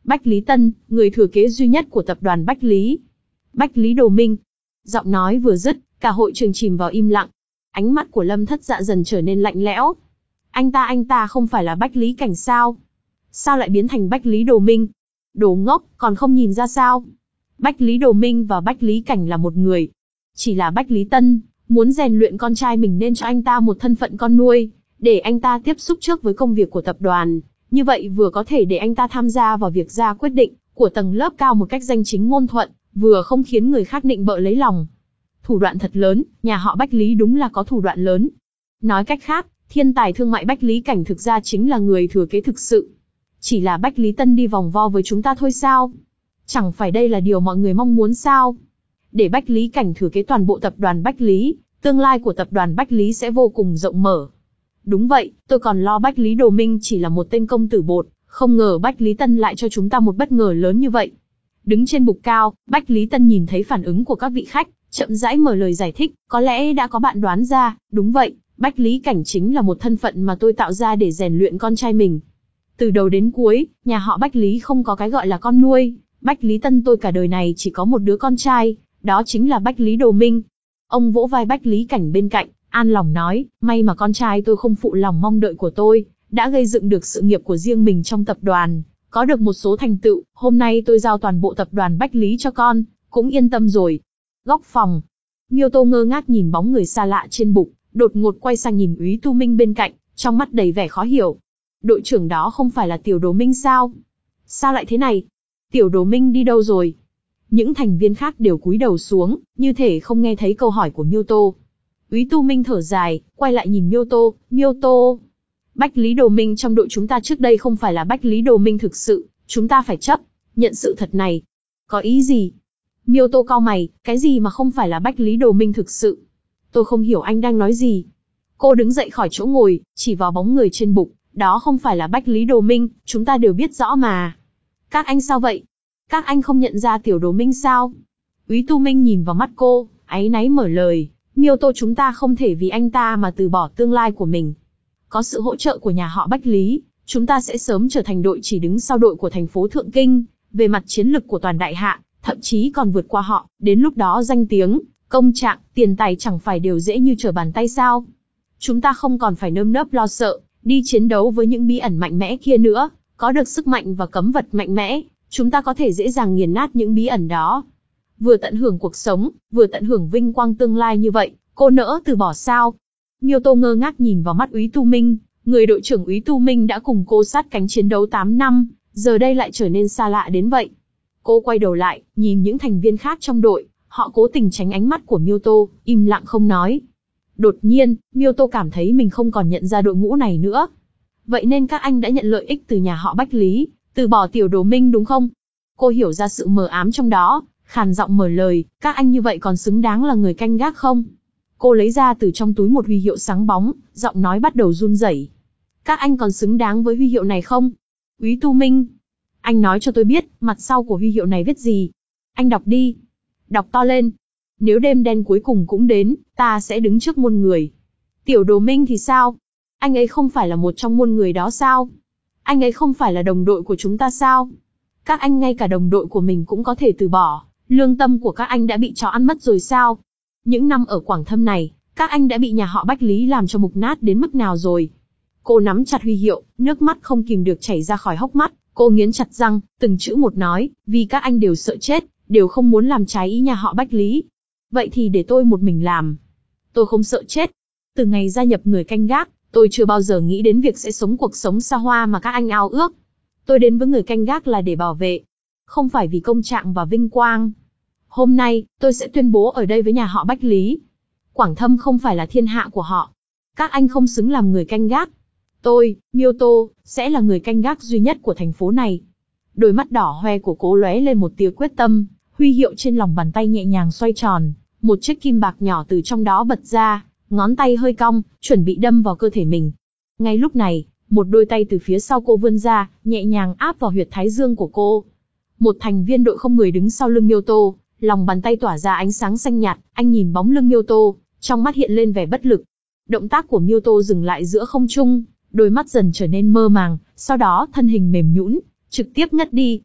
Bách Lý Tân, người thừa kế duy nhất của tập đoàn Bách Lý. Bách Lý Đồ Minh. Giọng nói vừa dứt, cả hội trường chìm vào im lặng. Ánh mắt của Lâm Thất Dạ dần trở nên lạnh lẽo. Anh ta anh ta không phải là Bách Lý Cảnh sao? Sao lại biến thành Bách Lý Đồ Minh? Đồ ngốc, còn không nhìn ra sao? Bách Lý Đồ Minh và Bách Lý Cảnh là một người. Chỉ là Bách Lý Tân muốn rèn luyện con trai mình nên cho anh ta một thân phận con nuôi, để anh ta tiếp xúc trước với công việc của tập đoàn. Như vậy vừa có thể để anh ta tham gia vào việc ra quyết định của tầng lớp cao một cách danh chính ngôn thuận, vừa không khiến người khác nịnh bợ lấy lòng. Thủ đoạn thật lớn, nhà họ Bách Lý đúng là có thủ đoạn lớn. Nói cách khác, thiên tài thương mại Bách Lý Cảnh thực ra chính là người thừa kế thực sự. Chỉ là Bách Lý Tân đi vòng vo với chúng ta thôi sao? Chẳng phải đây là điều mọi người mong muốn sao? Để Bách Lý Cảnh thừa kế toàn bộ tập đoàn Bách Lý, tương lai của tập đoàn Bách Lý sẽ vô cùng rộng mở. Đúng vậy, tôi còn lo Bách Lý Đồ Minh chỉ là một tên công tử bột, không ngờ Bách Lý Tân lại cho chúng ta một bất ngờ lớn như vậy. Đứng trên bục cao, Bách Lý Tân nhìn thấy phản ứng của các vị khách, chậm rãi mở lời giải thích, có lẽ đã có bạn đoán ra, đúng vậy, Bách Lý Cảnh chính là một thân phận mà tôi tạo ra để rèn luyện con trai mình. Từ đầu đến cuối, nhà họ Bách Lý không có cái gọi là con nuôi, Bách Lý Tân tôi cả đời này chỉ có một đứa con trai, đó chính là Bách Lý Đồ Minh. Ông vỗ vai Bách Lý Cảnh bên cạnh, an lòng nói, may mà con trai tôi không phụ lòng mong đợi của tôi, đã gây dựng được sự nghiệp của riêng mình trong tập đoàn, có được một số thành tựu, hôm nay tôi giao toàn bộ tập đoàn Bách Lý cho con, cũng yên tâm rồi. Góc phòng, Miêu Tô ngơ ngác nhìn bóng người xa lạ trên bục, đột ngột quay sang nhìn Úy Tu Minh bên cạnh, trong mắt đầy vẻ khó hiểu. Đội trưởng đó không phải là Tiểu Đồ Minh sao? Sao lại thế này? Tiểu Đồ Minh đi đâu rồi? Những thành viên khác đều cúi đầu xuống, như thể không nghe thấy câu hỏi của Miêu Tô. Úy Tu Minh thở dài, quay lại nhìn Miêu Tô, Miêu Tô. Bách Lý Đồ Minh trong đội chúng ta trước đây không phải là Bách Lý Đồ Minh thực sự, chúng ta phải chấp nhận sự thật này. Có ý gì? Miêu Tô cau mày, cái gì mà không phải là Bách Lý Đồ Minh thực sự? Tôi không hiểu anh đang nói gì. Cô đứng dậy khỏi chỗ ngồi, chỉ vào bóng người trên bục, đó không phải là Bách Lý Đồ Minh, chúng ta đều biết rõ mà. Các anh sao vậy? Các anh không nhận ra Tiểu Đồ Minh sao? Úy Tu Minh nhìn vào mắt cô, áy náy mở lời, Miêu Tô chúng ta không thể vì anh ta mà từ bỏ tương lai của mình. Có sự hỗ trợ của nhà họ Bách Lý, chúng ta sẽ sớm trở thành đội chỉ đứng sau đội của thành phố Thượng Kinh, về mặt chiến lực của toàn đại hạ, thậm chí còn vượt qua họ, đến lúc đó danh tiếng, công trạng, tiền tài chẳng phải đều dễ như trở bàn tay sao? Chúng ta không còn phải nơm nớp lo sợ, đi chiến đấu với những bí ẩn mạnh mẽ kia nữa, có được sức mạnh và cấm vật mạnh mẽ, chúng ta có thể dễ dàng nghiền nát những bí ẩn đó. Vừa tận hưởng cuộc sống, vừa tận hưởng vinh quang tương lai như vậy, cô nỡ từ bỏ sao? Miêu Tô ngơ ngác nhìn vào mắt Úy Tu Minh, người đội trưởng Úy Tu Minh đã cùng cô sát cánh chiến đấu tám năm, giờ đây lại trở nên xa lạ đến vậy. Cô quay đầu lại, nhìn những thành viên khác trong đội, họ cố tình tránh ánh mắt của Miêu Tô, im lặng không nói. Đột nhiên, Miêu Tô cảm thấy mình không còn nhận ra đội ngũ này nữa. Vậy nên các anh đã nhận lợi ích từ nhà họ Bách Lý, từ bỏ Tiểu Đồ Minh đúng không? Cô hiểu ra sự mờ ám trong đó, khàn giọng mở lời, các anh như vậy còn xứng đáng là người canh gác không? Cô lấy ra từ trong túi một huy hiệu sáng bóng, giọng nói bắt đầu run rẩy. Các anh còn xứng đáng với huy hiệu này không? Úy Tu Minh, anh nói cho tôi biết, mặt sau của huy hiệu này viết gì? Anh đọc đi. Đọc to lên. Nếu đêm đen cuối cùng cũng đến, ta sẽ đứng trước muôn người. Tiểu Đồ Minh thì sao? Anh ấy không phải là một trong muôn người đó sao? Anh ấy không phải là đồng đội của chúng ta sao? Các anh ngay cả đồng đội của mình cũng có thể từ bỏ, lương tâm của các anh đã bị chó ăn mất rồi sao? Những năm ở Quảng Thâm này, các anh đã bị nhà họ Bách Lý làm cho mục nát đến mức nào rồi? Cô nắm chặt huy hiệu, nước mắt không kìm được chảy ra khỏi hốc mắt, cô nghiến chặt răng, từng chữ một nói, vì các anh đều sợ chết, đều không muốn làm trái ý nhà họ Bách Lý. Vậy thì để tôi một mình làm. Tôi không sợ chết. Từ ngày gia nhập người canh gác, tôi chưa bao giờ nghĩ đến việc sẽ sống cuộc sống xa hoa mà các anh ao ước. Tôi đến với người canh gác là để bảo vệ, không phải vì công trạng và vinh quang. Hôm nay, tôi sẽ tuyên bố ở đây với nhà họ Bách Lý. Quảng Thâm không phải là thiên hạ của họ. Các anh không xứng làm người canh gác. Tôi, Miêu Tô, sẽ là người canh gác duy nhất của thành phố này. Đôi mắt đỏ hoe của cô lóe lên một tia quyết tâm, huy hiệu trên lòng bàn tay nhẹ nhàng xoay tròn, một chiếc kim bạc nhỏ từ trong đó bật ra, ngón tay hơi cong, chuẩn bị đâm vào cơ thể mình. Ngay lúc này, một đôi tay từ phía sau cô vươn ra, nhẹ nhàng áp vào huyệt thái dương của cô. Một thành viên đội không người đứng sau lưng Miêu Tô, lòng bàn tay tỏa ra ánh sáng xanh nhạt, anh nhìn bóng lưng Miêu Tô, trong mắt hiện lên vẻ bất lực. Động tác của Miêu Tô dừng lại giữa không trung, đôi mắt dần trở nên mơ màng, sau đó thân hình mềm nhũn, trực tiếp ngất đi.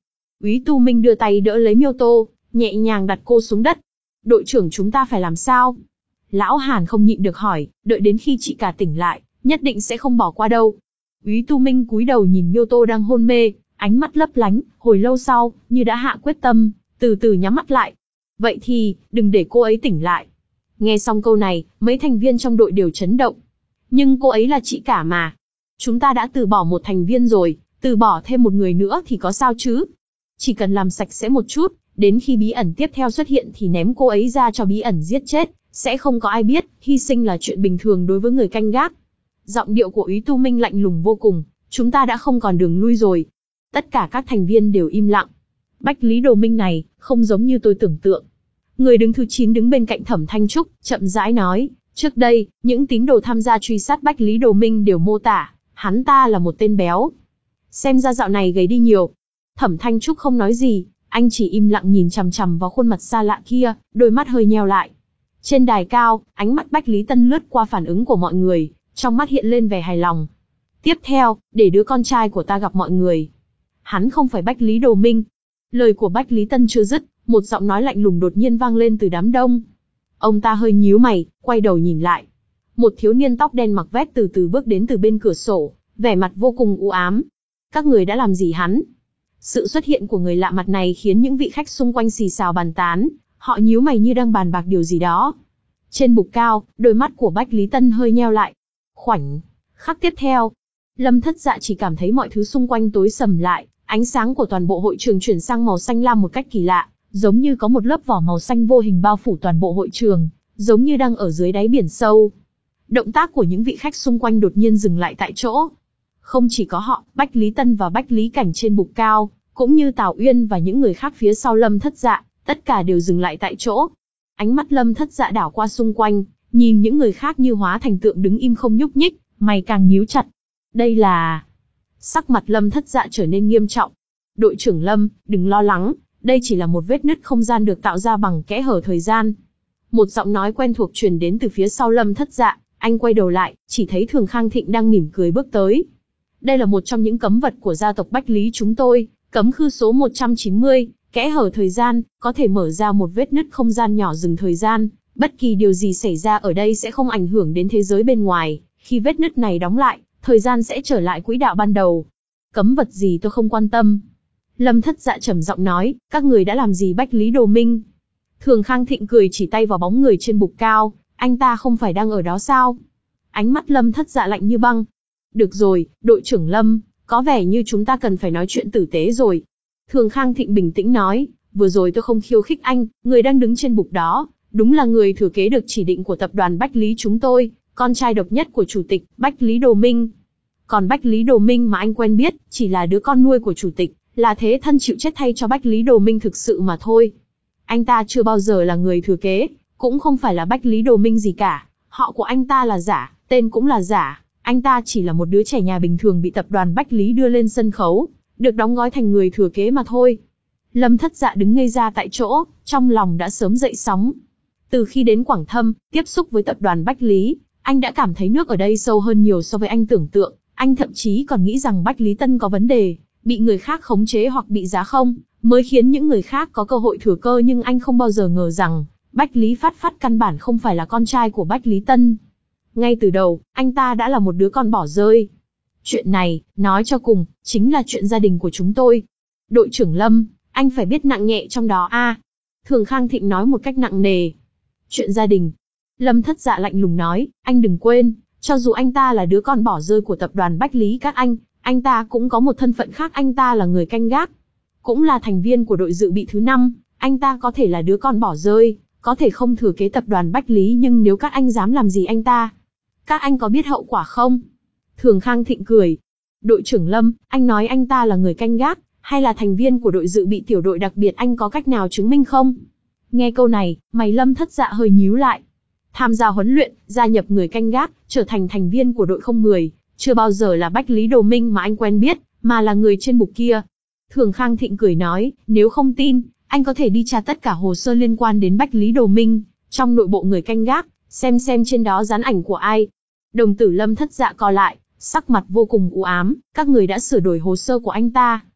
Úy Tu Minh đưa tay đỡ lấy Miêu Tô, nhẹ nhàng đặt cô xuống đất. Đội trưởng, chúng ta phải làm sao? Lão Hàn không nhịn được hỏi, đợi đến khi chị cả tỉnh lại, nhất định sẽ không bỏ qua đâu. Úy Tu Minh cúi đầu nhìn Miêu Tô đang hôn mê, ánh mắt lấp lánh, hồi lâu sau, như đã hạ quyết tâm, từ từ nhắm mắt lại. Vậy thì, đừng để cô ấy tỉnh lại. Nghe xong câu này, mấy thành viên trong đội đều chấn động. Nhưng cô ấy là chị cả mà. Chúng ta đã từ bỏ một thành viên rồi, từ bỏ thêm một người nữa thì có sao chứ? Chỉ cần làm sạch sẽ một chút, đến khi bí ẩn tiếp theo xuất hiện thì ném cô ấy ra cho bí ẩn giết chết, sẽ không có ai biết, hy sinh là chuyện bình thường đối với người canh gác. Giọng điệu của Úy Tu Minh lạnh lùng vô cùng, chúng ta đã không còn đường lui rồi. Tất cả các thành viên đều im lặng. Bách Lý Đồ Minh này, không giống như tôi tưởng tượng. Người đứng thứ chín đứng bên cạnh Thẩm Thanh Trúc, chậm rãi nói, trước đây, những tín đồ tham gia truy sát Bách Lý Đồ Minh đều mô tả, hắn ta là một tên béo. Xem ra dạo này gầy đi nhiều. Thẩm Thanh Trúc không nói gì, anh chỉ im lặng nhìn chằm chằm vào khuôn mặt xa lạ kia, đôi mắt hơi nheo lại. Trên đài cao, ánh mắt Bách Lý Tân lướt qua phản ứng của mọi người, trong mắt hiện lên vẻ hài lòng. Tiếp theo, để đứa con trai của ta gặp mọi người. Hắn không phải Bách Lý Đồ Minh. Lời của Bách Lý Tân chưa dứt, một giọng nói lạnh lùng đột nhiên vang lên từ đám đông. Ông ta hơi nhíu mày, quay đầu nhìn lại. Một thiếu niên tóc đen mặc vest từ từ bước đến từ bên cửa sổ, vẻ mặt vô cùng u ám. Các người đã làm gì hắn? Sự xuất hiện của người lạ mặt này khiến những vị khách xung quanh xì xào bàn tán, họ nhíu mày như đang bàn bạc điều gì đó. Trên bục cao, đôi mắt của Bách Lý Tân hơi nheo lại. Khoảnh khắc tiếp theo, Lâm Thất Dạ chỉ cảm thấy mọi thứ xung quanh tối sầm lại, ánh sáng của toàn bộ hội trường chuyển sang màu xanh lam một cách kỳ lạ, giống như có một lớp vỏ màu xanh vô hình bao phủ toàn bộ hội trường, giống như đang ở dưới đáy biển sâu. Động tác của những vị khách xung quanh đột nhiên dừng lại tại chỗ. Không chỉ có họ, Bách Lý Tân và Bách Lý Cảnh trên bục cao, cũng như Tào Uyên và những người khác phía sau Lâm Thất Dạ, tất cả đều dừng lại tại chỗ. Ánh mắt Lâm Thất Dạ đảo qua xung quanh, nhìn những người khác như hóa thành tượng đứng im không nhúc nhích, mày càng nhíu chặt. Đây là... Sắc mặt Lâm Thất Dạ trở nên nghiêm trọng. Đội trưởng Lâm, đừng lo lắng, đây chỉ là một vết nứt không gian được tạo ra bằng kẽ hở thời gian. Một giọng nói quen thuộc truyền đến từ phía sau Lâm Thất Dạ, anh quay đầu lại, chỉ thấy Thường Khang Thịnh đang mỉm cười bước tới. Đây là một trong những cấm vật của gia tộc Bách Lý chúng tôi, cấm khư số một trăm chín mươi, kẽ hở thời gian, có thể mở ra một vết nứt không gian nhỏ dừng thời gian, bất kỳ điều gì xảy ra ở đây sẽ không ảnh hưởng đến thế giới bên ngoài, khi vết nứt này đóng lại, thời gian sẽ trở lại quỹ đạo ban đầu. Cấm vật gì tôi không quan tâm. Lâm Thất Dạ trầm giọng nói, các người đã làm gì Bách Lý Đồ Minh? Thường Khang Thịnh cười chỉ tay vào bóng người trên bục cao, anh ta không phải đang ở đó sao? Ánh mắt Lâm Thất Dạ lạnh như băng. Được rồi, đội trưởng Lâm, có vẻ như chúng ta cần phải nói chuyện tử tế rồi. Thường Khang Thịnh bình tĩnh nói, vừa rồi tôi không khiêu khích anh, người đang đứng trên bục đó, đúng là người thừa kế được chỉ định của tập đoàn Bách Lý chúng tôi, con trai độc nhất của chủ tịch, Bách Lý Đồ Minh. Còn Bách Lý Đồ Minh mà anh quen biết, chỉ là đứa con nuôi của chủ tịch, là thế thân chịu chết thay cho Bách Lý Đồ Minh thực sự mà thôi. Anh ta chưa bao giờ là người thừa kế, cũng không phải là Bách Lý Đồ Minh gì cả, họ của anh ta là giả, tên cũng là giả, anh ta chỉ là một đứa trẻ nhà bình thường bị tập đoàn Bách Lý đưa lên sân khấu, được đóng gói thành người thừa kế mà thôi. Lâm Thất Dạ đứng ngây ra tại chỗ, trong lòng đã sớm dậy sóng. Từ khi đến Quảng Thâm, tiếp xúc với tập đoàn Bách Lý, anh đã cảm thấy nước ở đây sâu hơn nhiều so với anh tưởng tượng, anh thậm chí còn nghĩ rằng Bách Lý Tân có vấn đề, bị người khác khống chế hoặc bị giá không, mới khiến những người khác có cơ hội thừa cơ, nhưng anh không bao giờ ngờ rằng, Bách Lý Phát Phát căn bản không phải là con trai của Bách Lý Tân. Ngay từ đầu, anh ta đã là một đứa con bỏ rơi. Chuyện này, nói cho cùng, chính là chuyện gia đình của chúng tôi. Đội trưởng Lâm, anh phải biết nặng nhẹ trong đó a. À, Thường Khang Thịnh nói một cách nặng nề. Chuyện gia đình. Lâm Thất Dạ lạnh lùng nói, anh đừng quên, cho dù anh ta là đứa con bỏ rơi của tập đoàn Bách Lý các anh, anh ta cũng có một thân phận khác, anh ta là người canh gác. Cũng là thành viên của đội dự bị thứ năm, anh ta có thể là đứa con bỏ rơi, có thể không thừa kế tập đoàn Bách Lý, nhưng nếu các anh dám làm gì anh ta, các anh có biết hậu quả không? Thường Khang Thịnh cười. Đội trưởng Lâm, anh nói anh ta là người canh gác, hay là thành viên của đội dự bị tiểu đội đặc biệt, anh có cách nào chứng minh không? Nghe câu này, mày Lâm Thất Dạ hơi nhíu lại. Tham gia huấn luyện, gia nhập người canh gác, trở thành thành viên của đội không mười, chưa bao giờ là Bách Lý Đồ Minh mà anh quen biết, mà là người trên bục kia. Thường Khang Thịnh cười nói, nếu không tin, anh có thể đi tra tất cả hồ sơ liên quan đến Bách Lý Đồ Minh, trong nội bộ người canh gác, xem xem trên đó dán ảnh của ai. Đồng tử Lâm Thất Dạ co lại, sắc mặt vô cùng u ám, các người đã sửa đổi hồ sơ của anh ta.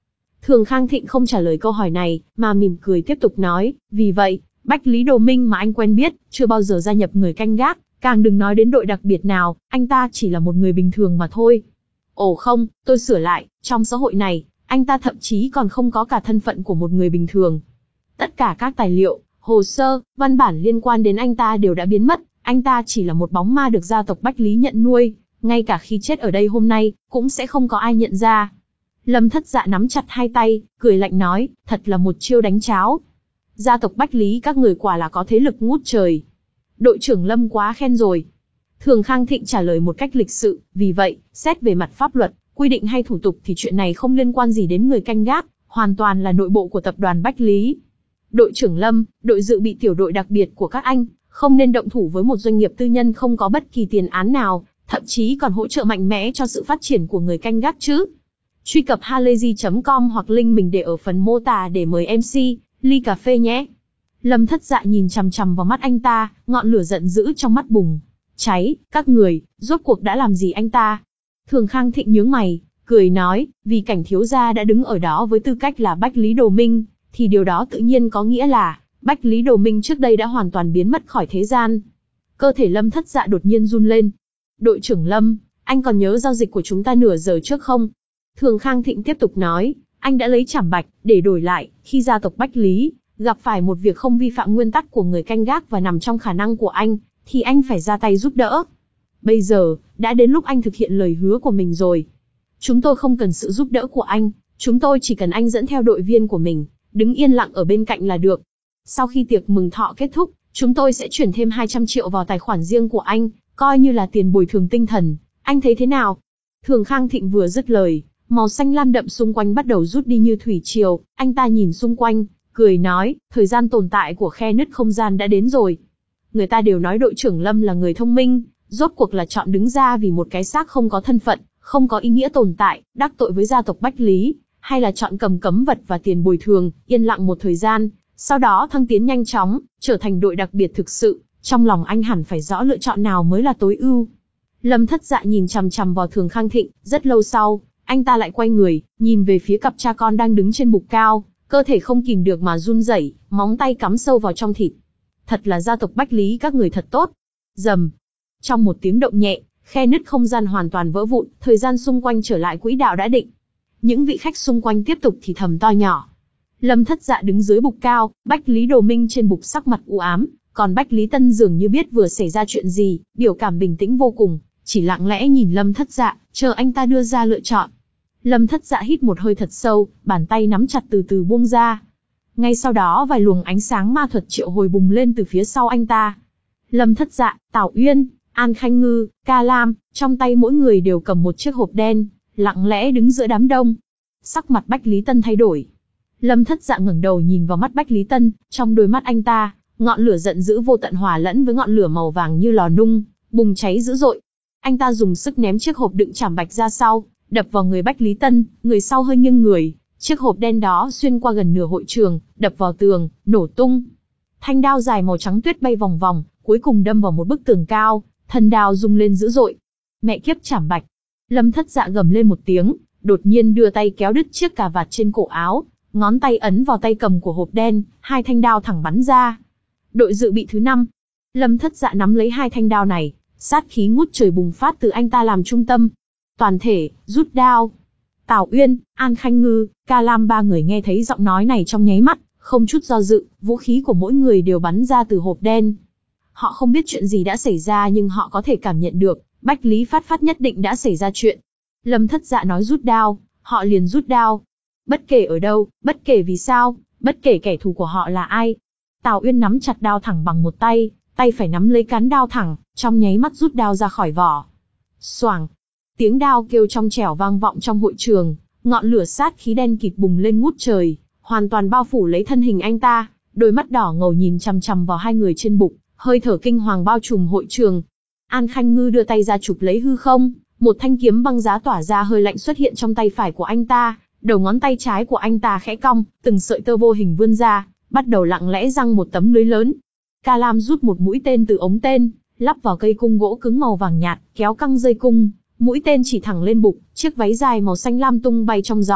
Thường Khang Thịnh không trả lời câu hỏi này, mà mỉm cười tiếp tục nói, vì vậy, Bách Lý Đồ Minh mà anh quen biết, chưa bao giờ gia nhập người canh gác, càng đừng nói đến đội đặc biệt nào, anh ta chỉ là một người bình thường mà thôi. Ồ không, tôi sửa lại, trong xã hội này, anh ta thậm chí còn không có cả thân phận của một người bình thường. Tất cả các tài liệu, hồ sơ, văn bản liên quan đến anh ta đều đã biến mất, anh ta chỉ là một bóng ma được gia tộc Bách Lý nhận nuôi, ngay cả khi chết ở đây hôm nay, cũng sẽ không có ai nhận ra. Lâm Thất Dạ nắm chặt hai tay, cười lạnh nói, thật là một chiêu đánh cháo. Gia tộc Bách Lý các người quả là có thế lực ngút trời. Đội trưởng Lâm quá khen rồi. Thường Khang Thịnh trả lời một cách lịch sự, vì vậy, xét về mặt pháp luật, quy định hay thủ tục thì chuyện này không liên quan gì đến người canh gác, hoàn toàn là nội bộ của tập đoàn Bách Lý. Đội trưởng Lâm, đội dự bị tiểu đội đặc biệt của các anh, không nên động thủ với một doanh nghiệp tư nhân không có bất kỳ tiền án nào, thậm chí còn hỗ trợ mạnh mẽ cho sự phát triển của người canh gác chứ. Truy cập halayzi chấm com hoặc link mình để ở phần mô tả để mời em xê, ly cà phê nhé. Lâm Thất Dạ nhìn chằm chằm vào mắt anh ta, ngọn lửa giận dữ trong mắt bùng cháy, các người, rốt cuộc đã làm gì anh ta? Thường Khang Thịnh nhướng mày, cười nói, vì cảnh thiếu gia đã đứng ở đó với tư cách là Bách Lý Đồ Minh, thì điều đó tự nhiên có nghĩa là, Bách Lý Đồ Minh trước đây đã hoàn toàn biến mất khỏi thế gian. Cơ thể Lâm Thất Dạ đột nhiên run lên. Đội trưởng Lâm, anh còn nhớ giao dịch của chúng ta nửa giờ trước không? Thường Khang Thịnh tiếp tục nói, anh đã lấy Trảm Bạch, để đổi lại, khi gia tộc Bách Lý, gặp phải một việc không vi phạm nguyên tắc của người canh gác và nằm trong khả năng của anh, thì anh phải ra tay giúp đỡ. Bây giờ, đã đến lúc anh thực hiện lời hứa của mình rồi. Chúng tôi không cần sự giúp đỡ của anh, chúng tôi chỉ cần anh dẫn theo đội viên của mình, đứng yên lặng ở bên cạnh là được. Sau khi tiệc mừng thọ kết thúc, chúng tôi sẽ chuyển thêm hai trăm triệu vào tài khoản riêng của anh, coi như là tiền bồi thường tinh thần. Anh thấy thế nào? Thường Khang Thịnh vừa dứt lời, màu xanh lam đậm xung quanh bắt đầu rút đi như thủy triều, anh ta nhìn xung quanh, cười nói, thời gian tồn tại của khe nứt không gian đã đến rồi. Người ta đều nói đội trưởng Lâm là người thông minh, rốt cuộc là chọn đứng ra vì một cái xác không có thân phận, không có ý nghĩa tồn tại, đắc tội với gia tộc Bách Lý, hay là chọn cầm cấm vật và tiền bồi thường, yên lặng một thời gian, sau đó thăng tiến nhanh chóng, trở thành đội đặc biệt thực sự, trong lòng anh hẳn phải rõ lựa chọn nào mới là tối ưu. Lâm Thất Dạ nhìn chằm chằm vào Thường Khang Thịnh, rất lâu sau, anh ta lại quay người, nhìn về phía cặp cha con đang đứng trên bục cao, cơ thể không kìm được mà run rẩy, móng tay cắm sâu vào trong thịt. Thật là gia tộc Bách Lý các người thật tốt. Rầm. Trong một tiếng động nhẹ, khe nứt không gian hoàn toàn vỡ vụn, thời gian xung quanh trở lại quỹ đạo đã định. Những vị khách xung quanh tiếp tục thì thầm to nhỏ. Lâm Thất Dạ đứng dưới bục cao, Bách Lý Đồ Minh trên bục sắc mặt u ám, còn Bách Lý Tân dường như biết vừa xảy ra chuyện gì, biểu cảm bình tĩnh vô cùng, chỉ lặng lẽ nhìn Lâm Thất Dạ, chờ anh ta đưa ra lựa chọn. Lâm Thất Dạ hít một hơi thật sâu, bàn tay nắm chặt từ từ buông ra. Ngay sau đó vài luồng ánh sáng ma thuật triệu hồi bùng lên từ phía sau anh ta. Lâm Thất Dạ, Tào Uyên, An Khanh Ngư, Ca Lam, trong tay mỗi người đều cầm một chiếc hộp đen, lặng lẽ đứng giữa đám đông. Sắc mặt Bách Lý Tân thay đổi. Lâm Thất Dạ ngẩng đầu nhìn vào mắt Bách Lý Tân, trong đôi mắt anh ta, ngọn lửa giận dữ vô tận hòa lẫn với ngọn lửa màu vàng như lò nung, bùng cháy dữ dội. Anh ta dùng sức ném chiếc hộp đựng Trảm Bạch ra sau, đập vào người Bách Lý Tân, người sau hơi nghiêng người, chiếc hộp đen đó xuyên qua gần nửa hội trường, đập vào tường, nổ tung. Thanh đao dài màu trắng tuyết bay vòng vòng, cuối cùng đâm vào một bức tường cao, thân đao rung lên dữ dội. Mẹ kiếp Trảm Bạch! Lâm Thất Dạ gầm lên một tiếng, đột nhiên đưa tay kéo đứt chiếc cà vạt trên cổ áo, ngón tay ấn vào tay cầm của hộp đen, hai thanh đao thẳng bắn ra. Đội dự bị thứ năm. Lâm Thất Dạ nắm lấy hai thanh đao này, sát khí ngút trời bùng phát từ anh ta làm trung tâm. Toàn thể, rút đao. Tào Uyên, An Khanh Ngư, Ca Lam ba người nghe thấy giọng nói này trong nháy mắt, không chút do dự, vũ khí của mỗi người đều bắn ra từ hộp đen. Họ không biết chuyện gì đã xảy ra nhưng họ có thể cảm nhận được, Bách Lý Phát Phát nhất định đã xảy ra chuyện. Lâm Thất Dạ nói rút đao, họ liền rút đao. Bất kể ở đâu, bất kể vì sao, bất kể kẻ thù của họ là ai. Tào Uyên nắm chặt đao thẳng bằng một tay, tay phải nắm lấy cán đao thẳng, trong nháy mắt rút đao ra khỏi vỏ. Xoàng. Tiếng đao kêu trong trẻo vang vọng trong hội trường, ngọn lửa sát khí đen kịt bùng lên ngút trời, hoàn toàn bao phủ lấy thân hình anh ta, đôi mắt đỏ ngầu nhìn chằm chằm vào hai người trên bục, hơi thở kinh hoàng bao trùm hội trường. An Khanh Ngư đưa tay ra chụp lấy hư không, một thanh kiếm băng giá tỏa ra hơi lạnh xuất hiện trong tay phải của anh ta, đầu ngón tay trái của anh ta khẽ cong, từng sợi tơ vô hình vươn ra, bắt đầu lặng lẽ giăng một tấm lưới lớn. Ca Lam rút một mũi tên từ ống tên, lắp vào cây cung gỗ cứng màu vàng nhạt, kéo căng dây cung, mũi tên chỉ thẳng lên bụng, chiếc váy dài màu xanh lam tung bay trong gió,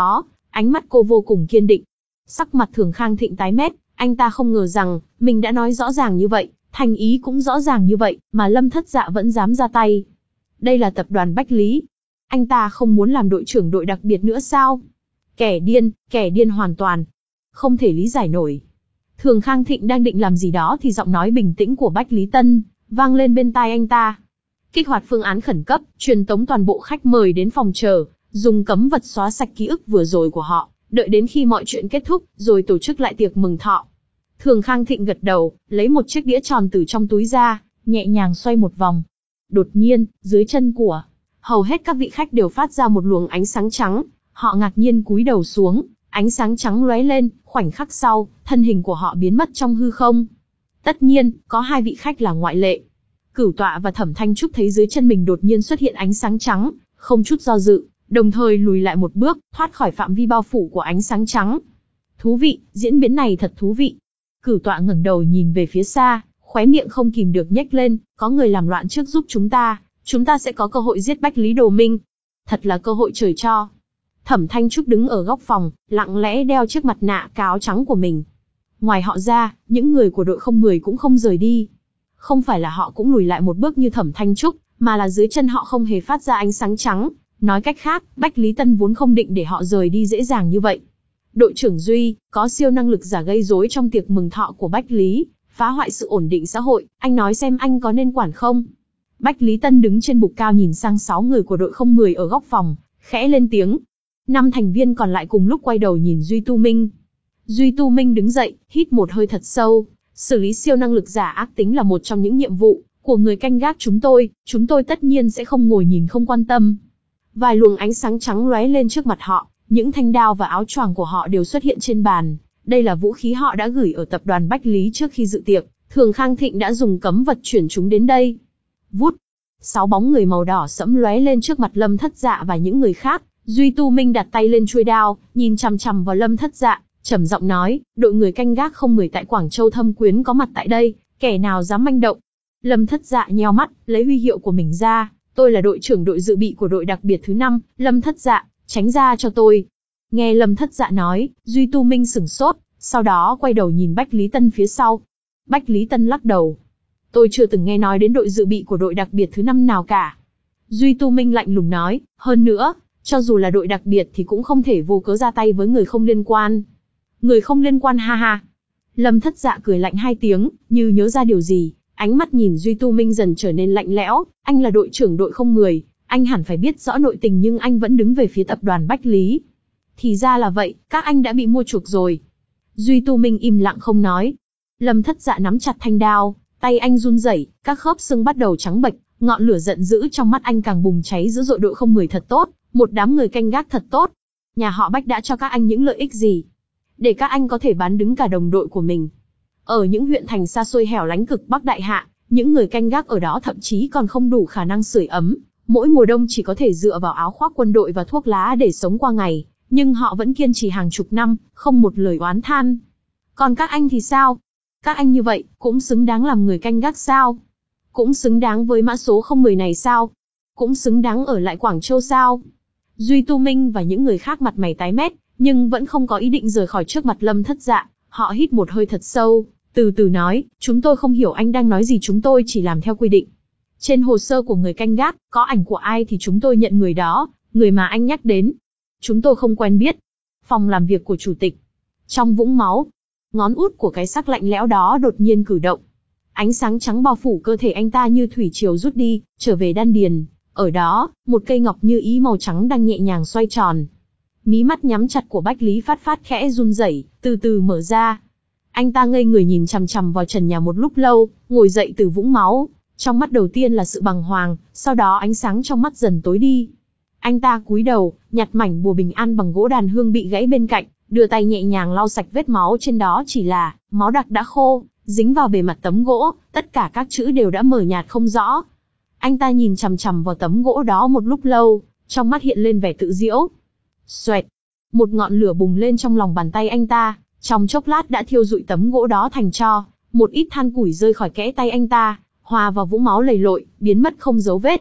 ánh mắt cô vô cùng kiên định. Sắc mặt Thường Khang Thịnh tái mét, anh ta không ngờ rằng, mình đã nói rõ ràng như vậy, thành ý cũng rõ ràng như vậy, mà Lâm Thất Dạ vẫn dám ra tay. Đây là tập đoàn Bách Lý. Anh ta không muốn làm đội trưởng đội đặc biệt nữa sao? Kẻ điên, kẻ điên hoàn toàn. Không thể lý giải nổi. Thường Khang Thịnh đang định làm gì đó thì giọng nói bình tĩnh của Bách Lý Tân vang lên bên tai anh ta. Kích hoạt phương án khẩn cấp, truyền tống toàn bộ khách mời đến phòng chờ, dùng cấm vật xóa sạch ký ức vừa rồi của họ, đợi đến khi mọi chuyện kết thúc, rồi tổ chức lại tiệc mừng thọ. Thường Khang Thịnh gật đầu, lấy một chiếc đĩa tròn từ trong túi ra, nhẹ nhàng xoay một vòng. Đột nhiên, dưới chân của hầu hết các vị khách đều phát ra một luồng ánh sáng trắng, họ ngạc nhiên cúi đầu xuống, ánh sáng trắng lóe lên, khoảnh khắc sau, thân hình của họ biến mất trong hư không. Tất nhiên, có hai vị khách là ngoại lệ. Cửu Tọa và Thẩm Thanh Trúc thấy dưới chân mình đột nhiên xuất hiện ánh sáng trắng, không chút do dự, đồng thời lùi lại một bước, thoát khỏi phạm vi bao phủ của ánh sáng trắng. Thú vị, diễn biến này thật thú vị. Cửu Tọa ngẩng đầu nhìn về phía xa, khóe miệng không kìm được nhếch lên, có người làm loạn trước giúp chúng ta, chúng ta sẽ có cơ hội giết Bách Lý Đồ Minh. Thật là cơ hội trời cho. Thẩm Thanh Trúc đứng ở góc phòng, lặng lẽ đeo chiếc mặt nạ cáo trắng của mình. Ngoài họ ra, những người của đội không mười cũng không rời đi. Không phải là họ cũng lùi lại một bước như Thẩm Thanh Trúc, mà là dưới chân họ không hề phát ra ánh sáng trắng. Nói cách khác, Bách Lý Tân vốn không định để họ rời đi dễ dàng như vậy. Đội trưởng Duy, có siêu năng lực giả gây rối trong tiệc mừng thọ của Bách Lý, phá hoại sự ổn định xã hội, anh nói xem anh có nên quản không? Bách Lý Tân đứng trên bục cao nhìn sang sáu người của đội không mười ở góc phòng, khẽ lên tiếng. Năm thành viên còn lại cùng lúc quay đầu nhìn Duy Tu Minh. Duy Tu Minh đứng dậy, hít một hơi thật sâu. Xử lý siêu năng lực giả ác tính là một trong những nhiệm vụ của người canh gác chúng tôi, chúng tôi tất nhiên sẽ không ngồi nhìn không quan tâm. Vài luồng ánh sáng trắng lóe lên trước mặt họ, những thanh đao và áo choàng của họ đều xuất hiện trên bàn. Đây là vũ khí họ đã gửi ở tập đoàn Bách Lý trước khi dự tiệc, Thường Khang Thịnh đã dùng cấm vật chuyển chúng đến đây. Vút, sáu bóng người màu đỏ sẫm lóe lên trước mặt Lâm Thất Dạ và những người khác. Duy Tu Minh đặt tay lên chuôi đao, nhìn chằm chằm vào Lâm Thất Dạ, trầm giọng nói, đội người canh gác không mười tại Quảng Châu Thâm Quyến có mặt tại đây, kẻ nào dám manh động. Lâm Thất Dạ nheo mắt, lấy huy hiệu của mình ra, tôi là đội trưởng đội dự bị của đội đặc biệt thứ năm, Lâm Thất Dạ, tránh ra cho tôi. Nghe Lâm Thất Dạ nói, Duy Tu Minh sửng sốt, sau đó quay đầu nhìn Bách Lý Tân phía sau. Bách Lý Tân lắc đầu. Tôi chưa từng nghe nói đến đội dự bị của đội đặc biệt thứ năm nào cả. Duy Tu Minh lạnh lùng nói, hơn nữa, cho dù là đội đặc biệt thì cũng không thể vô cớ ra tay với người không liên quan. Người không liên quan ha ha. Lâm Thất Dạ cười lạnh hai tiếng, như nhớ ra điều gì, ánh mắt nhìn Duy Tu Minh dần trở nên lạnh lẽo, anh là đội trưởng đội không mười, anh hẳn phải biết rõ nội tình nhưng anh vẫn đứng về phía tập đoàn Bách Lý. Thì ra là vậy, các anh đã bị mua chuộc rồi. Duy Tu Minh im lặng không nói. Lâm Thất Dạ nắm chặt thanh đao, tay anh run rẩy, các khớp xương bắt đầu trắng bệch, ngọn lửa giận dữ trong mắt anh càng bùng cháy dữ dội. Đội không mười thật tốt, một đám người canh gác thật tốt. Nhà họ Bách đã cho các anh những lợi ích gì? Để các anh có thể bán đứng cả đồng đội của mình. Ở những huyện thành xa xôi hẻo lánh cực Bắc Đại Hạ, những người canh gác ở đó thậm chí còn không đủ khả năng sưởi ấm, mỗi mùa đông chỉ có thể dựa vào áo khoác quân đội và thuốc lá để sống qua ngày, nhưng họ vẫn kiên trì hàng chục năm, không một lời oán than. Còn các anh thì sao? Các anh như vậy, cũng xứng đáng làm người canh gác sao? Cũng xứng đáng với mã số không mười này sao? Cũng xứng đáng ở lại Quảng Châu sao? Duy Tu Minh và những người khác mặt mày tái mét, nhưng vẫn không có ý định rời khỏi trước mặt Lâm Thất Dạ. Họ hít một hơi thật sâu, từ từ nói, chúng tôi không hiểu anh đang nói gì, chúng tôi chỉ làm theo quy định. Trên hồ sơ của người canh gác, có ảnh của ai thì chúng tôi nhận người đó, người mà anh nhắc đến. Chúng tôi không quen biết. Phòng làm việc của chủ tịch. Trong vũng máu, ngón út của cái xác lạnh lẽo đó đột nhiên cử động. Ánh sáng trắng bao phủ cơ thể anh ta như thủy triều rút đi, trở về đan điền. Ở đó, một cây ngọc như ý màu trắng đang nhẹ nhàng xoay tròn. Mí mắt nhắm chặt của Bách Lý Phát Phát khẽ run rẩy, từ từ mở ra. Anh ta ngây người nhìn chằm chằm vào trần nhà một lúc lâu, ngồi dậy từ vũng máu. Trong mắt đầu tiên là sự bàng hoàng, sau đó ánh sáng trong mắt dần tối đi. Anh ta cúi đầu, nhặt mảnh bùa bình an bằng gỗ đàn hương bị gãy bên cạnh, đưa tay nhẹ nhàng lau sạch vết máu trên đó, chỉ là máu đặc đã khô, dính vào bề mặt tấm gỗ, tất cả các chữ đều đã mờ nhạt không rõ. Anh ta nhìn chằm chằm vào tấm gỗ đó một lúc lâu, trong mắt hiện lên vẻ tự giễu. Xoẹt, một ngọn lửa bùng lên trong lòng bàn tay anh ta, trong chốc lát đã thiêu rụi tấm gỗ đó thành tro, một ít than củi rơi khỏi kẽ tay anh ta, hòa vào vũng máu lầy lội, biến mất không dấu vết.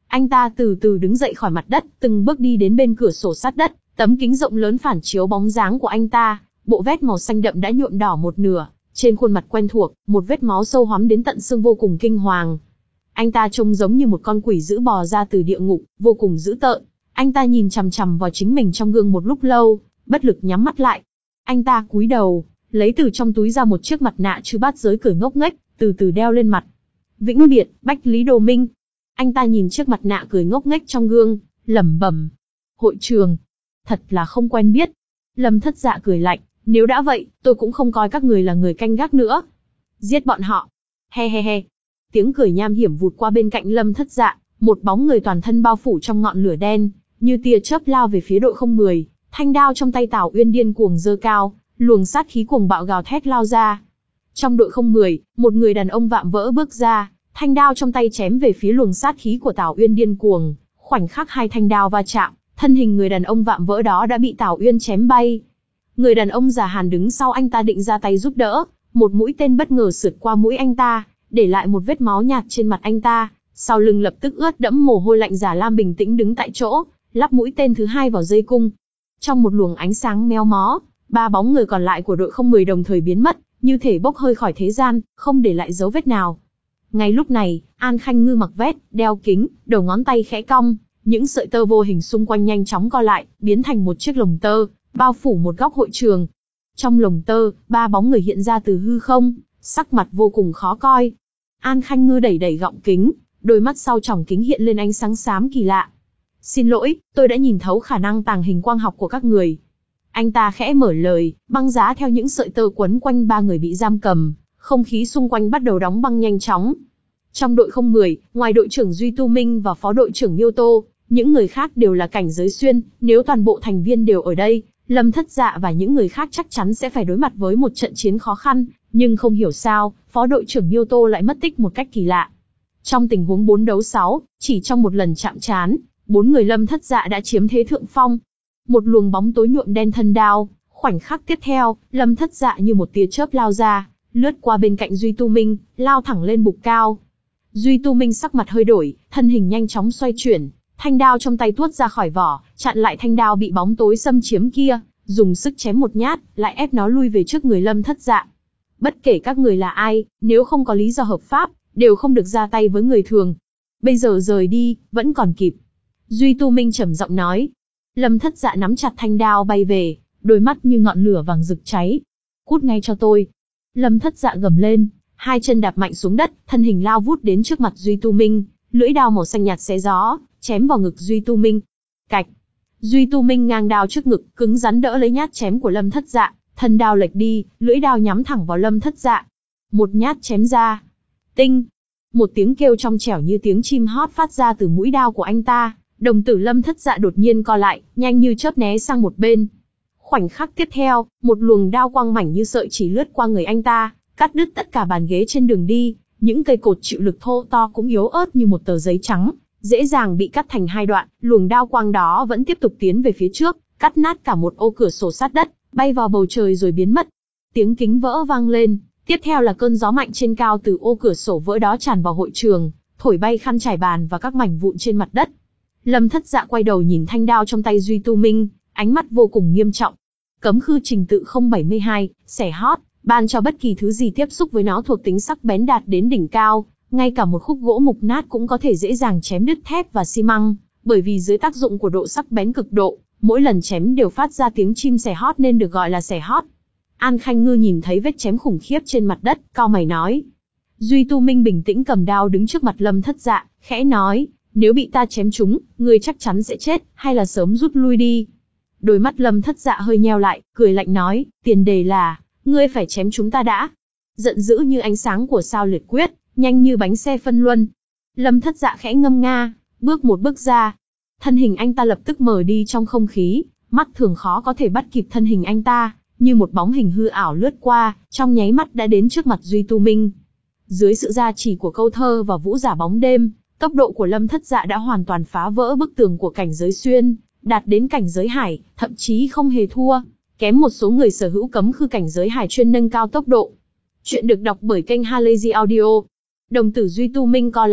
Anh ta từ từ đứng dậy khỏi mặt đất, từng bước đi đến bên cửa sổ sát đất, tấm kính rộng lớn phản chiếu bóng dáng của anh ta, bộ vest màu xanh đậm đã nhuộm đỏ một nửa, trên khuôn mặt quen thuộc, một vết máu sâu hoắm đến tận xương vô cùng kinh hoàng. Anh ta trông giống như một con quỷ dữ bò ra từ địa ngục, vô cùng dữ tợn. Anh ta nhìn chằm chằm vào chính mình trong gương một lúc lâu, bất lực nhắm mắt lại. Anh ta cúi đầu, lấy từ trong túi ra một chiếc mặt nạ chư bát giới cười ngốc nghếch, từ từ đeo lên mặt. Vĩnh biệt, Bách Lý Đồ Minh. Anh ta nhìn chiếc mặt nạ cười ngốc nghếch trong gương, lẩm bẩm. Hội trường. Thật là không quen biết. Lâm Thất Dạ cười lạnh, nếu đã vậy, tôi cũng không coi các người là người canh gác nữa. Giết bọn họ. He he he. Tiếng cười nham hiểm vụt qua bên cạnh Lâm Thất Dạ, một bóng người toàn thân bao phủ trong ngọn lửa đen, như tia chớp lao về phía đội không mười, thanh đao trong tay Tào Uyên điên cuồng giơ cao, luồng sát khí cuồng bạo gào thét lao ra. Trong đội không mười, một người đàn ông vạm vỡ bước ra, thanh đao trong tay chém về phía luồng sát khí của Tào Uyên điên cuồng, khoảnh khắc hai thanh đao va chạm, thân hình người đàn ông vạm vỡ đó đã bị Tào Uyên chém bay. Người đàn ông già hàn đứng sau anh ta định ra tay giúp đỡ, một mũi tên bất ngờ sượt qua mũi anh ta, để lại một vết máu nhạt trên mặt anh ta, sau lưng lập tức ướt đẫm mồ hôi lạnh. Giả Lam bình tĩnh đứng tại chỗ, lắp mũi tên thứ hai vào dây cung. Trong một luồng ánh sáng méo mó, ba bóng người còn lại của đội không mười đồng thời biến mất, như thể bốc hơi khỏi thế gian, không để lại dấu vết nào. Ngay lúc này, An Khanh Ngư mặc vest, đeo kính, đầu ngón tay khẽ cong, những sợi tơ vô hình xung quanh nhanh chóng co lại, biến thành một chiếc lồng tơ, bao phủ một góc hội trường. Trong lồng tơ, ba bóng người hiện ra từ hư không, sắc mặt vô cùng khó coi. An Khanh Ngư đẩy đẩy gọng kính, đôi mắt sau tròng kính hiện lên ánh sáng xám kỳ lạ. Xin lỗi, tôi đã nhìn thấu khả năng tàng hình quang học của các người. Anh ta khẽ mở lời, băng giá theo những sợi tơ quấn quanh ba người bị giam cầm, không khí xung quanh bắt đầu đóng băng nhanh chóng. Trong đội không mười, ngoài đội trưởng Duy Tu Minh và phó đội trưởng Miêu Tô, những người khác đều là cảnh giới xuyên, nếu toàn bộ thành viên đều ở đây, Lâm Thất Dạ và những người khác chắc chắn sẽ phải đối mặt với một trận chiến khó khăn, nhưng không hiểu sao, phó đội trưởng Miêu Tô lại mất tích một cách kỳ lạ. Trong tình huống bốn đấu sáu, chỉ trong một lần chạm trán, bốn người Lâm Thất Dạ đã chiếm thế thượng phong. Một luồng bóng tối nhuộm đen thân đao, khoảnh khắc tiếp theo, Lâm Thất Dạ như một tia chớp lao ra, lướt qua bên cạnh Duy Tu Minh, lao thẳng lên bục cao. Duy Tu Minh sắc mặt hơi đổi, thân hình nhanh chóng xoay chuyển, thanh đao trong tay tuốt ra khỏi vỏ, chặn lại thanh đao bị bóng tối xâm chiếm kia, dùng sức chém một nhát, lại ép nó lui về trước người Lâm Thất Dạ. Bất kể các người là ai, nếu không có lý do hợp pháp, đều không được ra tay với người thường. Bây giờ rời đi, vẫn còn kịp. Duy Tu Minh trầm giọng nói. Lâm Thất Dạ nắm chặt thanh đao bay về, đôi mắt như ngọn lửa vàng rực cháy. Cút ngay cho tôi. Lâm Thất Dạ gầm lên, hai chân đạp mạnh xuống đất, thân hình lao vút đến trước mặt Duy Tu Minh, lưỡi đao màu xanh nhạt xé gió, chém vào ngực Duy Tu Minh. Cạch. Duy Tu Minh ngang đao trước ngực, cứng rắn đỡ lấy nhát chém của Lâm Thất Dạ, thân đao lệch đi, lưỡi đao nhắm thẳng vào Lâm Thất Dạ. Một nhát chém ra. Tinh. Một tiếng kêu trong trẻo như tiếng chim hót phát ra từ mũi đao của anh ta, đồng tử Lâm Thất Dạ đột nhiên co lại, nhanh như chớp né sang một bên. Khoảnh khắc tiếp theo, một luồng đao quang mảnh như sợi chỉ lướt qua người anh ta, cắt đứt tất cả bàn ghế trên đường đi, những cây cột chịu lực thô to cũng yếu ớt như một tờ giấy trắng, dễ dàng bị cắt thành hai đoạn. Luồng đao quang đó vẫn tiếp tục tiến về phía trước, cắt nát cả một ô cửa sổ sát đất, bay vào bầu trời rồi biến mất. Tiếng kính vỡ vang lên, tiếp theo là cơn gió mạnh trên cao từ ô cửa sổ vỡ đó tràn vào hội trường, thổi bay khăn trải bàn và các mảnh vụn trên mặt đất. Lâm Thất Dạ quay đầu nhìn thanh đao trong tay Duy Tu Minh, ánh mắt vô cùng nghiêm trọng. Cấm khư trình tự không bảy mươi hai, xẻ hót, ban cho bất kỳ thứ gì tiếp xúc với nó thuộc tính sắc bén đạt đến đỉnh cao, ngay cả một khúc gỗ mục nát cũng có thể dễ dàng chém đứt thép và xi măng, bởi vì dưới tác dụng của độ sắc bén cực độ, mỗi lần chém đều phát ra tiếng chim xẻ hót nên được gọi là xẻ hót. An Khanh Ngư nhìn thấy vết chém khủng khiếp trên mặt đất, cau mày nói. Duy Tu Minh bình tĩnh cầm đao đứng trước mặt Lâm Thất Dạ, khẽ nói, nếu bị ta chém trúng, ngươi chắc chắn sẽ chết, hay là sớm rút lui đi. Đôi mắt Lâm Thất Dạ hơi nheo lại, cười lạnh nói, tiền đề là, ngươi phải chém chúng ta đã. Giận dữ như ánh sáng của sao liệt quyết, nhanh như bánh xe phân luân. Lâm Thất Dạ khẽ ngâm nga, bước một bước ra. Thân hình anh ta lập tức mờ đi trong không khí, mắt thường khó có thể bắt kịp thân hình anh ta, như một bóng hình hư ảo lướt qua, trong nháy mắt đã đến trước mặt Duy Tu Minh. Dưới sự gia trì của câu thơ và vũ giả bóng đêm, tốc độ của Lâm Thất Dạ đã hoàn toàn phá vỡ bức tường của cảnh giới xuyên, đạt đến cảnh giới hải, thậm chí không hề thua, kém một số người sở hữu cấm khư cảnh giới hải chuyên nâng cao tốc độ. Chuyện được đọc bởi kênh Halazy Audio. Đồng tử Duy Tu Minh co lại,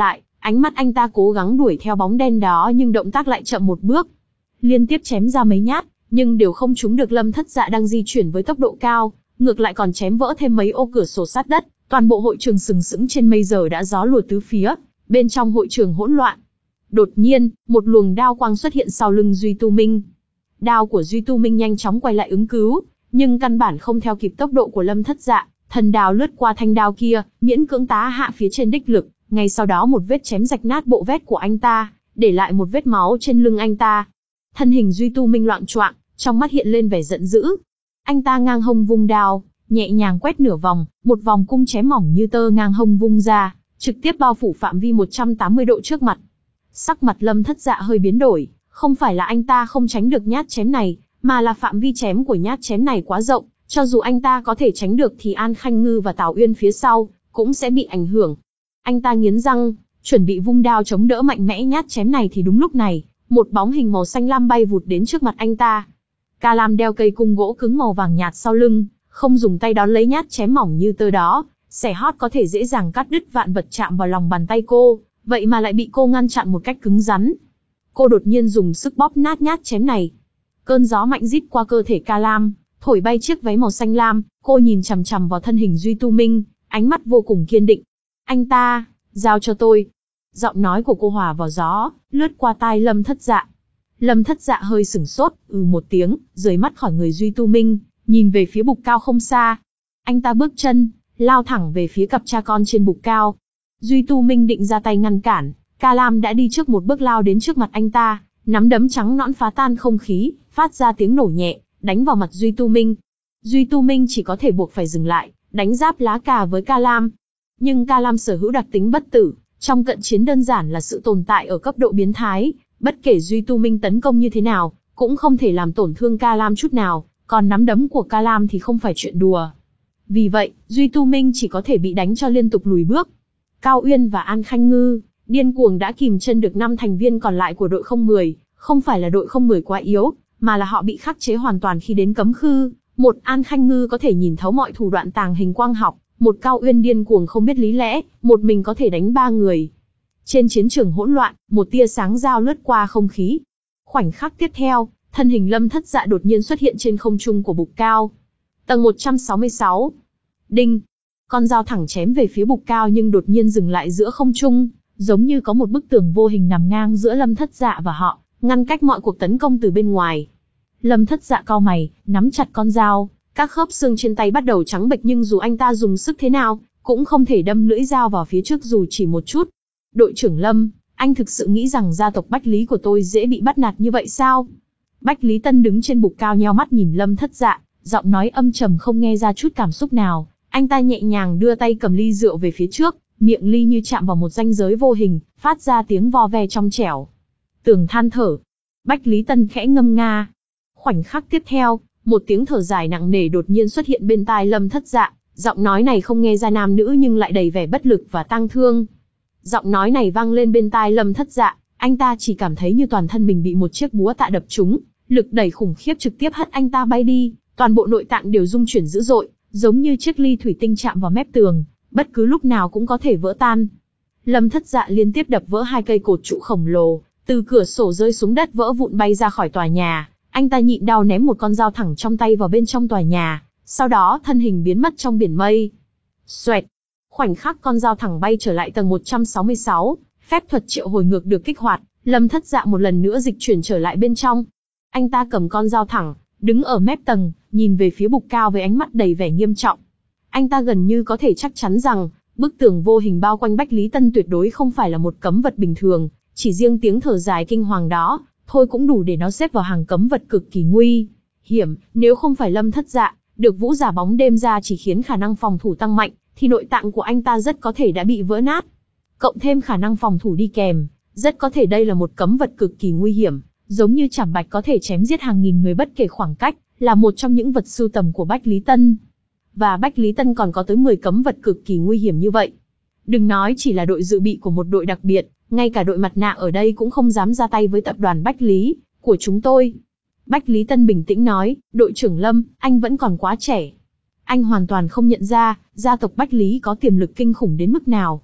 Ánh mắt anh ta cố gắng đuổi theo bóng đen đó nhưng động tác lại chậm một bước. Liên tiếp chém ra mấy nhát, nhưng đều không trúng được Lâm Thất Dạ đang di chuyển với tốc độ cao, ngược lại còn chém vỡ thêm mấy ô cửa sổ sát đất. Toàn bộ hội trường sừng sững trên mây giờ đã gió lùa tứ phía, bên trong hội trường hỗn loạn. Đột nhiên, một luồng đao quang xuất hiện sau lưng Duy Tu Minh. Đao của Duy Tu Minh nhanh chóng quay lại ứng cứu, nhưng căn bản không theo kịp tốc độ của Lâm Thất Dạ. Thần đao lướt qua thanh đao kia, miễn cưỡng tá hạ phía trên đích lực. Ngay sau đó một vết chém rạch nát bộ vest của anh ta, để lại một vết máu trên lưng anh ta. Thân hình Duy Tu Minh loạng choạng, trong mắt hiện lên vẻ giận dữ. Anh ta ngang hông vung đao, nhẹ nhàng quét nửa vòng, một vòng cung chém mỏng như tơ ngang hông vung ra, trực tiếp bao phủ phạm vi một trăm tám mươi độ trước mặt. Sắc mặt Lâm Thất Dạ hơi biến đổi, không phải là anh ta không tránh được nhát chém này, mà là phạm vi chém của nhát chém này quá rộng, cho dù anh ta có thể tránh được thì An Khanh Ngư và Tào Uyên phía sau cũng sẽ bị ảnh hưởng. Anh ta nghiến răng, chuẩn bị vung đao chống đỡ mạnh mẽ nhát chém này thì đúng lúc này, một bóng hình màu xanh lam bay vụt đến trước mặt anh ta. Ca Lam đeo cây cung gỗ cứng màu vàng nhạt sau lưng, không dùng tay đón lấy nhát chém mỏng như tơ đó, xẻ hót có thể dễ dàng cắt đứt vạn vật chạm vào lòng bàn tay cô, vậy mà lại bị cô ngăn chặn một cách cứng rắn. Cô đột nhiên dùng sức bóp nát nhát chém này. Cơn gió mạnh rít qua cơ thể Ca Lam, thổi bay chiếc váy màu xanh lam, cô nhìn chằm chằm vào thân hình Duy Tu Minh, ánh mắt vô cùng kiên định. Anh ta, giao cho tôi. Giọng nói của cô hòa vào gió, lướt qua tai Lâm Thất Dạ. Lâm Thất Dạ hơi sửng sốt, ừ một tiếng, rời mắt khỏi người Duy Tu Minh, nhìn về phía bục cao không xa. Anh ta bước chân, lao thẳng về phía cặp cha con trên bục cao. Duy Tu Minh định ra tay ngăn cản, Ca Lam đã đi trước một bước lao đến trước mặt anh ta, nắm đấm trắng nõn phá tan không khí, phát ra tiếng nổ nhẹ, đánh vào mặt Duy Tu Minh. Duy Tu Minh chỉ có thể buộc phải dừng lại, đánh giáp lá cà với Ca Lam. Nhưng Ca Lam sở hữu đặc tính bất tử, trong cận chiến đơn giản là sự tồn tại ở cấp độ biến thái, bất kể Duy Tu Minh tấn công như thế nào, cũng không thể làm tổn thương Ca Lam chút nào, còn nắm đấm của Ca Lam thì không phải chuyện đùa. Vì vậy, Duy Tu Minh chỉ có thể bị đánh cho liên tục lùi bước. Cao Uyên và An Khanh Ngư, điên cuồng đã kìm chân được năm thành viên còn lại của đội không mười, không phải là đội không mười quá yếu, mà là họ bị khắc chế hoàn toàn khi đến cấm khư. Một An Khanh Ngư có thể nhìn thấu mọi thủ đoạn tàng hình quang học, một Cao Uyên điên cuồng không biết lý lẽ, một mình có thể đánh ba người. Trên chiến trường hỗn loạn, một tia sáng dao lướt qua không khí. Khoảnh khắc tiếp theo, thân hình Lâm Thất Dạ đột nhiên xuất hiện trên không trung của bục cao. Tầng một trăm sáu mươi sáu. Đinh. Con dao thẳng chém về phía bục cao nhưng đột nhiên dừng lại giữa không trung, giống như có một bức tường vô hình nằm ngang giữa Lâm Thất Dạ và họ, ngăn cách mọi cuộc tấn công từ bên ngoài. Lâm Thất Dạ cau mày, nắm chặt con dao, các khớp xương trên tay bắt đầu trắng bệch nhưng dù anh ta dùng sức thế nào, cũng không thể đâm lưỡi dao vào phía trước dù chỉ một chút. Đội trưởng Lâm, anh thực sự nghĩ rằng gia tộc Bách Lý của tôi dễ bị bắt nạt như vậy sao? Bách Lý Tân đứng trên bục cao nheo mắt nhìn Lâm Thất Dạ, giọng nói âm trầm không nghe ra chút cảm xúc nào. Anh ta nhẹ nhàng đưa tay cầm ly rượu về phía trước, miệng ly như chạm vào một ranh giới vô hình, phát ra tiếng vo ve trong trẻo. Tường than thở. Bách Lý Tân khẽ ngâm nga. Khoảnh khắc tiếp theo, một tiếng thở dài nặng nề đột nhiên xuất hiện bên tai Lâm Thất Dạ, giọng nói này không nghe ra nam nữ nhưng lại đầy vẻ bất lực và tang thương. Giọng nói này vang lên bên tai Lâm Thất Dạ, anh ta chỉ cảm thấy như toàn thân mình bị một chiếc búa tạ đập trúng, lực đẩy khủng khiếp trực tiếp hất anh ta bay đi, toàn bộ nội tạng đều rung chuyển dữ dội, giống như chiếc ly thủy tinh chạm vào mép tường, bất cứ lúc nào cũng có thể vỡ tan. Lâm Thất Dạ liên tiếp đập vỡ hai cây cột trụ khổng lồ, từ cửa sổ rơi xuống đất vỡ vụn bay ra khỏi tòa nhà. Anh ta nhịn đau ném một con dao thẳng trong tay vào bên trong tòa nhà, sau đó thân hình biến mất trong biển mây. Xoẹt! Khoảnh khắc con dao thẳng bay trở lại tầng một trăm sáu mươi sáu, phép thuật triệu hồi ngược được kích hoạt, Lâm Thất Dạ một lần nữa dịch chuyển trở lại bên trong. Anh ta cầm con dao thẳng, đứng ở mép tầng, nhìn về phía bục cao với ánh mắt đầy vẻ nghiêm trọng. Anh ta gần như có thể chắc chắn rằng, bức tường vô hình bao quanh Bách Lý Tân tuyệt đối không phải là một cấm vật bình thường, chỉ riêng tiếng thở dài kinh hoàng đó, thôi cũng đủ để nó xếp vào hàng cấm vật cực kỳ nguy hiểm. Nếu không phải Lâm Thất Dạ được vũ giả bóng đêm ra chỉ khiến khả năng phòng thủ tăng mạnh, thì nội tạng của anh ta rất có thể đã bị vỡ nát. Cộng thêm khả năng phòng thủ đi kèm, rất có thể đây là một cấm vật cực kỳ nguy hiểm, giống như chảm bạch có thể chém giết hàng nghìn người bất kể khoảng cách, là một trong những vật sưu tầm của Bách Lý Tân. Và Bách Lý Tân còn có tới mười cấm vật cực kỳ nguy hiểm như vậy. Đừng nói chỉ là đội dự bị của một đội đặc biệt, ngay cả đội mặt nạ ở đây cũng không dám ra tay với tập đoàn Bách Lý của chúng tôi. Bách Lý Tân bình tĩnh nói, đội trưởng Lâm, anh vẫn còn quá trẻ. Anh hoàn toàn không nhận ra, gia tộc Bách Lý có tiềm lực kinh khủng đến mức nào.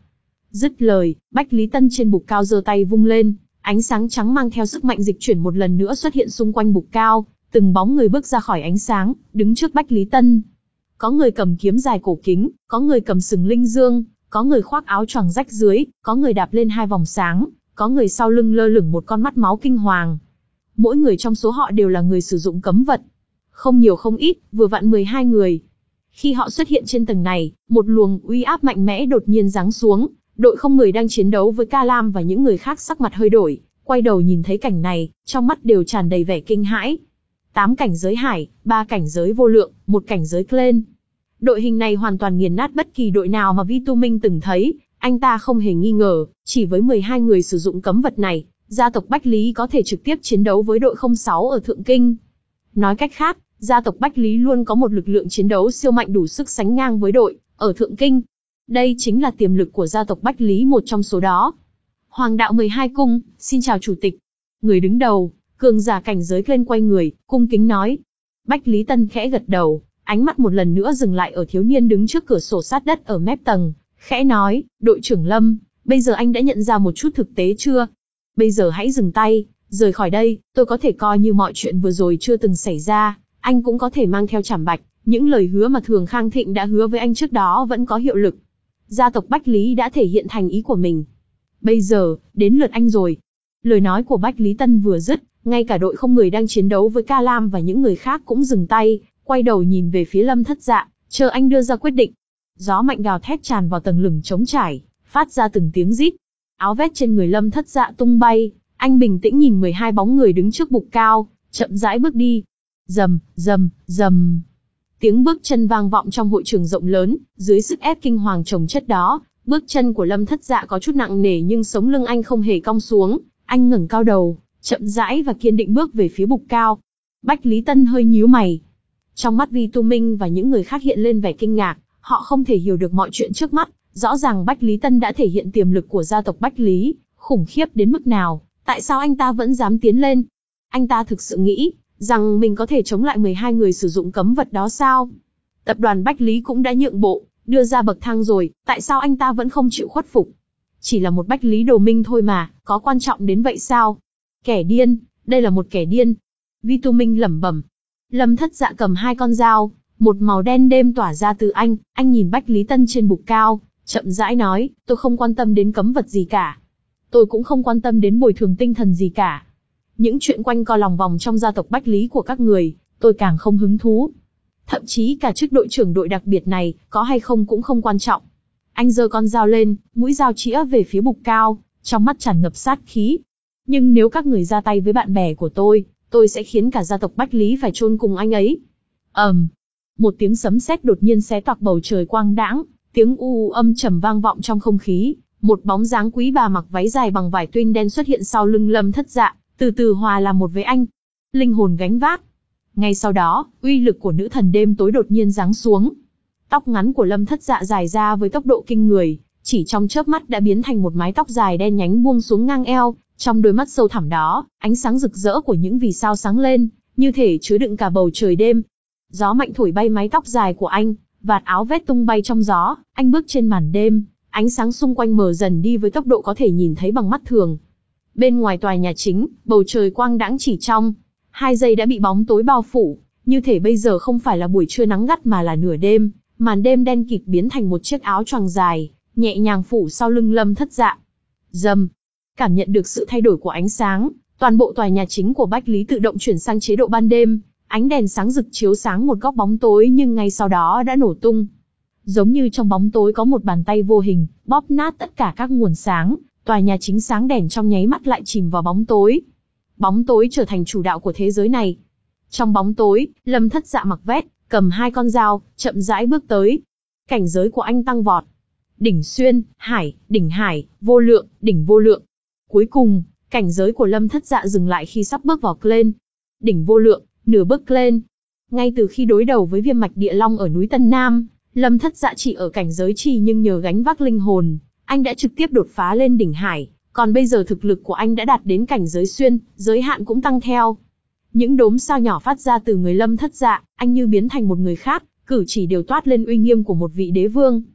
Dứt lời, Bách Lý Tân trên bục cao giơ tay vung lên, ánh sáng trắng mang theo sức mạnh dịch chuyển một lần nữa xuất hiện xung quanh bục cao, từng bóng người bước ra khỏi ánh sáng, đứng trước Bách Lý Tân. Có người cầm kiếm dài cổ kính, có người cầm sừng linh dương, có người khoác áo choàng rách dưới, có người đạp lên hai vòng sáng, có người sau lưng lơ lửng một con mắt máu kinh hoàng. Mỗi người trong số họ đều là người sử dụng cấm vật. Không nhiều không ít, vừa vặn mười hai người. Khi họ xuất hiện trên tầng này, một luồng uy áp mạnh mẽ đột nhiên giáng xuống. Đội không người đang chiến đấu với Ca Lam và những người khác sắc mặt hơi đổi, quay đầu nhìn thấy cảnh này, trong mắt đều tràn đầy vẻ kinh hãi. Tám cảnh giới hải, ba cảnh giới vô lượng, một cảnh giới Clen. Đội hình này hoàn toàn nghiền nát bất kỳ đội nào mà Vi Tu Minh từng thấy, anh ta không hề nghi ngờ, chỉ với mười hai người sử dụng cấm vật này, gia tộc Bách Lý có thể trực tiếp chiến đấu với đội không sáu ở Thượng Kinh. Nói cách khác, gia tộc Bách Lý luôn có một lực lượng chiến đấu siêu mạnh đủ sức sánh ngang với đội ở Thượng Kinh. Đây chính là tiềm lực của gia tộc Bách Lý một trong số đó. Hoàng đạo mười hai cung, xin chào chủ tịch. Người đứng đầu, cường giả cảnh giới lên quay người, cung kính nói. Bách Lý Tân khẽ gật đầu, ánh mắt một lần nữa dừng lại ở thiếu niên đứng trước cửa sổ sát đất ở mép tầng, khẽ nói, đội trưởng Lâm, bây giờ anh đã nhận ra một chút thực tế chưa? Bây giờ hãy dừng tay, rời khỏi đây, tôi có thể coi như mọi chuyện vừa rồi chưa từng xảy ra, anh cũng có thể mang theo trảm bạch, những lời hứa mà Thường Khang Thịnh đã hứa với anh trước đó vẫn có hiệu lực. Gia tộc Bách Lý đã thể hiện thành ý của mình. Bây giờ, đến lượt anh rồi. Lời nói của Bách Lý Tân vừa dứt, ngay cả đội không người đang chiến đấu với Ca Lam và những người khác cũng dừng tay, quay đầu nhìn về phía Lâm Thất Dạ, chờ anh đưa ra quyết định. Gió mạnh gào thét tràn vào tầng lửng trống trải, phát ra từng tiếng rít. Áo vest trên người Lâm Thất Dạ tung bay, anh bình tĩnh nhìn mười hai bóng người đứng trước bục cao, chậm rãi bước đi. Rầm, rầm, rầm. Tiếng bước chân vang vọng trong hội trường rộng lớn, dưới sức ép kinh hoàng chồng chất đó, bước chân của Lâm Thất Dạ có chút nặng nề nhưng sống lưng anh không hề cong xuống, anh ngẩng cao đầu, chậm rãi và kiên định bước về phía bục cao. Bách Lý Tân hơi nhíu mày. Trong mắt Vi Tu Minh và những người khác hiện lên vẻ kinh ngạc, họ không thể hiểu được mọi chuyện trước mắt, rõ ràng Bách Lý Tân đã thể hiện tiềm lực của gia tộc Bách Lý, khủng khiếp đến mức nào, tại sao anh ta vẫn dám tiến lên? Anh ta thực sự nghĩ rằng mình có thể chống lại mười hai người sử dụng cấm vật đó sao? Tập đoàn Bách Lý cũng đã nhượng bộ, đưa ra bậc thang rồi, tại sao anh ta vẫn không chịu khuất phục? Chỉ là một Bách Lý Đồ Minh thôi mà, có quan trọng đến vậy sao? Kẻ điên, đây là một kẻ điên. Vi Tu Minh lẩm bẩm. Lâm Thất Dạ cầm hai con dao, một màu đen đêm tỏa ra từ anh, anh nhìn Bách Lý Tân trên bục cao, chậm rãi nói, tôi không quan tâm đến cấm vật gì cả. Tôi cũng không quan tâm đến bồi thường tinh thần gì cả. Những chuyện quanh co lòng vòng trong gia tộc Bách Lý của các người, tôi càng không hứng thú. Thậm chí cả chức đội trưởng đội đặc biệt này, có hay không cũng không quan trọng. Anh giơ con dao lên, mũi dao chĩa về phía bục cao, trong mắt tràn ngập sát khí. Nhưng nếu các người ra tay với bạn bè của tôi, tôi sẽ khiến cả gia tộc Bách Lý phải chôn cùng anh ấy. ầm, um, một tiếng sấm sét đột nhiên xé toạc bầu trời quang đãng, tiếng u u âm trầm vang vọng trong không khí. Một bóng dáng quý bà mặc váy dài bằng vải tuyên đen xuất hiện sau lưng Lâm Thất Dạ, từ từ hòa làm một với anh. Linh hồn gánh vác. Ngay sau đó, uy lực của nữ thần đêm tối đột nhiên giáng xuống. Tóc ngắn của Lâm Thất Dạ dài ra với tốc độ kinh người, chỉ trong chớp mắt đã biến thành một mái tóc dài đen nhánh buông xuống ngang eo. Trong đôi mắt sâu thẳm đó, ánh sáng rực rỡ của những vì sao sáng lên, như thể chứa đựng cả bầu trời đêm. Gió mạnh thổi bay mái tóc dài của anh, vạt áo vét tung bay trong gió, anh bước trên màn đêm, ánh sáng xung quanh mờ dần đi với tốc độ có thể nhìn thấy bằng mắt thường. Bên ngoài tòa nhà chính, bầu trời quang đãng chỉ trong hai giây đã bị bóng tối bao phủ, như thể bây giờ không phải là buổi trưa nắng gắt mà là nửa đêm, màn đêm đen kịt biến thành một chiếc áo choàng dài, nhẹ nhàng phủ sau lưng Lâm Thất Dạ. Rầm. Cảm nhận được sự thay đổi của ánh sáng, toàn bộ tòa nhà chính của Bách Lý tự động chuyển sang chế độ ban đêm, ánh đèn sáng rực chiếu sáng một góc bóng tối nhưng ngay sau đó đã nổ tung. Giống như trong bóng tối có một bàn tay vô hình, bóp nát tất cả các nguồn sáng, tòa nhà chính sáng đèn trong nháy mắt lại chìm vào bóng tối. Bóng tối trở thành chủ đạo của thế giới này. Trong bóng tối, Lâm Thất Dạ mặc vest, cầm hai con dao, chậm rãi bước tới. Cảnh giới của anh tăng vọt. Đỉnh xuyên, hải, đỉnh hải, vô lượng, đỉnh vô lượng. Cuối cùng, cảnh giới của Lâm Thất Dạ dừng lại khi sắp bước vào Clen. Đỉnh vô lượng, nửa bước Clen. Ngay từ khi đối đầu với Viêm Mạch Địa Long ở núi Tân Nam, Lâm Thất Dạ chỉ ở cảnh giới trì nhưng nhờ gánh vác linh hồn, anh đã trực tiếp đột phá lên đỉnh hải, còn bây giờ thực lực của anh đã đạt đến cảnh giới xuyên, giới hạn cũng tăng theo. Những đốm sao nhỏ phát ra từ người Lâm Thất Dạ, anh như biến thành một người khác, cử chỉ đều toát lên uy nghiêm của một vị đế vương.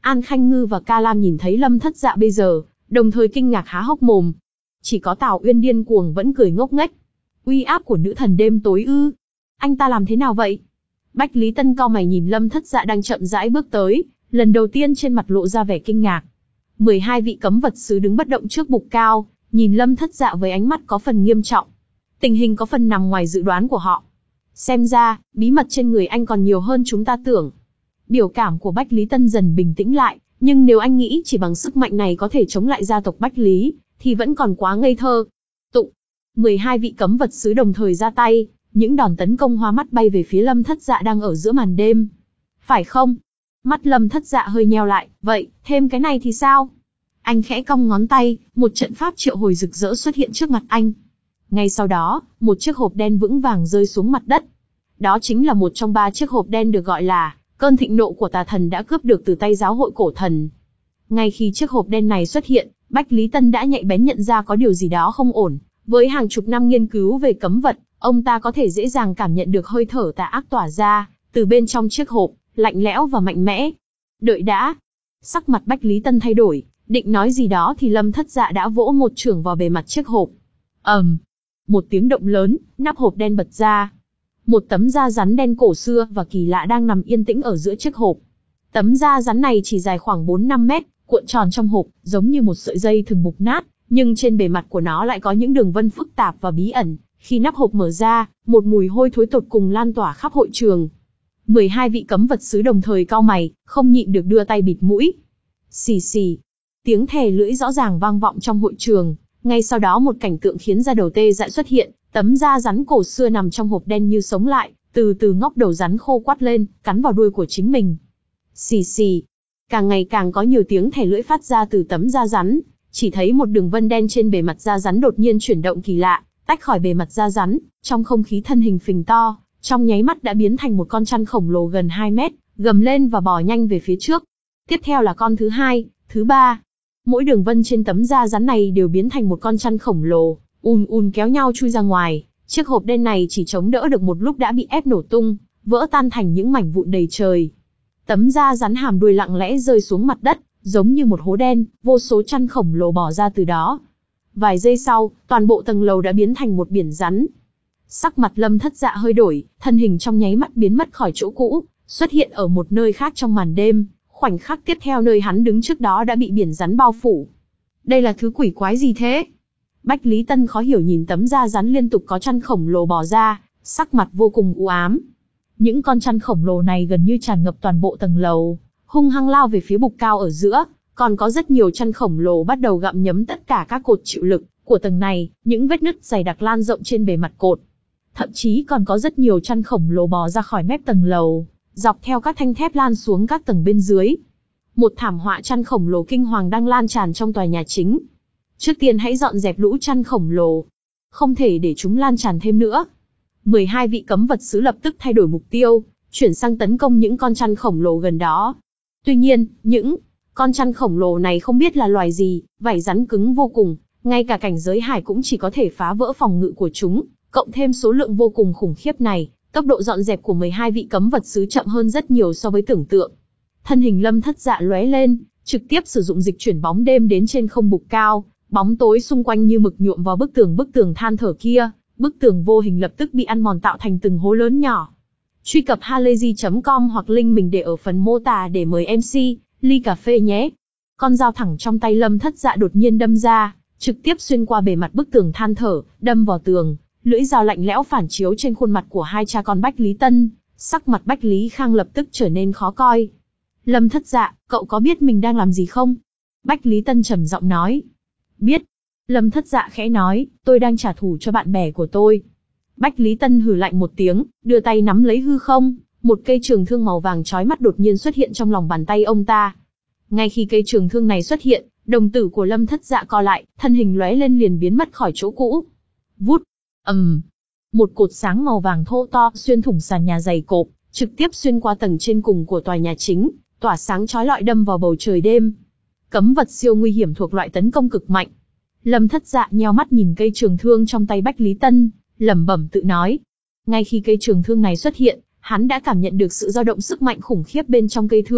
An Khanh Ngư và Ca Lam nhìn thấy Lâm Thất Dạ bây giờ, đồng thời kinh ngạc há hốc mồm. Chỉ có Tào Uyên điên cuồng vẫn cười ngốc nghếch. Uy áp của nữ thần đêm tối ư? Anh ta làm thế nào vậy? Bách Lý Tân cau mày nhìn Lâm Thất Dạ đang chậm rãi bước tới, lần đầu tiên trên mặt lộ ra vẻ kinh ngạc. mười hai vị cấm vật sứ đứng bất động trước bục cao, nhìn Lâm Thất Dạ với ánh mắt có phần nghiêm trọng. Tình hình có phần nằm ngoài dự đoán của họ. Xem ra, bí mật trên người anh còn nhiều hơn chúng ta tưởng. Biểu cảm của Bách Lý Tân dần bình tĩnh lại, nhưng nếu anh nghĩ chỉ bằng sức mạnh này có thể chống lại gia tộc Bách Lý, thì vẫn còn quá ngây thơ. Tụng, mười hai vị cấm vật sứ đồng thời ra tay, những đòn tấn công hoa mắt bay về phía Lâm Thất Dạ đang ở giữa màn đêm. Phải không? Mắt Lâm Thất Dạ hơi nheo lại, vậy, thêm cái này thì sao? Anh khẽ cong ngón tay, một trận pháp triệu hồi rực rỡ xuất hiện trước mặt anh. Ngay sau đó, một chiếc hộp đen vững vàng rơi xuống mặt đất. Đó chính là một trong ba chiếc hộp đen được gọi là cơn thịnh nộ của tà thần đã cướp được từ tay giáo hội cổ thần. Ngay khi chiếc hộp đen này xuất hiện, Bách Lý Tân đã nhạy bén nhận ra có điều gì đó không ổn. Với hàng chục năm nghiên cứu về cấm vật, ông ta có thể dễ dàng cảm nhận được hơi thở tà ác tỏa ra từ bên trong chiếc hộp, lạnh lẽo và mạnh mẽ. Đợi đã. Sắc mặt Bách Lý Tân thay đổi, định nói gì đó thì Lâm Thất Dạ đã vỗ một chưởng vào bề mặt chiếc hộp. ầm, um, một tiếng động lớn, nắp hộp đen bật ra. Một tấm da rắn đen cổ xưa và kỳ lạ đang nằm yên tĩnh ở giữa chiếc hộp. Tấm da rắn này chỉ dài khoảng bốn năm mét, cuộn tròn trong hộp, giống như một sợi dây thừng mục nát, nhưng trên bề mặt của nó lại có những đường vân phức tạp và bí ẩn. Khi nắp hộp mở ra, một mùi hôi thối tột cùng lan tỏa khắp hội trường. mười hai vị cấm vật sứ đồng thời cau mày, không nhịn được đưa tay bịt mũi. Xì xì. Tiếng thè lưỡi rõ ràng vang vọng trong hội trường. Ngay sau đó một cảnh tượng khiến da đầu tê dại xuất hiện, tấm da rắn cổ xưa nằm trong hộp đen như sống lại, từ từ ngóc đầu rắn khô quắt lên, cắn vào đuôi của chính mình. Xì xì. Càng ngày càng có nhiều tiếng thè lưỡi phát ra từ tấm da rắn, chỉ thấy một đường vân đen trên bề mặt da rắn đột nhiên chuyển động kỳ lạ, tách khỏi bề mặt da rắn, trong không khí thân hình phình to, trong nháy mắt đã biến thành một con chăn khổng lồ gần hai mét, gầm lên và bò nhanh về phía trước. Tiếp theo là con thứ hai, thứ ba. Mỗi đường vân trên tấm da rắn này đều biến thành một con chăn khổng lồ, ùn ùn kéo nhau chui ra ngoài. Chiếc hộp đen này chỉ chống đỡ được một lúc đã bị ép nổ tung, vỡ tan thành những mảnh vụn đầy trời. Tấm da rắn hàm đuôi lặng lẽ rơi xuống mặt đất, giống như một hố đen, vô số chăn khổng lồ bò ra từ đó. Vài giây sau, toàn bộ tầng lầu đã biến thành một biển rắn. Sắc mặt Lâm Thất Dạ hơi đổi, thân hình trong nháy mắt biến mất khỏi chỗ cũ, xuất hiện ở một nơi khác trong màn đêm. Khoảnh khắc tiếp theo nơi hắn đứng trước đó đã bị biển rắn bao phủ. Đây là thứ quỷ quái gì thế? Bách Lý Tân khó hiểu nhìn tấm da rắn liên tục có chăn khổng lồ bò ra, sắc mặt vô cùng u ám. Những con chăn khổng lồ này gần như tràn ngập toàn bộ tầng lầu, hung hăng lao về phía bục cao ở giữa, còn có rất nhiều chăn khổng lồ bắt đầu gặm nhấm tất cả các cột chịu lực của tầng này, những vết nứt dày đặc lan rộng trên bề mặt cột. Thậm chí còn có rất nhiều chăn khổng lồ bò ra khỏi mép tầng lầu, dọc theo các thanh thép lan xuống các tầng bên dưới. Một thảm họa chăn khổng lồ kinh hoàng đang lan tràn trong tòa nhà chính. Trước tiên hãy dọn dẹp lũ chăn khổng lồ. Không thể để chúng lan tràn thêm nữa. mười hai vị cấm vật sứ lập tức thay đổi mục tiêu, chuyển sang tấn công những con chăn khổng lồ gần đó. Tuy nhiên, những con chăn khổng lồ này không biết là loài gì, vảy rắn cứng vô cùng, ngay cả cảnh giới hải cũng chỉ có thể phá vỡ phòng ngự của chúng, cộng thêm số lượng vô cùng khủng khiếp này, tốc độ dọn dẹp của mười hai vị cấm vật sứ chậm hơn rất nhiều so với tưởng tượng. Thân hình Lâm Thất Dạ lóe lên, trực tiếp sử dụng dịch chuyển bóng đêm đến trên không bục cao, bóng tối xung quanh như mực nhuộm vào bức tường bức tường than thở kia, bức tường vô hình lập tức bị ăn mòn tạo thành từng hố lớn nhỏ. Truy cập halayzi chấm com hoặc link mình để ở phần mô tả để mời em xê, ly cà phê nhé. Con dao thẳng trong tay Lâm Thất Dạ đột nhiên đâm ra, trực tiếp xuyên qua bề mặt bức tường than thở, đâm vào tường, lưỡi dao lạnh lẽo phản chiếu trên khuôn mặt của hai cha con Bách Lý Tân, sắc mặt Bách Lý Khang lập tức trở nên khó coi. Lâm Thất Dạ, cậu có biết mình đang làm gì không? Bách Lý Tân trầm giọng nói. Biết. Lâm Thất Dạ khẽ nói, tôi đang trả thù cho bạn bè của tôi. Bách Lý Tân hừ lạnh một tiếng, đưa tay nắm lấy hư không, một cây trường thương màu vàng chói mắt đột nhiên xuất hiện trong lòng bàn tay ông ta. Ngay khi cây trường thương này xuất hiện, đồng tử của Lâm Thất Dạ co lại, thân hình lóe lên liền biến mất khỏi chỗ cũ. Vút, ầm, um, một cột sáng màu vàng thô to xuyên thủng sàn nhà dày cộp, trực tiếp xuyên qua tầng trên cùng của tòa nhà chính, tỏa sáng chói lọi đâm vào bầu trời đêm. Cấm vật siêu nguy hiểm thuộc loại tấn công cực mạnh. Lâm Thất Dạ nheo mắt nhìn cây trường thương trong tay Bách Lý Tân, lẩm bẩm tự nói. Ngay khi cây trường thương này xuất hiện, hắn đã cảm nhận được sự dao động sức mạnh khủng khiếp bên trong cây thương,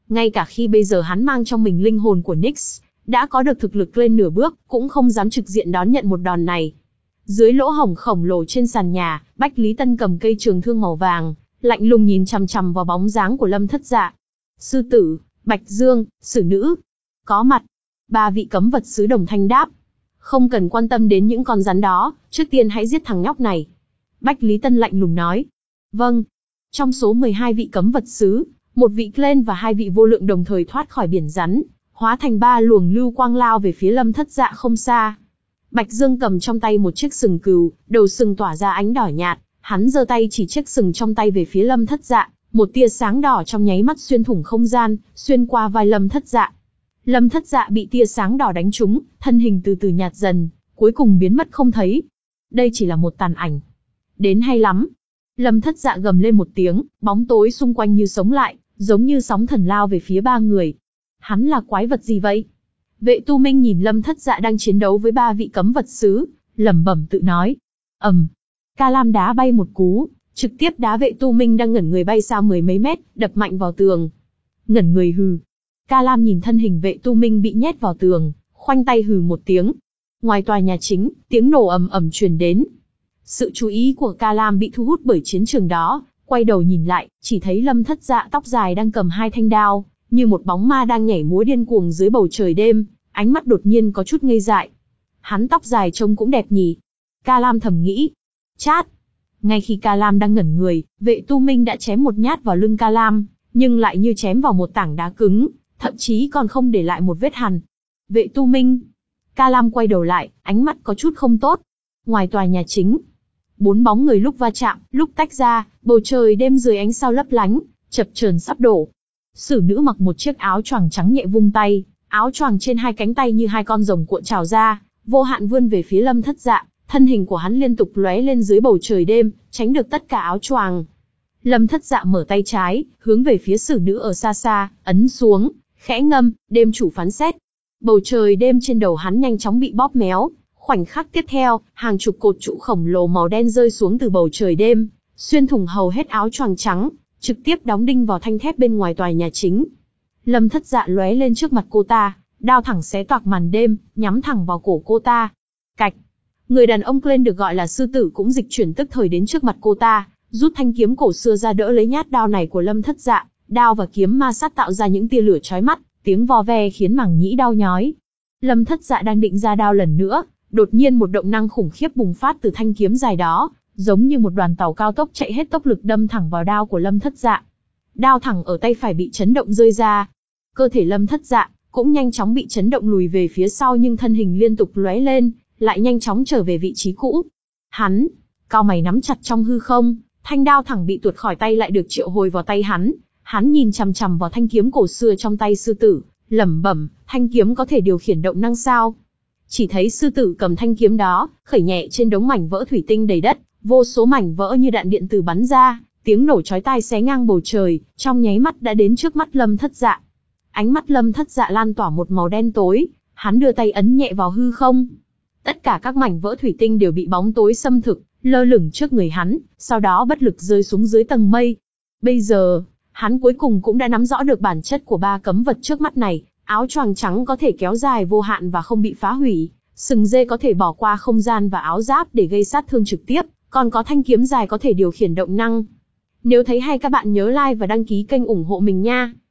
Ngay cả khi bây giờ hắn mang trong mình linh hồn của Nyx, đã có được thực lực lên nửa bước, cũng không dám trực diện đón nhận một đòn này. Dưới lỗ hổng khổng lồ trên sàn nhà, Bách Lý Tân cầm cây trường thương màu vàng, lạnh lùng nhìn chằm chằm vào bóng dáng của Lâm Thất Dạ. Sư tử, Bạch Dương, Sử Nữ, có mặt. Ba vị cấm vật sứ đồng thanh đáp. Không cần quan tâm đến những con rắn đó, trước tiên hãy giết thằng nhóc này. Bách Lý Tân lạnh lùng nói. Vâng. Trong số mười hai vị cấm vật sứ, một vị Clen và hai vị vô lượng đồng thời thoát khỏi biển rắn, hóa thành ba luồng lưu quang lao về phía Lâm Thất Dạ không xa. Bạch Dương cầm trong tay một chiếc sừng cừu, đầu sừng tỏa ra ánh đỏ nhạt, hắn giơ tay chỉ chiếc sừng trong tay về phía Lâm Thất Dạ, một tia sáng đỏ trong nháy mắt xuyên thủng không gian, xuyên qua vai Lâm Thất Dạ. Lâm Thất Dạ bị tia sáng đỏ đánh trúng, thân hình từ từ nhạt dần, cuối cùng biến mất không thấy. Đây chỉ là một tàn ảnh. Đến hay lắm. Lâm Thất Dạ gầm lên một tiếng, bóng tối xung quanh như sống lại, giống như sóng thần lao về phía ba người. Hắn là quái vật gì vậy? Vệ Tu Minh nhìn Lâm Thất Dạ đang chiến đấu với ba vị cấm vật sứ, lẩm bẩm tự nói. Ầm, Ca Lam đá bay một cú, trực tiếp đá Vệ Tu Minh đang ngẩn người bay xa mười mấy mét, đập mạnh vào tường. Ngẩn người hừ. Ca Lam nhìn thân hình Vệ Tu Minh bị nhét vào tường, khoanh tay hừ một tiếng. Ngoài tòa nhà chính, tiếng nổ ầm ầm truyền đến. Sự chú ý của Ca Lam bị thu hút bởi chiến trường đó, quay đầu nhìn lại, chỉ thấy Lâm Thất Dạ tóc dài đang cầm hai thanh đao, như một bóng ma đang nhảy múa điên cuồng dưới bầu trời đêm, ánh mắt đột nhiên có chút ngây dại. Hắn tóc dài trông cũng đẹp nhỉ. Ca Lam thầm nghĩ. Chát. Ngay khi Ca Lam đang ngẩn người, Vệ Tu Minh đã chém một nhát vào lưng Ca Lam, nhưng lại như chém vào một tảng đá cứng, thậm chí còn không để lại một vết hằn. Vệ Tu Minh. Ca Lam quay đầu lại, ánh mắt có chút không tốt. Ngoài tòa nhà chính, bốn bóng người lúc va chạm, lúc tách ra, bầu trời đêm dưới ánh sao lấp lánh, chập chờn sắp đổ. Sử Nữ mặc một chiếc áo choàng trắng nhẹ vung tay, áo choàng trên hai cánh tay như hai con rồng cuộn trào ra, vô hạn vươn về phía Lâm Thất Dạ, thân hình của hắn liên tục lóe lên dưới bầu trời đêm, tránh được tất cả áo choàng. Lâm Thất Dạ mở tay trái, hướng về phía Sử Nữ ở xa xa, ấn xuống, khẽ ngâm, đêm chủ phán xét. Bầu trời đêm trên đầu hắn nhanh chóng bị bóp méo. Khoảnh khắc tiếp theo, hàng chục cột trụ khổng lồ màu đen rơi xuống từ bầu trời đêm, xuyên thủng hầu hết áo choàng trắng, trực tiếp đóng đinh vào thanh thép bên ngoài tòa nhà chính. Lâm Thất Dạ lóe lên trước mặt cô ta, đao thẳng xé toạc màn đêm, nhắm thẳng vào cổ cô ta. Cạch. Người đàn ông lên được gọi là sư tử cũng dịch chuyển tức thời đến trước mặt cô ta, rút thanh kiếm cổ xưa ra đỡ lấy nhát đao này của Lâm Thất Dạ. Đao và kiếm ma sát tạo ra những tia lửa chói mắt, tiếng vò ve khiến màng nhĩ đau nhói. Lâm Thất Dạ đang định ra đao lần nữa, đột nhiên một động năng khủng khiếp bùng phát từ thanh kiếm dài đó, giống như một đoàn tàu cao tốc chạy hết tốc lực đâm thẳng vào đao của Lâm Thất Dạ. Đao thẳng ở tay phải bị chấn động rơi ra. Cơ thể Lâm Thất Dạ cũng nhanh chóng bị chấn động lùi về phía sau, nhưng thân hình liên tục lóe lên, lại nhanh chóng trở về vị trí cũ. Hắn, cao mày nắm chặt trong hư không, thanh đao thẳng bị tuột khỏi tay lại được triệu hồi vào tay hắn. Hắn nhìn chằm chằm vào thanh kiếm cổ xưa trong tay sư tử, lẩm bẩm, thanh kiếm có thể điều khiển động năng sao? Chỉ thấy sư tử cầm thanh kiếm đó, khẩy nhẹ trên đống mảnh vỡ thủy tinh đầy đất, vô số mảnh vỡ như đạn điện tử bắn ra, tiếng nổ chói tai xé ngang bầu trời, trong nháy mắt đã đến trước mắt Lâm Thất Dạ. Ánh mắt Lâm Thất Dạ lan tỏa một màu đen tối, hắn đưa tay ấn nhẹ vào hư không. Tất cả các mảnh vỡ thủy tinh đều bị bóng tối xâm thực, lơ lửng trước người hắn, sau đó bất lực rơi xuống dưới tầng mây. Bây giờ, hắn cuối cùng cũng đã nắm rõ được bản chất của ba cấm vật trước mắt này. Áo choàng trắng có thể kéo dài vô hạn và không bị phá hủy, sừng dê có thể bỏ qua không gian và áo giáp để gây sát thương trực tiếp, còn có thanh kiếm dài có thể điều khiển động năng. Nếu thấy hay các bạn nhớ like và đăng ký kênh ủng hộ mình nha.